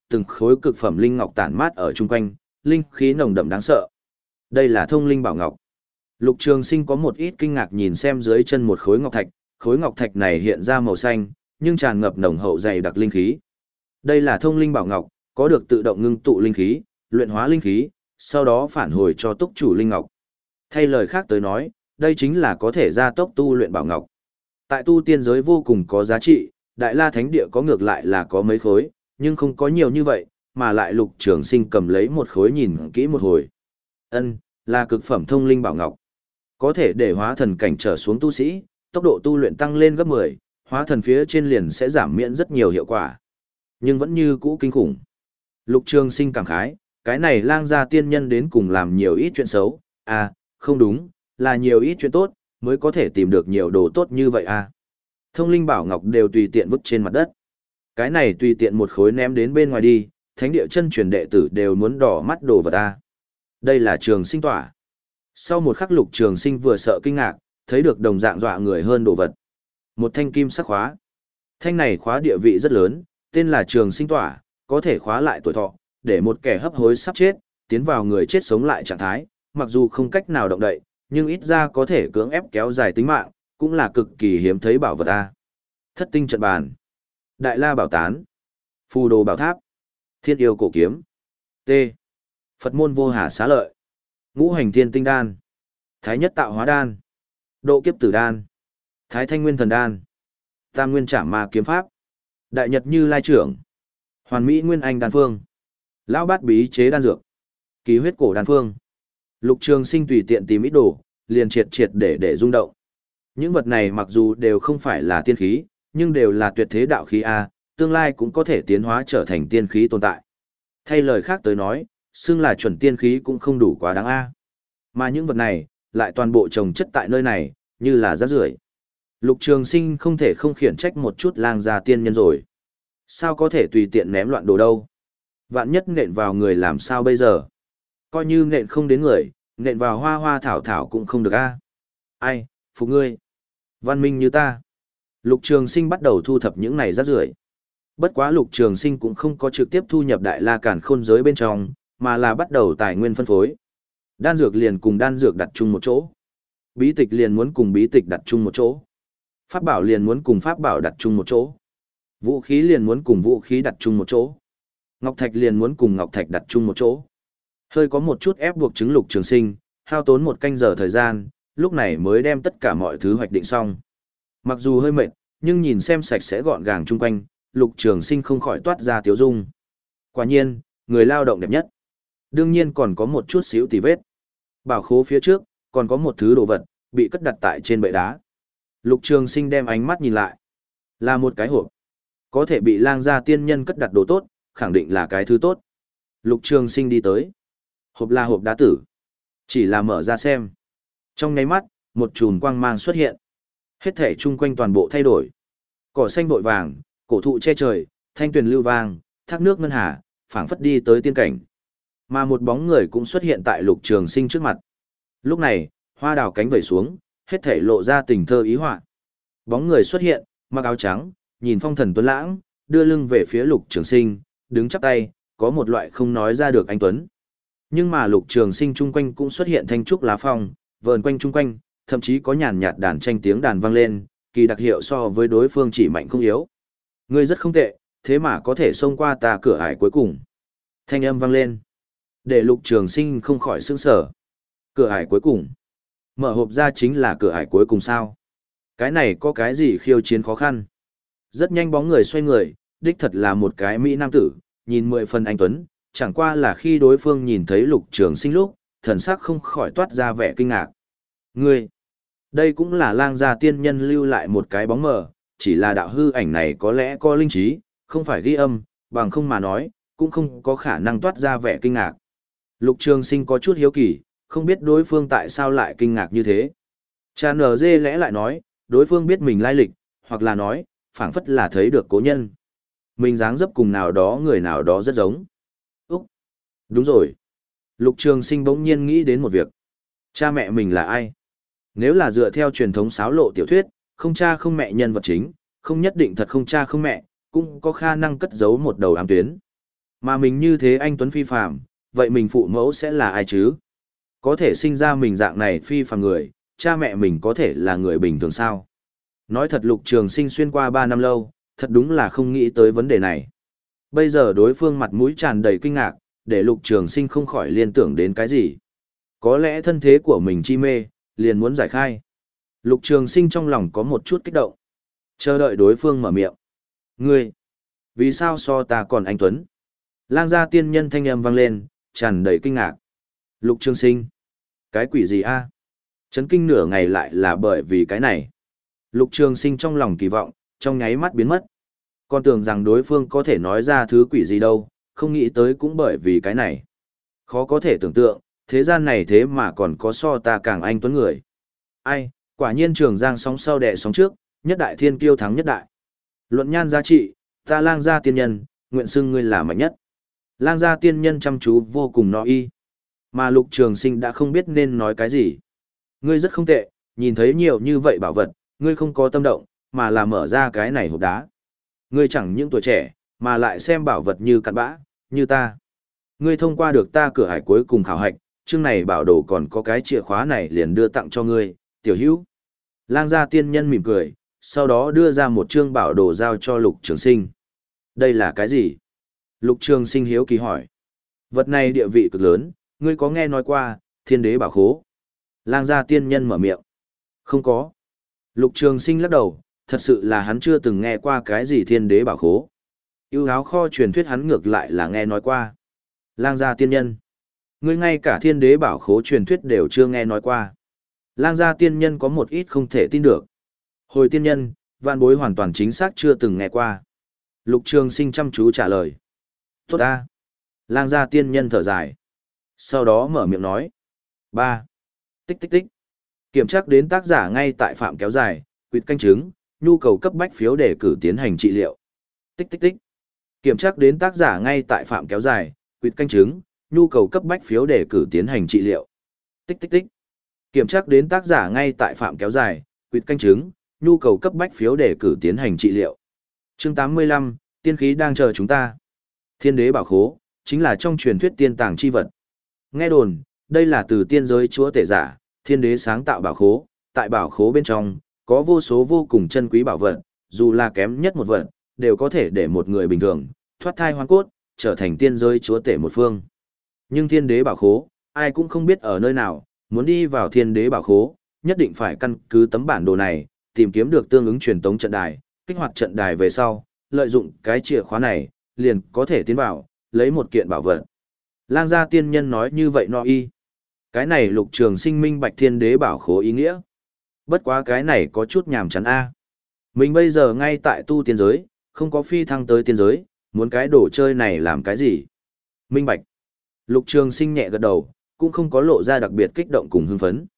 từng khối cực phẩm linh ngọc tản mát ở chung quanh, linh khí nồng đậm đáng sợ. Đây là thông linh bảo ngọc. Lục Trường Sinh có một ít kinh ngạc nhìn xem dưới chân một khối ngọc thạch, khối ngọc thạch này hiện ra màu xanh, nhưng tràn ngập nồng hậu dày đặc linh khí. Đây là thông linh bảo ngọc, có được tự động ngưng tụ linh khí, luyện hóa linh khí, sau đó phản hồi cho túc chủ linh ngọc. Thay lời khác tới nói, đây chính là có thể gia tốc tu luyện bảo ngọc. Tại tu tiên giới vô cùng có giá trị, Đại La Thánh Địa có ngược lại là có mấy khối, nhưng không có nhiều như vậy, mà lại Lục Trường Sinh cầm lấy một khối nhìn kỹ một hồi. Ân, là cực phẩm thông linh bảo ngọc. Có thể để hóa thần cảnh trở xuống tu sĩ, tốc độ tu luyện tăng lên gấp mười, hóa thần phía trên liền sẽ giảm miễn rất nhiều hiệu quả. Nhưng vẫn như cũ kinh khủng. Lục Trường Sinh cảm khái, cái này lang gia tiên nhân đến cùng làm nhiều ít chuyện xấu, à, không đúng, là nhiều ít chuyện tốt, mới có thể tìm được nhiều đồ tốt như vậy à. Thông linh bảo ngọc đều tùy tiện vứt trên mặt đất. Cái này tùy tiện một khối ném đến bên ngoài đi, thánh địa chân truyền đệ tử đều muốn đỏ mắt đồ vật ta. Đây là Trường Sinh tỏa. Sau một khắc Lục Trường Sinh vừa sợ kinh ngạc, thấy được đồng dạng dọa người hơn đồ vật. Một thanh kim sắc khóa. Thanh này khóa địa vị rất lớn, tên là Trường Sinh tỏa, có thể khóa lại tuổi thọ, để một kẻ hấp hối sắp chết, tiến vào người chết sống lại trạng thái, mặc dù không cách nào động đậy, nhưng ít ra có thể cưỡng ép kéo dài tính mạng, cũng là cực kỳ hiếm thấy bảo vật a. Thất tinh trận bàn, Đại La bảo tán, Phù đồ bảo tháp, Thiên yêu cổ kiếm, T. Phật môn vô hà xá lợi, Ngũ hành thiên tinh đan, Thái nhất tạo hóa đan, Độ kiếp tử đan, Thái thanh nguyên thần đan, Tam nguyên trảm ma kiếm pháp, Đại nhật như lai trưởng, Hoàn mỹ nguyên anh đan phương, Lão bát bí chế đan dược, Ký huyết cổ đan phương. Lục Trường Sinh tùy tiện tìm ít đồ, liền triệt triệt để để rung động. Những vật này mặc dù đều không phải là tiên khí, nhưng đều là tuyệt thế đạo khí A, tương lai cũng có thể tiến hóa trở thành tiên khí tồn tại. Thay lời khác tới nói, xưng là chuẩn tiên khí cũng không đủ quá đáng A. Mà những vật này, lại toàn bộ trồng chất tại nơi này, như là rác rưởi. Lục Trường Sinh không thể không khiển trách một chút lang gia tiên nhân rồi. Sao có thể tùy tiện ném loạn đồ đâu? Vạn nhất nện vào người làm sao bây giờ? Coi như nện không đến người, nện vào hoa hoa thảo thảo cũng không được a. Ai, phục ngươi. Văn minh như ta. Lục Trường Sinh bắt đầu thu thập những này rác rưởi. Bất quá Lục Trường Sinh cũng không có trực tiếp thu nhập Đại La Càn Khôn giới bên trong, mà là bắt đầu tài nguyên phân phối. Đan dược liền cùng đan dược đặt chung một chỗ. Bí tịch liền muốn cùng bí tịch đặt chung một chỗ. Pháp bảo liền muốn cùng pháp bảo đặt chung một chỗ. Vũ khí liền muốn cùng vũ khí đặt chung một chỗ. Ngọc thạch liền muốn cùng ngọc thạch đặt chung một chỗ. Hơi có một chút ép buộc chứng Lục Trường Sinh, hao tốn một canh giờ thời gian, lúc này mới đem tất cả mọi thứ hoạch định xong. Mặc dù hơi mệt, nhưng nhìn xem sạch sẽ gọn gàng chung quanh, Lục Trường Sinh không khỏi toát ra tiếu dung. Quả nhiên, người lao động đẹp nhất. Đương nhiên còn có một chút xíu tì vết. Bảo khố phía trước, còn có một thứ đồ vật, bị cất đặt tại trên bệ đá. Lục Trường Sinh đem ánh mắt nhìn lại. Là một cái hộp. Có thể bị lang gia tiên nhân cất đặt đồ tốt, khẳng định là cái thứ tốt. Lục Trường Sinh đi tới. Hộp là hộp đá tử. Chỉ là mở ra xem. Trong nháy mắt, một chùm quang mang xuất hiện. Hết thể chung quanh toàn bộ thay đổi. Cỏ xanh vội vàng, cổ thụ che trời, thanh tuyền lưu vang, thác nước ngân hà, phảng phất đi tới tiên cảnh. Mà một bóng người cũng xuất hiện tại Lục Trường Sinh trước mặt. Lúc này, hoa đào cánh vẩy xuống, hết thể lộ ra tình thơ ý họa. Bóng người xuất hiện, mặc áo trắng, nhìn phong thần tuấn lãng, đưa lưng về phía Lục Trường Sinh, đứng chắp tay, có một loại không nói ra được anh tuấn. Nhưng mà Lục Trường Sinh chung quanh cũng xuất hiện thanh trúc lá phong, vờn quanh chung quanh, thậm chí có nhàn nhạt đàn tranh tiếng đàn vang lên, kỳ đặc hiệu so với đối phương chỉ mạnh không yếu. Ngươi rất không tệ, thế mà có thể xông qua ta cửa ải cuối cùng. Thanh âm vang lên, để Lục Trường Sinh không khỏi sửng sở. Cửa ải cuối cùng? Mở hộp ra chính là cửa ải cuối cùng sao? Cái này có cái gì khiêu chiến khó khăn? Rất nhanh bóng người xoay người, đích thật là một cái mỹ nam tử, nhìn mười phần anh tuấn, chẳng qua là khi đối phương nhìn thấy Lục Trường Sinh lúc, thần sắc không khỏi toát ra vẻ kinh ngạc. Ngươi, đây cũng là lang gia tiên nhân lưu lại một cái bóng mờ, chỉ là đạo hư ảnh này có lẽ có linh trí, không phải ghi âm, bằng không mà nói, cũng không có khả năng toát ra vẻ kinh ngạc. Lục Trường Sinh có chút hiếu kỳ, không biết đối phương tại sao lại kinh ngạc như thế. Cha nở dê lẽ lại nói, đối phương biết mình lai lịch, hoặc là nói, phảng phất là thấy được cố nhân. Mình dáng dấp cùng nào đó người nào đó rất giống. Úc! Đúng rồi. Lục Trường Sinh bỗng nhiên nghĩ đến một việc. Cha mẹ mình là ai? Nếu là dựa theo truyền thống sáo lộ tiểu thuyết, không cha không mẹ nhân vật chính, không nhất định thật không cha không mẹ, cũng có khả năng cất giấu một đầu ám tuyến. Mà mình như thế anh Tuấn phi phàm, vậy mình phụ mẫu sẽ là ai chứ? Có thể sinh ra mình dạng này phi phàm người, cha mẹ mình có thể là người bình thường sao? Nói thật Lục Trường Sinh xuyên qua ba năm lâu, thật đúng là không nghĩ tới vấn đề này. Bây giờ đối phương mặt mũi tràn đầy kinh ngạc, để Lục Trường Sinh không khỏi liên tưởng đến cái gì. Có lẽ thân thế của mình chi mê, liền muốn giải khai. Lục Trường Sinh trong lòng có một chút kích động. Chờ đợi đối phương mở miệng. Ngươi, vì sao so ta còn anh Tuấn? Lang gia tiên nhân thanh âm vang lên, tràn đầy kinh ngạc. Lục Trường Sinh, cái quỷ gì a? Chấn kinh nửa ngày lại là bởi vì cái này. Lục Trường Sinh trong lòng kỳ vọng, trong nháy mắt biến mất. Còn tưởng rằng đối phương có thể nói ra thứ quỷ gì đâu, không nghĩ tới cũng bởi vì cái này. Khó có thể tưởng tượng, thế gian này thế mà còn có so ta càng anh tuấn người. Ai, quả nhiên Trường Giang sóng sau đẻ sóng trước, nhất đại thiên kiêu thắng nhất đại. Luận nhan giá trị, ta Lang gia tiên nhân, nguyện xưng ngươi là mạnh nhất. Lang gia tiên nhân chăm chú vô cùng nói y. Mà Lục Trường Sinh đã không biết nên nói cái gì. Ngươi rất không tệ, nhìn thấy nhiều như vậy bảo vật, ngươi không có tâm động, mà là mở ra cái này hộp đá. Ngươi chẳng những tuổi trẻ, mà lại xem bảo vật như cặn bã, như ta. Ngươi thông qua được ta cửa hải cuối cùng khảo hạch, chương này bảo đồ còn có cái chìa khóa này liền đưa tặng cho ngươi, tiểu hữu. Lang gia tiên nhân mỉm cười, sau đó đưa ra một chương bảo đồ giao cho Lục Trường Sinh. Đây là cái gì? Lục Trường Sinh hiếu kỳ hỏi. Vật này địa vị cực lớn, ngươi có nghe nói qua, thiên đế bảo khố. Lang gia tiên nhân mở miệng. Không có. Lục Trường Sinh lắc đầu, thật sự là hắn chưa từng nghe qua cái gì thiên đế bảo khố. Yêu áo kho truyền thuyết hắn ngược lại là nghe nói qua. Lang gia tiên nhân. Ngươi ngay cả thiên đế bảo khố truyền thuyết đều chưa nghe nói qua. Lang gia tiên nhân có một ít không thể tin được. Hồi tiên nhân, vạn bối hoàn toàn chính xác chưa từng nghe qua. Lục Trường Sinh chăm chú trả lời. Tốt ta. Lang gia tiên nhân thở dài. Sau đó mở miệng nói. Ba. Tích tích tích. Kiểm tra đến tác giả ngay tại phạm kéo dài, quyệt canh chứng, nhu cầu cấp bách phiếu để cử tiến hành trị liệu. Tích tích tích. Kiểm tra đến tác giả ngay tại phạm kéo dài, quyệt canh chứng, nhu cầu cấp bách phiếu để cử tiến hành trị liệu. Tích tích tích. Kiểm tra đến tác giả ngay tại phạm kéo dài, quyệt canh chứng, nhu cầu cấp bách phiếu để cử tiến hành trị liệu. Chương tám mươi lăm, tiên khí đang chờ chúng ta. Thiên đế bảo khố, chính là trong truyền thuyết tiên tàng chi vật. Nghe đồn, đây là từ tiên giới chúa tể giả, thiên đế sáng tạo bảo khố, tại bảo khố bên trong, có vô số vô cùng chân quý bảo vật, dù là kém nhất một vật, đều có thể để một người bình thường, thoát thai hoang cốt, trở thành tiên giới chúa tể một phương. Nhưng thiên đế bảo khố, ai cũng không biết ở nơi nào, muốn đi vào thiên đế bảo khố, nhất định phải căn cứ tấm bản đồ này, tìm kiếm được tương ứng truyền tống trận đài, kích hoạt trận đài về sau, lợi dụng cái chìa khóa này, liền có thể tiến vào, lấy một kiện bảo vật. Lang gia tiên nhân nói như vậy no y. Cái này Lục Trường Sinh minh bạch thiên đế bảo khố ý nghĩa. Bất quá cái này có chút nhàm chán a. Mình bây giờ ngay tại tu tiên giới, không có phi thăng tới tiên giới, muốn cái đồ chơi này làm cái gì? Minh bạch. Lục Trường Sinh nhẹ gật đầu, cũng không có lộ ra đặc biệt kích động cùng hưng phấn.